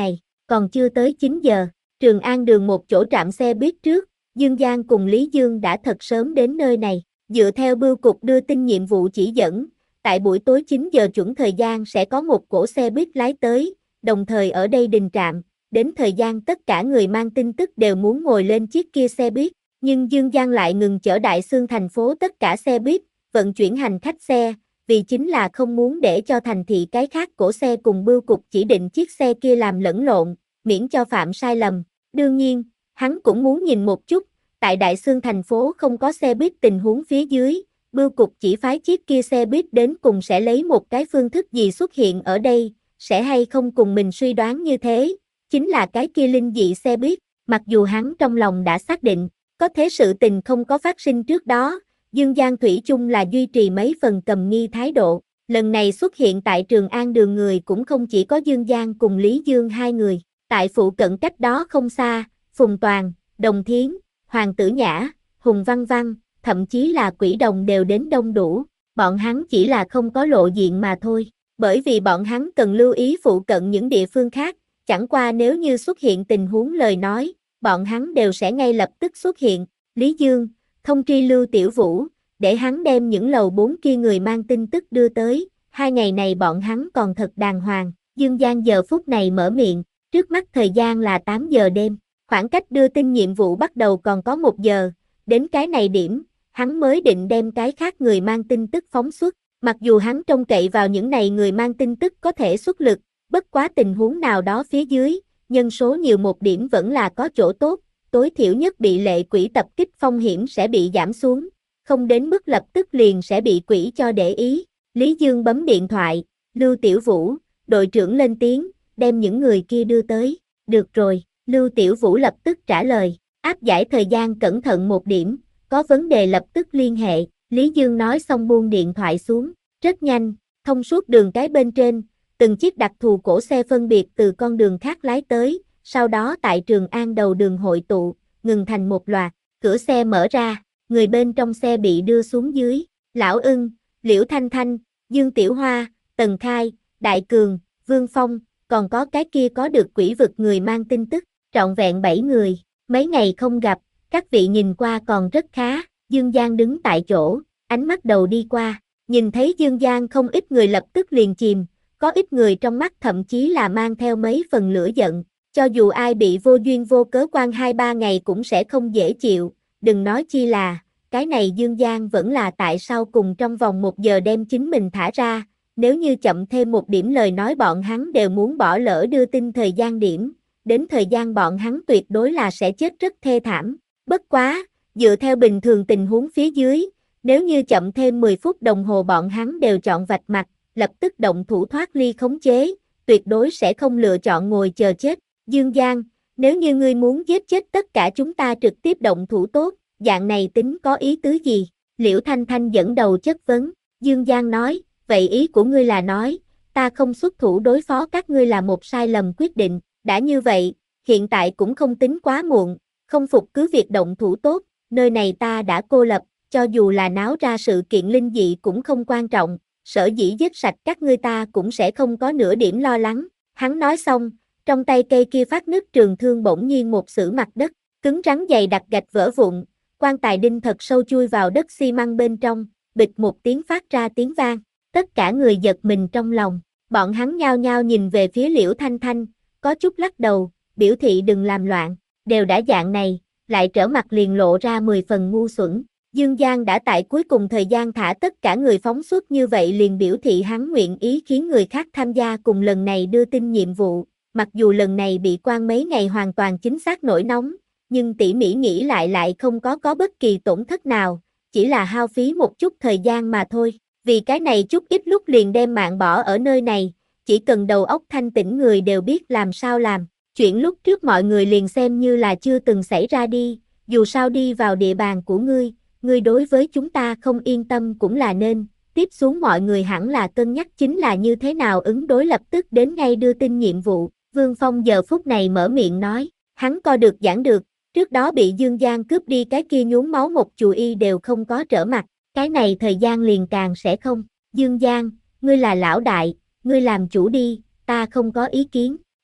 A: còn chưa tới chín giờ. Trường An đường một chỗ trạm xe buýt trước, Dương Giang cùng Lý Dương đã thật sớm đến nơi này. Dựa theo bưu cục đưa tin nhiệm vụ chỉ dẫn, tại buổi tối chín giờ chuẩn thời gian sẽ có một cỗ xe buýt lái tới, đồng thời ở đây đình trạm. Đến thời gian tất cả người mang tin tức đều muốn ngồi lên chiếc kia xe buýt, nhưng Dương Giang lại ngừng chở Đại Xương thành phố tất cả xe buýt, vận chuyển hành khách xe, vì chính là không muốn để cho thành thị cái khác cổ xe cùng bưu cục chỉ định chiếc xe kia làm lẫn lộn, miễn cho phạm sai lầm. Đương nhiên, hắn cũng muốn nhìn một chút, tại Đại Xương thành phố không có xe buýt tình huống phía dưới, bưu cục chỉ phái chiếc kia xe buýt đến cùng sẽ lấy một cái phương thức gì xuất hiện ở đây, sẽ hay không cùng mình suy đoán như thế, chính là cái kia linh dị xe buýt. Mặc dù hắn trong lòng đã xác định, có thế sự tình không có phát sinh trước đó, Dương Giang thủy chung là duy trì mấy phần cầm nghi thái độ. Lần này xuất hiện tại Trường An đường người cũng không chỉ có Dương Giang cùng Lý Dương hai người, tại phụ cận cách đó không xa, Phùng Toàn, Đồng Thiến, Hoàng Tử Nhã, Hùng Văn Văn, thậm chí là Quỷ Đồng đều đến đông đủ, bọn hắn chỉ là không có lộ diện mà thôi, bởi vì bọn hắn cần lưu ý phụ cận những địa phương khác, chẳng qua nếu như xuất hiện tình huống lời nói, bọn hắn đều sẽ ngay lập tức xuất hiện. Lý Dương, thông tri Lưu Tiểu Vũ, để hắn đem những lầu bốn kia người mang tin tức đưa tới, hai ngày này bọn hắn còn thật đàng hoàng. Dương Giang giờ phút này mở miệng, trước mắt thời gian là tám giờ đêm, khoảng cách đưa tin nhiệm vụ bắt đầu còn có một giờ, đến cái này điểm, hắn mới định đem cái khác người mang tin tức phóng xuất, mặc dù hắn trông cậy vào những này người mang tin tức có thể xuất lực, bất quá tình huống nào đó phía dưới, nhân số nhiều một điểm vẫn là có chỗ tốt, tối thiểu nhất bị lệ quỷ tập kích phong hiểm sẽ bị giảm xuống, không đến mức lập tức liền sẽ bị quỷ cho để ý. Lý Dương bấm điện thoại, Lưu Tiểu Vũ, đội trưởng lên tiếng, đem những người kia đưa tới. Được rồi, Lưu Tiểu Vũ lập tức trả lời, áp giải thời gian cẩn thận một điểm, có vấn đề lập tức liên hệ. Lý Dương nói xong buông điện thoại xuống, rất nhanh, thông suốt đường cái bên trên, từng chiếc đặc thù cổ xe phân biệt từ con đường khác lái tới, sau đó tại Trường An đầu đường hội tụ, ngừng thành một loạt, cửa xe mở ra, người bên trong xe bị đưa xuống dưới, Lão Ưng, Liễu Thanh Thanh, Dương Tiểu Hoa, Tần Khai, Đại Cường, Vương Phong, còn có cái kia có được quỷ vực người mang tin tức, trọn vẹn bảy người, mấy ngày không gặp, các vị nhìn qua còn rất khá. Dương Giang đứng tại chỗ, ánh mắt đầu đi qua, nhìn thấy Dương Giang không ít người lập tức liền chìm, có ít người trong mắt thậm chí là mang theo mấy phần lửa giận, cho dù ai bị vô duyên vô cớ quan hai ba ngày cũng sẽ không dễ chịu, đừng nói chi là, cái này Dương Giang vẫn là tại sao cùng trong vòng một giờ đem chính mình thả ra, nếu như chậm thêm một điểm lời nói bọn hắn đều muốn bỏ lỡ đưa tin thời gian điểm, đến thời gian bọn hắn tuyệt đối là sẽ chết rất thê thảm, bất quá, dựa theo bình thường tình huống phía dưới, nếu như chậm thêm mười phút đồng hồ bọn hắn đều chọn vạch mặt, lập tức động thủ thoát ly khống chế, tuyệt đối sẽ không lựa chọn ngồi chờ chết. Dương Giang, nếu như ngươi muốn giết chết tất cả chúng ta trực tiếp động thủ tốt, dạng này tính có ý tứ gì? Liễu Thanh Thanh dẫn đầu chất vấn, Dương Giang nói, vậy ý của ngươi là nói, ta không xuất thủ đối phó các ngươi là một sai lầm quyết định, đã như vậy, hiện tại cũng không tính quá muộn, không phục cứ việc động thủ tốt, nơi này ta đã cô lập, cho dù là náo ra sự kiện linh dị cũng không quan trọng, sở dĩ giết sạch các ngươi ta cũng sẽ không có nửa điểm lo lắng. Hắn nói xong, trong tay cây kia phát nứt trường thương bỗng nhiên một xử mặt đất, cứng rắn dày đặc gạch vỡ vụn, quan tài đinh thật sâu chui vào đất xi măng bên trong, bịch một tiếng phát ra tiếng vang, tất cả người giật mình trong lòng, bọn hắn nhao nhao nhìn về phía Liễu Thanh Thanh, có chút lắc đầu, biểu thị đừng làm loạn, đều đã dạng này, lại trở mặt liền lộ ra mười phần ngu xuẩn. Dương Giang đã tại cuối cùng thời gian thả tất cả người phóng xuất như vậy liền biểu thị hắn nguyện ý khiến người khác tham gia cùng lần này đưa tin nhiệm vụ, mặc dù lần này bị quan mấy ngày hoàn toàn chính xác nổi nóng, nhưng tỉ mỉ nghĩ lại lại không có có bất kỳ tổn thất nào, chỉ là hao phí một chút thời gian mà thôi, vì cái này chút ít lúc liền đem mạng bỏ ở nơi này, chỉ cần đầu óc thanh tỉnh người đều biết làm sao làm, chuyện lúc trước mọi người liền xem như là chưa từng xảy ra đi, dù sao đi vào địa bàn của ngươi, ngươi đối với chúng ta không yên tâm cũng là nên, tiếp xuống mọi người hẳn là cân nhắc chính là như thế nào ứng đối lập tức đến ngay đưa tin nhiệm vụ. Vương Phong giờ phút này mở miệng nói, hắn coi được giảng được, trước đó bị Dương Giang cướp đi cái kia nhuốm máu một chù y đều không có trở mặt, cái này thời gian liền càng sẽ không. Dương Giang, ngươi là lão đại, ngươi làm chủ đi, ta không có ý kiến.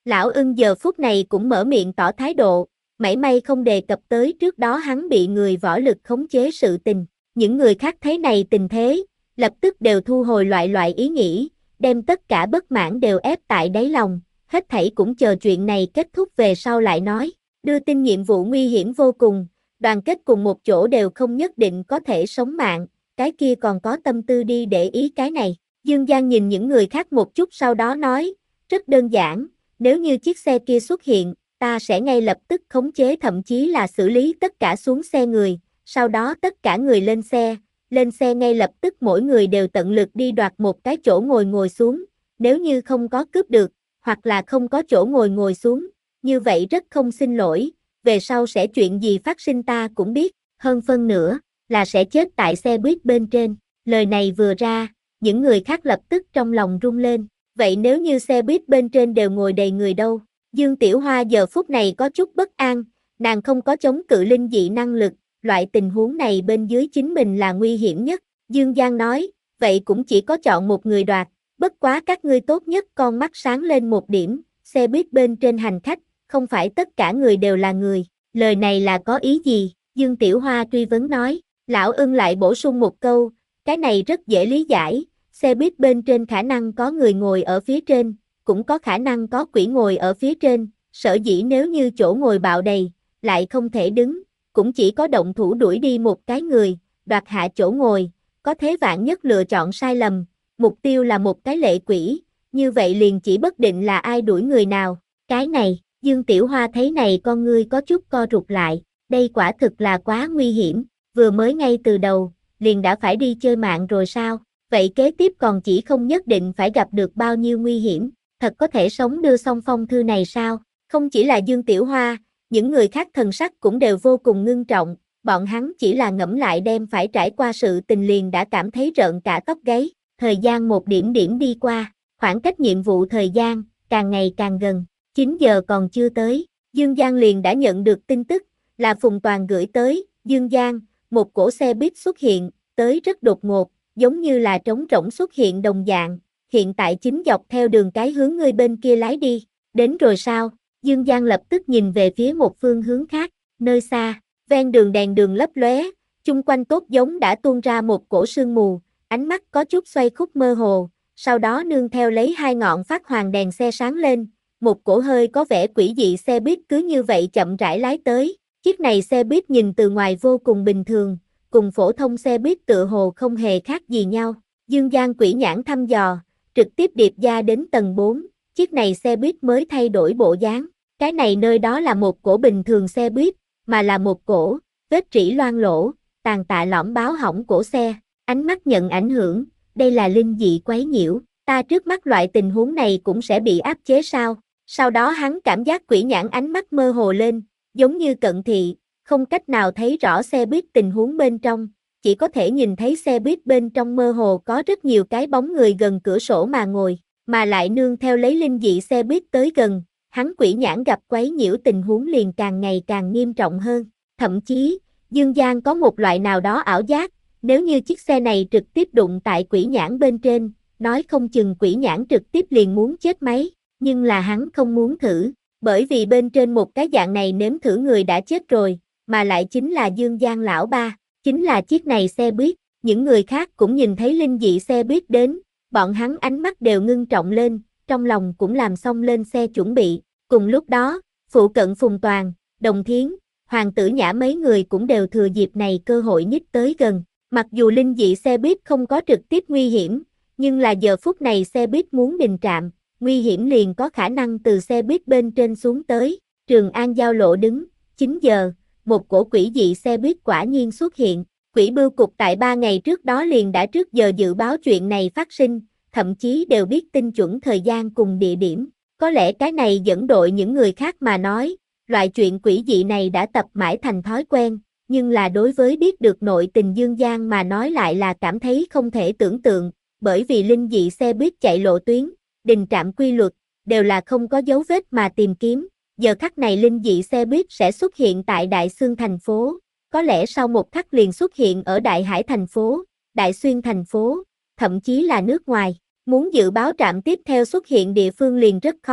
A: Lão ưng giờ phút này cũng mở miệng tỏ thái độ, mảy may không đề cập tới trước đó hắn bị người võ lực khống chế sự tình. Những người khác thấy này tình thế, lập tức đều thu hồi loại loại ý nghĩ, đem tất cả bất mãn đều ép tại đáy lòng, hết thảy cũng chờ chuyện này kết thúc về sau lại nói. Đưa tin nhiệm vụ nguy hiểm vô cùng, đoàn kết cùng một chỗ đều không nhất định có thể sống mạng, cái kia còn có tâm tư đi để ý cái này. Dương Giang nhìn những người khác một chút sau đó nói, rất đơn giản, nếu như chiếc xe kia xuất hiện, ta sẽ ngay lập tức khống chế thậm chí là xử lý tất cả xuống xe người, sau đó tất cả người lên xe, lên xe ngay lập tức mỗi người đều tận lực đi đoạt một cái chỗ ngồi ngồi xuống, nếu như không có cướp được, hoặc là không có chỗ ngồi ngồi xuống, như vậy rất không xin lỗi, về sau sẽ chuyện gì phát sinh ta cũng biết, hơn phân nữa, là sẽ chết tại xe buýt bên trên. Lời này vừa ra, những người khác lập tức trong lòng rung lên, vậy nếu như xe buýt bên trên đều ngồi đầy người đâu? Dương Tiểu Hoa giờ phút này có chút bất an, nàng không có chống cự linh dị năng lực, loại tình huống này bên dưới chính mình là nguy hiểm nhất. Dương Giang nói, vậy cũng chỉ có chọn một người đoạt, bất quá các ngươi tốt nhất con mắt sáng lên một điểm, xe buýt bên trên hành khách, không phải tất cả người đều là người. Lời này là có ý gì? Dương Tiểu Hoa truy vấn nói, lão ưng lại bổ sung một câu, cái này rất dễ lý giải, xe buýt bên trên khả năng có người ngồi ở phía trên, cũng có khả năng có quỷ ngồi ở phía trên, sở dĩ nếu như chỗ ngồi bạo đầy, lại không thể đứng, cũng chỉ có động thủ đuổi đi một cái người, đoạt hạ chỗ ngồi, có thế vạn nhất lựa chọn sai lầm, mục tiêu là một cái lệ quỷ, như vậy liền chỉ bất định là ai đuổi người nào, cái này, Dương Tiểu Hoa thấy này con ngươi có chút co rụt lại, đây quả thực là quá nguy hiểm, vừa mới ngay từ đầu, liền đã phải đi chơi mạng rồi sao, vậy kế tiếp còn chỉ không nhất định phải gặp được bao nhiêu nguy hiểm, thật có thể sống đưa xong phong thư này sao, không chỉ là Dương Tiểu Hoa, những người khác thần sắc cũng đều vô cùng ngưng trọng, bọn hắn chỉ là ngẫm lại đem phải trải qua sự tình liền đã cảm thấy rợn cả tóc gáy, thời gian một điểm điểm đi qua, khoảng cách nhiệm vụ thời gian, càng ngày càng gần, chín giờ còn chưa tới, Dương Giang liền đã nhận được tin tức, là Phùng Toàn gửi tới, Dương Giang, một cỗ xe buýt xuất hiện, tới rất đột ngột, giống như là trống rỗng xuất hiện đồng dạng, hiện tại chính dọc theo đường cái hướng ngươi bên kia lái đi, đến rồi sao? Dương Giang lập tức nhìn về phía một phương hướng khác, nơi xa, ven đường đèn đường lấp lóe, chung quanh tốt giống đã tuôn ra một cổ sương mù, ánh mắt có chút xoay khúc mơ hồ, sau đó nương theo lấy hai ngọn phát hoàng đèn xe sáng lên, một cổ hơi có vẻ quỷ dị xe buýt cứ như vậy chậm rãi lái tới, chiếc này xe buýt nhìn từ ngoài vô cùng bình thường, cùng phổ thông xe buýt tựa hồ không hề khác gì nhau, Dương Giang quỷ nhãn thăm dò, trực tiếp điệp ra đến tầng bốn, chiếc này xe buýt mới thay đổi bộ dáng, cái này nơi đó là một cổ bình thường xe buýt, mà là một cổ, vết rỉ loang lỗ, tàn tạ lõm báo hỏng cổ xe, ánh mắt nhận ảnh hưởng, đây là linh dị quấy nhiễu, ta trước mắt loại tình huống này cũng sẽ bị áp chế sao, sau đó hắn cảm giác quỷ nhãn ánh mắt mơ hồ lên, giống như cận thị, không cách nào thấy rõ xe buýt tình huống bên trong, chỉ có thể nhìn thấy xe buýt bên trong mơ hồ có rất nhiều cái bóng người gần cửa sổ mà ngồi, mà lại nương theo lấy linh dị xe buýt tới gần, hắn quỷ nhãn gặp quấy nhiễu tình huống liền càng ngày càng nghiêm trọng hơn, thậm chí, Dương Giang có một loại nào đó ảo giác, nếu như chiếc xe này trực tiếp đụng tại quỷ nhãn bên trên, nói không chừng quỷ nhãn trực tiếp liền muốn chết máy, nhưng là hắn không muốn thử, bởi vì bên trên một cái dạng này nếm thử người đã chết rồi, mà lại chính là Dương Giang lão ba, chính là chiếc này xe buýt, những người khác cũng nhìn thấy linh dị xe buýt đến, bọn hắn ánh mắt đều ngưng trọng lên, trong lòng cũng làm xong lên xe chuẩn bị, cùng lúc đó, phụ cận Phùng Toàn, Đồng Thiến, Hoàng Tử Nhã mấy người cũng đều thừa dịp này cơ hội nhích tới gần, mặc dù linh dị xe buýt không có trực tiếp nguy hiểm, nhưng là giờ phút này xe buýt muốn đình trạm, nguy hiểm liền có khả năng từ xe buýt bên trên xuống tới, Trường An giao lộ đứng, chín giờ, một cổ quỷ dị xe buýt quả nhiên xuất hiện, quỷ bưu cục tại ba ngày trước đó liền đã trước giờ dự báo chuyện này phát sinh, thậm chí đều biết tin chuẩn thời gian cùng địa điểm, có lẽ cái này dẫn đội những người khác mà nói, loại chuyện quỷ dị này đã tập mãi thành thói quen, nhưng là đối với biết được nội tình Dương Giang mà nói lại là cảm thấy không thể tưởng tượng, bởi vì linh dị xe buýt chạy lộ tuyến, đình trạm quy luật, đều là không có dấu vết mà tìm kiếm, giờ khắc này linh dị xe buýt sẽ xuất hiện tại Đại Xương thành phố, có lẽ sau một khắc liền xuất hiện ở Đại Hải thành phố, Đại Xuyên thành phố, thậm chí là nước ngoài, muốn dự báo trạm tiếp theo xuất hiện địa phương liền rất khó,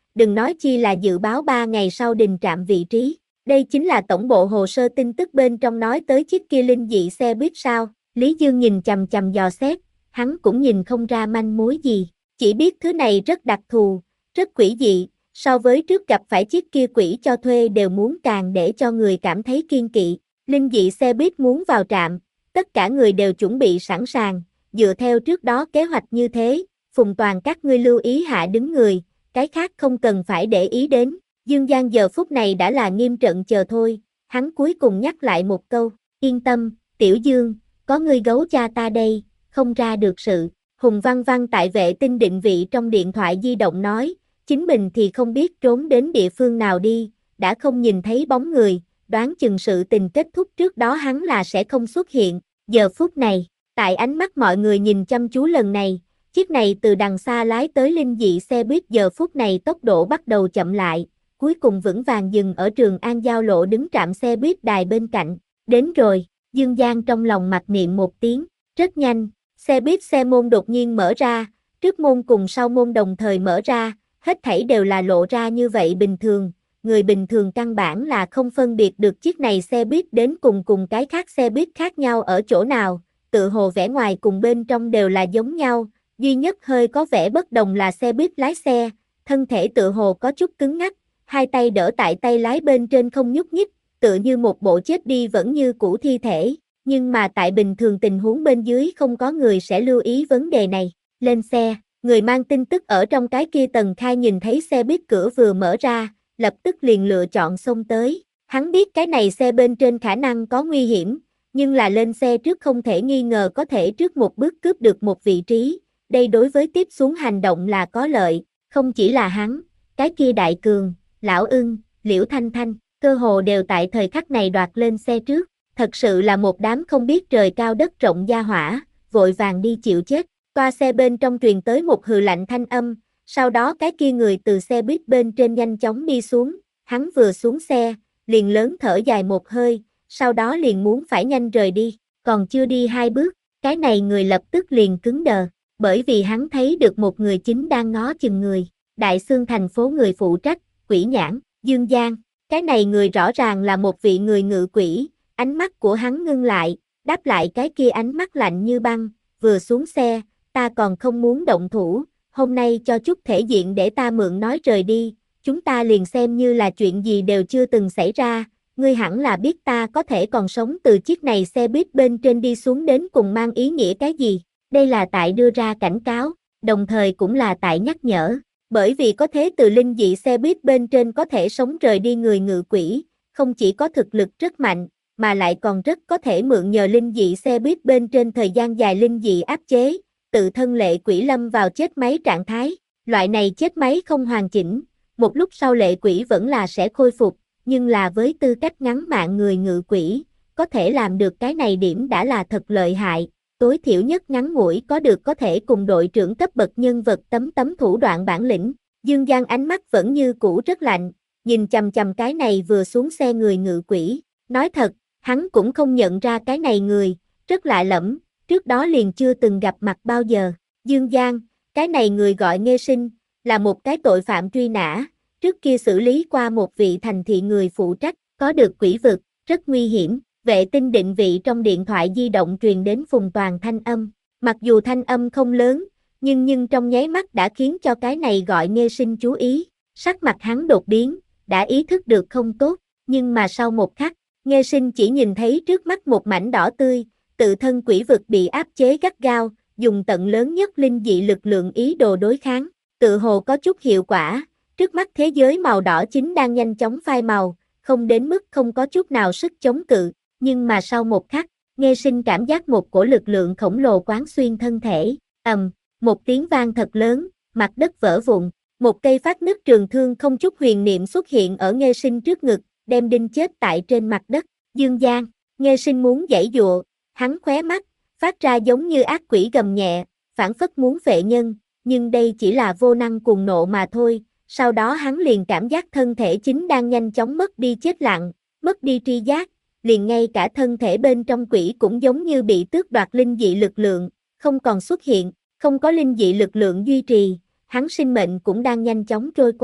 A: đừng nói chi là dự báo ba ngày sau đình trạm vị trí. Đây chính là tổng bộ hồ sơ tin tức bên trong nói tới chiếc kia linh dị xe buýt sao? Lý Dương nhìn chằm chằm dò xét, hắn cũng nhìn không ra manh mối gì, chỉ biết thứ này rất đặc thù, rất quỷ dị, so với trước gặp phải chiếc kia quỷ cho thuê đều muốn càng để cho người cảm thấy kiên kỵ. Linh dị xe buýt muốn vào trạm, tất cả người đều chuẩn bị sẵn sàng, dựa theo trước đó kế hoạch như thế, Phùng Toàn các ngươi lưu ý hạ đứng người, cái khác không cần phải để ý đến. Dương Giang giờ phút này đã là nghiêm trận chờ thôi, hắn cuối cùng nhắc lại một câu, yên tâm, Tiểu Dương, có ngươi gấu cha ta đây, không ra được sự. Hùng Văn Văn tại vệ tinh định vị trong điện thoại di động nói, chính mình thì không biết trốn đến địa phương nào đi, đã không nhìn thấy bóng người, đoán chừng sự tình kết thúc trước đó hắn là sẽ không xuất hiện. Giờ phút này, tại ánh mắt mọi người nhìn chăm chú lần này, chiếc này từ đằng xa lái tới linh dị xe buýt giờ phút này tốc độ bắt đầu chậm lại, cuối cùng vững vàng dừng ở Trường An giao lộ đứng trạm xe buýt đài bên cạnh. Đến rồi, Dương Giang trong lòng mặc niệm một tiếng, rất nhanh, xe buýt xe môn đột nhiên mở ra, trước môn cùng sau môn đồng thời mở ra, hết thảy đều là lộ ra như vậy bình thường, người bình thường căn bản là không phân biệt được chiếc này xe buýt đến cùng cùng cái khác xe buýt khác nhau ở chỗ nào, tự hồ vẻ ngoài cùng bên trong đều là giống nhau, duy nhất hơi có vẻ bất đồng là xe buýt lái xe, thân thể tự hồ có chút cứng ngắc, hai tay đỡ tại tay lái bên trên không nhúc nhích, tựa như một bộ chết đi vẫn như cũ thi thể, nhưng mà tại bình thường tình huống bên dưới không có người sẽ lưu ý vấn đề này. Lên xe, người mang tin tức ở trong cái kia tầng khai nhìn thấy xe buýt cửa vừa mở ra, lập tức liền lựa chọn xông tới. Hắn biết cái này xe bên trên khả năng có nguy hiểm, nhưng là lên xe trước không thể nghi ngờ có thể trước một bước cướp được một vị trí, đây đối với tiếp xuống hành động là có lợi, không chỉ là hắn, cái kia Đại Cường, Lão Ưng, Liễu Thanh Thanh, cơ hồ đều tại thời khắc này đoạt lên xe trước, thật sự là một đám không biết trời cao đất rộng gia hỏa, vội vàng đi chịu chết. Toa xe bên trong truyền tới một hừ lạnh thanh âm, sau đó cái kia người từ xe buýt bên trên nhanh chóng đi xuống, hắn vừa xuống xe, liền lớn thở dài một hơi, sau đó liền muốn phải nhanh rời đi, còn chưa đi hai bước, cái này người lập tức liền cứng đờ, bởi vì hắn thấy được một người chính đang ngó chừng người, Đại Xương thành phố người phụ trách, Quỷ Nhãn, Dương Giang, cái này người rõ ràng là một vị người ngự quỷ, ánh mắt của hắn ngưng lại, đáp lại cái kia ánh mắt lạnh như băng, vừa xuống xe, ta còn không muốn động thủ, hôm nay cho chút thể diện để ta mượn nói rời đi, chúng ta liền xem như là chuyện gì đều chưa từng xảy ra, ngươi hẳn là biết ta có thể còn sống từ chiếc này xe buýt bên trên đi xuống đến cùng mang ý nghĩa cái gì, đây là tại đưa ra cảnh cáo, đồng thời cũng là tại nhắc nhở, bởi vì có thế từ linh dị xe buýt bên trên có thể sống rời đi người ngự quỷ, không chỉ có thực lực rất mạnh, mà lại còn rất có thể mượn nhờ linh dị xe buýt bên trên thời gian dài linh dị áp chế, tự thân lệ quỷ lâm vào chết máy trạng thái, loại này chết máy không hoàn chỉnh, một lúc sau lệ quỷ vẫn là sẽ khôi phục, nhưng là với tư cách ngắn mạng người ngự quỷ, có thể làm được cái này điểm đã là thật lợi hại, tối thiểu nhất ngắn ngủi có được có thể cùng đội trưởng cấp bậc nhân vật tấm tấm thủ đoạn bản lĩnh. Dương Giang ánh mắt vẫn như cũ rất lạnh, nhìn chằm chằm cái này vừa xuống xe người ngự quỷ, nói thật, hắn cũng không nhận ra cái này người, rất lạ lẫm, trước đó liền chưa từng gặp mặt bao giờ. Dương Giang, cái này người gọi Nghê Sinh, là một cái tội phạm truy nã, trước kia xử lý qua một vị thành thị người phụ trách, có được quỷ vực, rất nguy hiểm. Vệ tinh định vị trong điện thoại di động truyền đến Phùng Toàn thanh âm, mặc dù thanh âm không lớn, nhưng nhưng trong nháy mắt đã khiến cho cái này gọi Nghê Sinh chú ý, sắc mặt hắn đột biến, đã ý thức được không tốt, nhưng mà sau một khắc, Nghê Sinh chỉ nhìn thấy trước mắt một mảnh đỏ tươi, tự thân quỷ vực bị áp chế gắt gao, dùng tận lớn nhất linh dị lực lượng ý đồ đối kháng, tự hồ có chút hiệu quả, trước mắt thế giới màu đỏ chính đang nhanh chóng phai màu, không đến mức không có chút nào sức chống cự, nhưng mà sau một khắc, Nghê Sinh cảm giác một cổ lực lượng khổng lồ quán xuyên thân thể, ầm, một tiếng vang thật lớn, mặt đất vỡ vụn, một cây phát nứt trường thương không chút huyền niệm xuất hiện ở Nghê Sinh trước ngực, đem đinh chết tại trên mặt đất. Dương Giang, Nghê Sinh muốn giãy dụa, hắn khóe mắt, phát ra giống như ác quỷ gầm nhẹ, phảng phất muốn phệ nhân, nhưng đây chỉ là vô năng cuồng nộ mà thôi, sau đó hắn liền cảm giác thân thể chính đang nhanh chóng mất đi chết lặng, mất đi tri giác, liền ngay cả thân thể bên trong quỷ cũng giống như bị tước đoạt linh dị lực lượng, không còn xuất hiện, không có linh dị lực lượng duy trì, hắn sinh mệnh cũng đang nhanh chóng trôi qua.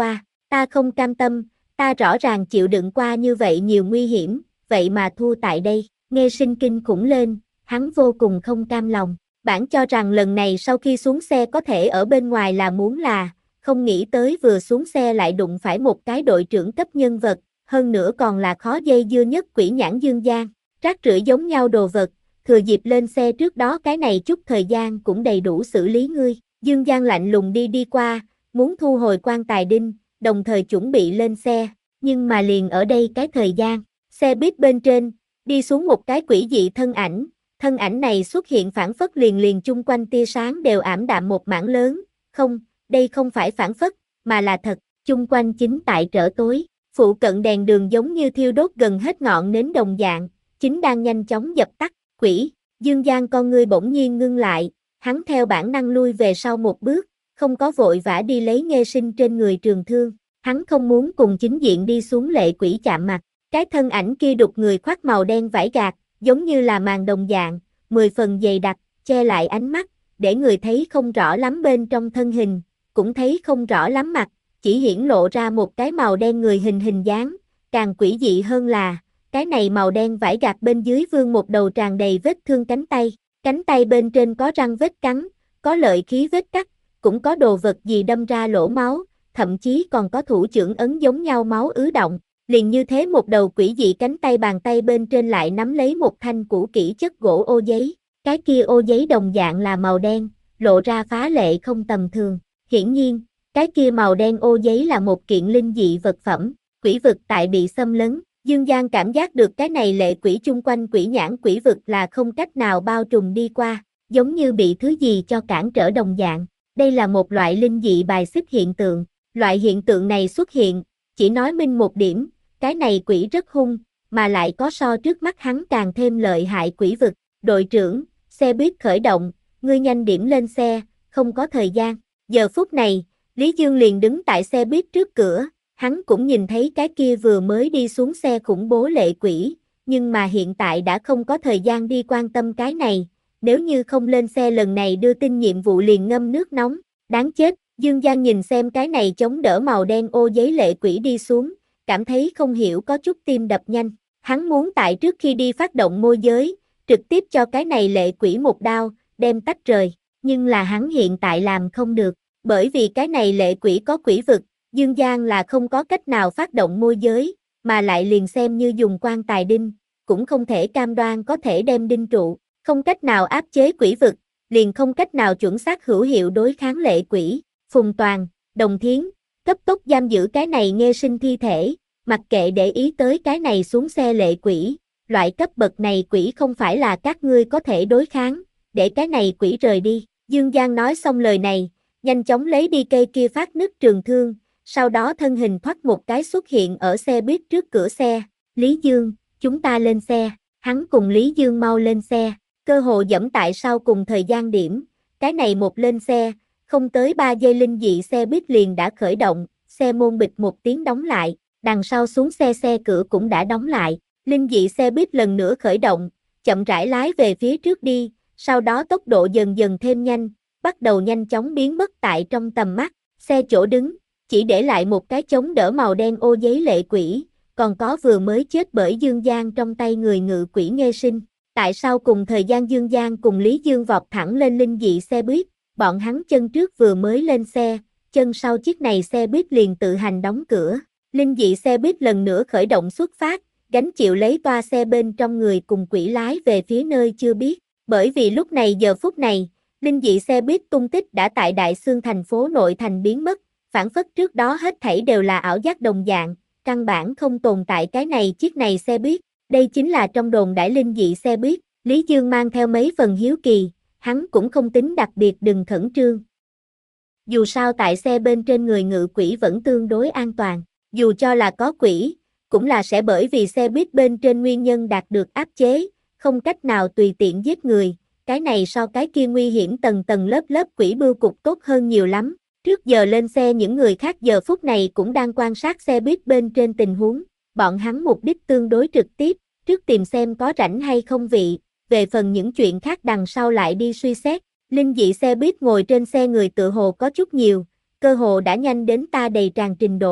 A: Ta không cam tâm, ta rõ ràng chịu đựng qua như vậy nhiều nguy hiểm, vậy mà thua tại đây. Nghe Sinh kinh khủng lên, hắn vô cùng không cam lòng. Bản cho rằng lần này sau khi xuống xe có thể ở bên ngoài là muốn là, không nghĩ tới vừa xuống xe lại đụng phải một cái đội trưởng cấp nhân vật, hơn nữa còn là khó dây dưa nhất Quỷ Nhãn Dương Giang. Rác rưởi giống nhau đồ vật, thừa dịp lên xe trước đó cái này chút thời gian cũng đầy đủ xử lý ngươi. Dương Giang lạnh lùng đi đi qua, muốn thu hồi quan tài đinh, đồng thời chuẩn bị lên xe, nhưng mà liền ở đây cái thời gian, xe buýt bên trên, đi xuống một cái quỷ dị thân ảnh, thân ảnh này xuất hiện phản phất liền liền chung quanh tia sáng đều ảm đạm một mảng lớn, không, đây không phải phản phất, mà là thật, chung quanh chính tại trở tối, phụ cận đèn đường giống như thiêu đốt gần hết ngọn nến đồng dạng, chính đang nhanh chóng dập tắt, quỷ, Dương Giang con ngươi bỗng nhiên ngưng lại, hắn theo bản năng lui về sau một bước, không có vội vã đi lấy Nghê Sinh trên người trường thương, hắn không muốn cùng chính diện đi xuống lệ quỷ chạm mặt, cái thân ảnh kia đục người khoác màu đen vải gạc, giống như là màn đồng dạng, mười phần dày đặc, che lại ánh mắt, để người thấy không rõ lắm bên trong thân hình, cũng thấy không rõ lắm mặt, chỉ hiển lộ ra một cái màu đen người hình hình dáng, càng quỷ dị hơn là, cái này màu đen vải gạc bên dưới vương một đầu tràn đầy vết thương cánh tay, cánh tay bên trên có răng vết cắn, có lợi khí vết cắt, cũng có đồ vật gì đâm ra lỗ máu, thậm chí còn có thủ trưởng ấn giống nhau máu ứ động, liền như thế một đầu quỷ dị cánh tay bàn tay bên trên lại nắm lấy một thanh cũ kỹ chất gỗ ô giấy, cái kia ô giấy đồng dạng là màu đen, lộ ra phá lệ không tầm thường, hiển nhiên, cái kia màu đen ô giấy là một kiện linh dị vật phẩm, quỷ vực tại bị xâm lấn. Dương Giang cảm giác được cái này lệ quỷ chung quanh Quỷ Nhãn quỷ vực là không cách nào bao trùm đi qua, giống như bị thứ gì cho cản trở đồng dạng. Đây là một loại linh dị bài xích hiện tượng. Loại hiện tượng này xuất hiện, chỉ nói minh một điểm, cái này quỷ rất hung, mà lại có so trước mắt hắn càng thêm lợi hại quỷ vực. Đội trưởng, xe buýt khởi động, ngươi nhanh điểm lên xe, không có thời gian. Giờ phút này, Lý Dương liền đứng tại xe buýt trước cửa. Hắn cũng nhìn thấy cái kia vừa mới đi xuống xe khủng bố lệ quỷ, nhưng mà hiện tại đã không có thời gian đi quan tâm cái này, nếu như không lên xe lần này đưa tin nhiệm vụ liền ngâm nước nóng, đáng chết. Dương Giang nhìn xem cái này chống đỡ màu đen ô giấy lệ quỷ đi xuống, cảm thấy không hiểu có chút tim đập nhanh, hắn muốn tại trước khi đi phát động môi giới, trực tiếp cho cái này lệ quỷ một đao, đem tách rời, nhưng là hắn hiện tại làm không được, bởi vì cái này lệ quỷ có quỷ vực. Dương Giang là không có cách nào phát động môi giới, mà lại liền xem như dùng quan tài đinh, cũng không thể cam đoan có thể đem đinh trụ, không cách nào áp chế quỷ vực, liền không cách nào chuẩn xác hữu hiệu đối kháng lệ quỷ. Phùng Toàn, Đồng Thiến, cấp tốc giam giữ cái này Nghê Sinh thi thể, mặc kệ để ý tới cái này xuống xe lệ quỷ, loại cấp bậc này quỷ không phải là các ngươi có thể đối kháng, để cái này quỷ rời đi. Dương Giang nói xong lời này, nhanh chóng lấy đi cây kia phát nứt trường thương, sau đó thân hình thoát một cái xuất hiện ở xe buýt trước cửa xe. Lý Dương, chúng ta lên xe. Hắn cùng Lý Dương mau lên xe, cơ hồ dẫm tại sau cùng thời gian điểm, cái này một lên xe, không tới ba giây linh dị xe buýt liền đã khởi động, xe môn bịch một tiếng đóng lại, đằng sau xuống xe xe cửa cũng đã đóng lại, linh dị xe buýt lần nữa khởi động, chậm rãi lái về phía trước đi, sau đó tốc độ dần dần thêm nhanh, bắt đầu nhanh chóng biến mất tại trong tầm mắt, xe chỗ đứng, chỉ để lại một cái chống đỡ màu đen ô giấy lệ quỷ, còn có vừa mới chết bởi Dương Giang trong tay người ngự quỷ Nghê Sinh. Tại sao cùng thời gian Dương Giang cùng Lý Dương vọt thẳng lên linh dị xe buýt, bọn hắn chân trước vừa mới lên xe, chân sau chiếc này xe buýt liền tự hành đóng cửa. Linh dị xe buýt lần nữa khởi động xuất phát, gánh chịu lấy toa xe bên trong người cùng quỷ lái về phía nơi chưa biết. Bởi vì lúc này giờ phút này, linh dị xe buýt tung tích đã tại Đại Xương thành phố nội thành biến mất, phản phất trước đó hết thảy đều là ảo giác đồng dạng, căn bản không tồn tại cái này chiếc này xe buýt. Đây chính là trong đồn đại linh dị xe buýt. Lý Dương mang theo mấy phần hiếu kỳ, hắn cũng không tính đặc biệt đừng khẩn trương. Dù sao tại xe bên trên người ngự quỷ vẫn tương đối an toàn, dù cho là có quỷ, cũng là sẽ bởi vì xe buýt bên trên nguyên nhân đạt được áp chế, không cách nào tùy tiện giết người, cái này so cái kia nguy hiểm tầng tầng lớp lớp quỷ bưu cục tốt hơn nhiều lắm. Trước giờ lên xe những người khác giờ phút này cũng đang quan sát xe buýt bên trên tình huống, bọn hắn mục đích tương đối trực tiếp, trước tìm xem có rảnh hay không vị, về phần những chuyện khác đằng sau lại đi suy xét. Linh dị xe buýt ngồi trên xe người tự hồ có chút nhiều, cơ hồ đã nhanh đến ta đầy tràn trình độ,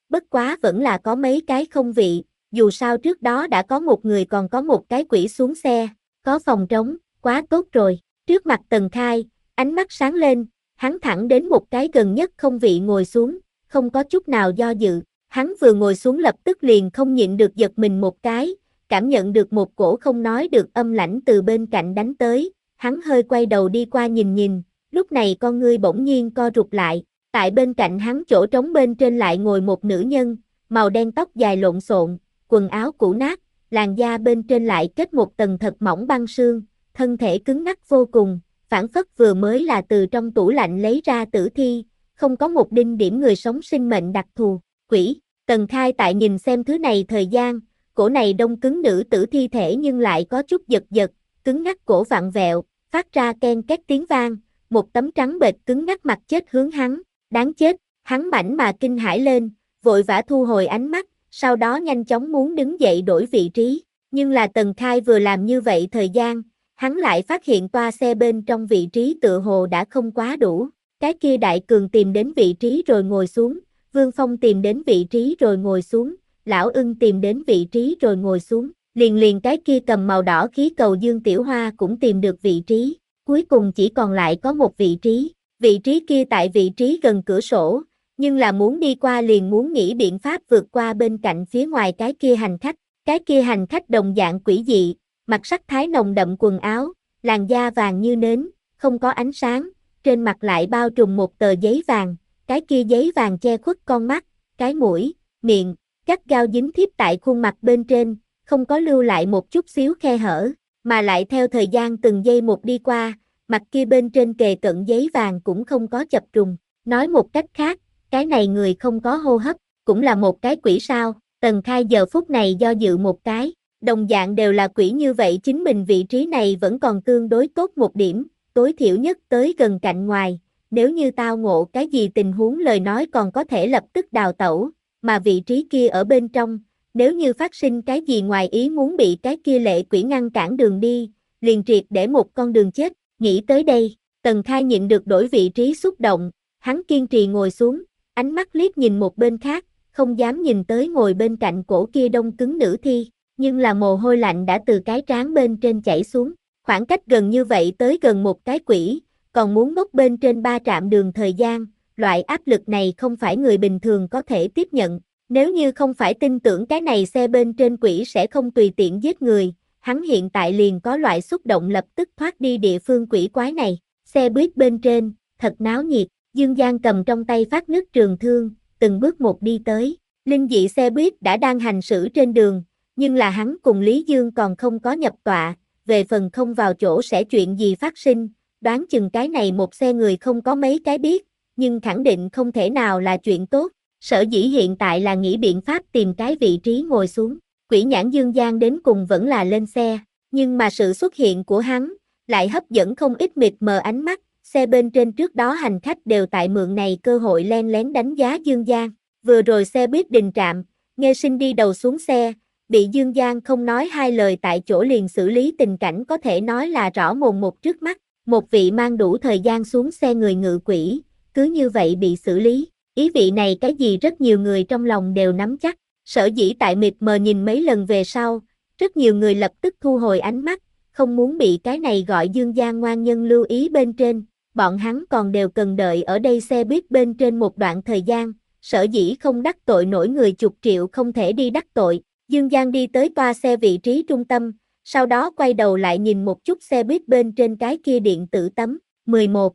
A: bất quá vẫn là có mấy cái không vị, dù sao trước đó đã có một người còn có một cái quỷ xuống xe, có phòng trống, quá tốt rồi. Trước mặt Tần Khai, ánh mắt sáng lên, hắn thẳng đến một cái gần nhất không vị ngồi xuống, không có chút nào do dự. Hắn vừa ngồi xuống lập tức liền không nhịn được giật mình một cái, cảm nhận được một cổ không nói được âm lãnh từ bên cạnh đánh tới, hắn hơi quay đầu đi qua nhìn nhìn, lúc này con ngươi bỗng nhiên co rụt lại, tại bên cạnh hắn chỗ trống bên trên lại ngồi một nữ nhân, màu đen tóc dài lộn xộn, quần áo cũ nát, làn da bên trên lại kết một tầng thật mỏng băng sương, thân thể cứng ngắc vô cùng, phảng phất vừa mới là từ trong tủ lạnh lấy ra tử thi, không có một đinh điểm người sống sinh mệnh đặc thù. Quỷ, Tần Khai tại nhìn xem thứ này thời gian, cổ này đông cứng nữ tử thi thể nhưng lại có chút giật giật, cứng ngắc cổ vặn vẹo, phát ra ken két tiếng vang, một tấm trắng bệch cứng ngắc mặt chết hướng hắn, đáng chết, hắn mảnh mà kinh hãi lên, vội vã thu hồi ánh mắt, sau đó nhanh chóng muốn đứng dậy đổi vị trí, nhưng là Tần Khai vừa làm như vậy thời gian, hắn lại phát hiện toa xe bên trong vị trí tựa hồ đã không quá đủ, cái kia Đại Cường tìm đến vị trí rồi ngồi xuống, Vương Phong tìm đến vị trí rồi ngồi xuống, Lão Ưng tìm đến vị trí rồi ngồi xuống, liền liền cái kia cầm màu đỏ khí cầu Dương Tiểu Hoa cũng tìm được vị trí, cuối cùng chỉ còn lại có một vị trí, vị trí kia tại vị trí gần cửa sổ, nhưng là muốn đi qua liền muốn nghĩ biện pháp vượt qua bên cạnh phía ngoài cái kia hành khách, cái kia hành khách đồng dạng quỷ dị, mặc sắc thái nồng đậm quần áo, làn da vàng như nến, không có ánh sáng, trên mặt lại bao trùm một tờ giấy vàng, cái kia giấy vàng che khuất con mắt, cái mũi, miệng, gắt gao dính thiếp tại khuôn mặt bên trên, không có lưu lại một chút xíu khe hở, mà lại theo thời gian từng giây một đi qua, mặt kia bên trên kề cận giấy vàng cũng không có chập trùng, nói một cách khác, cái này người không có hô hấp, cũng là một cái quỷ sao, Tần Khai giờ phút này do dự một cái, đồng dạng đều là quỷ như vậy chính mình vị trí này vẫn còn tương đối tốt một điểm, tối thiểu nhất tới gần cạnh ngoài, nếu như tao ngộ cái gì tình huống lời nói còn có thể lập tức đào tẩu, mà vị trí kia ở bên trong, nếu như phát sinh cái gì ngoài ý muốn bị cái kia lệ quỷ ngăn cản đường đi, liền triệt để một con đường chết, nghĩ tới đây, Tần Khai nhịn được đổi vị trí xúc động, hắn kiên trì ngồi xuống, ánh mắt liếc nhìn một bên khác, không dám nhìn tới ngồi bên cạnh cổ kia đông cứng nữ thi, nhưng là mồ hôi lạnh đã từ cái trán bên trên chảy xuống, khoảng cách gần như vậy tới gần một cái quỷ, còn muốn ngốc bên trên ba trạm đường thời gian, loại áp lực này không phải người bình thường có thể tiếp nhận, nếu như không phải tin tưởng cái này xe bên trên quỷ sẽ không tùy tiện giết người, hắn hiện tại liền có loại xúc động lập tức thoát đi địa phương quỷ quái này, xe buýt bên trên, thật náo nhiệt, Dương Giang cầm trong tay phát nước trường thương, từng bước một đi tới, linh dị xe buýt đã đang hành xử trên đường, nhưng là hắn cùng Lý Dương còn không có nhập tọa, về phần không vào chỗ sẽ chuyện gì phát sinh, đoán chừng cái này một xe người không có mấy cái biết, nhưng khẳng định không thể nào là chuyện tốt, sở dĩ hiện tại là nghĩ biện pháp tìm cái vị trí ngồi xuống, quỷ nhãn Dương Giang đến cùng vẫn là lên xe, nhưng mà sự xuất hiện của hắn, lại hấp dẫn không ít mịt mờ ánh mắt, xe bên trên trước đó hành khách đều tại mượn này cơ hội len lén đánh giá Dương Giang, vừa rồi xe buýt đình trạm, Nghê Sinh đi đầu xuống xe, bị Dương Giang không nói hai lời tại chỗ liền xử lý tình cảnh có thể nói là rõ mồn một trước mắt, một vị mang đủ thời gian xuống xe người ngự quỷ, cứ như vậy bị xử lý, ý vị này cái gì rất nhiều người trong lòng đều nắm chắc, sở dĩ tại mịt mờ nhìn mấy lần về sau, rất nhiều người lập tức thu hồi ánh mắt, không muốn bị cái này gọi Dương Giang ngoan nhân lưu ý bên trên, bọn hắn còn đều cần đợi ở đây xe buýt bên trên một đoạn thời gian, sở dĩ không đắc tội nổi người chục triệu không thể đi đắc tội, Dương Giang đi tới toa xe vị trí trung tâm, sau đó quay đầu lại nhìn một chút xe buýt bên trên cái kia điện tử tấm, mười một.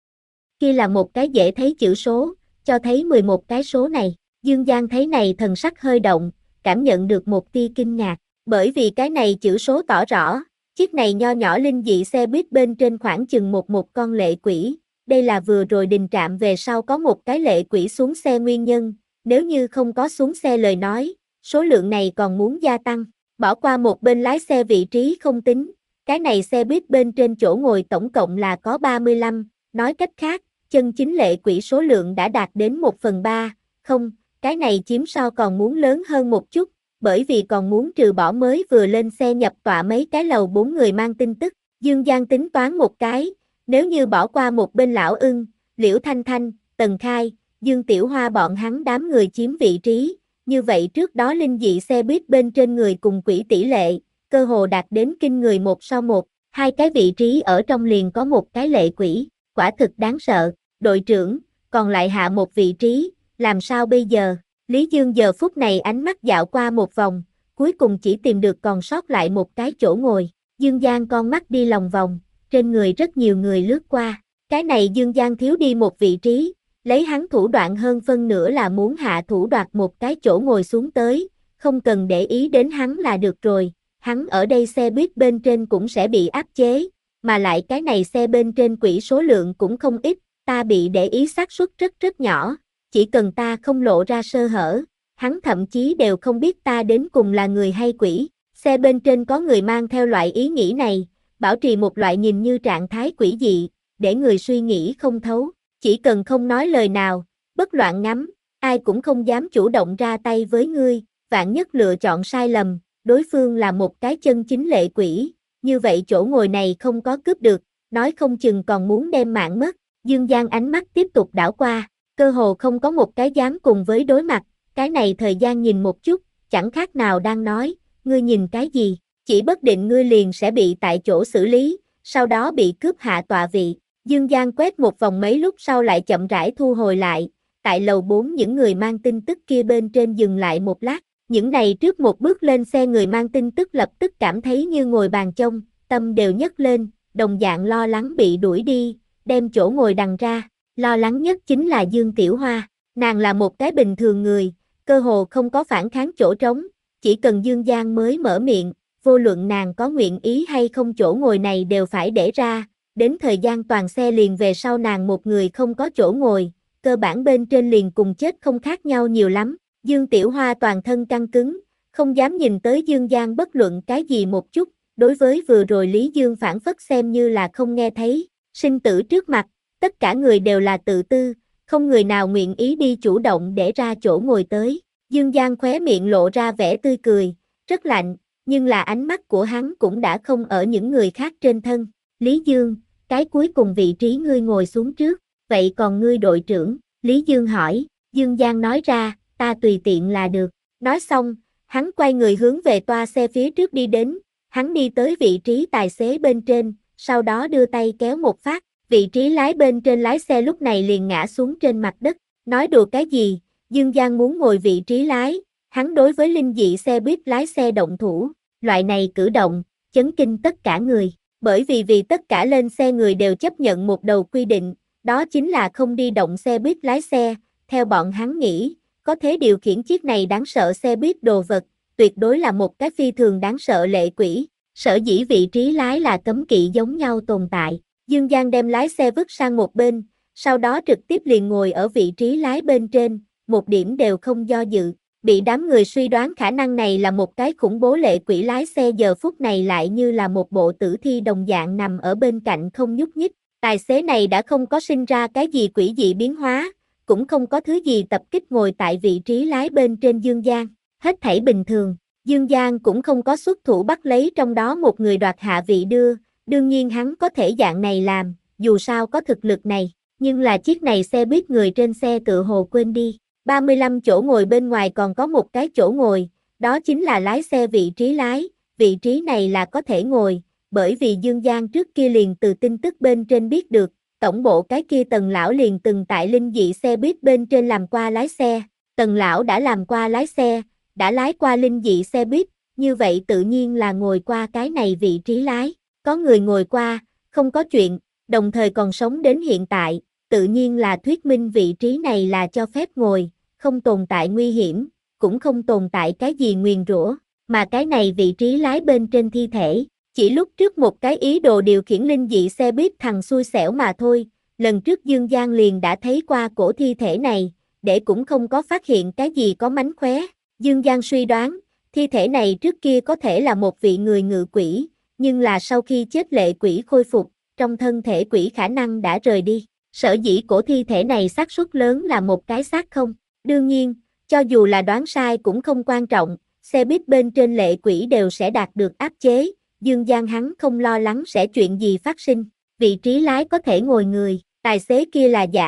A: Kia là một cái dễ thấy chữ số, cho thấy mười một cái số này, Dương Giang thấy này thần sắc hơi động, cảm nhận được một tia kinh ngạc, bởi vì cái này chữ số tỏ rõ, chiếc này nho nhỏ linh dị xe buýt bên trên khoảng chừng một một con lệ quỷ, đây là vừa rồi đình trạm về sau có một cái lệ quỷ xuống xe nguyên nhân, nếu như không có xuống xe lời nói, số lượng này còn muốn gia tăng, bỏ qua một bên lái xe vị trí không tính, cái này xe buýt bên trên chỗ ngồi tổng cộng là có ba mươi lăm, nói cách khác, chân chính lệ quỷ số lượng đã đạt đến một phần ba, không, cái này chiếm so còn muốn lớn hơn một chút, bởi vì còn muốn trừ bỏ mới vừa lên xe nhập tọa mấy cái lầu bốn người mang tin tức, Dương Giang tính toán một cái, nếu như bỏ qua một bên Lão Ưng, Liễu Thanh Thanh, Tần Khai, Dương Tiểu Hoa bọn hắn đám người chiếm vị trí, như vậy trước đó linh dị xe buýt bên trên người cùng quỷ tỷ lệ, cơ hồ đạt đến kinh người một so một, hai cái vị trí ở trong liền có một cái lệ quỷ, quả thực đáng sợ, đội trưởng, còn lại hạ một vị trí, làm sao bây giờ? Lý Dương giờ phút này ánh mắt dạo qua một vòng, cuối cùng chỉ tìm được còn sót lại một cái chỗ ngồi, Dương Giang con mắt đi lòng vòng, trên người rất nhiều người lướt qua, cái này Dương Giang thiếu đi một vị trí, lấy hắn thủ đoạn hơn phân nửa là muốn hạ thủ đoạt một cái chỗ ngồi xuống tới, không cần để ý đến hắn là được rồi, hắn ở đây xe buýt bên trên cũng sẽ bị áp chế, mà lại cái này xe bên trên quỷ số lượng cũng không ít, ta bị để ý xác suất rất rất nhỏ, chỉ cần ta không lộ ra sơ hở, hắn thậm chí đều không biết ta đến cùng là người hay quỷ, xe bên trên có người mang theo loại ý nghĩ này, bảo trì một loại nhìn như trạng thái quỷ dị, để người suy nghĩ không thấu, chỉ cần không nói lời nào, bất loạn ngắm, ai cũng không dám chủ động ra tay với ngươi, vạn nhất lựa chọn sai lầm, đối phương là một cái chân chính lệ quỷ, như vậy chỗ ngồi này không có cướp được, nói không chừng còn muốn đem mạng mất, Dương Giang ánh mắt tiếp tục đảo qua, cơ hồ không có một cái dám cùng với đối mặt, cái này thời gian nhìn một chút, chẳng khác nào đang nói, ngươi nhìn cái gì, chỉ bất định ngươi liền sẽ bị tại chỗ xử lý, sau đó bị cướp hạ tọa vị. Dương Giang quét một vòng mấy lúc sau lại chậm rãi thu hồi lại, tại lầu bốn những người mang tin tức kia bên trên dừng lại một lát, những này trước một bước lên xe người mang tin tức lập tức cảm thấy như ngồi bàn chông, tâm đều nhấc lên, đồng dạng lo lắng bị đuổi đi, đem chỗ ngồi đằng ra, lo lắng nhất chính là Dương Tiểu Hoa, nàng là một cái bình thường người, cơ hồ không có phản kháng chỗ trống, chỉ cần Dương Giang mới mở miệng, vô luận nàng có nguyện ý hay không chỗ ngồi này đều phải để ra. Đến thời gian toàn xe liền về sau nàng một người không có chỗ ngồi, cơ bản bên trên liền cùng chết không khác nhau nhiều lắm. Dương Tiểu Hoa toàn thân căng cứng, không dám nhìn tới Dương Giang bất luận cái gì một chút, đối với vừa rồi Lý Dương phản phất xem như là không nghe thấy, sinh tử trước mặt, tất cả người đều là tự tư, không người nào nguyện ý đi chủ động để ra chỗ ngồi tới. Dương Giang khóe miệng lộ ra vẻ tươi cười, rất lạnh, nhưng là ánh mắt của hắn cũng đã không ở những người khác trên thân. Lý Dương, cái cuối cùng vị trí ngươi ngồi xuống trước, vậy còn ngươi đội trưởng, Lý Dương hỏi, Dương Giang nói ra, ta tùy tiện là được, nói xong, hắn quay người hướng về toa xe phía trước đi đến, hắn đi tới vị trí tài xế bên trên, sau đó đưa tay kéo một phát, vị trí lái bên trên lái xe lúc này liền ngã xuống trên mặt đất, nói đùa cái gì, Dương Giang muốn ngồi vị trí lái, hắn đối với linh dị xe buýt lái xe động thủ, loại này cử động, chấn kinh tất cả người. Bởi vì vì tất cả lên xe người đều chấp nhận một đầu quy định, đó chính là không đi động xe buýt lái xe, theo bọn hắn nghĩ, có thể điều khiển chiếc này đáng sợ xe buýt đồ vật, tuyệt đối là một cái phi thường đáng sợ lệ quỷ, sở dĩ vị trí lái là cấm kỵ giống nhau tồn tại. Dương Giang đem lái xe vứt sang một bên, sau đó trực tiếp liền ngồi ở vị trí lái bên trên, một điểm đều không do dự. Bị đám người suy đoán khả năng này là một cái khủng bố lệ quỷ lái xe giờ phút này lại như là một bộ tử thi đồng dạng nằm ở bên cạnh không nhúc nhích. Tài xế này đã không có sinh ra cái gì quỷ dị biến hóa, cũng không có thứ gì tập kích ngồi tại vị trí lái bên trên Dương Giang. Hết thảy bình thường, Dương Giang cũng không có xuất thủ bắt lấy trong đó một người đoạt hạ vị đưa, đương nhiên hắn có thể dạng này làm, dù sao có thực lực này, nhưng là chiếc này xe buýt người trên xe tự hồ quên đi. ba mươi lăm chỗ ngồi bên ngoài còn có một cái chỗ ngồi, đó chính là lái xe vị trí lái, vị trí này là có thể ngồi, bởi vì Dương Giang trước kia liền từ tin tức bên trên biết được, tổng bộ cái kia Tần lão liền từng tại linh dị xe buýt bên trên làm qua lái xe, Tần lão đã làm qua lái xe, đã lái qua linh dị xe buýt, như vậy tự nhiên là ngồi qua cái này vị trí lái, có người ngồi qua, không có chuyện, đồng thời còn sống đến hiện tại, tự nhiên là thuyết minh vị trí này là cho phép ngồi, không tồn tại nguy hiểm, cũng không tồn tại cái gì nguyền rủa, mà cái này vị trí lái bên trên thi thể, chỉ lúc trước một cái ý đồ điều khiển linh dị xe buýt thằng xui xẻo mà thôi, lần trước Dương Giang liền đã thấy qua cổ thi thể này, để cũng không có phát hiện cái gì có mánh khóe, Dương Giang suy đoán, thi thể này trước kia có thể là một vị người ngự quỷ, nhưng là sau khi chết lệ quỷ khôi phục, trong thân thể quỷ khả năng đã rời đi, sở dĩ cổ thi thể này xác suất lớn là một cái xác không. Đương nhiên, cho dù là đoán sai cũng không quan trọng, xe buýt bên trên lệ quỷ đều sẽ đạt được áp chế, Dương Giang hắn không lo lắng sẽ chuyện gì phát sinh, vị trí lái có thể ngồi người, tài xế kia là giả,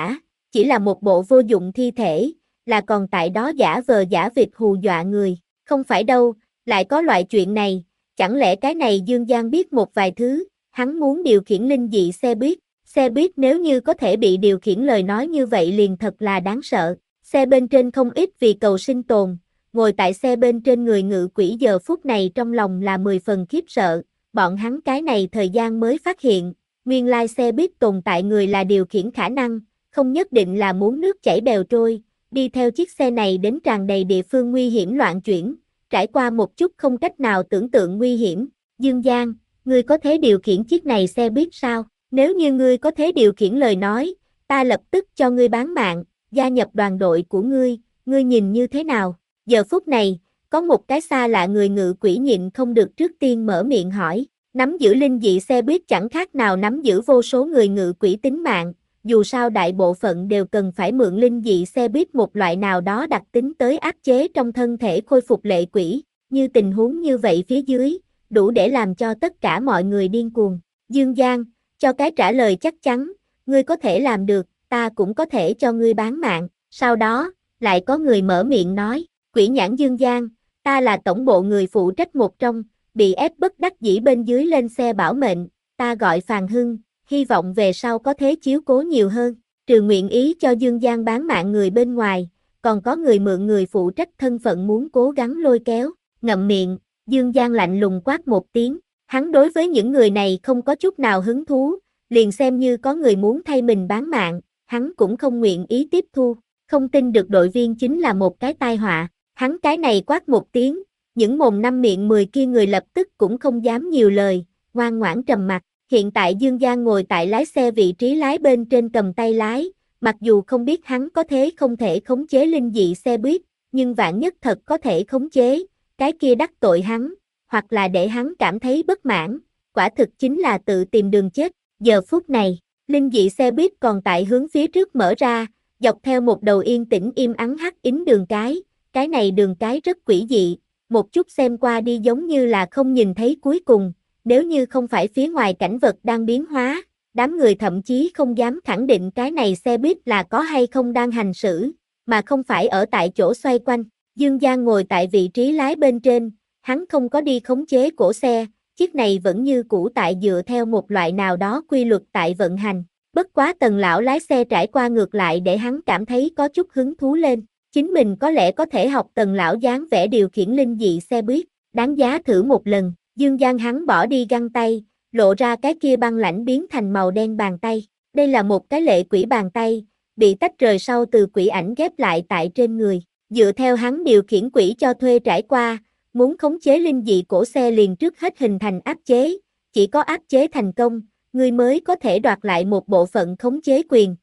A: chỉ là một bộ vô dụng thi thể, là còn tại đó giả vờ giả vịt hù dọa người. Không phải đâu, lại có loại chuyện này, chẳng lẽ cái này Dương Giang biết một vài thứ, hắn muốn điều khiển linh dị xe buýt. Xe buýt nếu như có thể bị điều khiển lời nói như vậy liền thật là đáng sợ. Xe bên trên không ít vì cầu sinh tồn, ngồi tại xe bên trên người ngự quỷ giờ phút này trong lòng là mười phần khiếp sợ, bọn hắn cái này thời gian mới phát hiện, nguyên lai xe buýt tồn tại người là điều khiển khả năng, không nhất định là muốn nước chảy bèo trôi, đi theo chiếc xe này đến tràn đầy địa phương nguy hiểm loạn chuyển, trải qua một chút không cách nào tưởng tượng nguy hiểm. Dương Giang, ngươi có thể điều khiển chiếc này xe buýt sao? Nếu như ngươi có thể điều khiển lời nói, ta lập tức cho ngươi bán mạng, gia nhập đoàn đội của ngươi, ngươi nhìn như thế nào? Giờ phút này, có một cái xa lạ người ngự quỷ nhịn không được trước tiên mở miệng hỏi, nắm giữ linh dị xe buýt chẳng khác nào nắm giữ vô số người ngự quỷ tính mạng, dù sao đại bộ phận đều cần phải mượn linh dị xe buýt một loại nào đó đặc tính tới áp chế trong thân thể khôi phục lệ quỷ, như tình huống như vậy phía dưới, đủ để làm cho tất cả mọi người điên cuồng. Dương Giang, cho cái trả lời chắc chắn, ngươi có thể làm được, ta cũng có thể cho ngươi bán mạng. Sau đó, lại có người mở miệng nói, quỷ nhãn Dương Giang, ta là tổng bộ người phụ trách một trong, bị ép bất đắc dĩ bên dưới lên xe bảo mệnh, ta gọi Phàn Hưng, hy vọng về sau có thể chiếu cố nhiều hơn. Trừ nguyện ý cho Dương Giang bán mạng người bên ngoài, còn có người mượn người phụ trách thân phận muốn cố gắng lôi kéo. Ngậm miệng, Dương Giang lạnh lùng quát một tiếng, hắn đối với những người này không có chút nào hứng thú, liền xem như có người muốn thay mình bán mạng, hắn cũng không nguyện ý tiếp thu, không tin được đội viên chính là một cái tai họa, hắn cái này quát một tiếng, những mồm năm miệng mười kia người lập tức cũng không dám nhiều lời, ngoan ngoãn trầm mặc. Hiện tại Dương Giang ngồi tại lái xe vị trí lái bên trên cầm tay lái, mặc dù không biết hắn có thế không thể khống chế linh dị xe buýt, nhưng vạn nhất thật có thể khống chế, cái kia đắc tội hắn, hoặc là để hắn cảm thấy bất mãn, quả thực chính là tự tìm đường chết. Giờ phút này, linh dị xe buýt còn tại hướng phía trước mở ra, dọc theo một đầu yên tĩnh im ắng hắc ín đường cái, cái này đường cái rất quỷ dị, một chút xem qua đi giống như là không nhìn thấy cuối cùng, nếu như không phải phía ngoài cảnh vật đang biến hóa, đám người thậm chí không dám khẳng định cái này xe buýt là có hay không đang hành xử, mà không phải ở tại chỗ xoay quanh. Dương Giang ngồi tại vị trí lái bên trên, hắn không có đi khống chế cổ xe, chiếc này vẫn như cũ tại dựa theo một loại nào đó quy luật tại vận hành. Bất quá Tần lão lái xe trải qua ngược lại để hắn cảm thấy có chút hứng thú lên, chính mình có lẽ có thể học Tần lão dáng vẻ điều khiển linh dị xe buýt, đáng giá thử một lần. Dương Giang hắn bỏ đi găng tay, lộ ra cái kia băng lãnh biến thành màu đen bàn tay. Đây là một cái lệ quỷ bàn tay, bị tách rời sau từ quỷ ảnh ghép lại tại trên người. Dựa theo hắn điều khiển quỷ cho thuê trải qua, muốn khống chế linh dị cổ xe liền trước hết hình thành áp chế, chỉ có áp chế thành công, người mới có thể đoạt lại một bộ phận khống chế quyền.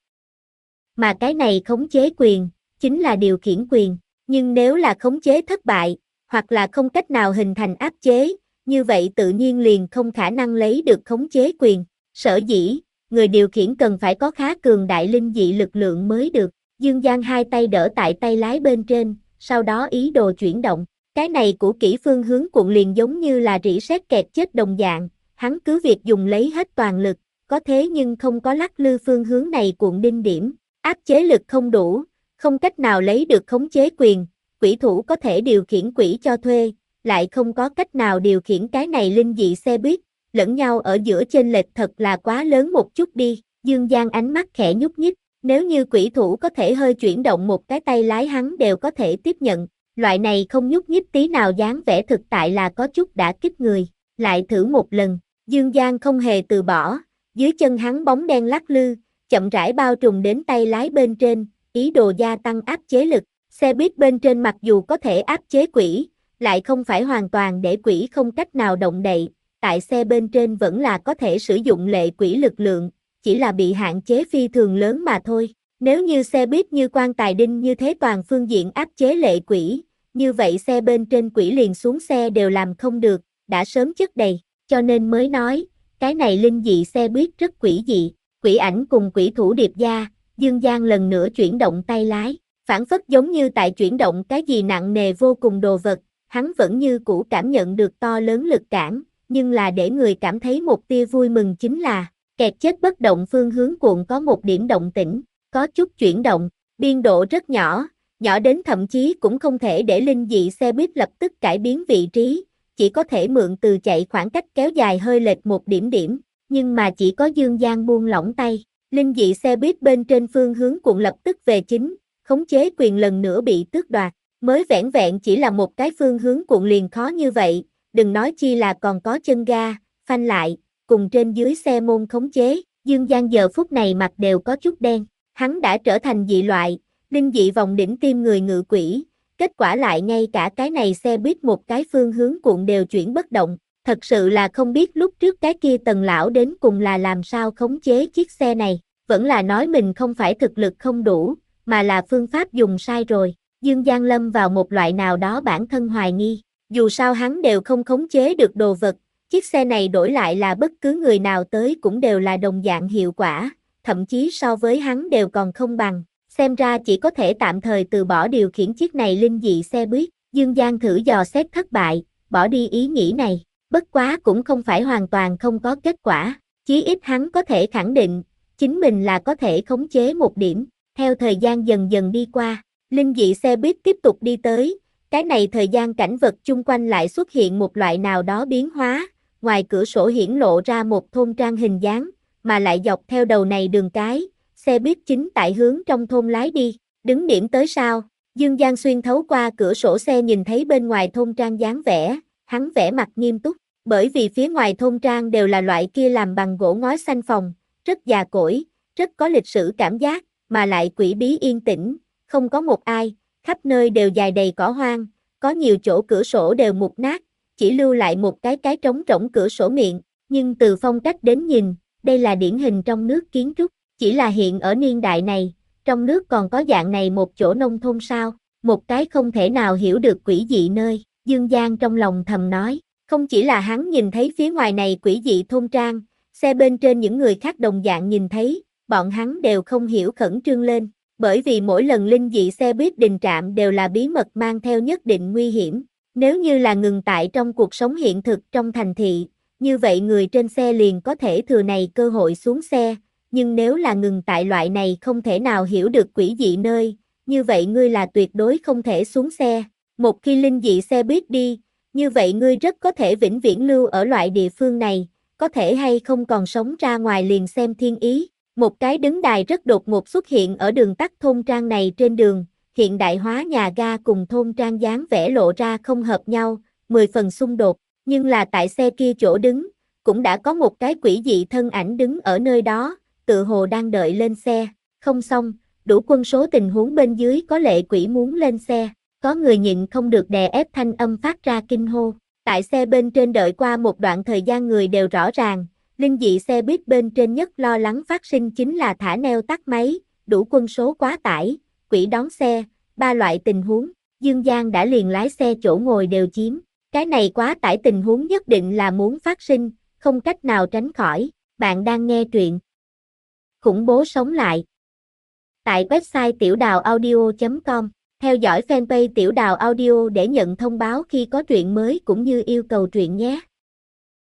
A: Mà cái này khống chế quyền, chính là điều khiển quyền, nhưng nếu là khống chế thất bại, hoặc là không cách nào hình thành áp chế, như vậy tự nhiên liền không khả năng lấy được khống chế quyền. Sở dĩ, người điều khiển cần phải có khá cường đại linh dị lực lượng mới được. Dương Giang hai tay đỡ tại tay lái bên trên, sau đó ý đồ chuyển động. Cái này của kỹ phương hướng cuộn liền giống như là rỉ sét kẹt chết đồng dạng, hắn cứ việc dùng lấy hết toàn lực, có thế nhưng không có lắc lư phương hướng này cuộn đinh điểm, áp chế lực không đủ, không cách nào lấy được khống chế quyền, quỷ thủ có thể điều khiển quỷ cho thuê, lại không có cách nào điều khiển cái này linh dị xe buýt, lẫn nhau ở giữa chênh lệch thật là quá lớn một chút đi. Dương Giang ánh mắt khẽ nhúc nhích, nếu như quỷ thủ có thể hơi chuyển động một cái tay lái hắn đều có thể tiếp nhận, loại này không nhúc nhích tí nào dáng vẻ thực tại là có chút đã kích người, lại thử một lần, Dương Giang không hề từ bỏ, dưới chân hắn bóng đen lắc lư, chậm rãi bao trùm đến tay lái bên trên, ý đồ gia tăng áp chế lực, xe buýt bên trên mặc dù có thể áp chế quỷ, lại không phải hoàn toàn để quỷ không cách nào động đậy, tại xe bên trên vẫn là có thể sử dụng lệ quỷ lực lượng, chỉ là bị hạn chế phi thường lớn mà thôi. Nếu như xe buýt như quan tài đinh như thế toàn phương diện áp chế lệ quỷ, như vậy xe bên trên quỷ liền xuống xe đều làm không được, đã sớm chất đầy, cho nên mới nói, cái này linh dị xe buýt rất quỷ dị, quỷ ảnh cùng quỷ thủ điệp gia, Dương Giang lần nữa chuyển động tay lái, phản phất giống như tại chuyển động cái gì nặng nề vô cùng đồ vật, hắn vẫn như cũ cảm nhận được to lớn lực cản, nhưng là để người cảm thấy một tia vui mừng chính là, kẹt chết bất động phương hướng cuộn có một điểm động tĩnh. có chút chuyển động, biên độ rất nhỏ, nhỏ đến thậm chí cũng không thể để linh dị xe buýt lập tức cải biến vị trí, chỉ có thể mượn từ chạy khoảng cách kéo dài hơi lệch một điểm điểm, nhưng mà chỉ có Dương Giang buông lỏng tay, linh dị xe buýt bên trên phương hướng cuộn lập tức về chính, khống chế quyền lần nữa bị tước đoạt, mới vẻn vẹn chỉ là một cái phương hướng cuộn liền khó như vậy, đừng nói chi là còn có chân ga, phanh lại, cùng trên dưới xe môn khống chế, Dương Giang giờ phút này mặt đều có chút đen, hắn đã trở thành dị loại, linh dị vòng đỉnh tim người ngự quỷ, kết quả lại ngay cả cái này xe buýt một cái phương hướng cuộn đều chuyển bất động, thật sự là không biết lúc trước cái kia Tần lão đến cùng là làm sao khống chế chiếc xe này, vẫn là nói mình không phải thực lực không đủ, mà là phương pháp dùng sai rồi, Dương Giang lâm vào một loại nào đó bản thân hoài nghi, dù sao hắn đều không khống chế được đồ vật, chiếc xe này đổi lại là bất cứ người nào tới cũng đều là đồng dạng hiệu quả, thậm chí so với hắn đều còn không bằng, xem ra chỉ có thể tạm thời từ bỏ điều khiển chiếc này linh dị xe buýt, Dương Giang thử dò xét thất bại, bỏ đi ý nghĩ này, bất quá cũng không phải hoàn toàn không có kết quả, chí ít hắn có thể khẳng định, chính mình là có thể khống chế một điểm, theo thời gian dần dần đi qua, linh dị xe buýt tiếp tục đi tới, cái này thời gian cảnh vật chung quanh lại xuất hiện một loại nào đó biến hóa, ngoài cửa sổ hiển lộ ra một thôn trang hình dáng, mà lại dọc theo đầu này đường cái, xe buýt chính tại hướng trong thôn lái đi, đứng điểm tới sao, Dương Giang xuyên thấu qua cửa sổ xe nhìn thấy bên ngoài thôn trang dáng vẻ, hắn vẻ mặt nghiêm túc, bởi vì phía ngoài thôn trang đều là loại kia làm bằng gỗ ngói xanh phòng, rất già cỗi, rất có lịch sử cảm giác, mà lại quỷ bí yên tĩnh, không có một ai, khắp nơi đều dài đầy cỏ hoang, có nhiều chỗ cửa sổ đều mục nát, chỉ lưu lại một cái cái trống rỗng cửa sổ miệng, nhưng từ phong cách đến nhìn, đây là điển hình trong nước kiến trúc, chỉ là hiện ở niên đại này, trong nước còn có dạng này một chỗ nông thôn sao, một cái không thể nào hiểu được quỷ dị nơi, Dương Giang trong lòng thầm nói, không chỉ là hắn nhìn thấy phía ngoài này quỷ dị thôn trang, xe bên trên những người khác đồng dạng nhìn thấy, bọn hắn đều không hiểu khẩn trương lên, bởi vì mỗi lần linh dị xe buýt đình trạm đều là bí mật mang theo nhất định nguy hiểm, nếu như là ngừng tại trong cuộc sống hiện thực trong thành thị, như vậy người trên xe liền có thể thừa này cơ hội xuống xe, nhưng nếu là ngừng tại loại này không thể nào hiểu được quỷ dị nơi, như vậy ngươi là tuyệt đối không thể xuống xe, một khi linh dị xe buýt đi, như vậy ngươi rất có thể vĩnh viễn lưu ở loại địa phương này, có thể hay không còn sống ra ngoài liền xem thiên ý. Một cái đứng đài rất đột ngột xuất hiện ở đường tắt thôn trang này trên đường, hiện đại hóa nhà ga cùng thôn trang dáng vẻ lộ ra không hợp nhau, mười phần xung đột, nhưng là tại xe kia chỗ đứng, cũng đã có một cái quỷ dị thân ảnh đứng ở nơi đó, tự hồ đang đợi lên xe, không xong, đủ quân số tình huống bên dưới có lệ quỷ muốn lên xe, có người nhịn không được đè ép thanh âm phát ra kinh hô, tại xe bên trên đợi qua một đoạn thời gian người đều rõ ràng. Linh dị xe buýt bên trên nhất lo lắng phát sinh chính là thả neo tắt máy, đủ quân số quá tải, quỷ đón xe, ba loại tình huống, Dương Giang đã liền lái xe chỗ ngồi đều chiếm, cái này quá tải tình huống nhất định là muốn phát sinh, không cách nào tránh khỏi, bạn đang nghe truyện Khủng bố sống lại tại website tiểu đào audio chấm com, theo dõi fanpage Tiểu Đào Audio để nhận thông báo khi có truyện mới cũng như yêu cầu truyện nhé.